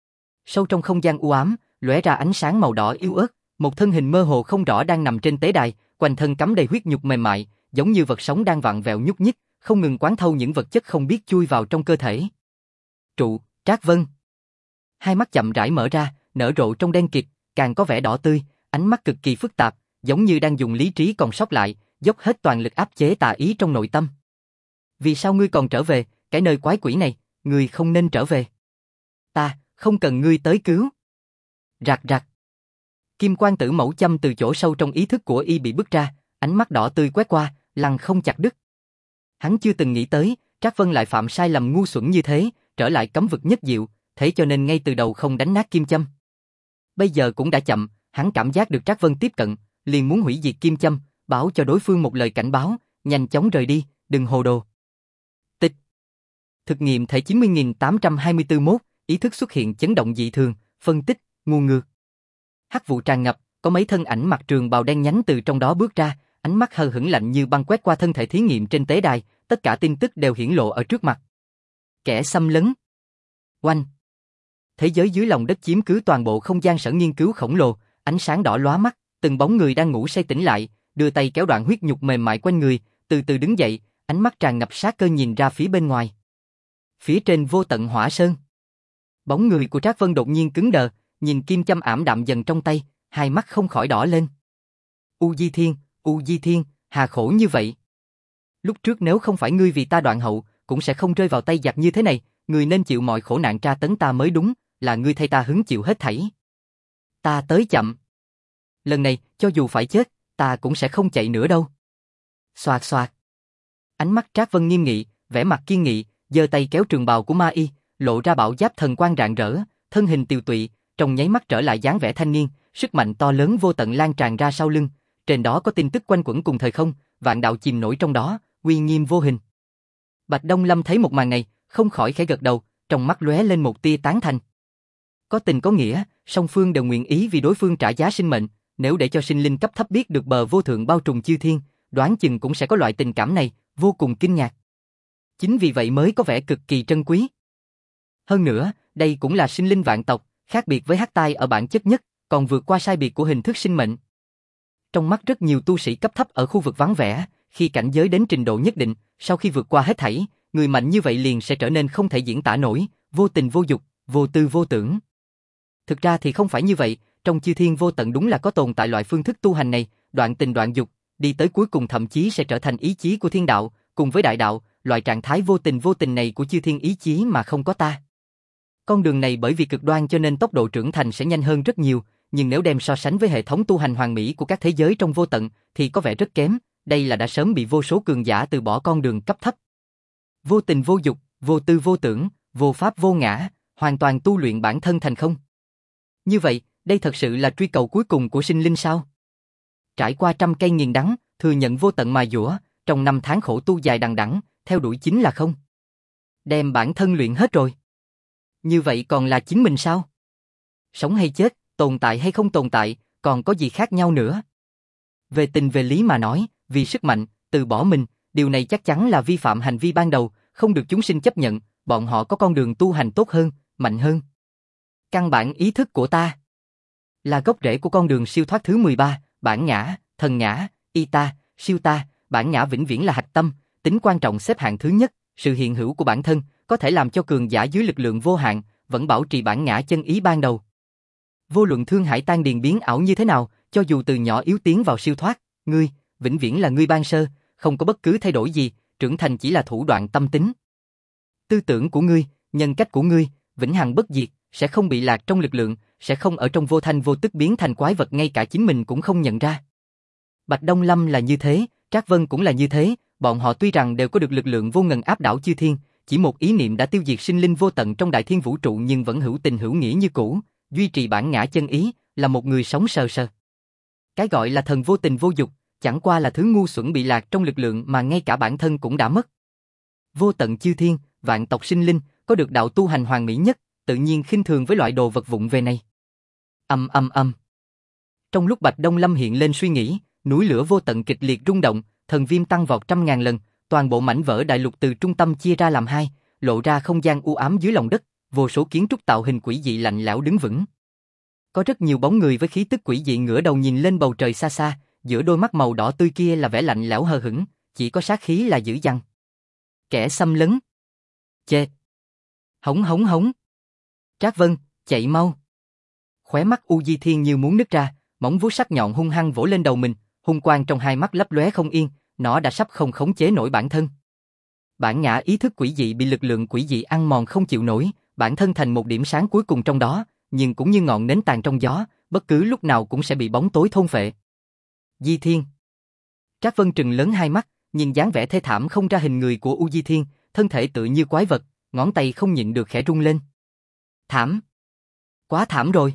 Sâu trong không gian u ám, lóe ra ánh sáng màu đỏ yếu ớt, một thân hình mơ hồ không rõ đang nằm trên tế đài, quanh thân cắm đầy huyết nhục mềm mại, giống như vật sống đang vặn vẹo nhúc nhích, không ngừng quán thâu những vật chất không biết chui vào trong cơ thể. Trụ, Trác Vân. Hai mắt chậm rãi mở ra, nở rộ trong đen kịt, càng có vẻ đỏ tươi, ánh mắt cực kỳ phức tạp, giống như đang dùng lý trí còn sót lại, dốc hết toàn lực áp chế tà ý trong nội tâm. Vì sao ngươi còn trở về, cái nơi quái quỷ này, ngươi không nên trở về. Ta, không cần ngươi tới cứu. Rạc rạc. Kim Quan Tử Mẫu Châm từ chỗ sâu trong ý thức của y bị bứt ra, ánh mắt đỏ tươi quét qua, lăng không chặt đứt. Hắn chưa từng nghĩ tới, Trác Vân lại phạm sai lầm ngu xuẩn như thế, trở lại cấm vực nhất diệu, thế cho nên ngay từ đầu không đánh nát kim châm. Bây giờ cũng đã chậm, hắn cảm giác được Trác Vân tiếp cận, liền muốn hủy diệt kim châm, báo cho đối phương một lời cảnh báo, nhanh chóng rời đi, đừng hồ đồ. Tịch. Thực nghiệm thể 90.824 ý thức xuất hiện chấn động dị thường, phân tích, ngu ngược. Hắc vụ tràn ngập, có mấy thân ảnh mặc trường bào đen nhánh từ trong đó bước ra, ánh mắt hờ hững lạnh như băng quét qua thân thể thí nghiệm trên tế đài, tất cả tin tức đều hiển lộ ở trước mặt. Kẻ xâm lấn. Oanh. Thế giới dưới lòng đất chiếm cứ toàn bộ không gian sở nghiên cứu khổng lồ, ánh sáng đỏ lóa mắt, từng bóng người đang ngủ say tỉnh lại, đưa tay kéo đoạn huyết nhục mềm mại quanh người, từ từ đứng dậy, ánh mắt tràn ngập sát cơ nhìn ra phía bên ngoài. Phía trên vô tận hỏa sơn. Bóng người của Trác Vân đột nhiên cứng đờ, nhìn kim châm ảm đạm dần trong tay, hai mắt không khỏi đỏ lên. U Di Thiên, hà khổ như vậy. Lúc trước nếu không phải ngươi vì ta đoạn hậu, cũng sẽ không rơi vào tay giặc như thế này, ngươi nên chịu mọi khổ nạn tra tấn ta mới đúng, là ngươi thay ta hứng chịu hết thảy. Ta tới chậm. Lần này, cho dù phải chết, ta cũng sẽ không chạy nữa đâu. Xoạt xoạt. Ánh mắt Trác Vân nghiêm nghị, vẻ mặt kiên nghị, giơ tay kéo trường bào của Ma Y, lộ ra bảo giáp thần quang rạng rỡ, thân hình tiều tụy, trong nháy mắt trở lại dáng vẻ thanh niên, sức mạnh to lớn vô tận lan tràn ra sau lưng, trên đó có tin tức quanh quẩn cùng thời không, vạn đạo chìm nổi trong đó, uy nghiêm vô hình. Bạch Đông Lâm thấy một màn này, không khỏi khẽ gật đầu, trong mắt lóe lên một tia tán thành. Có tình có nghĩa, song phương đều nguyện ý vì đối phương trả giá sinh mệnh, nếu để cho sinh linh cấp thấp biết được bờ vô thượng bao trùm chư thiên, đoán chừng cũng sẽ có loại tình cảm này, vô cùng kinh ngạc. Chính vì vậy mới có vẻ cực kỳ trân quý. Hơn nữa, đây cũng là sinh linh vạn tộc, khác biệt với hắc tai ở bản chất nhất, còn vượt qua sai biệt của hình thức sinh mệnh. Trong mắt rất nhiều tu sĩ cấp thấp ở khu vực vắng vẻ, khi cảnh giới đến trình độ nhất định, sau khi vượt qua hết thảy, người mạnh như vậy liền sẽ trở nên không thể diễn tả nổi, vô tình vô dục, vô tư vô tưởng. Thực ra thì không phải như vậy, trong chư thiên vô tận đúng là có tồn tại loại phương thức tu hành này, đoạn tình đoạn dục, đi tới cuối cùng thậm chí sẽ trở thành ý chí của thiên đạo, cùng với đại đạo, loại trạng thái vô tình này của chư thiên ý chí mà không có ta. Con đường này bởi vì cực đoan cho nên tốc độ trưởng thành sẽ nhanh hơn rất nhiều, nhưng nếu đem so sánh với hệ thống tu hành hoàn mỹ của các thế giới trong vô tận thì có vẻ rất kém, đây là đã sớm bị vô số cường giả từ bỏ con đường cấp thấp. Vô tình vô dục, vô tư vô tưởng, vô pháp vô ngã, hoàn toàn tu luyện bản thân thành không. Như vậy, đây thật sự là truy cầu cuối cùng của sinh linh sao? Trải qua trăm cây nghiền đắng, thừa nhận vô tận mài dũa, trong năm tháng khổ tu dài đằng đẵng, theo đuổi chính là không. Đem bản thân luyện hết rồi. Như vậy còn là chính mình sao? Sống hay chết, tồn tại hay không tồn tại, còn có gì khác nhau nữa? Về tình về lý mà nói, vì sức mạnh, từ bỏ mình, điều này chắc chắn là vi phạm hành vi ban đầu, không được chúng sinh chấp nhận, bọn họ có con đường tu hành tốt hơn, mạnh hơn. Căn bản ý thức của ta là gốc rễ của con đường siêu thoát thứ 13, bản ngã, thần ngã, y ta, siêu ta, bản ngã vĩnh viễn là hạch tâm, tính quan trọng xếp hạng thứ nhất, sự hiện hữu của bản thân có thể làm cho cường giả dưới lực lượng vô hạn vẫn bảo trì bản ngã chân ý ban đầu. Vô luận thương hải tan điền biến ảo như thế nào, cho dù từ nhỏ yếu tiến vào siêu thoát, ngươi vĩnh viễn là ngươi ban sơ, không có bất cứ thay đổi gì, trưởng thành chỉ là thủ đoạn tâm tính. Tư tưởng của ngươi, nhân cách của ngươi, vĩnh hằng bất diệt, sẽ không bị lạc trong lực lượng, sẽ không ở trong vô thanh vô tức biến thành quái vật ngay cả chính mình cũng không nhận ra. Bạch Đông Lâm là như thế, Trác Vân cũng là như thế, bọn họ tuy rằng đều có được lực lượng vô ngần áp đảo chư thiên, chỉ một ý niệm đã tiêu diệt sinh linh vô tận trong đại thiên vũ trụ nhưng vẫn hữu tình hữu nghĩa như cũ, duy trì bản ngã chân ý, là một người sống sờ sờ. Cái gọi là thần vô tình vô dục, chẳng qua là thứ ngu xuẩn bị lạc trong lực lượng mà ngay cả bản thân cũng đã mất. Vô tận chư thiên, vạn tộc sinh linh, có được đạo tu hành hoàn mỹ nhất, tự nhiên khinh thường với loại đồ vật vụng về này. Trong lúc Bạch Đông Lâm hiện lên suy nghĩ, núi lửa vô tận kịch liệt rung động, thần viêm tăng vọt 100.000 lần, toàn bộ mảnh vỡ đại lục từ trung tâm chia ra làm hai, lộ ra không gian u ám dưới lòng đất, vô số kiến trúc tạo hình quỷ dị lạnh lẽo đứng vững. Có rất nhiều bóng người với khí tức quỷ dị ngửa đầu nhìn lên bầu trời xa xa, giữa đôi mắt màu đỏ tươi kia là vẻ lạnh lẽo hờ hững, chỉ có sát khí là dữ dằn. Kẻ xâm lấn. Chê. Hống hống hống. Trác Vân, chạy mau. Khóe mắt U Di Thiên như muốn nứt ra, móng vuốt sắc nhọn hung hăng vỗ lên đầu mình, hung quang trong hai mắt lấp lóe không yên, nó đã sắp không khống chế nổi bản thân. Bản ngã ý thức quỷ dị bị lực lượng quỷ dị ăn mòn không chịu nổi, bản thân thành một điểm sáng cuối cùng trong đó, nhưng cũng như ngọn nến tàn trong gió, bất cứ lúc nào cũng sẽ bị bóng tối thôn phệ. Di Thiên. Trác Vân trừng lớn hai mắt, nhìn dáng vẻ thê thảm không ra hình người của U Di Thiên, thân thể tựa như quái vật, ngón tay không nhịn được khẽ rung lên. Thảm. Quá thảm rồi.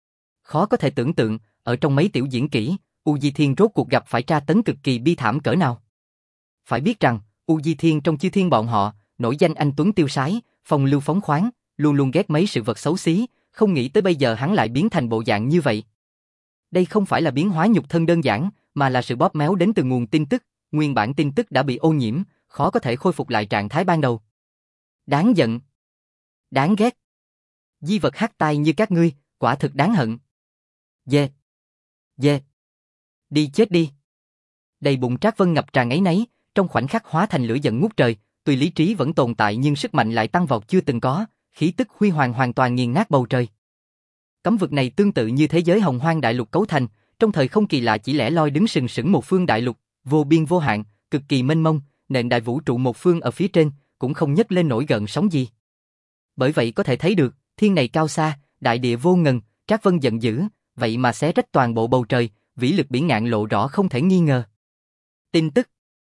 Khó có thể tưởng tượng, ở trong mấy tiểu diễn kỹ, U Di Thiên rốt cuộc gặp phải tra tấn cực kỳ bi thảm cỡ nào. Phải biết rằng, U Di Thiên trong chư thiên bọn họ, nổi danh anh tuấn tiêu sái, phong lưu phóng khoáng, luôn luôn ghét mấy sự vật xấu xí, không nghĩ tới bây giờ hắn lại biến thành bộ dạng như vậy. Đây không phải là biến hóa nhục thân đơn giản, mà là sự bóp méo đến từ nguồn tin tức, nguyên bản tin tức đã bị ô nhiễm, khó có thể khôi phục lại trạng thái ban đầu. Đáng giận. Đáng ghét. Di vật hắc tai như các ngươi, quả thực đáng hận. Dê. Dê. Đi chết đi. Đầy bụng Trác Vân ngập tràn áy náy, trong khoảnh khắc hóa thành lửa giận ngút trời, tuy lý trí vẫn tồn tại nhưng sức mạnh lại tăng vọt chưa từng có, khí tức huy hoàng hoàn toàn nghiền nát bầu trời. Cấm vực này tương tự như thế giới hồng hoang đại lục cấu thành, trong thời không kỳ lạ chỉ lẻ loi đứng sừng sững một phương đại lục, vô biên vô hạn, cực kỳ mênh mông, nền đại vũ trụ một phương ở phía trên, cũng không nhấc lên nổi gợn sóng gì. Bởi vậy có thể thấy được, thiên này cao xa, đại địa vô ngần, Trác Vân giận dữ, vậy mà xé rách toàn bộ bầu trời, vĩ lực biển ngạn lộ rõ không thể nghi ngờ. Tin tức.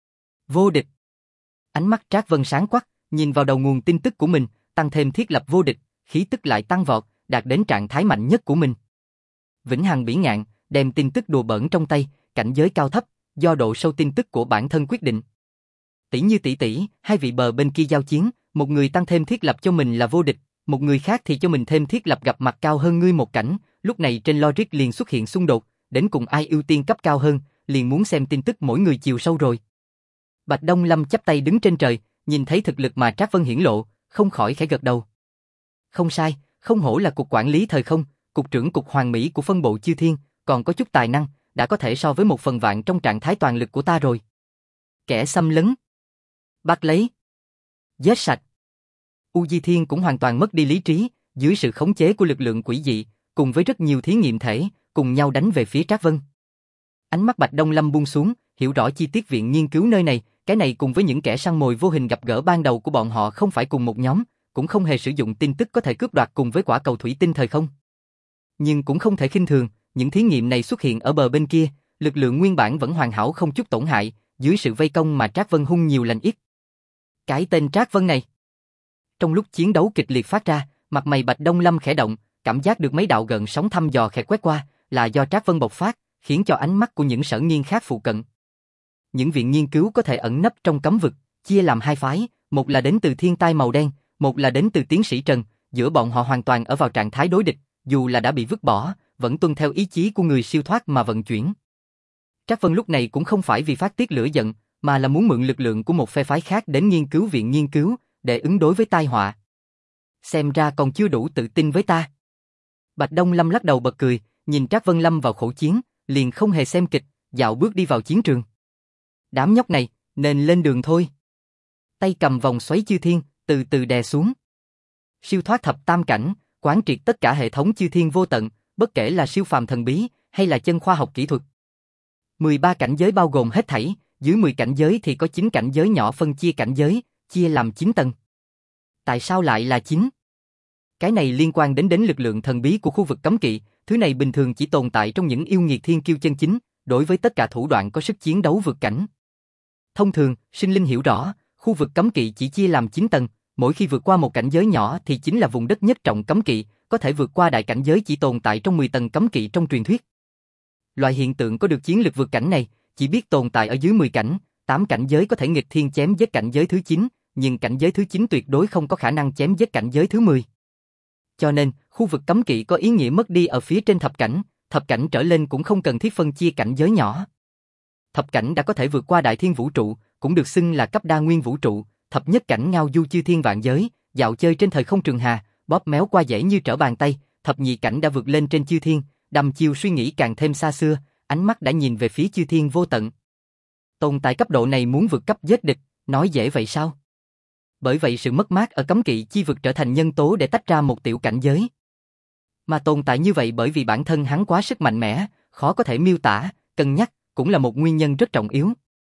Vô địch. Ánh mắt Trác Vân sáng quắc, nhìn vào đầu nguồn tin tức của mình, tăng thêm thiết lập vô địch, khí tức lại tăng vọt, đạt đến trạng thái mạnh nhất của mình. Vĩnh hằng biển ngạn, đem tin tức đùa bỡn trong tay, cảnh giới cao thấp, do độ sâu tin tức của bản thân quyết định. Tỷ như tỷ, hai vị bờ bên kia giao chiến, một người tăng thêm thiết lập cho mình là vô địch, một người khác thì cho mình thêm thiết lập gặp mặt cao hơn ngươi một cảnh, lúc này trên logic liền xuất hiện xung đột, đến cùng ai ưu tiên cấp cao hơn, liền muốn xem tin tức mỗi người chiều sâu rồi. Bạch Đông Lâm chắp tay đứng trên trời, nhìn thấy thực lực mà Trác Vân hiển lộ, không khỏi khẽ gật đầu. Không sai, không hổ là cục quản lý thời không, cục trưởng cục hoàn mỹ của phân bộ Chư Thiên, còn có chút tài năng, đã có thể so với 1/1 trong trạng thái toàn lực của ta rồi. Kẻ xâm lấn. Bắt lấy. Giết sạch. U Di Thiên cũng hoàn toàn mất đi lý trí, dưới sự khống chế của lực lượng quỷ dị, cùng với rất nhiều thí nghiệm thể, cùng nhau đánh về phía Trác Vân. Ánh mắt Bạch Đông Lâm buông xuống, hiểu rõ chi tiết viện nghiên cứu nơi này, cái này cùng với những kẻ săn mồi vô hình gặp gỡ ban đầu của bọn họ không phải cùng một nhóm, cũng không hề sử dụng tin tức có thể cướp đoạt cùng với quả cầu thủy tinh thời không. Nhưng cũng không thể khinh thường, những thí nghiệm này xuất hiện ở bờ bên kia, lực lượng nguyên bản vẫn hoàn hảo không chút tổn hại, dưới sự vây công mà Trác Vân hung nhiều lành ít. Cái tên Trác Vân này. Trong lúc chiến đấu kịch liệt phát ra, mặt mày Bạch Đông Lâm khẽ động, cảm giác được mấy đạo gợn sóng thăm dò khẽ quét qua, là do Trác Vân bộc phát, khiến cho ánh mắt của những sở nghiên khác phụ cận. Những viện nghiên cứu có thể ẩn nấp trong cấm vực, chia làm hai phái, một là đến từ thiên tai màu đen, một là đến từ tiến sĩ Trần, giữa bọn họ hoàn toàn ở vào trạng thái đối địch, dù là đã bị vứt bỏ, vẫn tuân theo ý chí của người siêu thoát mà vận chuyển. Trác Vân lúc này cũng không phải vì phát tiết lửa giận, mà là muốn mượn lực lượng của một phe phái khác đến nghiên cứu viện nghiên cứu, để ứng đối với tai họa. Xem ra còn chưa đủ tự tin với ta. Bạch Đông Lâm lắc đầu bật cười, nhìn Trác Vân lâm vào khổ chiến, liền không hề xem kịch, dạo bước đi vào chiến trường. Đám nhóc này, nên lên đường thôi. Tay cầm vòng xoáy chư thiên, từ từ đè xuống. Siêu thoát thập tam cảnh, quán triệt tất cả hệ thống chư thiên vô tận, bất kể là siêu phàm thần bí, hay là chân khoa học kỹ thuật. 13 cảnh giới bao gồm hết thảy, dưới 10 cảnh giới thì có 9 cảnh giới nhỏ phân chia cảnh giới, chia làm 9 tầng. Tại sao lại là 9? Cái này liên quan đến lực lượng thần bí của khu vực cấm kỵ, thứ này bình thường chỉ tồn tại trong những yêu nghiệt thiên kiêu chân chính, đối với tất cả thủ đoạn có sức chiến đấu vượt cảnh. Thông thường, sinh linh hiểu rõ, khu vực cấm kỵ chỉ chia làm 9 tầng, mỗi khi vượt qua một cảnh giới nhỏ thì chính là vùng đất nhất trọng cấm kỵ, có thể vượt qua đại cảnh giới chỉ tồn tại trong 10 tầng cấm kỵ trong truyền thuyết. Loại hiện tượng có được chiến lực vượt cảnh này, chỉ biết tồn tại ở dưới 10 cảnh, 8 cảnh giới có thể nghịch thiên chém giết cảnh giới thứ 9, nhưng cảnh giới thứ 9 tuyệt đối không có khả năng chém giết cảnh giới thứ 10. Cho nên, khu vực cấm kỵ có ý nghĩa mất đi ở phía trên thập cảnh trở lên cũng không cần thiết phân chia cảnh giới nhỏ. Thập cảnh đã có thể vượt qua đại thiên vũ trụ, cũng được xưng là cấp đa nguyên vũ trụ, thập nhất cảnh ngao du chư thiên vạn giới, dạo chơi trên thời không trường hà, bóp méo qua dễ như trở bàn tay, thập nhị cảnh đã vượt lên trên chư thiên, đăm chiêu suy nghĩ càng thêm xa xưa, ánh mắt đã nhìn về phía chư thiên vô tận. Tồn tại cấp độ này muốn vượt cấp giết địch, nói dễ vậy sao? Bởi vậy sự mất mát ở cấm kỵ chi vực trở thành nhân tố để tách ra một tiểu cảnh giới. Mà tồn tại như vậy bởi vì bản thân hắn quá sức mạnh mẽ, khó có thể miêu tả, cân nhắc, cũng là một nguyên nhân rất trọng yếu.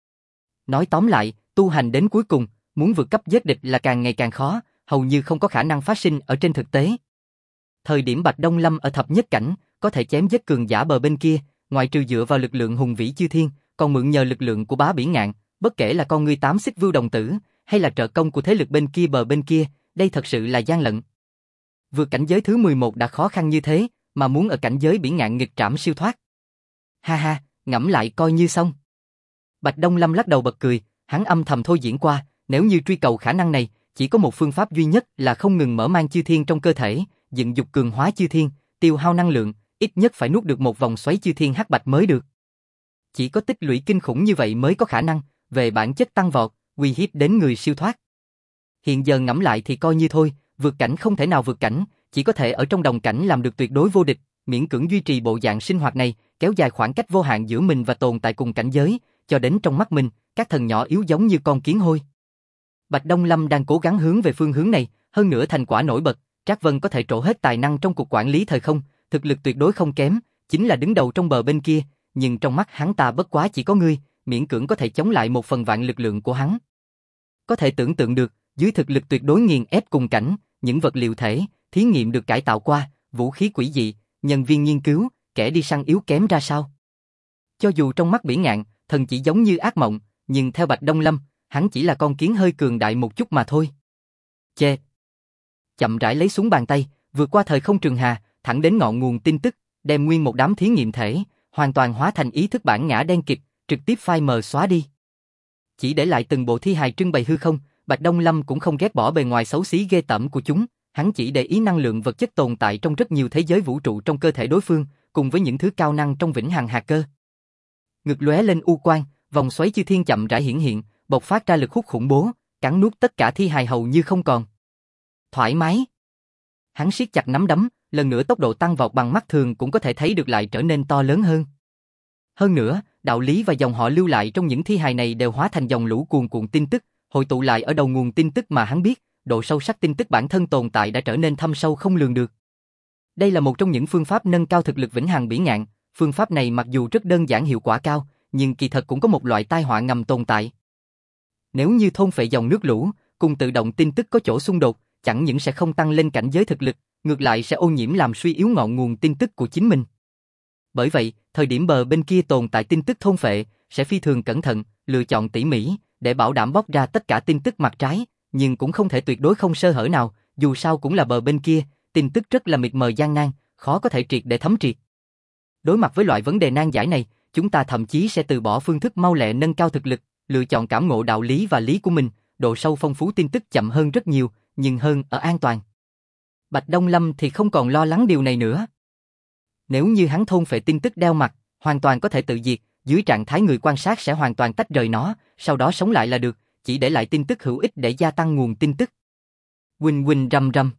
Nói tóm lại, tu hành đến cuối cùng, muốn vượt cấp giết địch là càng ngày càng khó, hầu như không có khả năng phát sinh ở trên thực tế. Thời điểm Bạch Đông Lâm ở thập nhất cảnh, có thể chém giết cường giả bờ bên kia, ngoại trừ dựa vào lực lượng hùng vĩ chư thiên, còn mượn nhờ lực lượng của Bá Bỉ Ngạn, bất kể là con ngươi tám xích vưu đồng tử, hay là trợ công của thế lực bên kia bờ bên kia, đây thật sự là gian lận. Vượt cảnh giới thứ 11 đã khó khăn như thế, mà muốn ở cảnh giới Bỉ Ngạn nghịch trảm siêu thoát. Ha ha, ngẫm lại coi như xong. Bạch Đông Lâm lắc đầu bật cười, hắn âm thầm thôi diễn qua, nếu như truy cầu khả năng này, chỉ có một phương pháp duy nhất là không ngừng mở mang chư thiên trong cơ thể, dựng dục cường hóa chư thiên, tiêu hao năng lượng, ít nhất phải nuốt được một vòng xoáy chư thiên hắc bạch mới được. Chỉ có tích lũy kinh khủng như vậy mới có khả năng, về bản chất tăng vọt, uy hiếp đến người siêu thoát. Hiện giờ ngẫm lại thì coi như thôi, vượt cảnh không thể nào vượt cảnh, chỉ có thể ở trong đồng cảnh làm được tuyệt đối vô địch, miễn cưỡng duy trì bộ dạng sinh hoạt này, kéo dài khoảng cách vô hạn giữa mình và tồn tại cùng cảnh giới, cho đến trong mắt mình, các thần nhỏ yếu giống như con kiến hôi. Bạch Đông Lâm đang cố gắng hướng về phương hướng này, hơn nữa thành quả nổi bật, Trác Vân có thể trổ hết tài năng trong cục quản lý thời không, thực lực tuyệt đối không kém, chính là đứng đầu trong bờ bên kia, nhưng trong mắt hắn ta bất quá chỉ có ngươi, miễn cưỡng có thể chống lại 1/1 lực lượng của hắn. Có thể tưởng tượng được, dưới thực lực tuyệt đối nghiền ép cùng cảnh, những vật liệu thể, thí nghiệm được cải tạo qua, vũ khí quỷ dị, nhân viên nghiên cứu, kẻ đi săn yếu kém ra sao. Cho dù trong mắt Bỉ Ngạn, thần chỉ giống như ác mộng, nhưng theo Bạch Đông Lâm, hắn chỉ là con kiến hơi cường đại một chút mà thôi. Chê! Chậm rãi lấy xuống bàn tay, vượt qua thời không trường hà, thẳng đến ngọn nguồn tin tức, đem nguyên một đám thí nghiệm thể, hoàn toàn hóa thành ý thức bản ngã đen kịt, trực tiếp phai mờ xóa đi. Chỉ để lại từng bộ thi hài trưng bày hư không, Bạch Đông Lâm cũng không ghét bỏ bề ngoài xấu xí ghê tởm của chúng, hắn chỉ để ý năng lượng vật chất tồn tại trong rất nhiều thế giới vũ trụ trong cơ thể đối phương, cùng với những thứ cao năng trong vĩnh hằng hạt cơ. Ngực lóe lên u quang, vòng xoáy chư thiên chậm rãi hiển hiện, bộc phát ra lực hút khủng bố, cắn nuốt tất cả thi hài hầu như không còn. Thoải mái. Hắn siết chặt nắm đấm, lần nữa tốc độ tăng vọt bằng mắt thường cũng có thể thấy được lại trở nên to lớn hơn. Hơn nữa, đạo lý và dòng họ lưu lại trong những thi hài này đều hóa thành dòng lũ cuồn cuộn tin tức, hội tụ lại ở đầu nguồn tin tức mà hắn biết, độ sâu sắc tin tức bản thân tồn tại đã trở nên thâm sâu không lường được. Đây là một trong những phương pháp nâng cao thực lực vĩnh hằng bỉ ngạn, phương pháp này mặc dù rất đơn giản hiệu quả cao, nhưng kỳ thật cũng có một loại tai họa ngầm tồn tại. Nếu như thôn phệ dòng nước lũ, cùng tự động tin tức có chỗ xung đột, chẳng những sẽ không tăng lên cảnh giới thực lực, ngược lại sẽ ô nhiễm làm suy yếu ngọn nguồn tin tức của chính mình. Bởi vậy, thời điểm bờ bên kia tồn tại tin tức thôn phệ, sẽ phi thường cẩn thận, lựa chọn tỉ mỉ, để bảo đảm bóc ra tất cả tin tức mặt trái, nhưng cũng không thể tuyệt đối không sơ hở nào, dù sao cũng là bờ bên kia, tin tức rất là mịt mờ gian nan, khó có thể triệt để thấm triệt. Đối mặt với loại vấn đề nan giải này, chúng ta thậm chí sẽ từ bỏ phương thức mau lẹ nâng cao thực lực, lựa chọn cảm ngộ đạo lý và lý của mình, độ sâu phong phú tin tức chậm hơn rất nhiều, nhưng hơn ở an toàn. Bạch Đông Lâm thì không còn lo lắng điều này nữa. Nếu như hắn thôn phệ tin tức đeo mặt, hoàn toàn có thể tự diệt, dưới trạng thái người quan sát sẽ hoàn toàn tách rời nó, sau đó sống lại là được, chỉ để lại tin tức hữu ích để gia tăng nguồn tin tức. Huỳnh huỳnh rầm rầm.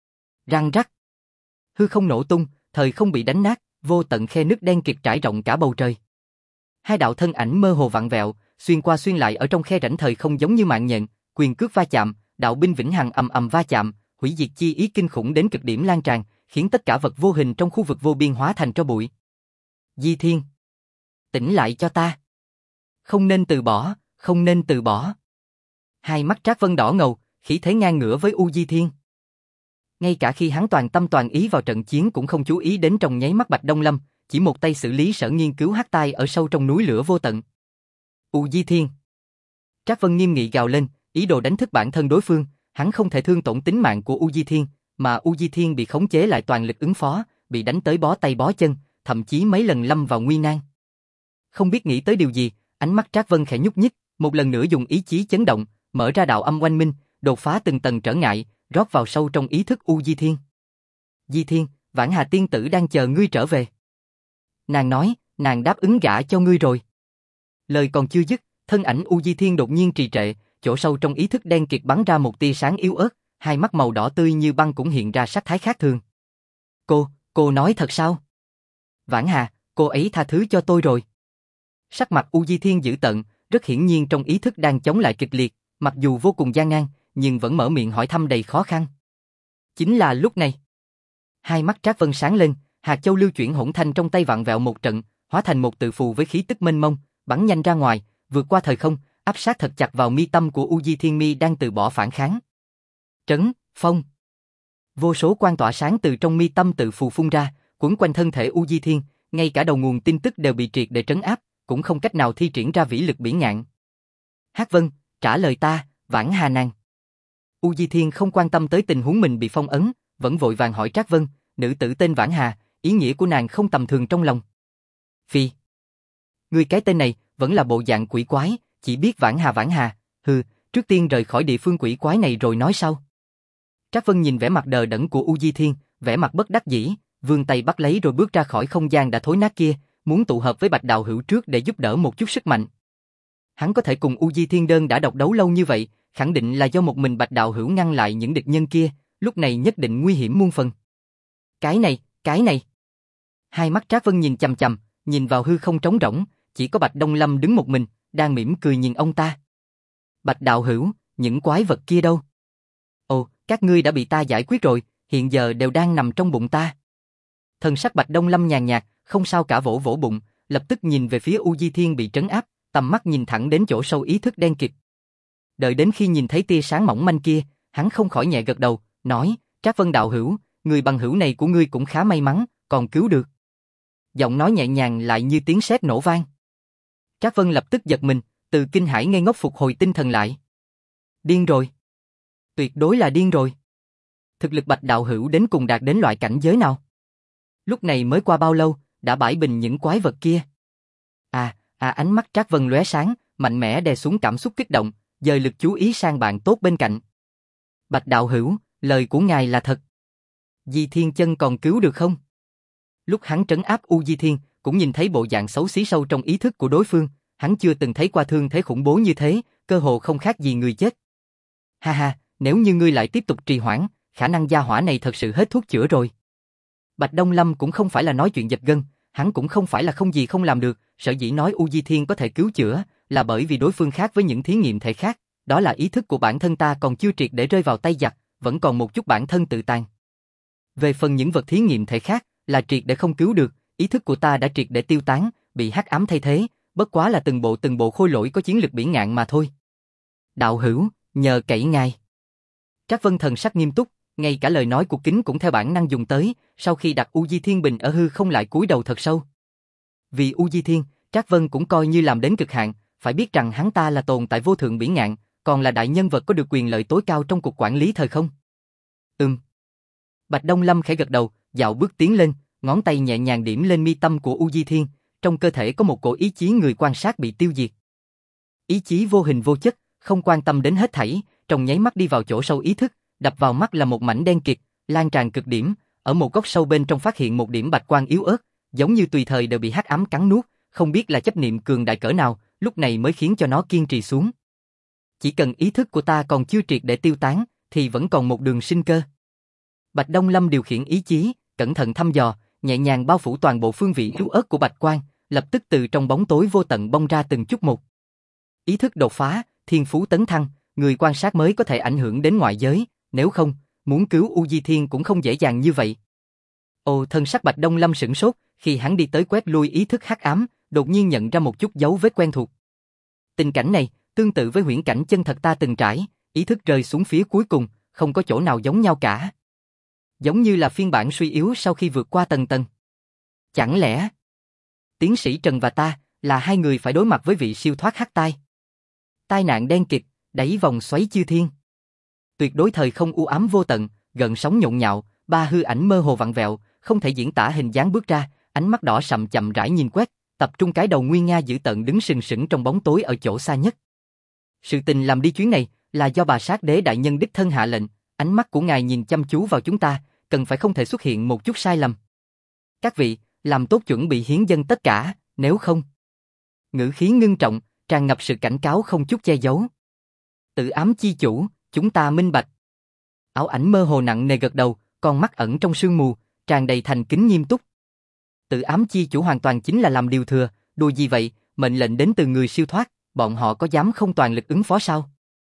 Răng rắc. Hư không nổ tung, thời không bị đánh nát, vô tận khe nứt đen kịt trải rộng cả bầu trời. Hai đạo thân ảnh mơ hồ vặn vẹo, xuyên qua xuyên lại ở trong khe rãnh thời không giống như mạng nhện, quyền cước va chạm, đạo binh vĩnh hằng ầm ầm va chạm, hủy diệt chi ý kinh khủng đến cực điểm lan tràn, khiến tất cả vật vô hình trong khu vực vô biên hóa thành tro bụi. Di Thiên, tỉnh lại cho ta. Không nên từ bỏ, không nên từ bỏ. Hai mắt Trác Vân đỏ ngầu, khí thế ngang ngửa với U Di Thiên. Ngay cả khi hắn toàn tâm toàn ý vào trận chiến cũng không chú ý đến trong nháy mắt Bạch Đông Lâm, chỉ một tay xử lý sở nghiên cứu hắc tai ở sâu trong núi lửa vô tận. U Di Thiên. Trác Vân nghiêm nghị gào lên, ý đồ đánh thức bản thân đối phương, hắn không thể thương tổn tính mạng của U Di Thiên, mà U Di Thiên bị khống chế lại toàn lực ứng phó, bị đánh tới bó tay bó chân, thậm chí mấy lần lâm vào nguy nan. Không biết nghĩ tới điều gì, ánh mắt Trác Vân khẽ nhúc nhích, một lần nữa dùng ý chí chấn động, mở ra đạo âm oanh minh, đột phá từng tầng trở ngại, rót vào sâu trong ý thức U Di Thiên. Di Thiên, Vãn Hà tiên tử đang chờ ngươi trở về. Nàng nói, nàng đáp ứng gả cho ngươi rồi. Lời còn chưa dứt, thân ảnh U Di Thiên đột nhiên trì trệ, chỗ sâu trong ý thức đen kịt bắn ra một tia sáng yếu ớt, hai mắt màu đỏ tươi như băng cũng hiện ra sắc thái khác thường. Cô nói thật sao? Vãn Hà, cô ấy tha thứ cho tôi rồi. Sắc mặt U Di Thiên dữ tợn, rất hiển nhiên trong ý thức đang chống lại kịch liệt, mặc dù vô cùng gian nan, nhưng vẫn mở miệng hỏi thăm đầy khó khăn. Chính là lúc này. Hai mắt Trác Vân sáng lên, hạt châu lưu chuyển hỗn thanh trong tay vặn vẹo một trận, hóa thành một tự phù với khí tức mênh mông, bắn nhanh ra ngoài, vượt qua thời không, áp sát thật chặt vào mi tâm của U Di Thiên Mi đang từ bỏ phản kháng. Trấn, phong. Vô số quang tỏa sáng từ trong mi tâm tự phù phun ra, quấn quanh thân thể U Di Thiên, ngay cả đầu nguồn tin tức đều bị triệt để trấn áp, cũng không cách nào thi triển ra vĩ lực bỉ ngạn. Hắc Vân, trả lời ta, Vãn Hà nàng. U Di Thiên không quan tâm tới tình huống mình bị phong ấn, vẫn vội vàng hỏi Trác Vân, nữ tử tên Vãn Hà, ý nghĩa của nàng không tầm thường trong lòng. Phi. Ngươi cái tên này, vẫn là bộ dạng quỷ quái, chỉ biết Vãn Hà, hừ, trước tiên rời khỏi địa phương quỷ quái này rồi nói sau. Trác Vân nhìn vẻ mặt đờ đẫn của U Di Thiên, vẻ mặt bất đắc dĩ, vươn tay bắt lấy rồi bước ra khỏi không gian đã thối nát kia, muốn tụ hợp với Bạch Đạo Hữu trước để giúp đỡ một chút sức mạnh. Hắn có thể cùng U Di Thiên đơn đã độc đấu lâu như vậy, khẳng định là do một mình Bạch Đạo Hữu ngăn lại những địch nhân kia, lúc này nhất định nguy hiểm muôn phần. Cái này. Hai mắt Trác Vân nhìn chằm chằm, nhìn vào hư không trống rỗng, chỉ có Bạch Đông Lâm đứng một mình, đang mỉm cười nhìn ông ta. Bạch Đạo Hữu, những quái vật kia đâu? Ồ, các ngươi đã bị ta giải quyết rồi, hiện giờ đều đang nằm trong bụng ta. Thần sắc Bạch Đông Lâm nhàn nhạt, không sao cả vỗ vỗ bụng, lập tức nhìn về phía U Di Thiên bị trấn áp, tầm mắt nhìn thẳng đến chỗ sâu ý thức đen kịt. Đợi đến khi nhìn thấy tia sáng mỏng manh kia, hắn không khỏi nhẹ gật đầu, nói, Trác Vân đạo hữu, người bằng hữu này của ngươi cũng khá may mắn, còn cứu được. Giọng nói nhẹ nhàng lại như tiếng sét nổ vang. Trác Vân lập tức giật mình, từ kinh hãi ngây ngốc phục hồi tinh thần lại. Điên rồi. Tuyệt đối là điên rồi. Thực lực Bạch đạo hữu đến cùng đạt đến loại cảnh giới nào? Lúc này mới qua bao lâu, đã bãi bình những quái vật kia? Ánh mắt Trác Vân lóe sáng, mạnh mẽ đè xuống cảm xúc kích động, dời lực chú ý sang bạn tốt bên cạnh. Bạch đạo hữu, lời của ngài là thật. Di Thiên Chân còn cứu được không? Lúc hắn trấn áp U Di Thiên, cũng nhìn thấy bộ dạng xấu xí sâu trong ý thức của đối phương, hắn chưa từng thấy qua thương thế khủng bố như thế, cơ hồ không khác gì người chết. Ha ha, nếu như ngươi lại tiếp tục trì hoãn, khả năng gia hỏa này thật sự hết thuốc chữa rồi. Bạch Đông Lâm cũng không phải là nói chuyện giật gân, hắn cũng không phải là không gì không làm được, sở dĩ nói U Di Thiên có thể cứu chữa, là bởi vì đối phương khác với những thí nghiệm thể khác, đó là ý thức của bản thân ta còn chưa triệt để rơi vào tay giặc, vẫn còn một chút bản thân tự tàn. Về phần những vật thí nghiệm thể khác, là triệt để không cứu được, ý thức của ta đã triệt để tiêu tán, bị hắc ám thay thế, bất quá là từng bộ khôi lỗi có chiến lực bỉ ngạn mà thôi. Đạo hữu, nhờ cậy ngài. Trác Vân thần sắc nghiêm túc, ngay cả lời nói của kính cũng theo bản năng dùng tới, sau khi đặt U Di Thiên Bình ở hư không lại cúi đầu thật sâu. Vì U Di Thiên, Trác Vân cũng coi như làm đến cực hạn, phải biết rằng hắn ta là tồn tại vô thượng bỉ ngạn, còn là đại nhân vật có được quyền lợi tối cao trong cục quản lý thời không. Bạch Đông Lâm khẽ gật đầu, dạo bước tiến lên, ngón tay nhẹ nhàng điểm lên mi tâm của U Di Thiên, trong cơ thể có một cổ ý chí người quan sát bị tiêu diệt. Ý chí vô hình vô chất, không quan tâm đến hết thảy, trong nháy mắt đi vào chỗ sâu ý thức, đập vào mắt là một mảnh đen kịt, lan tràn cực điểm, ở một góc sâu bên trong phát hiện một điểm bạch quang yếu ớt, giống như tùy thời đều bị hắc ám cắn nuốt, không biết là chấp niệm cường đại cỡ nào, lúc này mới khiến cho nó kiên trì xuống. Chỉ cần ý thức của ta còn chưa triệt để tiêu tán, thì vẫn còn một đường sinh cơ. Bạch Đông Lâm điều khiển ý chí, cẩn thận thăm dò, nhẹ nhàng bao phủ toàn bộ phương vị yếu ớt của bạch quang, lập tức từ trong bóng tối vô tận bong ra từng chút một. Ý thức đột phá, thiên phú tấn thăng, người quan sát mới có thể ảnh hưởng đến ngoại giới, nếu không, muốn cứu U Di Thiên cũng không dễ dàng như vậy. Thân sắc Bạch Đông Lâm sửng sốt, khi hắn đi tới quét lui ý thức hắc ám, đột nhiên nhận ra một chút dấu vết quen thuộc. Tình cảnh này, tương tự với huyễn cảnh chân thật ta từng trải, ý thức rơi xuống phía cuối cùng, không có chỗ nào giống nhau cả. Giống như là phiên bản suy yếu sau khi vượt qua tầng tầng. Chẳng lẽ tiến sĩ Trần và ta là hai người phải đối mặt với vị siêu thoát hắc tai? Tai nạn đen kịt, đẩy vòng xoáy chư thiên. Tuyệt đối thời không u ám vô tận, gợn sóng nhộn nhạo, ba hư ảnh mơ hồ vặn vẹo, không thể diễn tả hình dáng bước ra, ánh mắt đỏ sậm chậm rãi nhìn quét, tập trung cái đầu nguy nga dữ tợn đứng sừng sững trong bóng tối ở chỗ xa nhất. Sự tình làm đi chuyến này là do bà sát đế đại nhân đích thân hạ lệnh, ánh mắt của ngài nhìn chăm chú vào chúng ta, cần phải không thể xuất hiện một chút sai lầm. Các vị, làm tốt chuẩn bị hiến dâng tất cả, nếu không. Ngữ khí ngưng trọng, tràn ngập sự cảnh cáo không chút che giấu. Tự ám chi chủ, chúng ta minh bạch. Ảo ảnh mơ hồ nặng nề gật đầu, con mắt ẩn trong sương mù, tràn đầy thành kính nghiêm túc. Tự ám chi chủ hoàn toàn chính là làm điều thừa, đùa gì vậy, mệnh lệnh đến từ người siêu thoát, bọn họ có dám không toàn lực ứng phó sao?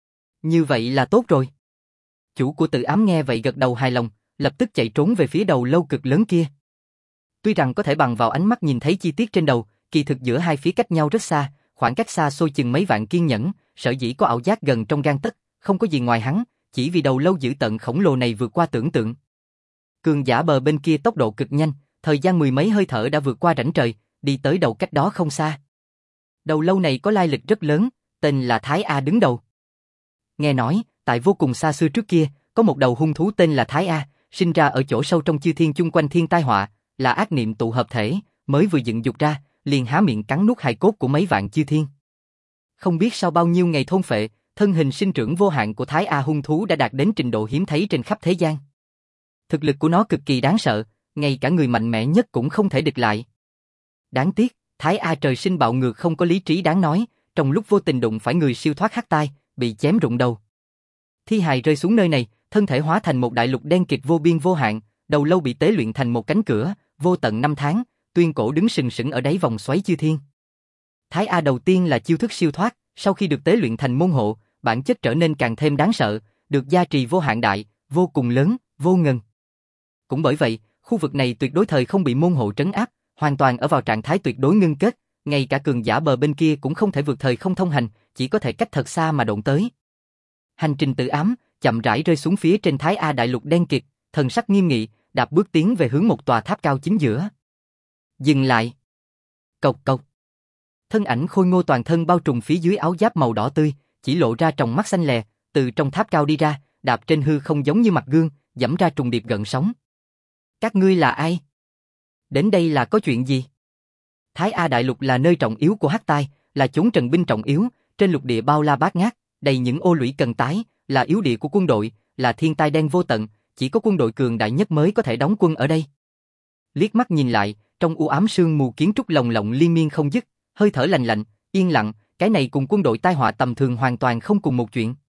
Như vậy là tốt rồi. Chủ của tự ám nghe vậy gật đầu hài lòng, lập tức chạy trốn về phía đầu lâu cực lớn kia. Tuy rằng có thể bằng vào ánh mắt nhìn thấy chi tiết trên đầu, kỳ thực giữa hai phía cách nhau rất xa, khoảng cách xa xôi chừng mấy vạn kiên nhẫn, sở dĩ có ảo giác gần trong gang tấc, không có gì ngoài hắn, chỉ vì đầu lâu dữ tợn khổng lồ này vượt qua tưởng tượng. Cường giả bờ bên kia tốc độ cực nhanh, thời gian mười mấy hơi thở đã vượt qua rãnh trời, đi tới đầu cách đó không xa. Đầu lâu này có lai lịch rất lớn, tên là Thái A đứng đầu. Nghe nói, tại vô cùng xa xưa trước kia, có một đầu hung thú tên là Thái A, sinh ra ở chỗ sâu trong chư thiên chung quanh thiên tai họa, là ác niệm tụ hợp thể, mới vừa dựng dục ra, liền há miệng cắn nuốt hài cốt của mấy vạn chư thiên. Không biết sau bao nhiêu ngày thôn phệ, thân hình sinh trưởng vô hạn của Thái A hung thú đã đạt đến trình độ hiếm thấy trên khắp thế gian. Thực lực của nó cực kỳ đáng sợ, ngay cả người mạnh mẽ nhất cũng không thể địch lại. Đáng tiếc, Thái A trời sinh bạo ngược không có lý trí đáng nói, trong lúc vô tình đụng phải người siêu thoát hắc tai, bị chém rụng đầu. Thi hài rơi xuống nơi này, thân thể hóa thành một đại lục đen kịt vô biên vô hạn, đầu lâu bị tế luyện thành một cánh cửa, vô tận năm tháng, tuyên cổ đứng sừng sững ở đáy vòng xoáy chư thiên. Thái A đầu tiên là chiêu thức siêu thoát, sau khi được tế luyện thành môn hộ, bản chất trở nên càng thêm đáng sợ, được gia trì vô hạn đại, vô cùng lớn, vô ngần. Cũng bởi vậy, khu vực này tuyệt đối thời không bị môn hộ trấn áp, hoàn toàn ở vào trạng thái tuyệt đối ngưng kết, ngay cả cường giả bờ bên kia cũng không thể vượt thời không thông hành, chỉ có thể cách thật xa mà độn tới. Hành trình tự ám, chậm rãi rơi xuống phía trên Thái A đại lục đen kịt, thần sắc nghiêm nghị, đạp bước tiến về hướng một tòa tháp cao chính giữa. Dừng lại. Cộc cộc. Thân ảnh khôi ngô toàn thân bao trùm phía dưới áo giáp màu đỏ tươi, chỉ lộ ra tròng mắt xanh lè, từ trong tháp cao đi ra, đạp trên hư không giống như mặt gương, giẫm ra trùng điệp gợn sóng. Các ngươi là ai? Đến đây là có chuyện gì? Thái A Đại Lục là nơi trọng yếu của Hắc Tai, là chốn trận binh trọng yếu, trên lục địa bao la bát ngát, đầy những ô lũy cần tái, là yếu địa của quân đội, là thiên tai đen vô tận, chỉ có quân đội cường đại nhất mới có thể đóng quân ở đây. Liếc mắt nhìn lại, trong u ám sương mù kiến trúc lồng lộng liên miên không dứt, hơi thở lạnh lạnh, yên lặng, cái này cùng quân đội tai họa tầm thường hoàn toàn không cùng một chuyện.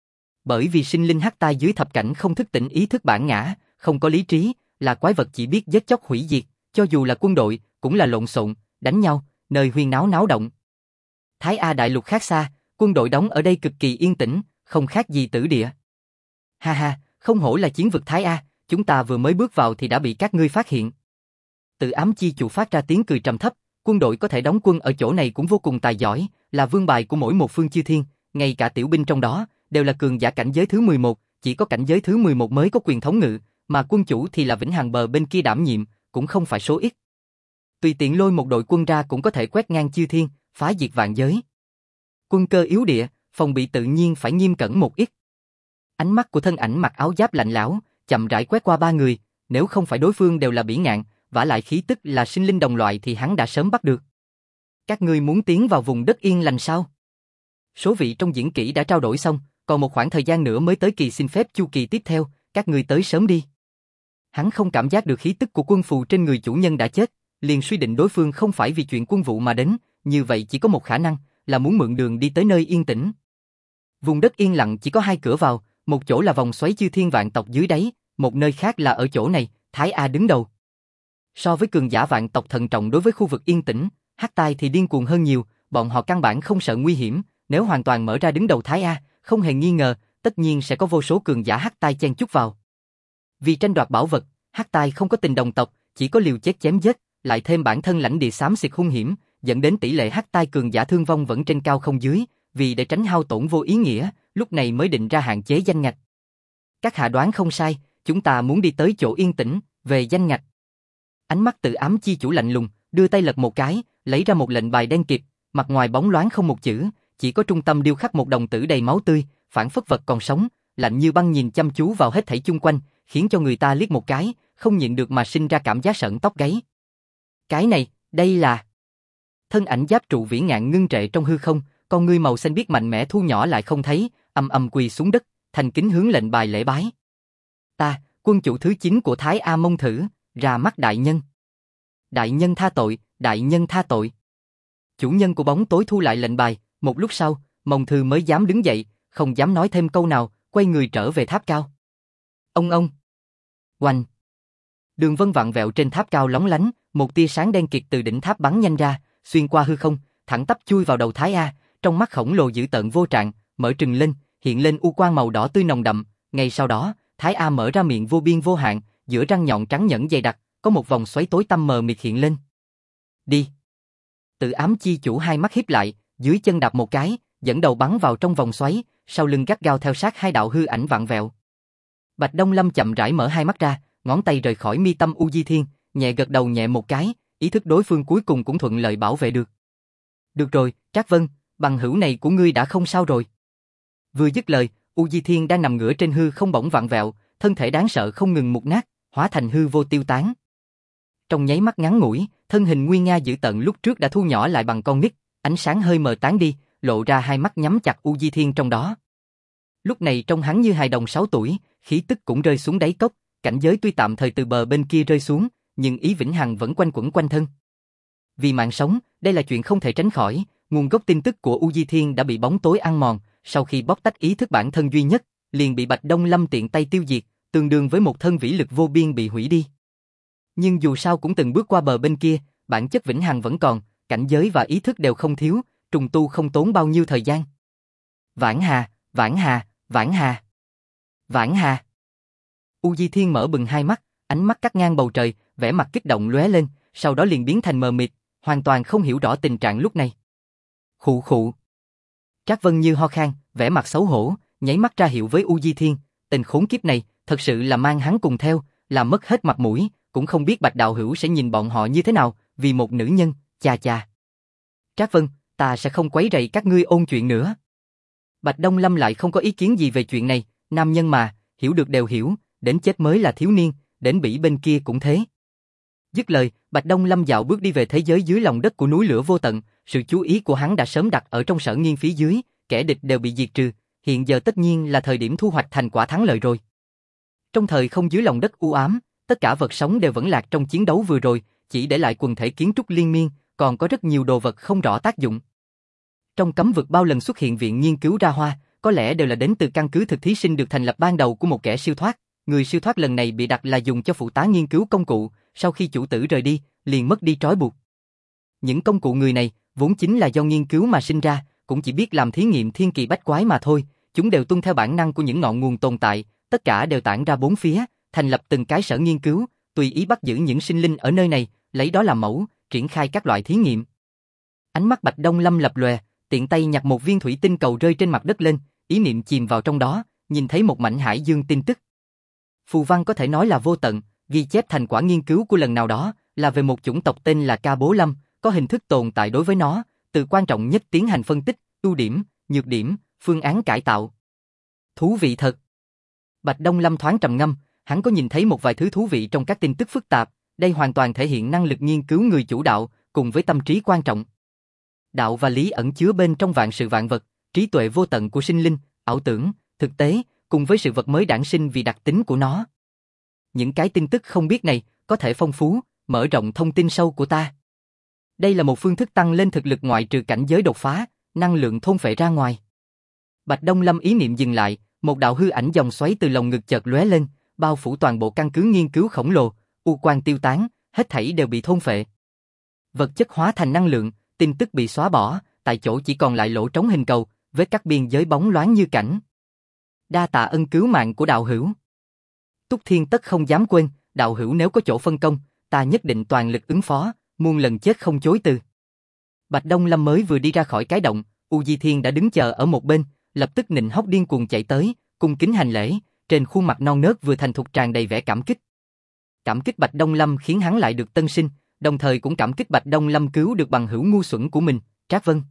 Bởi vì sinh linh Hắc Tai dưới thập cảnh không thức tỉnh ý thức bản ngã, không có lý trí, là quái vật chỉ biết giết chóc hủy diệt, cho dù là quân đội, cũng là lộn xộn, đánh nhau, nơi huyên náo náo động. Thái A Đại Lục khác xa, quân đội đóng ở đây cực kỳ yên tĩnh, không khác gì tử địa. Ha ha, không hổ là chiến vực Thái A, chúng ta vừa mới bước vào thì đã bị các ngươi phát hiện. Tự ám chi chủ phát ra tiếng cười trầm thấp, quân đội có thể đóng quân ở chỗ này cũng vô cùng tài giỏi, là vương bài của mỗi một phương chư thiên, ngay cả tiểu binh trong đó, đều là cường giả cảnh giới thứ 11, chỉ có cảnh giới thứ 11 mới có quyền thống ngự, mà quân chủ thì là vĩnh hằng bờ bên kia đảm nhiệm, cũng không phải số ít. Tùy tiện lôi một đội quân ra cũng có thể quét ngang chư thiên, phá diệt vạn giới. Quân cơ yếu địa, phòng bị tự nhiên phải nghiêm cẩn một ít. Ánh mắt của thân ảnh mặc áo giáp lạnh lẽo, chậm rãi quét qua ba người, nếu không phải đối phương đều là bỉ ngạn, vả lại khí tức là sinh linh đồng loại thì hắn đã sớm bắt được. Các ngươi muốn tiến vào vùng đất yên lành sao? Số vị trong diễn kỹ đã trao đổi xong, còn một khoảng thời gian nữa mới tới kỳ xin phép chu kỳ tiếp theo, các ngươi tới sớm đi. Hắn không cảm giác được khí tức của quân phù trên người chủ nhân đã chết, liền suy định đối phương không phải vì chuyện quân vụ mà đến, như vậy chỉ có một khả năng, là muốn mượn đường đi tới nơi yên tĩnh. Vùng đất yên lặng chỉ có hai cửa vào, một chỗ là vòng xoáy chư thiên vạn tộc dưới đáy, một nơi khác là ở chỗ này, Thái A đứng đầu. So với cường giả vạn tộc thận trọng đối với khu vực yên tĩnh, Hắc Tai thì điên cuồng hơn nhiều, bọn họ căn bản không sợ nguy hiểm, nếu hoàn toàn mở ra đứng đầu Thái A, không hề nghi ngờ, tất nhiên sẽ có vô số cường giả Hắc Tai chen chúc vào. Vì tranh đoạt bảo vật, Hắc Tai không có tình đồng tộc, chỉ có liều chết chém giết, lại thêm bản thân lãnh địa xám xịt hung hiểm, dẫn đến tỷ lệ Hắc Tai cường giả thương vong vẫn trên cao không dưới, vì để tránh hao tổn vô ý nghĩa, lúc này mới định ra hạn chế danh ngạch. Các hạ đoán không sai, chúng ta muốn đi tới chỗ yên tĩnh, về danh ngạch. Ánh mắt Tự ám chi chủ lạnh lùng, đưa tay lật một cái, lấy ra một lệnh bài đen kịt, mặt ngoài bóng loáng không một chữ, chỉ có trung tâm điêu khắc một đồng tử đầy máu tươi, phản phất vật còn sống, lạnh như băng nhìn chăm chú vào hết thảy chung quanh, khiến cho người ta liếc một cái, không nhịn được mà sinh ra cảm giác sởn tóc gáy. Cái này, đây là... Thân ảnh giáp trụ vĩ ngạn ngưng trệ trong hư không, con ngươi màu xanh biếc mạnh mẽ thu nhỏ lại không thấy, ầm quỳ xuống đất, thành kính hướng lệnh bài lễ bái. Ta, quân chủ thứ 9 của Thái A Mông Thử, ra mắt đại nhân. Đại nhân tha tội, đại nhân tha tội. Chủ nhân của bóng tối thu lại lệnh bài, một lúc sau, Mông Thư mới dám đứng dậy, không dám nói thêm câu nào, quay người trở về tháp cao. Ông. Oanh. Đường vân vặn vẹo trên tháp cao lóng lánh, một tia sáng đen kịt từ đỉnh tháp bắn nhanh ra, xuyên qua hư không, thẳng tắp chui vào đầu Thái A, trong mắt khổng lồ dữ tợn vô trạng, mở trừng lên, hiện lên u quang màu đỏ tươi nồng đậm, ngay sau đó, Thái A mở ra miệng vô biên vô hạn, giữa răng nhọn trắng nhẫn dày đặc, có một vòng xoáy tối tăm mờ mịt hiện lên. Đi. Tự ám chi chủ hai mắt híp lại, dưới chân đạp một cái, dẫn đầu bắn vào trong vòng xoáy, sau lưng gắt gao theo sát hai đạo hư ảnh vặn vẹo. Bạch Đông Lâm chậm rãi mở hai mắt ra, ngón tay rời khỏi mi tâm U Di Thiên, nhẹ gật đầu nhẹ một cái, ý thức đối phương cuối cùng cũng thuận lợi bảo vệ được. Được rồi, Trác Vân, bằng hữu này của ngươi đã không sao rồi. Vừa dứt lời, U Di Thiên đang nằm ngửa trên hư không bỗng vặn vẹo, thân thể đáng sợ không ngừng mục nát, hóa thành hư vô tiêu tán. Trong nháy mắt ngắn ngủi, thân hình nguy nga dữ tợn lúc trước đã thu nhỏ lại bằng con nít, ánh sáng hơi mờ tán đi, lộ ra hai mắt nhắm chặt U Di Thiên trong đó. Lúc này trông hắn như hài đồng 6 tuổi, khí tức cũng rơi xuống đáy cốc, cảnh giới tuy tạm thời từ bờ bên kia rơi xuống, nhưng ý vĩnh hằng vẫn quanh quẩn quanh thân. Vì mạng sống, đây là chuyện không thể tránh khỏi, nguồn gốc tin tức của U Di Thiên đã bị bóng tối ăn mòn, sau khi bóc tách ý thức bản thân duy nhất, liền bị Bạch Đông Lâm tiện tay tiêu diệt, tương đương với một thân vĩ lực vô biên bị hủy đi. Nhưng dù sao cũng từng bước qua bờ bên kia, bản chất vĩnh hằng vẫn còn, cảnh giới và ý thức đều không thiếu, trùng tu không tốn bao nhiêu thời gian. Vãn Hà, Vãn Hà, Vãn Hà, Vãn Hà. U Di Thiên mở bừng hai mắt, ánh mắt cắt ngang bầu trời, vẻ mặt kích động lóe lên, sau đó liền biến thành mờ mịt, hoàn toàn không hiểu rõ tình trạng lúc này. Khụ khụ. Trác Vân như ho khan, vẻ mặt xấu hổ, nháy mắt ra hiệu với U Di Thiên, tình khốn kiếp này, thật sự là mang hắn cùng theo, làm mất hết mặt mũi, cũng không biết Bạch đạo hữu sẽ nhìn bọn họ như thế nào, vì một nữ nhân, chà chà. Trác Vân, ta sẽ không quấy rầy các ngươi ôn chuyện nữa. Bạch Đông Lâm lại không có ý kiến gì về chuyện này, nam nhân mà, hiểu được đều hiểu, đến chết mới là thiếu niên, đến bỉ bên kia cũng thế. Dứt lời, Bạch Đông Lâm dạo bước đi về thế giới dưới lòng đất của núi lửa vô tận, sự chú ý của hắn đã sớm đặt ở trong Sở Nghiên phía dưới, kẻ địch đều bị diệt trừ, hiện giờ tất nhiên là thời điểm thu hoạch thành quả thắng lợi rồi. Trong thời không dưới lòng đất u ám, tất cả vật sống đều vẫn lạc trong chiến đấu vừa rồi, chỉ để lại quần thể kiến trúc liên miên, còn có rất nhiều đồ vật không rõ tác dụng. Trong cấm vực bao lần xuất hiện viện nghiên cứu ra hoa, có lẽ đều là đến từ căn cứ thực thí sinh được thành lập ban đầu của một kẻ siêu thoát. Người siêu thoát lần này bị đặt là dùng cho phụ tá nghiên cứu công cụ, sau khi chủ tử rời đi, liền mất đi trói buộc. Những công cụ người này, vốn chính là do nghiên cứu mà sinh ra, cũng chỉ biết làm thí nghiệm thiên kỳ bách quái mà thôi, chúng đều tuân theo bản năng của những ngọn nguồn tồn tại, tất cả đều tản ra bốn phía, thành lập từng cái sở nghiên cứu, tùy ý bắt giữ những sinh linh ở nơi này, lấy đó làm mẫu, triển khai các loại thí nghiệm. Ánh mắt Bạch Đông Lâm lập lòe, tiện tay nhặt một viên thủy tinh cầu rơi trên mặt đất lên, ý niệm chìm vào trong đó, nhìn thấy một mảnh hải dương tin tức. Phù văn có thể nói là vô tận, ghi chép thành quả nghiên cứu của lần nào đó, là về một chủng tộc tên là Ca Bố Lâm, có hình thức tồn tại đối với nó, từ quan trọng nhất tiến hành phân tích, ưu điểm, nhược điểm, phương án cải tạo. Thú vị thật. Bạch Đông Lâm thoáng trầm ngâm, hắn có nhìn thấy một vài thứ thú vị trong các tin tức phức tạp, đây hoàn toàn thể hiện năng lực nghiên cứu người chủ đạo, cùng với tâm trí quan trọng. Đạo và lý ẩn chứa bên trong vạn sự vạn vật, trí tuệ vô tận của sinh linh, ảo tưởng, thực tế, cùng với sự vật mới đản sinh vì đặc tính của nó. Những cái tin tức không biết này, có thể phong phú, mở rộng thông tin sâu của ta. Đây là một phương thức tăng lên thực lực ngoại trừ cảnh giới đột phá, năng lượng thôn phệ ra ngoài. Bạch Đông Lâm ý niệm dừng lại, một đạo hư ảnh dòng xoáy từ lồng ngực chợt lóe lên, bao phủ toàn bộ căn cứ nghiên cứu khổng lồ, u quang tiêu tán, hết thảy đều bị thôn phệ. Vật chất hóa thành năng lượng, tin tức bị xóa bỏ, tại chỗ chỉ còn lại lỗ trống hình cầu, với các biên giới bóng loáng như cảnh. Đa tạ ân cứu mạng của đạo hữu. Túc Thiên tất không dám quên, đạo hữu nếu có chỗ phân công, ta nhất định toàn lực ứng phó, muôn lần chết không chối từ. Bạch Đông Lâm mới vừa đi ra khỏi cái động, U Di Thiên đã đứng chờ ở một bên, lập tức nịnh hót điên cuồng chạy tới, cung kính hành lễ, trên khuôn mặt non nớt vừa thành thục tràn đầy vẻ cảm kích. Cảm kích Bạch Đông Lâm khiến hắn lại được tân sinh, đồng thời cũng cảm kích Bạch Đông Lâm cứu được bằng hữu ngu xuẩn của mình, Trác Vân.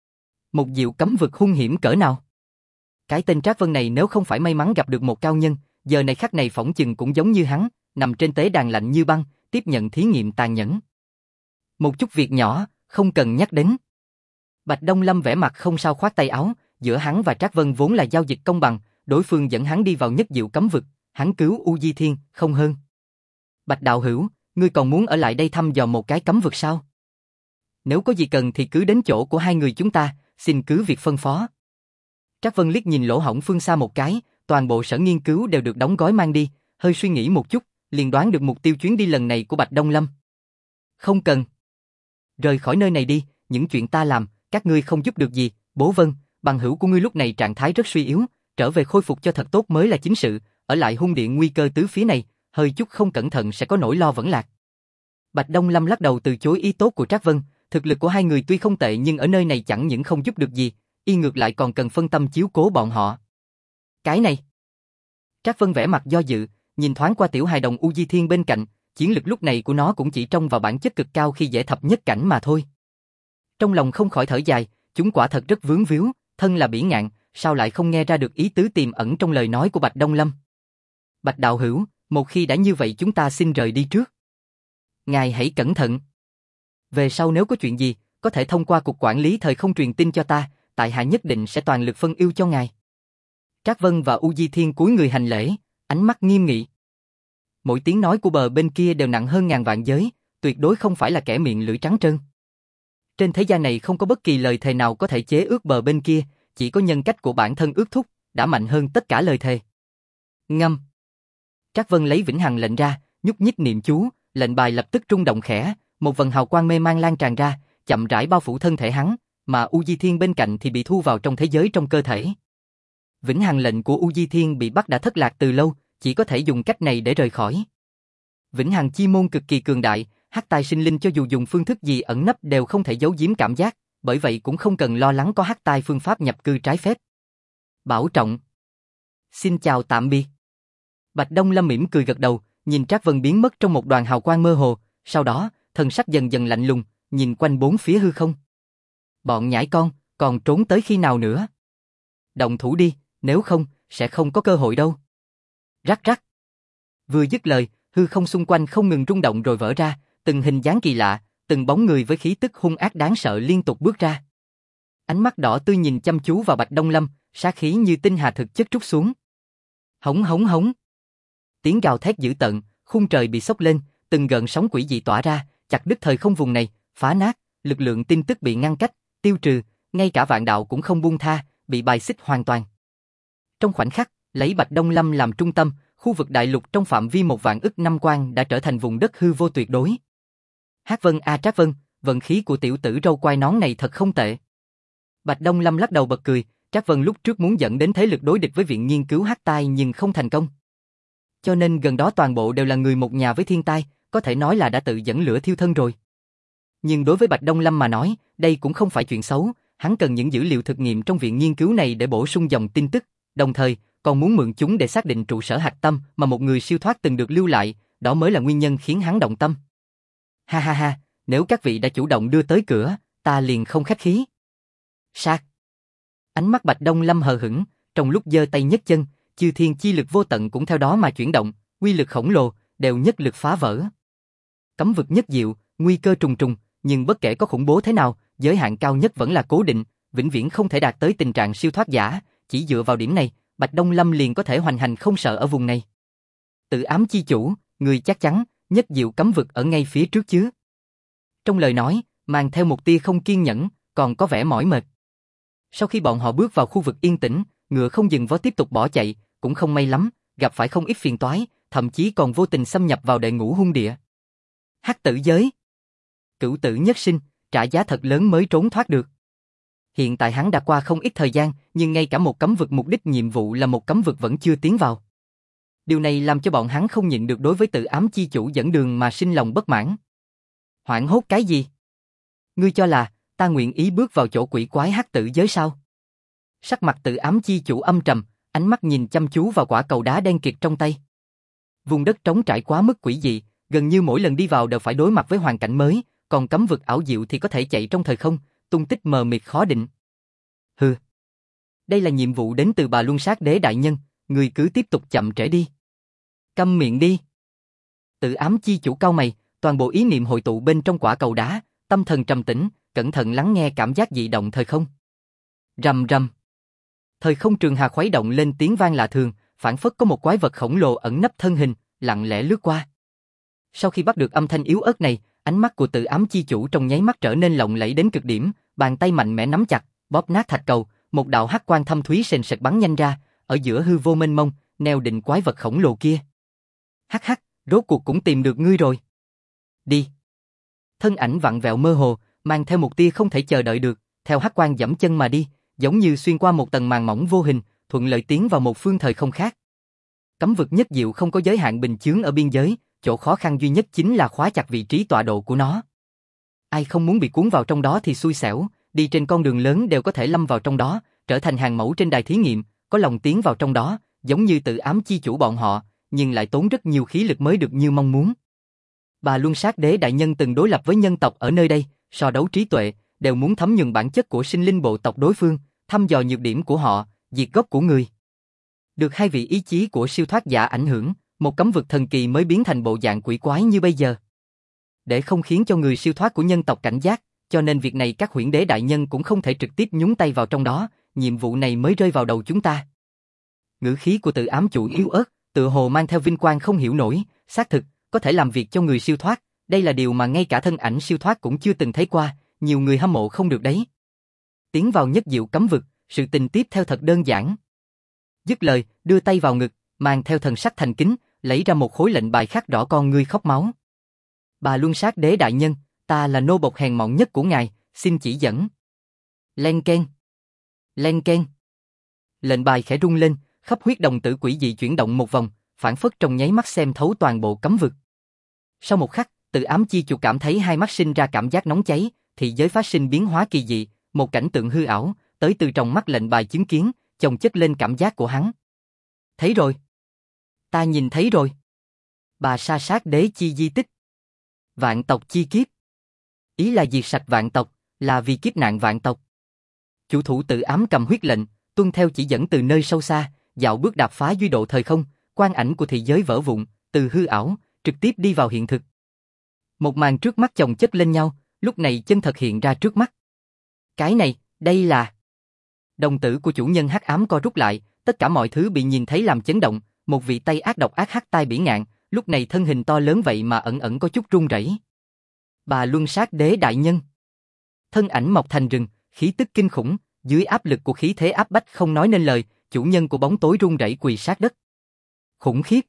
Một diệu cấm vực hung hiểm cỡ nào? Cái tên Trác Vân này nếu không phải may mắn gặp được một cao nhân, giờ này khắc này phỏng chừng cũng giống như hắn, nằm trên tế đàn lạnh như băng, tiếp nhận thí nghiệm tàn nhẫn. Một chút việc nhỏ, không cần nhắc đến. Bạch Đông Lâm vẻ mặt không sao khoát tay áo, giữa hắn và Trác Vân vốn là giao dịch công bằng, đối phương dẫn hắn đi vào nhất diệu cấm vực, hắn cứu U Di Thiên, không hơn. Bạch đạo hữu, ngươi còn muốn ở lại đây thăm dò một cái cấm vực sao? Nếu có gì cần thì cứ đến chỗ của hai người chúng ta, xin cứ việc phân phó. Trác Vân liếc nhìn lỗ hổng phương xa một cái, toàn bộ sở nghiên cứu đều được đóng gói mang đi, hơi suy nghĩ một chút, liền đoán được mục tiêu chuyến đi lần này của Bạch Đông Lâm. Không cần. Rời khỏi nơi này đi, những chuyện ta làm, các ngươi không giúp được gì, Bố Vân, bằng hữu của ngươi lúc này trạng thái rất suy yếu, trở về khôi phục cho thật tốt mới là chính sự, ở lại hung điện nguy cơ tứ phía này, hơi chút không cẩn thận sẽ có nỗi lo vẫn lạc. Bạch Đông Lâm lắc đầu từ chối ý tốt của Trác Vân, thực lực của hai người tuy không tệ nhưng ở nơi này chẳng những không giúp được gì, y ngược lại còn cần phân tâm chiếu cố bọn họ. Cái này. Trác Vân vẻ mặt do dự, nhìn thoáng qua tiểu hài đồng U Di Thiên bên cạnh, chiến lực lúc này của nó cũng chỉ trông vào bản chất cực cao khi dễ thập nhất cảnh mà thôi. Trong lòng không khỏi thở dài, chúng quả thật rất vướng víu, thân là bỉ ngạn, sao lại không nghe ra được ý tứ tiềm ẩn trong lời nói của Bạch Đông Lâm. Bạch đạo hữu, một khi đã như vậy chúng ta xin rời đi trước. Ngài hãy cẩn thận. Về sau nếu có chuyện gì, có thể thông qua cục quản lý thời không truyền tin cho ta, tại hạ nhất định sẽ toàn lực phân ưu cho ngài. Trác Vân và U Di Thiên cúi người hành lễ, ánh mắt nghiêm nghị. Mỗi tiếng nói của bờ bên kia đều nặng hơn ngàn vạn giới, tuyệt đối không phải là kẻ miệng lưỡi trắng trơn. Trên thế gian này không có bất kỳ lời thề nào có thể chế ước bờ bên kia, chỉ có nhân cách của bản thân ước thúc, đã mạnh hơn tất cả lời thề. Ngâm. Trác Vân lấy vĩnh hằng lệnh ra, nhúc nhích niệm chú, lệnh bài lập tức rung động khẽ, một vầng hào quang mê mang lan tràn ra, chậm rãi bao phủ thân thể hắn, mà U Di Thiên bên cạnh thì bị thu vào trong thế giới trong cơ thể. Vĩnh hằng lệnh của U Di Thiên bị bắt đã thất lạc từ lâu, chỉ có thể dùng cách này để rời khỏi. Vĩnh hằng chi môn cực kỳ cường đại, hắc tài sinh linh cho dù dùng phương thức gì ẩn nấp đều không thể giấu giếm cảm giác, bởi vậy cũng không cần lo lắng có hắc tài phương pháp nhập cư trái phép. Bảo trọng. Xin chào tạm biệt. Bạch Đông Lâm mỉm cười gật đầu, nhìn Trác Vân biến mất trong một đoàn hào quang mơ hồ, sau đó, thần sắc dần dần lạnh lùng, nhìn quanh bốn phía hư không. Bọn nhãi con, còn trốn tới khi nào nữa? Động thủ đi, nếu không, sẽ không có cơ hội đâu. Rắc rắc. Vừa dứt lời, hư không xung quanh không ngừng rung động rồi vỡ ra, Từng hình dáng kỳ lạ, từng bóng người với khí tức hung ác đáng sợ liên tục bước ra. Ánh mắt đỏ tươi nhìn chăm chú vào Bạch Đông Lâm, sát khí như tinh hà thực chất trút xuống. Hống hống hống. Tiếng gào thét dữ tợn, khung trời bị sốc lên, từng gợn sóng quỷ dị tỏa ra, chặt đứt thời không vùng này, phá nát, lực lượng tin tức bị ngăn cách, tiêu trừ, ngay cả vạn đạo cũng không buông tha, bị bài xích hoàn toàn. Trong khoảnh khắc, lấy Bạch Đông Lâm làm trung tâm, khu vực đại lục trong phạm vi 1.000.000 năm quang đã trở thành vùng đất hư vô tuyệt đối. Hắc Vân a Trác Vân, vận khí của tiểu tử râu quai nón này thật không tệ. Bạch Đông Lâm lắc đầu bật cười, Trác Vân lúc trước muốn dẫn đến thế lực đối địch với viện nghiên cứu Hắc Tai nhưng không thành công. Cho nên gần đó toàn bộ đều là người một nhà với thiên tai, có thể nói là đã tự dẫn lửa thiêu thân rồi. Nhưng đối với Bạch Đông Lâm mà nói, đây cũng không phải chuyện xấu, hắn cần những dữ liệu thực nghiệm trong viện nghiên cứu này để bổ sung dòng tin tức, đồng thời còn muốn mượn chúng để xác định trụ sở hạch tâm mà một người siêu thoát từng được lưu lại, đó mới là nguyên nhân khiến hắn động tâm. Ha ha ha, nếu các vị đã chủ động đưa tới cửa, ta liền không khách khí. Sát. Ánh mắt Bạch Đông Lâm hờ hững, trong lúc giơ tay nhấc chân, chư thiên chi lực vô tận cũng theo đó mà chuyển động, uy lực khổng lồ, đều nhất lực phá vỡ. Cấm vực nhất diệu, nguy cơ trùng trùng, nhưng bất kể có khủng bố thế nào, giới hạn cao nhất vẫn là cố định, vĩnh viễn không thể đạt tới tình trạng siêu thoát giả, chỉ dựa vào điểm này, Bạch Đông Lâm liền có thể hoành hành không sợ ở vùng này. Tự ám chi chủ, người chắc chắn, nhất diệu cấm vực ở ngay phía trước chứ. Trong lời nói, mang theo một tia không kiên nhẫn, còn có vẻ mỏi mệt. Sau khi bọn họ bước vào khu vực yên tĩnh, ngựa không dừng vó tiếp tục bỏ chạy, cũng không may lắm, gặp phải không ít phiền toái, thậm chí còn vô tình xâm nhập vào đệ ngũ hung địa. Hắc tử giới. Cửu tử nhất sinh, trả giá thật lớn mới trốn thoát được. Hiện tại hắn đã qua không ít thời gian, nhưng ngay cả một cấm vực mục đích nhiệm vụ là một cấm vực vẫn chưa tiến vào. Điều này làm cho bọn hắn không nhịn được đối với tự ám chi chủ dẫn đường mà sinh lòng bất mãn. Hoảng hốt cái gì? Ngươi cho là ta nguyện ý bước vào chỗ quỷ quái hắc tử giới sao? Sắc mặt tự ám chi chủ âm trầm, ánh mắt nhìn chăm chú vào quả cầu đá đen kịt trong tay. Vùng đất trống trải quá mức quỷ dị, gần như mỗi lần đi vào đều phải đối mặt với hoàn cảnh mới, còn cấm vực ảo diệu thì có thể chạy trong thời không, tung tích mờ mịt khó định. Hừ. Đây là nhiệm vụ đến từ Bà Luân Sát Đế đại nhân, người cứ tiếp tục chậm trễ đi. Câm miệng đi. Tự ám chi chủ cau mày, toàn bộ ý niệm hội tụ bên trong quả cầu đá, tâm thần trầm tĩnh, cẩn thận lắng nghe cảm giác dị động thời không. Rầm rầm. Thời không trường hà khuấy động lên tiếng vang lạ thường, phảng phất có một quái vật khổng lồ ẩn nấp thân hình, lặng lẽ lướt qua. Sau khi bắt được âm thanh yếu ớt này, ánh mắt của tự ám chi chủ trong nháy mắt trở nên lộng lẫy đến cực điểm, bàn tay mạnh mẽ nắm chặt, bóp nát thạch cầu, một đạo hắc quang thâm thúy sền sệt bắn nhanh ra, ở giữa hư vô mênh mông, neo định quái vật khổng lồ kia. Hắc hắc, rốt cuộc cũng tìm được ngươi rồi. Đi. Thân ảnh vặn vẹo mơ hồ, mang theo một tia không thể chờ đợi được, theo hắc quang giẫm chân mà đi, giống như xuyên qua một tầng màn mỏng vô hình, thuận lợi tiến vào một phương thời không khác. Cấm vực nhất diệu không có giới hạn bình chướng ở biên giới, chỗ khó khăn duy nhất chính là khóa chặt vị trí tọa độ của nó. Ai không muốn bị cuốn vào trong đó thì xui xẻo, đi trên con đường lớn đều có thể lâm vào trong đó, trở thành hàng mẫu trên đài thí nghiệm, có lòng tiến vào trong đó, giống như tự ám chi chủ bọn họ, nhưng lại tốn rất nhiều khí lực mới được như mong muốn. Bà Luân Sát Đế đại nhân từng đối lập với nhân tộc ở nơi đây, so đấu trí tuệ, đều muốn thấm nhuần bản chất của sinh linh bộ tộc đối phương, thăm dò nhược điểm của họ, diệt gốc của người. Được hai vị ý chí của siêu thoát giả ảnh hưởng, một cấm vực thần kỳ mới biến thành bộ dạng quỷ quái như bây giờ. Để không khiến cho người siêu thoát của nhân tộc cảnh giác, cho nên việc này các huyễn đế đại nhân cũng không thể trực tiếp nhúng tay vào trong đó, nhiệm vụ này mới rơi vào đầu chúng ta. Ngữ khí của tự ám chủ yếu ớt, tựa hồ mang theo vinh quang không hiểu nổi, xác thực, có thể làm việc cho người siêu thoát, đây là điều mà ngay cả thân ảnh siêu thoát cũng chưa từng thấy qua, nhiều người hâm mộ không được đấy. Tiến vào nhất diệu cấm vực, sự tình tiếp theo thật đơn giản. Dứt lời, đưa tay vào ngực, mang theo thần sắc thành kính, lấy ra một khối lệnh bài khắc rõ con ngươi khóc máu. Bà Luân Sát Đế đại nhân, ta là nô bộc hèn mọn nhất của ngài, xin chỉ dẫn. Len keng. Len keng. Lệnh bài khẽ rung lên, khắp huyết đồng tử quỷ dị chuyển động một vòng, phảng phất trong nháy mắt xem thấu toàn bộ cấm vực. Sau một khắc, tự ám chi chủ cảm thấy hai mắt sinh ra cảm giác nóng cháy, thì giới phát sinh biến hóa kỳ dị, một cảnh tượng hư ảo, tới từ trong mắt lệnh bài chứng kiến, chồng chất lên cảm giác của hắn. Thấy rồi. Ta nhìn thấy rồi. Bà Sa Sát Đế chi di tích. Vạn tộc chi kiếp. Ý là diệt sạch vạn tộc, là vì kiếp nạn vạn tộc. Chủ thủ tự ám cầm huyết lệnh, tuân theo chỉ dẫn từ nơi sâu xa, dạo bước đạp phá duy độ thời không, quang ảnh của thị giới vỡ vụn, từ hư ảo, trực tiếp đi vào hiện thực. Một màn trước mắt chồng chất lên nhau, lúc này chân thật hiện ra trước mắt. Cái này, đây là... Đồng tử của chủ nhân hắc ám co rút lại, tất cả mọi thứ bị nhìn thấy làm chấn động, một vị tay ác độc ác hắc tai bỉ ngạn, lúc này thân hình to lớn vậy mà ẩn ẩn có chút run rẩy. Bà Luân Sát Đế đại nhân. Thân ảnh mọc thành rừng, khí tức kinh khủng, dưới áp lực của khí thế áp bách không nói nên lời, chủ nhân của bóng tối run rẩy quỳ sát đất. Khủng khiếp.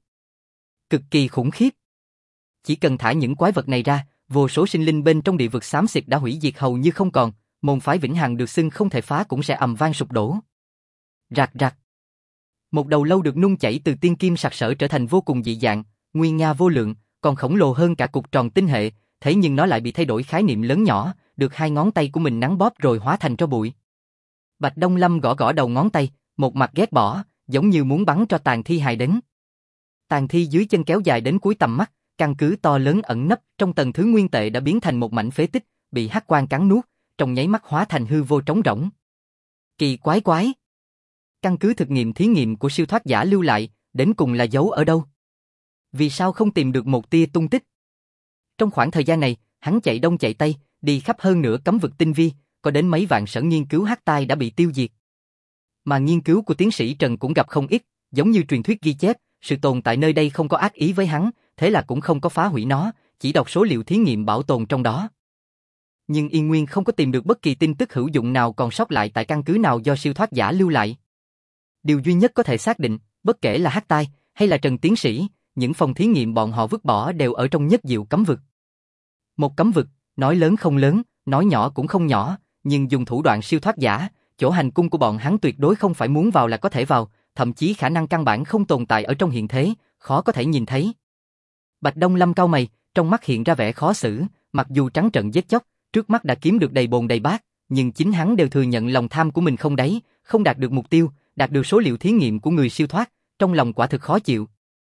Cực kỳ khủng khiếp. Chỉ cần thả những quái vật này ra, vô số sinh linh bên trong địa vực xám xịt đã hủy diệt hầu như không còn, môn phái vĩnh hằng được xưng không thể phá cũng sẽ ầm vang sụp đổ. Rạc rạc. Một đầu lâu được nung chảy từ tiên kim sặc sỡ trở thành vô cùng dị dạng, nguy nga vô lượng, còn khổng lồ hơn cả cục tròn tinh hệ, thế nhưng nó lại bị thay đổi khái niệm lớn nhỏ, được hai ngón tay của mình nắn bóp rồi hóa thành tro bụi. Bạch Đông Lâm gõ gõ đầu ngón tay, một mặt ghét bỏ, giống như muốn bắn cho tàn thi hài đến. Tàn thi dưới chân kéo dài đến cuối tầm mắt, căn cứ to lớn ẩn nấp trong tầng thứ nguyên tệ đã biến thành một mảnh phế tích, bị hắc quang cắn nuốt, trong nháy mắt hóa thành hư vô trống rỗng. Kỳ quái quái. Căn cứ thực nghiệm thí nghiệm của siêu thoát giả lưu lại, đến cùng là giấu ở đâu? Vì sao không tìm được một tia tung tích? Trong khoảng thời gian này, hắn chạy đông chạy tây, đi khắp hơn nửa cấm vực tinh vi, có đến mấy vạn sở nghiên cứu hắc tai đã bị tiêu diệt. Mà nghiên cứu của tiến sĩ Trần cũng gặp không ít, giống như truyền thuyết ghi chép, sự tồn tại nơi đây không có ác ý với hắn, thế là cũng không có phá hủy nó, chỉ đọc số liệu thí nghiệm bảo tồn trong đó. Nhưng y nguyên không có tìm được bất kỳ tin tức hữu dụng nào còn sót lại tại căn cứ nào do siêu thoát giả lưu lại. Điều duy nhất có thể xác định, bất kể là hắc tai hay là Trần tiến sĩ, những phòng thí nghiệm bọn họ vứt bỏ đều ở trong nhất diệu cấm vực. Một cấm vực, nói lớn không lớn, nói nhỏ cũng không nhỏ, nhưng dùng thủ đoạn siêu thoát giả, chỗ hành cung của bọn hắn tuyệt đối không phải muốn vào là có thể vào, thậm chí khả năng căn bản không tồn tại ở trong hiện thế, khó có thể nhìn thấy. Bạch Đông Lâm cau mày, trong mắt hiện ra vẻ khó xử, mặc dù trắng trợn giết chóc, trước mắt đã kiếm được đầy bồn đầy bát, nhưng chính hắn đều thừa nhận lòng tham của mình không đáy, không đạt được mục tiêu, đạt được số liệu thí nghiệm của người siêu thoát, trong lòng quả thực khó chịu.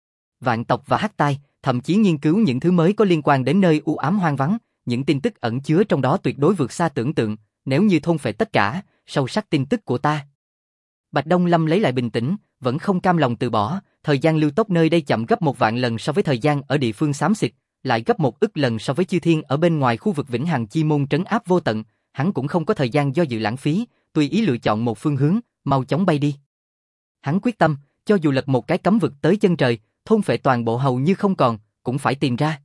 Vạn tộc và hắc tai, thậm chí nghiên cứu những thứ mới có liên quan đến nơi u ám hoang vắng, những tin tức ẩn chứa trong đó tuyệt đối vượt xa tưởng tượng, nếu như thôn phệ tất cả, sâu sắc tin tức của ta. Bạch Đông Lâm lấy lại bình tĩnh, vẫn không cam lòng từ bỏ, thời gian lưu tốc nơi đây chậm gấp 1.000.000 lần so với thời gian ở địa phương xám xịt, lại gấp 1 ức lần so với chư thiên ở bên ngoài khu vực vĩnh hằng chi môn trấn áp vô tận, hắn cũng không có thời gian do dự lãng phí, tùy ý lựa chọn một phương hướng, mau chóng bay đi. Hắn quyết tâm, cho dù lật một cái cấm vực tới chân trời, thôn phệ toàn bộ hầu như không còn, cũng phải tìm ra.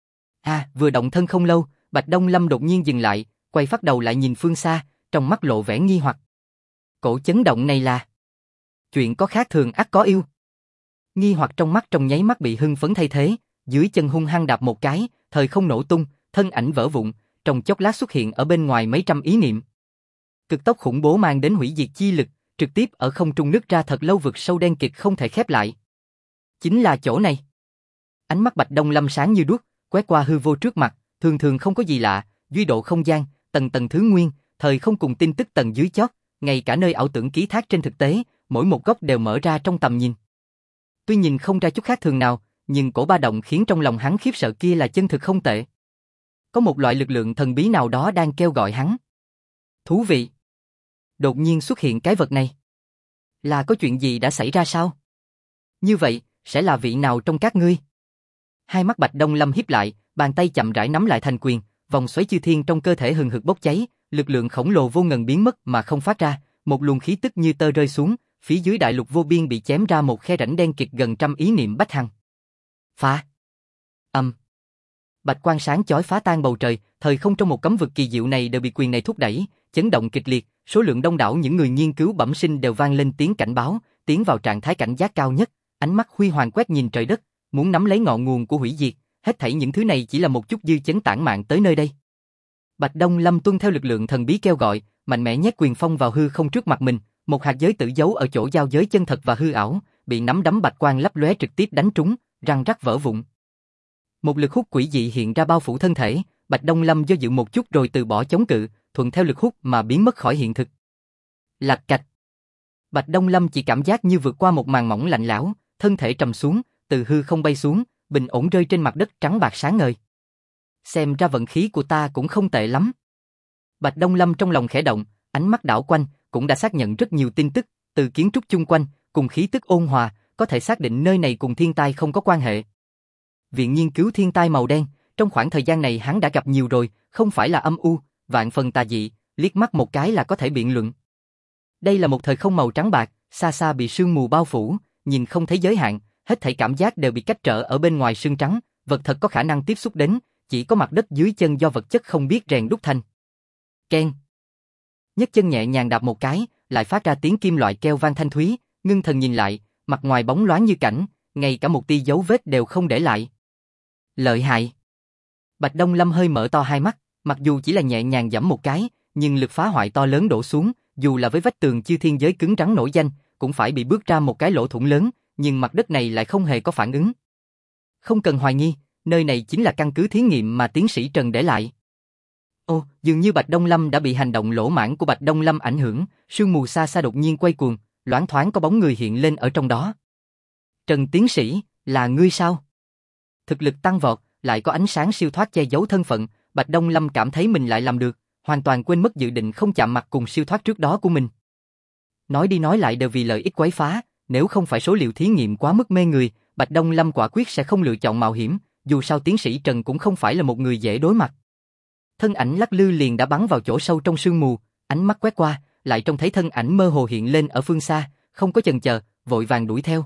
Vừa động thân không lâu, Bạch Đông Lâm đột nhiên dừng lại, quay phát đầu lại nhìn phương xa, trong mắt lộ vẻ nghi hoặc. Cổ chấn động này là... chuyện có khác thường ắt có yêu. Nghi hoặc trong mắt trong nháy mắt bị hưng phấn thay thế, dưới chân hung hăng đạp một cái, thời không nổ tung, thân ảnh vỡ vụn, trong chốc lát xuất hiện ở bên ngoài mấy trăm ý niệm. Cực tốc khủng bố mang đến hủy diệt chi lực, trực tiếp ở không trung nứt ra thật lâu vực sâu đen kịt không thể khép lại. Chính là chỗ này. Ánh mắt Bạch Đông Lâm sáng như đuốc, quét qua hư vô trước mặt, thường thường không có gì lạ, duy độ không gian, tầng tầng thứ nguyên, thời không cùng tin tức tầng dưới chót, ngay cả nơi ảo tưởng ký thác trên thực tế, mỗi một góc đều mở ra trong tầm nhìn. Tuy nhìn không ra chút khác thường nào, nhưng cổ ba động khiến trong lòng hắn khiếp sợ kia là chân thực không tệ. Có một loại lực lượng thần bí nào đó đang kêu gọi hắn. Thú vị. Đột nhiên xuất hiện cái vật này. Là có chuyện gì đã xảy ra sao? Như vậy, sẽ là vị nào trong các ngươi? Hai mắt Bạch Đông Lâm híp lại, bàn tay chậm rãi nắm lại thành quyền, vòng xoáy chư thiên trong cơ thể hừng hực bốc cháy, lực lượng khổng lồ vô ngần biến mất mà không phát ra, một luồng khí tức như tơ rơi xuống, phía dưới đại lục vô biên bị chém ra một khe rãnh đen kịt gần trăm ý niệm bách hằng. Phá. Bạch quang sáng chói phá tan bầu trời, thời không trong một cấm vực kỳ diệu này đều bị quyền này thúc đẩy, chấn động kịch liệt, số lượng đông đảo những người nghiên cứu bẩm sinh đều vang lên tiếng cảnh báo, tiến vào trạng thái cảnh giác cao nhất, ánh mắt huy hoàng quét nhìn trời đất, muốn nắm lấy ngọn nguồn của hủy diệt, hết thảy những thứ này chỉ là một chút dư chấn tản mạn tới nơi đây. Bạch Đông Lâm tuân theo lực lượng thần bí kêu gọi, mạnh mẽ nhét quyền phong vào hư không trước mặt mình, một hạt giới tử giấu ở chỗ giao giới chân thật và hư ảo, bị nắm đấm bạch quang lấp lóe trực tiếp đánh trúng, răng rắc vỡ vụn. Một lực hút quỷ dị hiện ra bao phủ thân thể, Bạch Đông Lâm do dự một chút rồi từ bỏ chống cự, thuận theo lực hút mà biến mất khỏi hiện thực. Lạch cạch. Bạch Đông Lâm chỉ cảm giác như vượt qua một màn mỏng lạnh lẽo, thân thể trầm xuống, từ hư không bay xuống, bình ổn rơi trên mặt đất trắng bạc sáng ngời. Xem ra vận khí của ta cũng không tệ lắm. Bạch Đông Lâm trong lòng khẽ động, ánh mắt đảo quanh, cũng đã xác nhận rất nhiều tin tức, từ kiến trúc chung quanh, cùng khí tức ôn hòa, có thể xác định nơi này cùng thiên tai không có quan hệ. Viện nghiên cứu thiên tai màu đen, Trong khoảng thời gian này hắn đã gặp nhiều rồi, không phải là âm u, vạn phần tà dị, liếc mắt một cái là có thể biện luận. Đây là một thời không màu trắng bạc, xa xa bị sương mù bao phủ, nhìn không thấy giới hạn, hết thảy cảm giác đều bị cách trở ở bên ngoài sương trắng, vật thật có khả năng tiếp xúc đến, chỉ có mặt đất dưới chân do vật chất không biết rèn đúc thành. Keng. Nhấc chân nhẹ nhàng đạp một cái, lại phát ra tiếng kim loại keo vang thanh thúy, ngưng thần nhìn lại, mặt ngoài bóng loáng như cảnh, ngay cả một tia dấu vết đều không để lại. Lợi hại. Bạch Đông Lâm hơi mở to hai mắt, mặc dù chỉ là nhẹ nhàng giẫm một cái, nhưng lực phá hoại to lớn đổ xuống, dù là với vách tường chư thiên giới cứng rắn nổi danh, cũng phải bị bước ra một cái lỗ thủng lớn, nhưng mặt đất này lại không hề có phản ứng. Không cần hoài nghi, nơi này chính là căn cứ thí nghiệm mà tiến sĩ Trần để lại. Ồ, dường như Bạch Đông Lâm đã bị hành động lỗ mãng của Bạch Đông Lâm ảnh hưởng, sương mù xa xa đột nhiên quay cuồng, loáng thoáng có bóng người hiện lên ở trong đó. Trần tiến sĩ, là ngươi sao? Thực lực tăng vọt, lại có ánh sáng siêu thoát che giấu thân phận, Bạch Đông Lâm cảm thấy mình lại làm được, hoàn toàn quên mất dự định không chạm mặt cùng siêu thoát trước đó của mình. Nói đi nói lại đều vì lợi ích quấy phá, nếu không phải số liệu thí nghiệm quá mức mê người, Bạch Đông Lâm quả quyết sẽ không lựa chọn mạo hiểm, dù sao tiến sĩ Trần cũng không phải là một người dễ đối mặt. Thân ảnh lắc lư liền đã bắn vào chỗ sâu trong sương mù, ánh mắt quét qua, lại trông thấy thân ảnh mơ hồ hiện lên ở phương xa, không có chần chờ, vội vàng đuổi theo.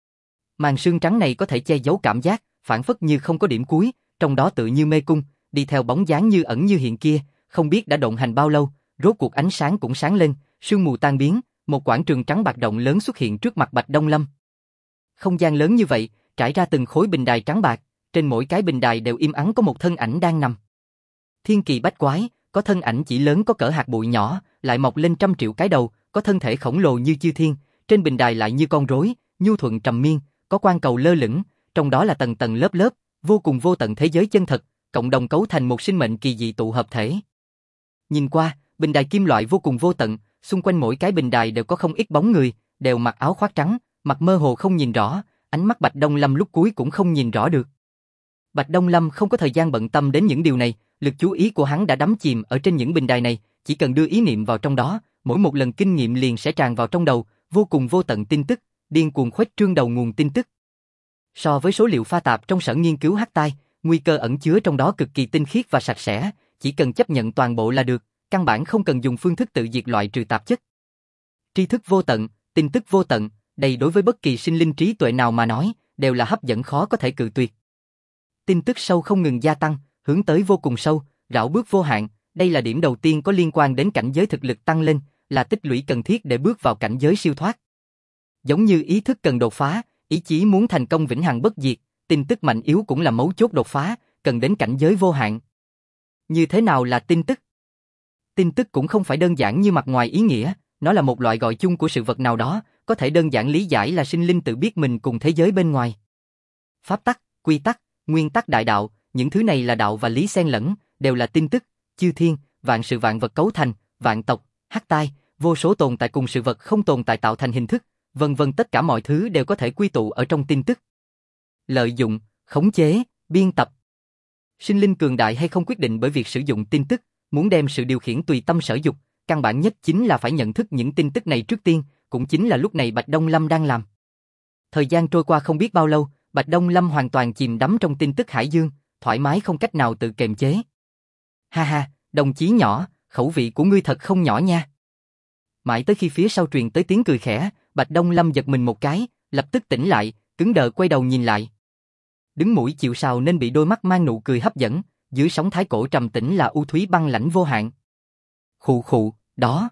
Màn sương trắng này có thể che giấu cảm giác, phản phất như không có điểm cuối, trong đó tự như mê cung, đi theo bóng dáng như ẩn như hiện kia, không biết đã động hành bao lâu, rốt cuộc ánh sáng cũng sáng lên, sương mù tan biến, một quảng trường trắng bạc rộng lớn xuất hiện trước mặt Bạch Đông Lâm. Không gian lớn như vậy, trải ra từng khối bình đài trắng bạc, trên mỗi cái bình đài đều im ắng có một thân ảnh đang nằm. Thiên kỳ bách quái, có thân ảnh chỉ lớn có cỡ hạt bụi nhỏ, lại mọc lên trăm triệu cái đầu, có thân thể khổng lồ như chư thiên, trên bình đài lại như con rối, nhu thuận trầm miên, có quan cầu lơ lửng, trong đó là tầng tầng lớp lớp, vô cùng vô tận thế giới chân thật, cộng đồng cấu thành một sinh mệnh kỳ dị tụ hợp thể. Nhìn qua, bình đài kim loại vô cùng vô tận, xung quanh mỗi cái bình đài đều có không ít bóng người, đều mặc áo khoác trắng, mặt mơ hồ không nhìn rõ, ánh mắt Bạch Đông Lâm lúc cuối cũng không nhìn rõ được. Bạch Đông Lâm không có thời gian bận tâm đến những điều này, lực chú ý của hắn đã đắm chìm ở trên những bình đài này, chỉ cần đưa ý niệm vào trong đó, mỗi một lần kinh nghiệm liền sẽ tràn vào trong đầu, vô cùng vô tận tin tức, điên cuồng khuếch trương đầu nguồn tin tức. So với số liệu pha tạp trong sở nghiên cứu hắc tai, nguy cơ ẩn chứa trong đó cực kỳ tinh khiết và sạch sẽ, chỉ cần chấp nhận toàn bộ là được, căn bản không cần dùng phương thức tự diệt loại trừ tạp chất. Tri thức vô tận, tin tức vô tận, đây đối với bất kỳ sinh linh trí tuệ nào mà nói, đều là hấp dẫn khó có thể cự tuyệt. Tin tức sâu không ngừng gia tăng, hướng tới vô cùng sâu, rảo bước vô hạn, đây là điểm đầu tiên có liên quan đến cảnh giới thực lực tăng lên, là tích lũy cần thiết để bước vào cảnh giới siêu thoát. Giống như ý thức cần đột phá, ý chí muốn thành công vĩnh hằng bất diệt, tin tức mạnh yếu cũng là mấu chốt đột phá, cần đến cảnh giới vô hạn. Như thế nào là tin tức? Tin tức cũng không phải đơn giản như mặt ngoài ý nghĩa, nó là một loại gọi chung của sự vật nào đó, có thể đơn giản lý giải là sinh linh tự biết mình cùng thế giới bên ngoài. Pháp tắc, quy tắc, nguyên tắc đại đạo, những thứ này là đạo và lý xen lẫn, đều là tin tức, chư thiên, vạn sự vạn vật cấu thành, vạn tộc, hắc tai, vô số tồn tại cùng sự vật không tồn tại tạo thành hình thức, vân vân, tất cả mọi thứ đều có thể quy tụ ở trong tin tức. Lợi dụng, khống chế, biên tập. Sinh linh cường đại hay không quyết định bởi việc sử dụng tin tức, muốn đem sự điều khiển tùy tâm sở dục, căn bản nhất chính là phải nhận thức những tin tức này trước tiên, cũng chính là lúc này Bạch Đông Lâm đang làm. Thời gian trôi qua không biết bao lâu, Bạch Đông Lâm hoàn toàn chìm đắm trong tin tức hải dương, thoải mái không cách nào tự kiềm chế. Ha ha, đồng chí nhỏ, khẩu vị của ngươi thật không nhỏ nha. Mãi tới khi phía sau truyền tới tiếng cười khẽ, Bạch Đông Lâm giật mình một cái, lập tức tỉnh lại, cứng đờ quay đầu nhìn lại. Đứng mũi chịu sào nên bị đôi mắt mang nụ cười hấp dẫn, dưới sóng thái cổ trầm tĩnh là u thúy băng lãnh vô hạn. Khụ khụ, đó.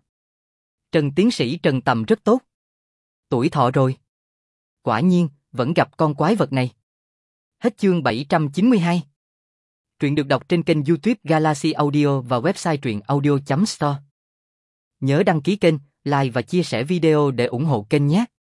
Trần tiến sĩ Trần Tầm rất tốt. Tuổi thọ rồi. Quả nhiên, vẫn gặp con quái vật này. Hết chương 792. Truyện được đọc trên kênh YouTube Galaxy Audio và website truyệnaudio.store. Nhớ đăng ký kênh, like và chia sẻ video để ủng hộ kênh nhé.